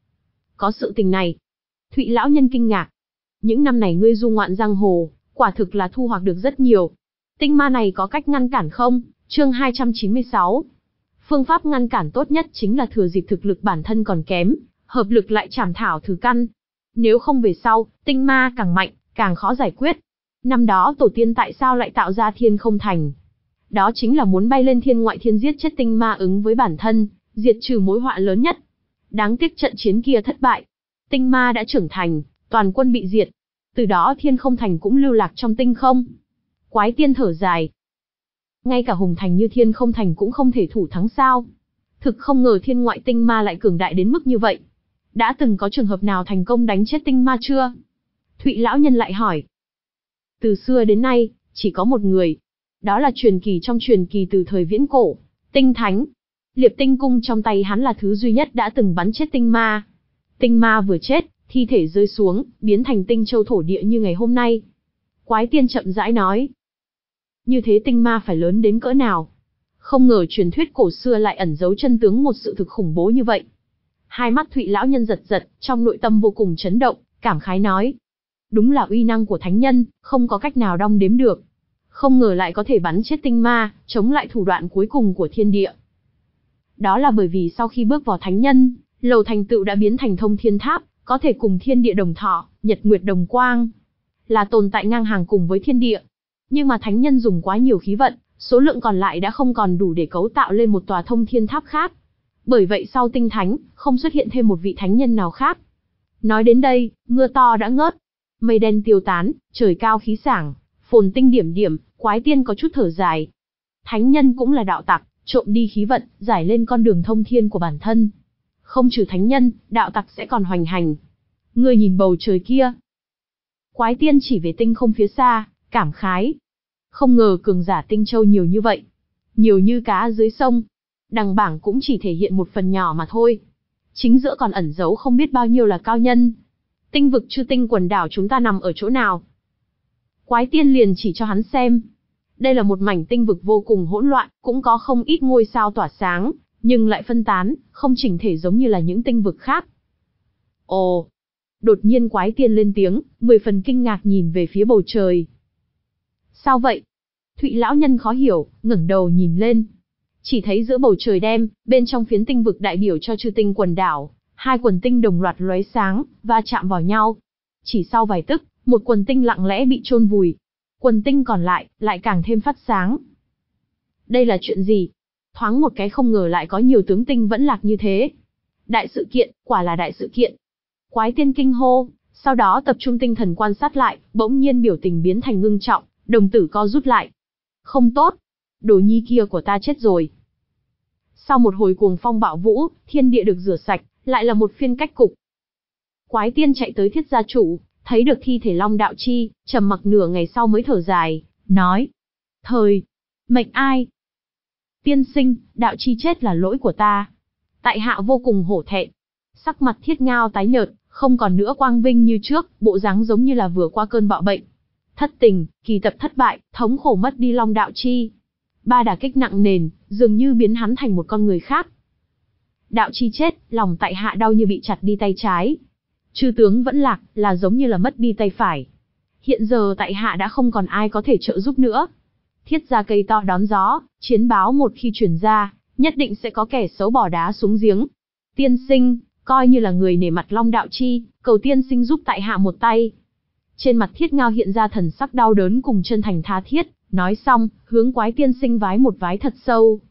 Có sự tình này. Thụy lão nhân kinh ngạc. Những năm này ngươi du ngoạn giang hồ, quả thực là thu hoạch được rất nhiều. Tinh ma này có cách ngăn cản không? Chương hai trăm chín mươi sáu. Phương pháp ngăn cản tốt nhất chính là thừa dịp thực lực bản thân còn kém, hợp lực lại trảm thảo trừ căn. Nếu không về sau, tinh ma càng mạnh, càng khó giải quyết. Năm đó tổ tiên tại sao lại tạo ra thiên không thành? Đó chính là muốn bay lên thiên ngoại thiên giết chết tinh ma ứng với bản thân, diệt trừ mối họa lớn nhất. Đáng tiếc trận chiến kia thất bại. Tinh ma đã trưởng thành, toàn quân bị diệt. Từ đó thiên không thành cũng lưu lạc trong tinh không. Quái tiên thở dài. Ngay cả hùng thành như thiên không thành cũng không thể thủ thắng sao. Thực không ngờ thiên ngoại tinh ma lại cường đại đến mức như vậy. Đã từng có trường hợp nào thành công đánh chết tinh ma chưa? Thụy lão nhân lại hỏi. Từ xưa đến nay, chỉ có một người. Đó là truyền kỳ trong truyền kỳ từ thời viễn cổ. Tinh thánh. Liệp tinh cung trong tay hắn là thứ duy nhất đã từng bắn chết tinh ma. Tinh ma vừa chết, thi thể rơi xuống, biến thành Tinh Châu thổ địa như ngày hôm nay. Quái tiên chậm rãi nói. Như thế tinh ma phải lớn đến cỡ nào? Không ngờ truyền thuyết cổ xưa lại ẩn giấu chân tướng một sự thực khủng bố như vậy. Hai mắt Thụy lão nhân giật giật, trong nội tâm vô cùng chấn động, cảm khái nói. Đúng là uy năng của thánh nhân, không có cách nào đong đếm được. Không ngờ lại có thể bắn chết tinh ma, chống lại thủ đoạn cuối cùng của thiên địa. Đó là bởi vì sau khi bước vào thánh nhân, lầu thành tựu đã biến thành thông thiên tháp, có thể cùng thiên địa đồng thọ, nhật nguyệt đồng quang. Là tồn tại ngang hàng cùng với thiên địa. Nhưng mà thánh nhân dùng quá nhiều khí vận, số lượng còn lại đã không còn đủ để cấu tạo lên một tòa thông thiên tháp khác. Bởi vậy sau tinh thánh, không xuất hiện thêm một vị thánh nhân nào khác. Nói đến đây, mưa to đã ngớt. Mây đen tiêu tán, trời cao khí sảng, phồn tinh điểm điểm, Quái Tiên có chút thở dài. Thánh nhân cũng là đạo tặc, trộm đi khí vận, giải lên con đường thông thiên của bản thân. Không trừ thánh nhân, đạo tặc sẽ còn hoành hành. Ngươi nhìn bầu trời kia. Quái Tiên chỉ về tinh không phía xa, cảm khái. Không ngờ cường giả Tinh Châu nhiều như vậy. Nhiều như cá dưới sông. Đằng bảng cũng chỉ thể hiện một phần nhỏ mà thôi. Chính giữa còn ẩn giấu không biết bao nhiêu là cao nhân. Tinh vực chư tinh quần đảo chúng ta nằm ở chỗ nào? Quái Tiên liền chỉ cho hắn xem. Đây là một mảnh tinh vực vô cùng hỗn loạn, cũng có không ít ngôi sao tỏa sáng, nhưng lại phân tán, không chỉnh thể giống như là những tinh vực khác. Ồ! Đột nhiên Quái Tiên lên tiếng, mười phần kinh ngạc nhìn về phía bầu trời. Sao vậy? Thụy lão nhân khó hiểu, ngẩng đầu nhìn lên. Chỉ thấy giữa bầu trời đêm, bên trong phiến tinh vực đại biểu cho chư tinh quần đảo, hai quần tinh đồng loạt lóe sáng, va chạm vào nhau. Chỉ sau vài tức, một quần tinh lặng lẽ bị chôn vùi. Quần tinh còn lại, lại càng thêm phát sáng. Đây là chuyện gì? Thoáng một cái không ngờ lại có nhiều tướng tinh vẫn lạc như thế. Đại sự kiện, quả là đại sự kiện. Quái Tiên kinh hô, sau đó tập trung tinh thần quan sát lại, bỗng nhiên biểu tình biến thành ngưng trọng, đồng tử co rút lại. Không tốt, đồ nhi kia của ta chết rồi. Sau một hồi cuồng phong bạo vũ, thiên địa được rửa sạch, lại là một phiên cách cục. Quái Tiên chạy tới Thiết gia chủ, thấy được thi thể Long Đạo Chi, trầm mặc nửa ngày sau mới thở dài, nói: Thời, mệnh ai? Tiên sinh, Đạo Chi chết là lỗi của ta. Tại hạ vô cùng hổ thẹn. Sắc mặt Thiết Ngao tái nhợt, không còn nữa quang vinh như trước, bộ dáng giống như là vừa qua cơn bạo bệnh. Thất tình, kỳ tập thất bại, thống khổ mất đi Long Đạo Chi. Ba đả kích nặng nề, dường như biến hắn thành một con người khác. Đạo Chi chết, lòng tại hạ đau như bị chặt đi tay trái. Chư tướng vẫn lạc, là giống như là mất đi tay phải. Hiện giờ tại hạ đã không còn ai có thể trợ giúp nữa. Thiết gia cây to đón gió, chiến báo một khi truyền ra, nhất định sẽ có kẻ xấu bỏ đá xuống giếng. Tiên sinh, coi như là người nể mặt Long Đạo Chi, cầu tiên sinh giúp tại hạ một tay. Trên mặt Thiết Ngao hiện ra thần sắc đau đớn cùng chân thành tha thiết, nói xong, hướng Quái Tiên sinh vái một vái thật sâu.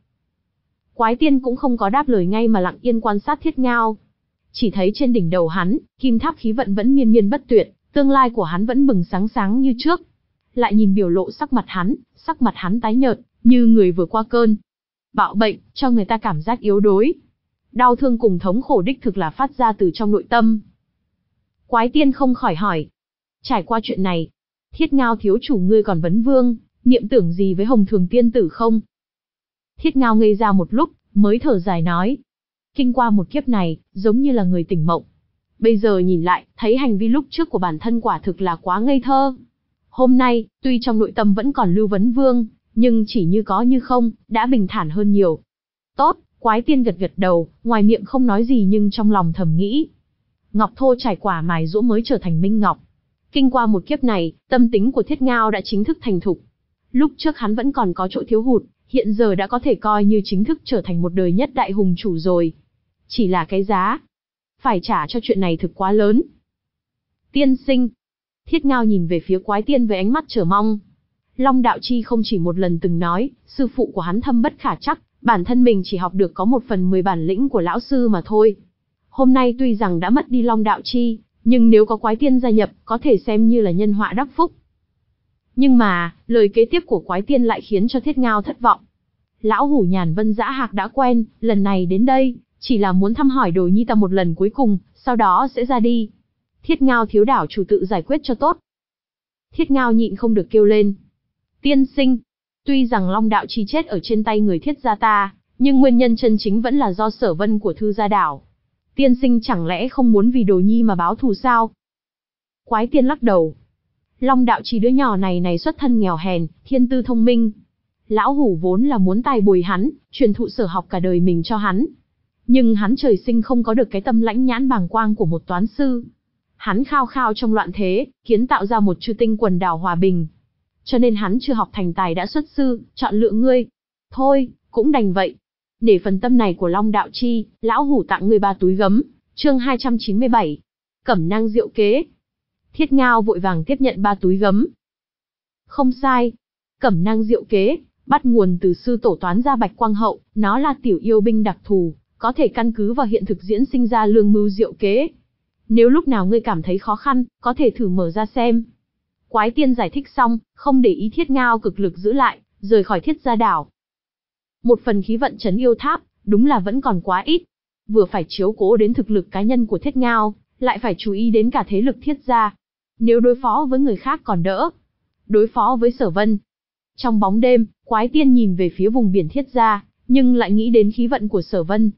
Quái Tiên cũng không có đáp lời ngay mà lặng yên quan sát Thiết Ngao. Chỉ thấy trên đỉnh đầu hắn, kim tháp khí vận vẫn miên miên bất tuyệt, tương lai của hắn vẫn bừng sáng sáng như trước. Lại nhìn biểu lộ sắc mặt hắn, sắc mặt hắn tái nhợt, như người vừa qua cơn bạo bệnh, cho người ta cảm giác yếu đuối. Đau thương cùng thống khổ đích thực là phát ra từ trong nội tâm. Quái Tiên không khỏi hỏi. Trải qua chuyện này, Thiết Ngao thiếu chủ ngươi còn vấn vương, niệm tưởng gì với Hồng Thường tiên tử không? Thiết Ngao ngây ra một lúc, mới thở dài nói. Kinh qua một kiếp này, giống như là người tỉnh mộng. Bây giờ nhìn lại, thấy hành vi lúc trước của bản thân quả thực là quá ngây thơ. Hôm nay, tuy trong nội tâm vẫn còn lưu vấn vương, nhưng chỉ như có như không, đã bình thản hơn nhiều. Tốt, Quái Tiên gật gật đầu, ngoài miệng không nói gì nhưng trong lòng thầm nghĩ. Ngọc thô trải quả mài giũa mới trở thành minh ngọc. Kinh qua một kiếp này, tâm tính của Thiết Ngao đã chính thức thành thục. Lúc trước hắn vẫn còn có chỗ thiếu hụt, hiện giờ đã có thể coi như chính thức trở thành một đời nhất đại hùng chủ rồi. Chỉ là cái giá phải trả cho chuyện này thực quá lớn. Tiên sinh. Thiết Ngao nhìn về phía Quái Tiên với ánh mắt chờ mong. Long Đạo Chi không chỉ một lần từng nói, sư phụ của hắn thâm bất khả trắc, bản thân mình chỉ học được có một phần mười bản lĩnh của lão sư mà thôi. Hôm nay tuy rằng đã mất đi Long Đạo Chi, nhưng nếu có Quái Tiên gia nhập, có thể xem như là nhân họa đắc phúc. Nhưng mà, lời kế tiếp của Quái Tiên lại khiến cho Thiết Ngao thất vọng. Lão hủ Nhàn Vân Dã Hạc đã quen, lần này đến đây, chỉ là muốn thăm hỏi đồ nhi ta một lần cuối cùng, sau đó sẽ ra đi. Thiết Ngao thiếu đảo chủ tự giải quyết cho tốt. Thiết Ngao nhịn không được kêu lên. Tiên sinh, tuy rằng Long Đạo Chi chết ở trên tay người Thiết gia ta, nhưng nguyên nhân chân chính vẫn là do sở vân của Thư gia đảo. Tiên sinh chẳng lẽ không muốn vì đồ nhi mà báo thù sao? Quái Tiên lắc đầu. Long Đạo Chi đứa nhỏ này này xuất thân nghèo hèn, thiên tư thông minh. Lão hủ vốn là muốn tài bồi hắn, truyền thụ sở học cả đời mình cho hắn. Nhưng hắn trời sinh không có được cái tâm lãnh nhãn bàng quang của một toán sư. Hắn khao khao trong loạn thế, kiến tạo ra một chư tinh quần đảo hòa bình. Cho nên hắn chưa học thành tài đã xuất sư, chọn lựa ngươi. Thôi, cũng đành vậy. Để phần tâm này của Long Đạo Chi, lão hủ tặng ngươi ba túi gấm. Chương hai trăm chín mươi bảy. Cẩm nang diệu kế. Thiết Ngao vội vàng tiếp nhận ba túi gấm. Không sai. Cẩm nang diệu kế, bắt nguồn từ sư tổ toán gia Bạch Quang Hậu, nó là tiểu yêu binh đặc thù, có thể căn cứ vào hiện thực diễn sinh ra lương mưu diệu kế. Nếu lúc nào ngươi cảm thấy khó khăn, có thể thử mở ra xem. Quái tiên giải thích xong, không để ý Thiết Ngao cực lực giữ lại, rời khỏi Thiết Gia đảo. Một phần khí vận trấn yêu tháp, đúng là vẫn còn quá ít. Vừa phải chiếu cố đến thực lực cá nhân của Thiết Ngao, lại phải chú ý đến cả thế lực Thiết Gia. Nếu đối phó với người khác còn đỡ, đối phó với Sở Vân. Trong bóng đêm, Quái Tiên nhìn về phía vùng biển Thiết Gia, nhưng lại nghĩ đến khí vận của Sở Vân.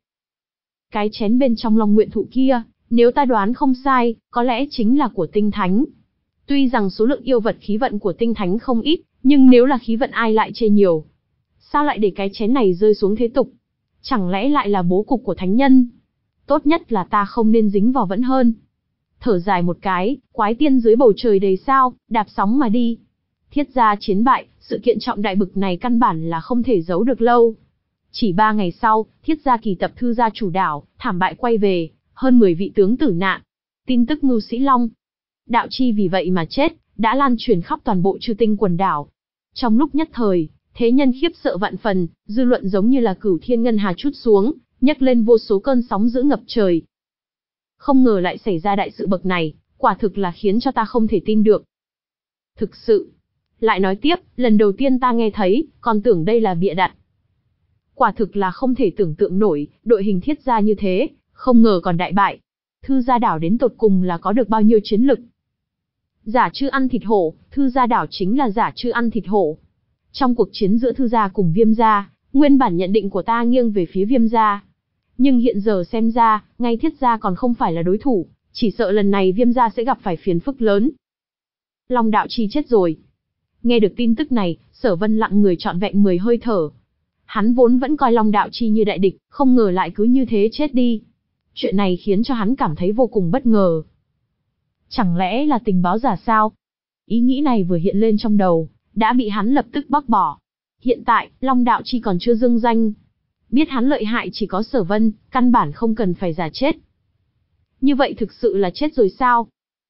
Cái chén bên trong Long Nguyện Thụ kia, nếu ta đoán không sai, có lẽ chính là của Tinh Thánh. Tuy rằng số lượng yêu vật khí vận của Tinh Thánh không ít, nhưng nếu là khí vận ai lại chê nhiều. Sao lại để cái chén này rơi xuống thế tục? Chẳng lẽ lại là bố cục của thánh nhân? Tốt nhất là ta không nên dính vào vẫn hơn. Thở dài một cái, Quái Tiên dưới bầu trời đầy sao, đạp sóng mà đi. Thiết Gia chiến bại, sự kiện trọng đại bực này căn bản là không thể giấu được lâu. Chỉ ba ngày sau, Thiết Gia kỳ tập thư gia chủ đảo, thảm bại quay về, hơn mười vị tướng tử nạn. Tin tức Ngưu Sĩ Long Đạo Chi vì vậy mà chết, đã lan truyền khắp toàn bộ chư tinh quần đảo. Trong lúc nhất thời, thế nhân khiếp sợ vạn phần, dư luận giống như là cửu thiên ngân hà trút xuống, nhấc lên vô số cơn sóng dữ ngập trời. Không ngờ lại xảy ra đại sự bậc này, quả thực là khiến cho ta không thể tin được. Thực sự. Lại nói tiếp, lần đầu tiên ta nghe thấy, còn tưởng đây là bịa đặt. Quả thực là không thể tưởng tượng nổi, đội hình Thiết Gia như thế, không ngờ còn đại bại. Thư Gia đảo đến tột cùng là có được bao nhiêu chiến lực. Giả Trư ăn thịt hổ, Thư Gia đảo chính là Giả Trư ăn thịt hổ. Trong cuộc chiến giữa Thư Gia cùng Viêm Gia, nguyên bản nhận định của ta nghiêng về phía Viêm Gia. Nhưng hiện giờ xem ra, ngay Thiết Gia còn không phải là đối thủ, chỉ sợ lần này Viêm Gia sẽ gặp phải phiền phức lớn. Long Đạo Chi chết rồi. Nghe được tin tức này, Sở Vân lặng người trọn vẹn mười hơi thở. Hắn vốn vẫn coi Long Đạo Chi như đại địch, không ngờ lại cứ như thế chết đi. Chuyện này khiến cho hắn cảm thấy vô cùng bất ngờ. Chẳng lẽ là tình báo giả sao? Ý nghĩ này vừa hiện lên trong đầu, đã bị hắn lập tức bác bỏ. Hiện tại, Long Đạo Chi còn chưa dương danh. Biết hắn lợi hại chỉ có Sở Vân, căn bản không cần phải giả chết. Như vậy thực sự là chết rồi sao?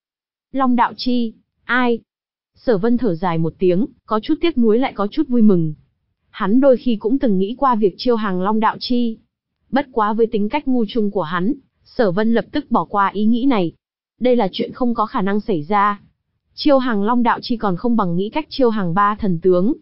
Long Đạo Chi, ai? Sở Vân thở dài một tiếng, có chút tiếc nuối lại có chút vui mừng. Hắn đôi khi cũng từng nghĩ qua việc chiêu hàng Long Đạo Chi. Bất quá với tính cách ngu chung của hắn, Sở Vân lập tức bỏ qua ý nghĩ này. Đây là chuyện không có khả năng xảy ra. Chiêu hàng Long Đạo Chi còn không bằng nghĩ cách chiêu hàng ba thần tướng.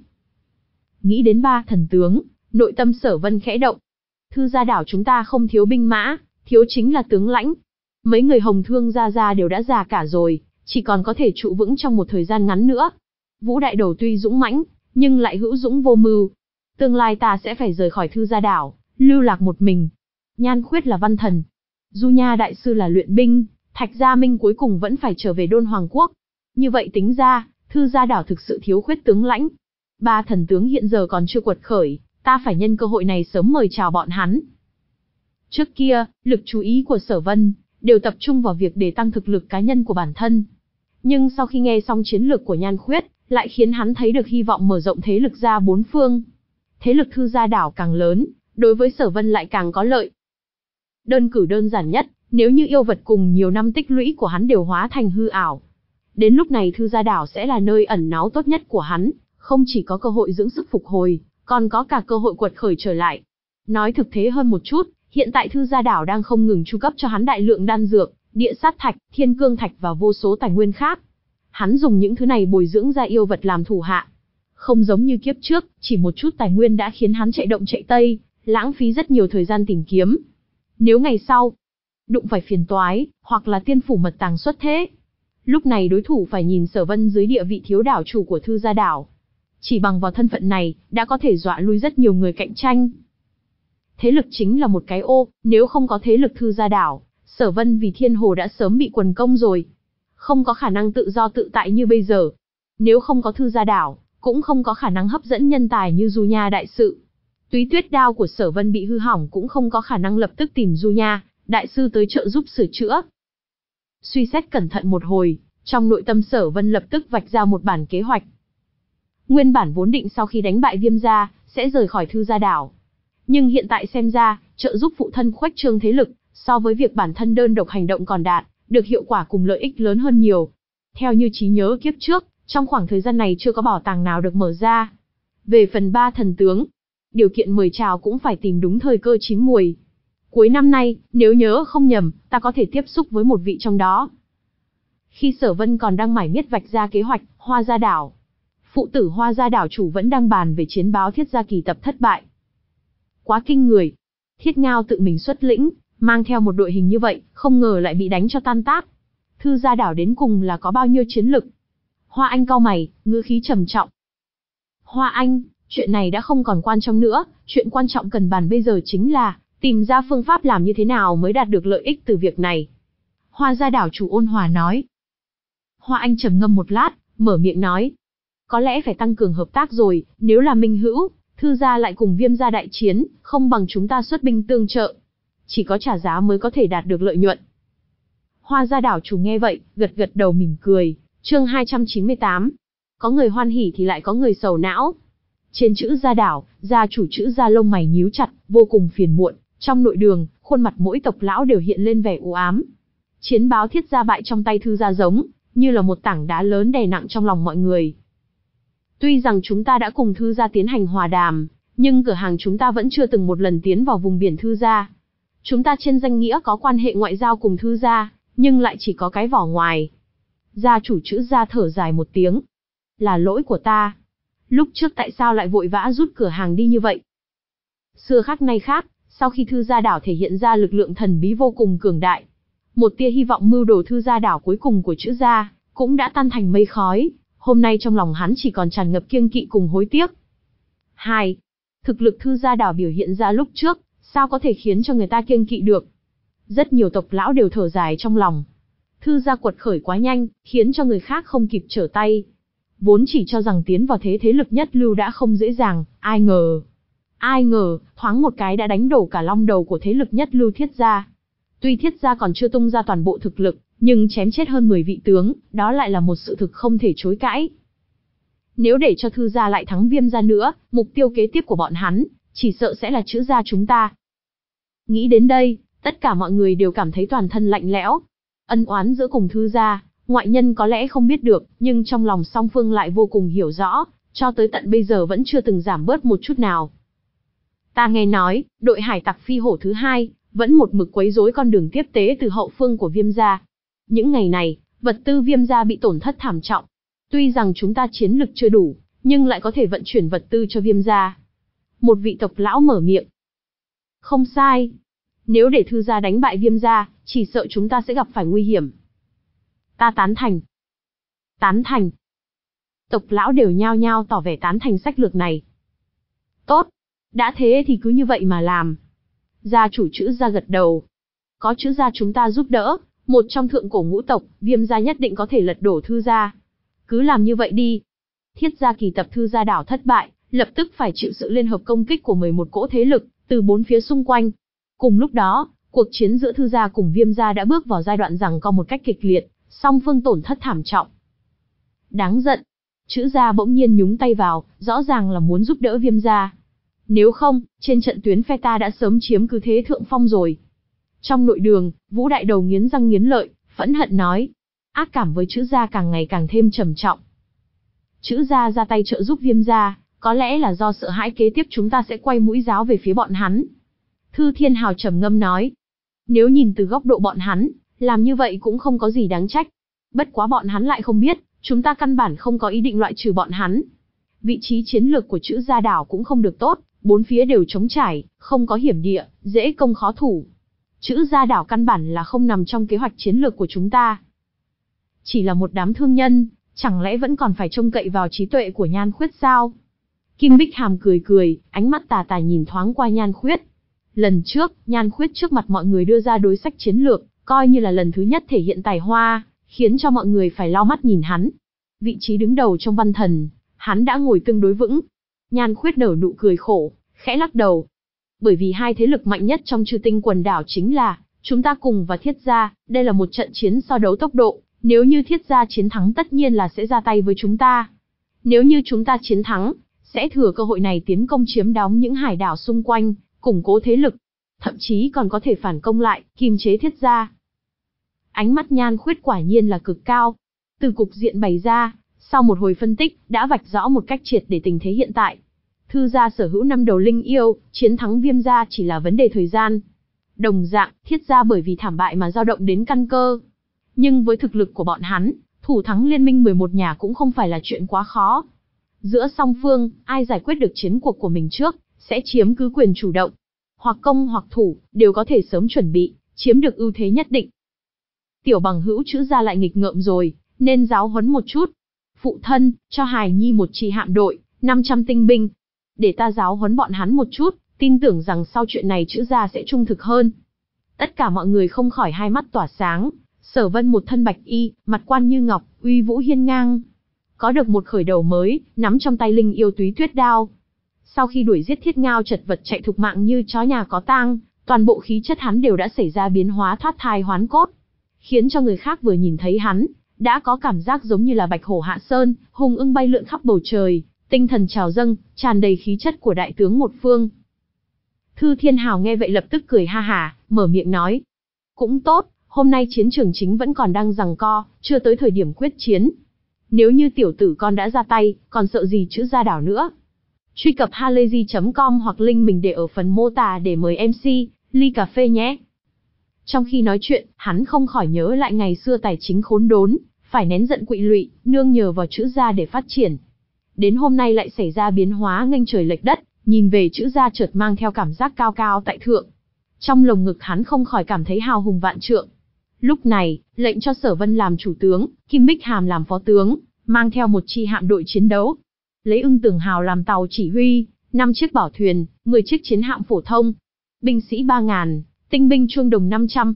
Nghĩ đến ba thần tướng, nội tâm Sở Vân khẽ động. Thư Gia đảo chúng ta không thiếu binh mã, thiếu chính là tướng lãnh. Mấy người Hồng Thương gia gia đều đã già cả rồi, chỉ còn có thể trụ vững trong một thời gian ngắn nữa. Vũ Đại Đầu tuy dũng mãnh, nhưng lại hữu dũng vô mưu. Tương lai ta sẽ phải rời khỏi Thư Gia đảo, lưu lạc một mình. Nhan Khuyết là văn thần, Du Nha đại sư là luyện binh, Thạch Gia Minh cuối cùng vẫn phải trở về Đôn Hoàng quốc. Như vậy tính ra, Thư Gia đảo thực sự thiếu khuyết tướng lãnh. Ba thần tướng hiện giờ còn chưa quật khởi, ta phải nhân cơ hội này sớm mời chào bọn hắn. Trước kia, lực chú ý của Sở Vân đều tập trung vào việc để tăng thực lực cá nhân của bản thân. Nhưng sau khi nghe xong chiến lược của Nhan Khuyết, lại khiến hắn thấy được hy vọng mở rộng thế lực ra bốn phương. Thế lực Thư Gia đảo càng lớn, đối với Sở Vân lại càng có lợi. Đơn cử đơn giản nhất, nếu như yêu vật cùng nhiều năm tích lũy của hắn đều hóa thành hư ảo. Đến lúc này Thư Gia đảo sẽ là nơi ẩn náu tốt nhất của hắn, không chỉ có cơ hội dưỡng sức phục hồi, còn có cả cơ hội quật khởi trở lại. Nói thực tế hơn một chút, hiện tại Thư Gia đảo đang không ngừng chu cấp cho hắn đại lượng đan dược, địa sát thạch, thiên cương thạch và vô số tài nguyên khác. Hắn dùng những thứ này bồi dưỡng ra yêu vật làm thủ hạ. Không giống như kiếp trước, chỉ một chút tài nguyên đã khiến hắn chạy động chạy tây, lãng phí rất nhiều thời gian tìm kiếm. Nếu ngày sau, đụng phải phiền toái, hoặc là tiên phủ mật tàng xuất thế, lúc này đối thủ phải nhìn Sở Vân dưới địa vị thiếu đảo chủ của Thư Gia đảo. Chỉ bằng vào thân phận này, đã có thể dọa lui rất nhiều người cạnh tranh. Thế lực chính là một cái ô, nếu không có thế lực Thư Gia đảo, Sở Vân vì Thiên Hồ đã sớm bị quần công rồi. Không có khả năng tự do tự tại như bây giờ. Nếu không có Thư Gia đảo, cũng không có khả năng hấp dẫn nhân tài như Du Nha đại sự. Túy Tuyết đao của Sở Vân bị hư hỏng cũng không có khả năng lập tức tìm Du Nha đại sư tới trợ giúp sửa chữa. Suy xét cẩn thận một hồi, trong nội tâm Sở Vân lập tức vạch ra một bản kế hoạch. Nguyên bản vốn định sau khi đánh bại Viêm gia, sẽ rời khỏi Thư Gia đảo. Nhưng hiện tại xem ra, trợ giúp phụ thân khuếch trương thế lực, so với việc bản thân đơn độc hành động còn đạt, được hiệu quả cùng lợi ích lớn hơn nhiều. Theo như trí nhớ kiếp trước, trong khoảng thời gian này chưa có bảo tàng nào được mở ra. Về phần ba thần tướng, điều kiện mời chào cũng phải tìm đúng thời cơ chín muồi. Cuối năm nay, nếu nhớ không nhầm, ta có thể tiếp xúc với một vị trong đó. Khi Sở Vân còn đang mải miết vạch ra kế hoạch, Hoa Gia đảo. Phụ tử Hoa Gia đảo chủ vẫn đang bàn về chiến báo Thiết Gia kỳ tập thất bại. Quá kinh người. Thiết Ngao tự mình xuất lĩnh, mang theo một đội hình như vậy, không ngờ lại bị đánh cho tan tác. Thư Gia đảo đến cùng là có bao nhiêu chiến lực? Hoa Anh cau mày, ngữ khí trầm trọng. Hoa Anh, chuyện này đã không còn quan trọng nữa, chuyện quan trọng cần bàn bây giờ chính là tìm ra phương pháp làm như thế nào mới đạt được lợi ích từ việc này. Hoa Gia đảo chủ ôn hòa nói. Hoa Anh trầm ngâm một lát, mở miệng nói. Có lẽ phải tăng cường hợp tác rồi, nếu là minh hữu, Thư Gia lại cùng Viêm gia đại chiến, không bằng chúng ta xuất binh tương trợ. Chỉ có trả giá mới có thể đạt được lợi nhuận. Hoa Gia đảo chủ nghe vậy, gật gật đầu mỉm cười. Chương hai trăm chín mươi tám. Có người hoan hỉ thì lại có người sầu não. Trên chữ Gia đảo, gia chủ chữ Gia lông mày nhíu chặt, vô cùng phiền muộn. Trong nội đường, khuôn mặt mỗi tộc lão đều hiện lên vẻ u ám. Chiến báo Thiết Gia bại trong tay Thư Gia giống như là một tảng đá lớn đè nặng trong lòng mọi người. Tuy rằng chúng ta đã cùng Thư Gia tiến hành hòa đàm, nhưng cửa hàng chúng ta vẫn chưa từng một lần tiến vào vùng biển Thư Gia. Chúng ta trên danh nghĩa có quan hệ ngoại giao cùng Thư Gia, nhưng lại chỉ có cái vỏ ngoài. Gia chủ chữ Gia thở dài một tiếng. Là lỗi của ta. Lúc trước tại sao lại vội vã rút cửa hàng đi như vậy? Xưa khác nay khác, sau khi Thư Gia đảo thể hiện ra lực lượng thần bí vô cùng cường đại, một tia hy vọng mưu đồ Thư Gia đảo cuối cùng của chữ Gia cũng đã tan thành mây khói. Hôm nay trong lòng hắn chỉ còn tràn ngập kiêng kỵ cùng hối tiếc. Hai, thực lực Thư Gia đảo biểu hiện ra lúc trước, sao có thể khiến cho người ta kiêng kỵ được? Rất nhiều tộc lão đều thở dài trong lòng. Thư Gia quật khởi quá nhanh, khiến cho người khác không kịp trở tay. Vốn chỉ cho rằng tiến vào thế thế lực nhất lưu đã không dễ dàng, ai ngờ. Ai ngờ, thoáng một cái đã đánh đổ cả long đầu của thế lực nhất lưu Thiết Gia. Tuy Thiết Gia còn chưa tung ra toàn bộ thực lực, nhưng chém chết hơn mười vị tướng, đó lại là một sự thực không thể chối cãi. Nếu để cho Thư Gia lại thắng Viêm gia nữa, mục tiêu kế tiếp của bọn hắn, chỉ sợ sẽ là chữ Gia chúng ta. Nghĩ đến đây, tất cả mọi người đều cảm thấy toàn thân lạnh lẽo. Ân oán giữa cùng Thư Gia, ngoại nhân có lẽ không biết được, nhưng trong lòng song phương lại vô cùng hiểu rõ, cho tới tận bây giờ vẫn chưa từng giảm bớt một chút nào. Ta nghe nói, đội hải tặc phi hổ thứ hai, vẫn một mực quấy rối con đường tiếp tế từ hậu phương của Viêm gia. Những ngày này, vật tư Viêm gia bị tổn thất thảm trọng. Tuy rằng chúng ta chiến lực chưa đủ, nhưng lại có thể vận chuyển vật tư cho Viêm gia. Một vị tộc lão mở miệng. Không sai. Nếu để Thư gia đánh bại Viêm gia, chỉ sợ chúng ta sẽ gặp phải nguy hiểm. Ta tán thành. Tán thành. Tộc lão đều nhao nhao tỏ vẻ tán thành sách lược này. Tốt. Đã thế thì cứ như vậy mà làm. Gia chủ chữ Gia gật đầu. Có chữ Gia chúng ta giúp đỡ, một trong thượng cổ ngũ tộc, Viêm gia nhất định có thể lật đổ Thư gia. Cứ làm như vậy đi. Thiết gia kỳ tập Thư gia đảo thất bại, lập tức phải chịu sự liên hợp công kích của mười một cỗ thế lực, từ bốn phía xung quanh. Cùng lúc đó, cuộc chiến giữa Thư gia cùng Viêm gia đã bước vào giai đoạn giằng co một cách kịch liệt, song phương tổn thất thảm trọng. Đáng giận. Chữ Gia bỗng nhiên nhúng tay vào, rõ ràng là muốn giúp đỡ Viêm gia. Nếu không, trên trận tuyến phe ta đã sớm chiếm cứ thế thượng phong rồi. Trong nội đường, Vũ Đại Đầu nghiến răng nghiến lợi, phẫn hận nói. Ác cảm với chữ Gia càng ngày càng thêm trầm trọng. Chữ Gia ra tay trợ giúp Viêm gia, có lẽ là do sợ hãi kế tiếp chúng ta sẽ quay mũi giáo về phía bọn hắn. Thư Thiên Hào trầm ngâm nói. Nếu nhìn từ góc độ bọn hắn, làm như vậy cũng không có gì đáng trách. Bất quá bọn hắn lại không biết, chúng ta căn bản không có ý định loại trừ bọn hắn. Vị trí chiến lược của chữ Gia đảo cũng không được tốt, bốn phía đều trống trải, không có hiểm địa, dễ công khó thủ. Chữ Gia đảo căn bản là không nằm trong kế hoạch chiến lược của chúng ta. Chỉ là một đám thương nhân, chẳng lẽ vẫn còn phải trông cậy vào trí tuệ của Nhan Khuyết sao? Kim Bích Hàm cười cười, ánh mắt tà tà nhìn thoáng qua Nhan Khuyết. Lần trước, Nhan Khuyết trước mặt mọi người đưa ra đối sách chiến lược, coi như là lần thứ nhất thể hiện tài hoa, khiến cho mọi người phải lau mắt nhìn hắn. Vị trí đứng đầu trong văn thần, hắn đã ngồi tương đối vững. Nhan Khuyết nở nụ cười khổ, khẽ lắc đầu. Bởi vì hai thế lực mạnh nhất trong Chư Tinh quần đảo chính là Chúng ta cùng và Thiết gia, đây là một trận chiến so đấu tốc độ, nếu như Thiết gia chiến thắng tất nhiên là sẽ ra tay với chúng ta. Nếu như chúng ta chiến thắng, sẽ thừa cơ hội này tiến công chiếm đóng những hải đảo xung quanh, củng cố thế lực, thậm chí còn có thể phản công lại, kiềm chế Thiết gia. Ánh mắt Nhan Khuyết quả nhiên là cực cao. Từ cục diện bày ra, sau một hồi phân tích, đã vạch rõ một cách triệt để tình thế hiện tại. Thư gia sở hữu năm đầu linh yêu, chiến thắng Viêm gia chỉ là vấn đề thời gian. Đồng dạng, Thiết gia bởi vì thảm bại mà dao động đến căn cơ. Nhưng với thực lực của bọn hắn, thủ thắng liên minh mười một nhà cũng không phải là chuyện quá khó. Giữa song phương, ai giải quyết được chiến cuộc của mình trước, sẽ chiếm cứ quyền chủ động. Hoặc công hoặc thủ, đều có thể sớm chuẩn bị, chiếm được ưu thế nhất định. Tiểu bằng hữu Chữ gia lại nghịch ngợm rồi, nên giáo huấn một chút. Phụ thân, cho hài nhi một chi hạm đội, năm trăm tinh binh. Để ta giáo huấn bọn hắn một chút, tin tưởng rằng sau chuyện này Chữ gia sẽ trung thực hơn. Tất cả mọi người không khỏi hai mắt tỏa sáng. Sở Vân một thân bạch y, mặt quan như ngọc, uy vũ hiên ngang. Có được một khởi đầu mới, nắm trong tay linh yêu túy tuyết đao. Sau khi đuổi giết Thiết Ngao chật vật chạy thục mạng như chó nhà có tang, toàn bộ khí chất hắn đều đã xảy ra biến hóa thoát thai hoán cốt. Khiến cho người khác vừa nhìn thấy hắn, đã có cảm giác giống như là bạch hổ hạ sơn, hùng ưng bay lượn khắp bầu trời, tinh thần trào dâng, tràn đầy khí chất của đại tướng một phương. Thư Thiên Hào nghe vậy lập tức cười ha hả, mở miệng nói. Cũng tốt, hôm nay chiến trường chính vẫn còn đang giằng co, chưa tới thời điểm quyết chiến. Nếu như tiểu tử con đã ra tay, còn sợ gì Chữ gia đảo nữa. Truy cập halayzi chấm com hoặc link mình để ở phần mô tả để mời em xê, ly cà phê nhé. Trong khi nói chuyện, hắn không khỏi nhớ lại ngày xưa tài chính khốn đốn, phải nén giận quỵ lụy, nương nhờ vào Chữ gia để phát triển. Đến hôm nay lại xảy ra biến hóa nghênh trời lệch đất, nhìn về Chữ gia chợt mang theo cảm giác cao cao tại thượng. Trong lồng ngực hắn không khỏi cảm thấy hào hùng vạn trượng. Lúc này, lệnh cho Sở Vân làm chủ tướng, Kim Bích Hàm làm phó tướng, mang theo một chi hạm đội chiến đấu. Lấy Ưng Tường Hào làm tàu chỉ huy, năm chiếc bảo thuyền, mười chiếc chiến hạm phổ thông. Binh sĩ ba ngàn, tinh binh chuông đồng năm trăm.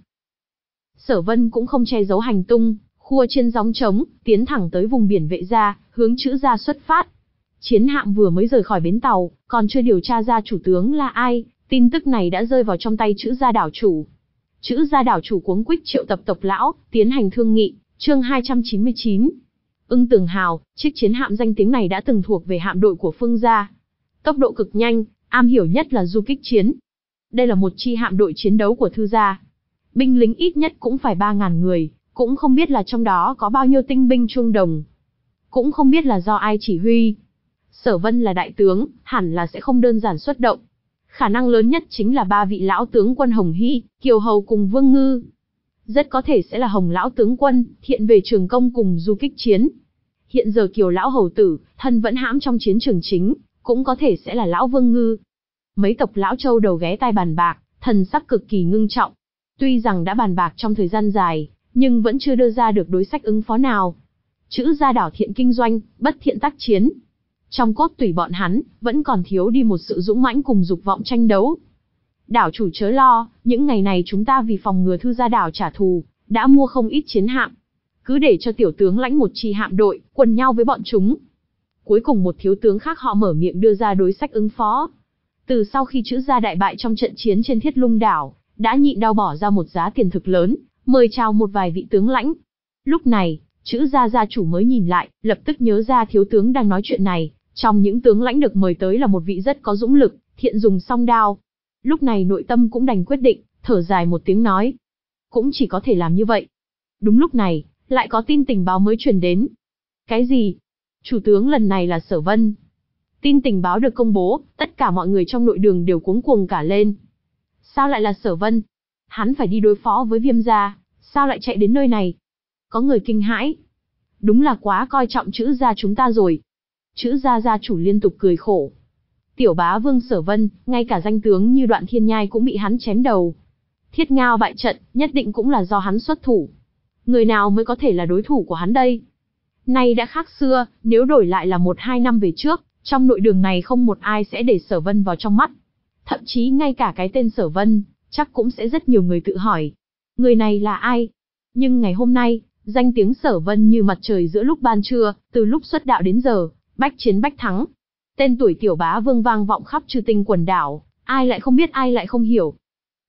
Sở Vân cũng không che giấu hành tung, khua trên gióng trống, tiến thẳng tới vùng biển Vệ gia, hướng Chữ gia xuất phát. Chiến hạm vừa mới rời khỏi bến tàu, còn chưa điều tra ra chủ tướng là ai, tin tức này đã rơi vào trong tay Chữ gia đảo chủ. Chữ gia đảo chủ cuống quýt triệu tập tộc lão, tiến hành thương nghị, chương hai trăm chín mươi chín. Ưng Tường Hào, chiếc chiến hạm danh tiếng này đã từng thuộc về hạm đội của Phương gia. Tốc độ cực nhanh, am hiểu nhất là du kích chiến. Đây là một chi hạm đội chiến đấu của Thư gia. Binh lính ít nhất cũng phải ba ngàn người, cũng không biết là trong đó có bao nhiêu tinh binh chuông đồng. Cũng không biết là do ai chỉ huy. Sở Vân là đại tướng, hẳn là sẽ không đơn giản xuất động. Khả năng lớn nhất chính là ba vị lão tướng quân Hồng Hy, Kiều Hầu cùng Vương Ngư. Rất có thể sẽ là Hồng lão tướng quân, thiện về trường công cùng du kích chiến. Hiện giờ Kiều lão hầu tử, thân vẫn hãm trong chiến trường chính, cũng có thể sẽ là lão Vương Ngư. Mấy tộc lão châu đầu ghé tai bàn bạc, thần sắc cực kỳ ngưng trọng. Tuy rằng đã bàn bạc trong thời gian dài, nhưng vẫn chưa đưa ra được đối sách ứng phó nào. Chữ gia đảo thiện kinh doanh, bất thiện tác chiến. Trong cốt tủy bọn hắn, vẫn còn thiếu đi một sự dũng mãnh cùng dục vọng tranh đấu. Đảo chủ chớ lo, những ngày này chúng ta vì phòng ngừa Thư gia đảo trả thù, đã mua không ít chiến hạm. Cứ để cho tiểu tướng lãnh một chi hạm đội, quần nhau với bọn chúng. Cuối cùng một thiếu tướng khác họ mở miệng đưa ra đối sách ứng phó. Từ sau khi Chữ gia đại bại trong trận chiến trên Thiết Lung đảo, đã nhịn đau bỏ ra một giá tiền thực lớn, mời chào một vài vị tướng lãnh. Lúc này, Chữ gia gia chủ mới nhìn lại, lập tức nhớ ra thiếu tướng đang nói chuyện này. Trong những tướng lãnh được mời tới là một vị rất có dũng lực, thiện dùng song đao. Lúc này nội tâm cũng đành quyết định, thở dài một tiếng nói. Cũng chỉ có thể làm như vậy. Đúng lúc này, lại có tin tình báo mới truyền đến. Cái gì? Chủ tướng lần này là Sở Vân. Tin tình báo được công bố, tất cả mọi người trong nội đường đều cuống cuồng cả lên. Sao lại là Sở Vân? Hắn phải đi đối phó với Viêm gia, sao lại chạy đến nơi này? Có người kinh hãi. Đúng là quá coi trọng Chữ gia chúng ta rồi. Chữ gia gia chủ liên tục cười khổ. Tiểu bá vương Sở Vân, ngay cả danh tướng như Đoạn Thiên Nhai cũng bị hắn chém đầu. Thiết Ngao bại trận, nhất định cũng là do hắn xuất thủ. Người nào mới có thể là đối thủ của hắn đây? Nay đã khác xưa, nếu đổi lại là một hai năm về trước, trong nội đường này không một ai sẽ để Sở Vân vào trong mắt. Thậm chí ngay cả cái tên Sở Vân, chắc cũng sẽ rất nhiều người tự hỏi. Người này là ai? Nhưng ngày hôm nay, danh tiếng Sở Vân như mặt trời giữa lúc ban trưa, từ lúc xuất đạo đến giờ, bách chiến bách thắng. Tên tuổi tiểu bá vương vang vọng khắp chư tinh quần đảo, ai lại không biết ai lại không hiểu.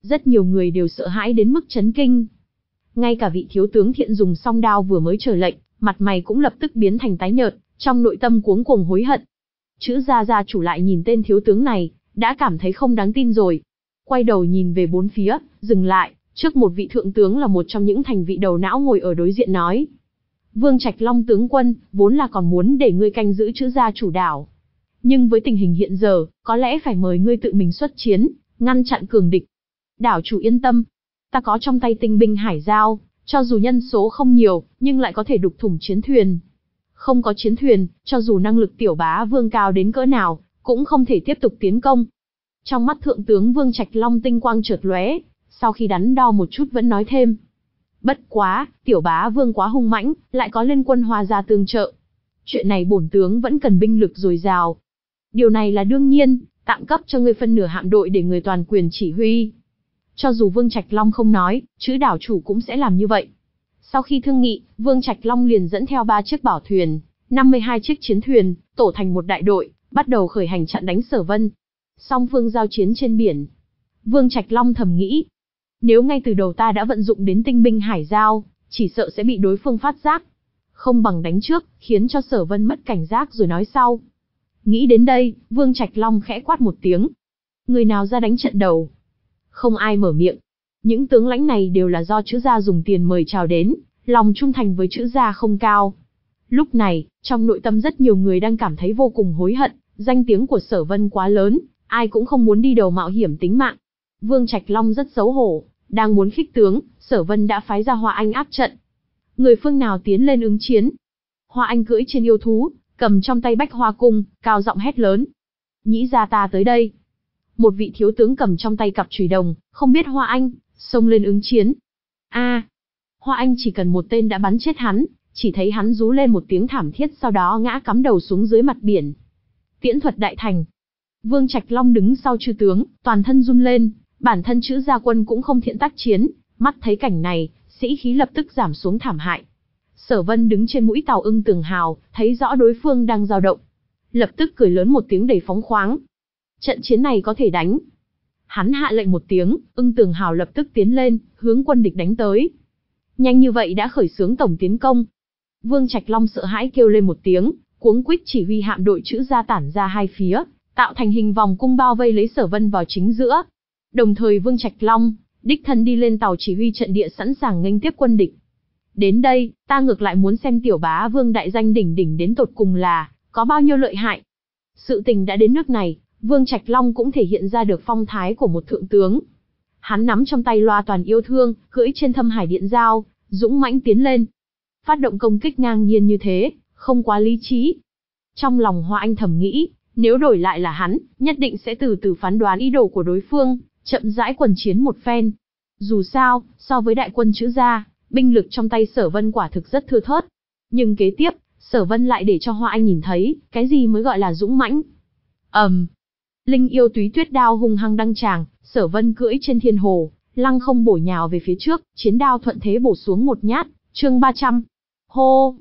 Rất nhiều người đều sợ hãi đến mức chấn kinh. Ngay cả vị thiếu tướng Thiện dùng song đao vừa mới trở lệnh, mặt mày cũng lập tức biến thành tái nhợt, trong nội tâm cuống cuồng hối hận. Chữ gia gia chủ lại nhìn tên thiếu tướng này, đã cảm thấy không đáng tin rồi. Quay đầu nhìn về bốn phía, dừng lại, trước một vị thượng tướng là một trong những thành vị đầu não ngồi ở đối diện nói. Vương Trạch Long tướng quân, vốn là còn muốn để ngươi canh giữ chữ gia chủ đảo. Nhưng với tình hình hiện giờ, có lẽ phải mời ngươi tự mình xuất chiến, ngăn chặn cường địch. Đảo chủ yên tâm, ta có trong tay tinh binh hải giao, cho dù nhân số không nhiều, nhưng lại có thể đục thủng chiến thuyền. Không có chiến thuyền, cho dù năng lực tiểu bá vương cao đến cỡ nào, cũng không thể tiếp tục tiến công. Trong mắt thượng tướng Vương Trạch Long tinh quang chợt lóe, sau khi đắn đo một chút vẫn nói thêm. Bất quá, tiểu bá vương quá hung mãnh, lại có liên quân Hoa gia tương trợ. Chuyện này bổn tướng vẫn cần binh lực dồi dào. Điều này là đương nhiên, tạm cấp cho ngươi phân nửa hạm đội để người toàn quyền chỉ huy. Cho dù Vương Trạch Long không nói, chữ đảo chủ cũng sẽ làm như vậy. Sau khi thương nghị, Vương Trạch Long liền dẫn theo ba chiếc bảo thuyền, năm mươi hai chiếc chiến thuyền, tổ thành một đại đội, bắt đầu khởi hành chặn đánh Sở Vân. Song phương giao chiến trên biển. Vương Trạch Long thầm nghĩ, nếu ngay từ đầu ta đã vận dụng đến tinh binh hải giao, chỉ sợ sẽ bị đối phương phát giác. Không bằng đánh trước, khiến cho Sở Vân mất cảnh giác rồi nói sau. Nghĩ đến đây, Vương Trạch Long khẽ quát một tiếng. Người nào ra đánh trận đầu? Không ai mở miệng. Những tướng lãnh này đều là do chữ gia dùng tiền mời chào đến, lòng trung thành với chữ gia không cao. Lúc này, trong nội tâm rất nhiều người đang cảm thấy vô cùng hối hận, danh tiếng của Sở Vân quá lớn, ai cũng không muốn đi đầu mạo hiểm tính mạng. Vương Trạch Long rất xấu hổ, đang muốn khích tướng, Sở Vân đã phái ra Hoa Anh áp trận. Người phương nào tiến lên ứng chiến? Hoa Anh cưỡi trên yêu thú, cầm trong tay bách hoa cung, cao giọng hét lớn. Nhĩ gia ta tới đây. Một vị thiếu tướng cầm trong tay cặp chùy đồng, không biết Hoa Anh, xông lên ứng chiến. A, à, Hoa Anh chỉ cần một tên đã bắn chết hắn, chỉ thấy hắn rú lên một tiếng thảm thiết sau đó ngã cắm đầu xuống dưới mặt biển. Tiễn thuật đại thành. Vương Trạch Long đứng sau chư tướng, toàn thân run lên, bản thân chữ gia quân cũng không thiện tác chiến, mắt thấy cảnh này, sĩ khí lập tức giảm xuống thảm hại. Sở Vân đứng trên mũi tàu Ưng Tường Hào, thấy rõ đối phương đang dao động, lập tức cười lớn một tiếng đầy phóng khoáng. Trận chiến này có thể đánh. Hắn hạ lệnh một tiếng, Ưng Tường Hào lập tức tiến lên, hướng quân địch đánh tới. Nhanh như vậy đã khởi xướng tổng tiến công. Vương Trạch Long sợ hãi kêu lên một tiếng, cuống quýt chỉ huy hạm đội chữ gia tản ra hai phía, tạo thành hình vòng cung bao vây lấy Sở Vân vào chính giữa. Đồng thời Vương Trạch Long đích thân đi lên tàu chỉ huy trận địa sẵn sàng nghênh tiếp quân địch. Đến đây, ta ngược lại muốn xem tiểu bá vương đại danh đỉnh đỉnh đến tột cùng là có bao nhiêu lợi hại. Sự tình đã đến nước này, Vương Trạch Long cũng thể hiện ra được phong thái của một thượng tướng. Hắn nắm trong tay loa toàn yêu thương, cưỡi trên thâm hải điện giao, dũng mãnh tiến lên. Phát động công kích ngang nhiên như thế, không quá lý trí. Trong lòng Hoa Anh thầm nghĩ, nếu đổi lại là hắn, nhất định sẽ từ từ phán đoán ý đồ của đối phương, chậm rãi quần chiến một phen. Dù sao, so với đại quân chữ gia, binh lực trong tay Sở Vân quả thực rất thưa thớt. Nhưng kế tiếp, Sở Vân lại để cho Hoa Anh nhìn thấy, cái gì mới gọi là dũng mãnh. ầm, um, Linh yêu túy tuyết đao hung hăng đăng tràng, Sở Vân cưỡi trên thiên hồ, lăng không bổ nhào về phía trước, chiến đao thuận thế bổ xuống một nhát. Chương ba trăm. Hô!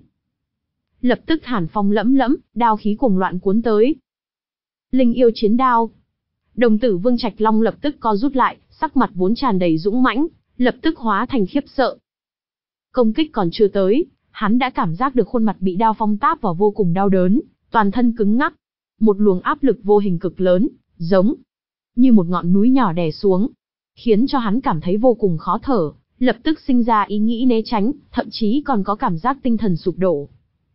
Lập tức hàn phong lẫm lẫm, đao khí cuồng loạn cuốn tới. Linh yêu chiến đao. Đồng tử Vương Trạch Long lập tức co rút lại, sắc mặt vốn tràn đầy dũng mãnh, lập tức hóa thành khiếp sợ. Công kích còn chưa tới, hắn đã cảm giác được khuôn mặt bị đao phong táp vào vô cùng đau đớn, toàn thân cứng ngắc. Một luồng áp lực vô hình cực lớn, giống như một ngọn núi nhỏ đè xuống, khiến cho hắn cảm thấy vô cùng khó thở, lập tức sinh ra ý nghĩ né tránh, thậm chí còn có cảm giác tinh thần sụp đổ.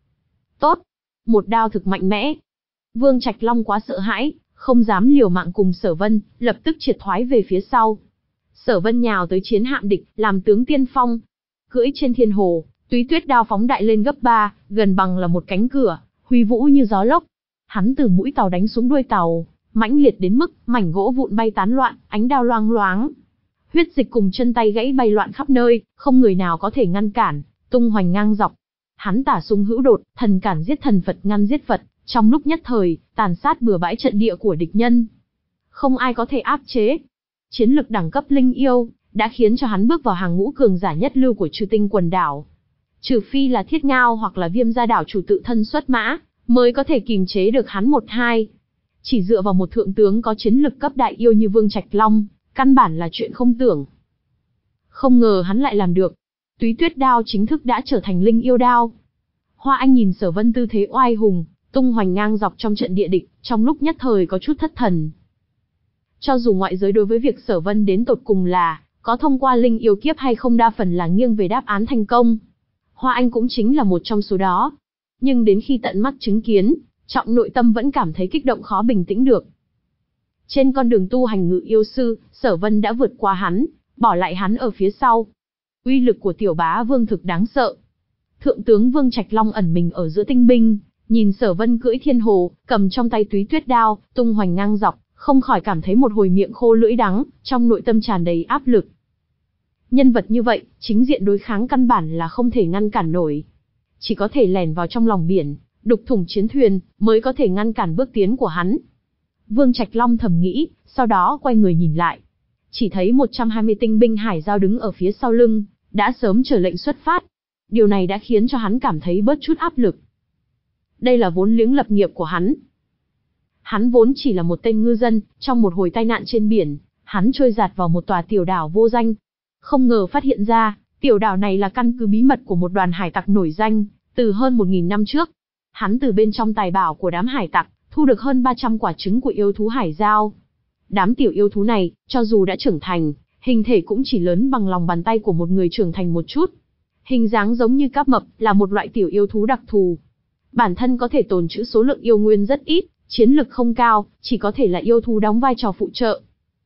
Tốt, một đao thực mạnh mẽ. Vương Trạch Long quá sợ hãi, không dám liều mạng cùng Sở Vân, lập tức triệt thoái về phía sau. Sở Vân nhào tới chiến hạm địch, làm tướng tiên phong, cưỡi trên thiên hồ, túy tuyết đao phóng đại lên gấp ba, gần bằng là một cánh cửa, huy vũ như gió lốc. Hắn từ mũi tàu đánh xuống đuôi tàu, mãnh liệt đến mức mảnh gỗ vụn bay tán loạn, ánh đao loang loáng. Huyết dịch cùng chân tay gãy bay loạn khắp nơi, không người nào có thể ngăn cản, tung hoành ngang dọc. Hắn tả xung hữu đột, thần cản giết thần, Phật ngăn giết Phật, trong lúc nhất thời, tàn sát bừa bãi trận địa của địch nhân. Không ai có thể áp chế. Chiến lực đẳng cấp linh yêu đã khiến cho hắn bước vào hàng ngũ cường giả nhất lưu của Trừ Tinh quần đảo. Trừ phi là Thiết Ngao hoặc là Viêm gia đảo chủ tự thân xuất mã, mới có thể kìm chế được hắn một hai. Chỉ dựa vào một thượng tướng có chiến lực cấp đại yêu như Vương Trạch Long, căn bản là chuyện không tưởng. Không ngờ hắn lại làm được. Túy Tuyết đao chính thức đã trở thành linh yêu đao. Hoa Anh nhìn Sở Vân tư thế oai hùng, tung hoành ngang dọc trong trận địa địch, trong lúc nhất thời có chút thất thần. Cho dù ngoại giới đối với việc Sở Vân đến tột cùng là có thông qua linh yêu kiếp hay không đa phần là nghiêng về đáp án thành công. Hoa Anh cũng chính là một trong số đó. Nhưng đến khi tận mắt chứng kiến, trọng nội tâm vẫn cảm thấy kích động khó bình tĩnh được. Trên con đường tu hành ngự yêu sư, Sở Vân đã vượt qua hắn, bỏ lại hắn ở phía sau. Uy lực của tiểu bá vương thực đáng sợ. Thượng tướng Vương Trạch Long ẩn mình ở giữa tinh binh, nhìn Sở Vân cưỡi thiên hồ, cầm trong tay Túy Tuyết đao, tung hoành ngang dọc, không khỏi cảm thấy một hồi miệng khô lưỡi đắng, trong nội tâm tràn đầy áp lực. Nhân vật như vậy, chính diện đối kháng căn bản là không thể ngăn cản nổi. Chỉ có thể lẻn vào trong lòng biển, đục thủng chiến thuyền, mới có thể ngăn cản bước tiến của hắn. Vương Trạch Long thầm nghĩ, sau đó quay người nhìn lại. Chỉ thấy một trăm hai mươi tinh binh hải giao đứng ở phía sau lưng, đã sớm chờ lệnh xuất phát. Điều này đã khiến cho hắn cảm thấy bớt chút áp lực. Đây là vốn liếng lập nghiệp của hắn. Hắn vốn chỉ là một tên ngư dân, trong một hồi tai nạn trên biển, hắn trôi dạt vào một tòa tiểu đảo vô danh. Không ngờ phát hiện ra, tiểu đảo này là căn cứ bí mật của một đoàn hải tặc nổi danh, từ hơn một nghìn năm trước. Hắn từ bên trong tài bảo của đám hải tặc, thu được hơn ba trăm quả trứng của yêu thú hải giao. Đám tiểu yêu thú này, cho dù đã trưởng thành, hình thể cũng chỉ lớn bằng lòng bàn tay của một người trưởng thành một chút. Hình dáng giống như cáp mập, là một loại tiểu yêu thú đặc thù. Bản thân có thể tồn trữ số lượng yêu nguyên rất ít, chiến lực không cao, chỉ có thể là yêu thú đóng vai trò phụ trợ.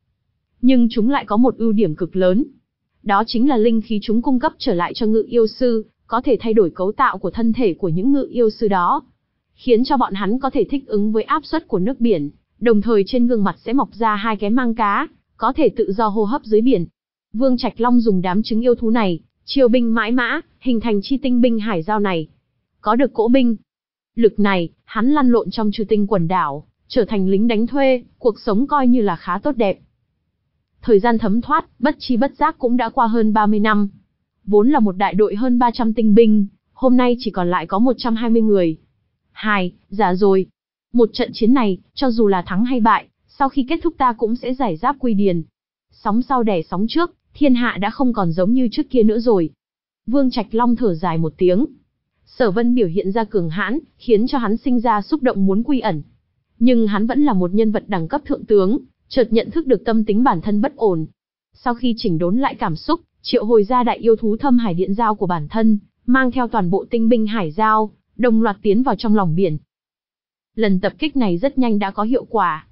Nhưng chúng lại có một ưu điểm cực lớn. Đó chính là linh khí chúng cung cấp trở lại cho ngự yêu sư, có thể thay đổi cấu tạo của thân thể của những ngự yêu sư đó, khiến cho bọn hắn có thể thích ứng với áp suất của nước biển, đồng thời trên gương mặt sẽ mọc ra hai cái mang cá, có thể tự do hô hấp dưới biển. Vương Trạch Long dùng đám trứng yêu thú này, chiêu binh mãi mã, hình thành chi tinh binh hải giao này. Có được cỗ binh lực này, hắn lăn lộn trong Chư Tinh quần đảo, trở thành lính đánh thuê, cuộc sống coi như là khá tốt đẹp. Thời gian thấm thoát, bất chi bất giác cũng đã qua hơn ba mươi năm. Vốn là một đại đội hơn ba trăm tinh binh, hôm nay chỉ còn lại có một trăm hai mươi người. Hài, già rồi. Một trận chiến này, cho dù là thắng hay bại, sau khi kết thúc ta cũng sẽ giải giáp quy điền. Sóng sau đẻ sóng trước, thiên hạ đã không còn giống như trước kia nữa rồi. Vương Trạch Long thở dài một tiếng. Sở Vân biểu hiện ra cường hãn, khiến cho hắn sinh ra xúc động muốn quy ẩn. Nhưng hắn vẫn là một nhân vật đẳng cấp thượng tướng, chợt nhận thức được tâm tính bản thân bất ổn. Sau khi chỉnh đốn lại cảm xúc, triệu hồi ra đại yêu thú Thâm Hải Điện Giao của bản thân, mang theo toàn bộ tinh binh hải giao, đồng loạt tiến vào trong lòng biển. Lần tập kích này rất nhanh đã có hiệu quả.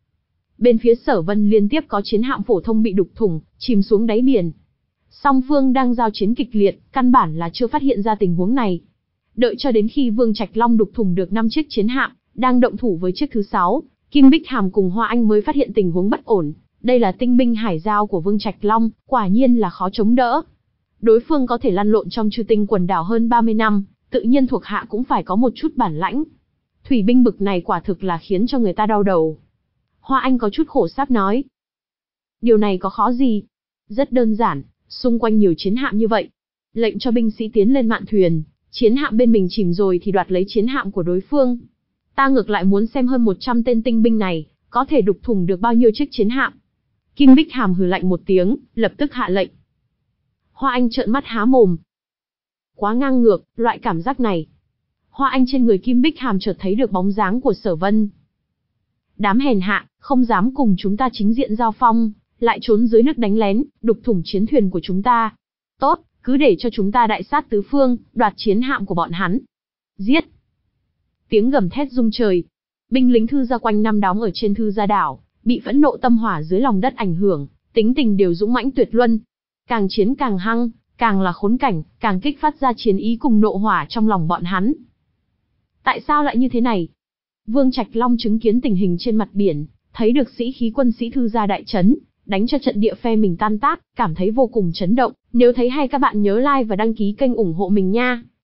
Bên phía Sở Vân liên tiếp có chiến hạm phổ thông bị đục thủng, chìm xuống đáy biển. Song phương đang giao chiến kịch liệt, căn bản là chưa phát hiện ra tình huống này. Đợi cho đến khi Vương Trạch Long đục thủng được năm chiếc chiến hạm, đang động thủ với chiếc thứ sáu, Kim Bích Hàm cùng Hoa Anh mới phát hiện tình huống bất ổn. Đây là tinh binh hải giao của Vương Trạch Long, quả nhiên là khó chống đỡ. Đối phương có thể lăn lộn trong Chư Tinh quần đảo hơn ba mươi năm, tự nhiên thuộc hạ cũng phải có một chút bản lãnh. Thủy binh bực này quả thực là khiến cho người ta đau đầu. Hoa Anh có chút khổ sáp nói. Điều này có khó gì? Rất đơn giản, xung quanh nhiều chiến hạm như vậy. Lệnh cho binh sĩ tiến lên mạn thuyền, chiến hạm bên mình chìm rồi thì đoạt lấy chiến hạm của đối phương. Ta ngược lại muốn xem hơn một trăm tên tinh binh này, có thể đục thủng được bao nhiêu chiếc chiến hạm. Kim Bích Hàm hừ lạnh một tiếng, lập tức hạ lệnh. Hoa Anh trợn mắt há mồm. Quá ngang ngược, loại cảm giác này. Hoa Anh trên người Kim Bích Hàm chợt thấy được bóng dáng của Sở Vân. Đám hèn hạ, không dám cùng chúng ta chính diện giao phong, lại trốn dưới nước đánh lén, đục thủng chiến thuyền của chúng ta. Tốt, cứ để cho chúng ta đại sát tứ phương, đoạt chiến hạm của bọn hắn. Giết! Tiếng gầm thét rung trời. Binh lính Thư Gia quanh năm đóng ở trên Thư Gia đảo, bị phẫn nộ tâm hỏa dưới lòng đất ảnh hưởng, tính tình đều dũng mãnh tuyệt luân. Càng chiến càng hăng, càng là khốn cảnh, càng kích phát ra chiến ý cùng nộ hỏa trong lòng bọn hắn. Tại sao lại như thế này? Vương Trạch Long chứng kiến tình hình trên mặt biển, thấy được sĩ khí quân sĩ Thư Gia đại trấn, đánh cho trận địa phe mình tan tác, cảm thấy vô cùng chấn động. Nếu thấy hay các bạn nhớ like và đăng ký kênh ủng hộ mình nha.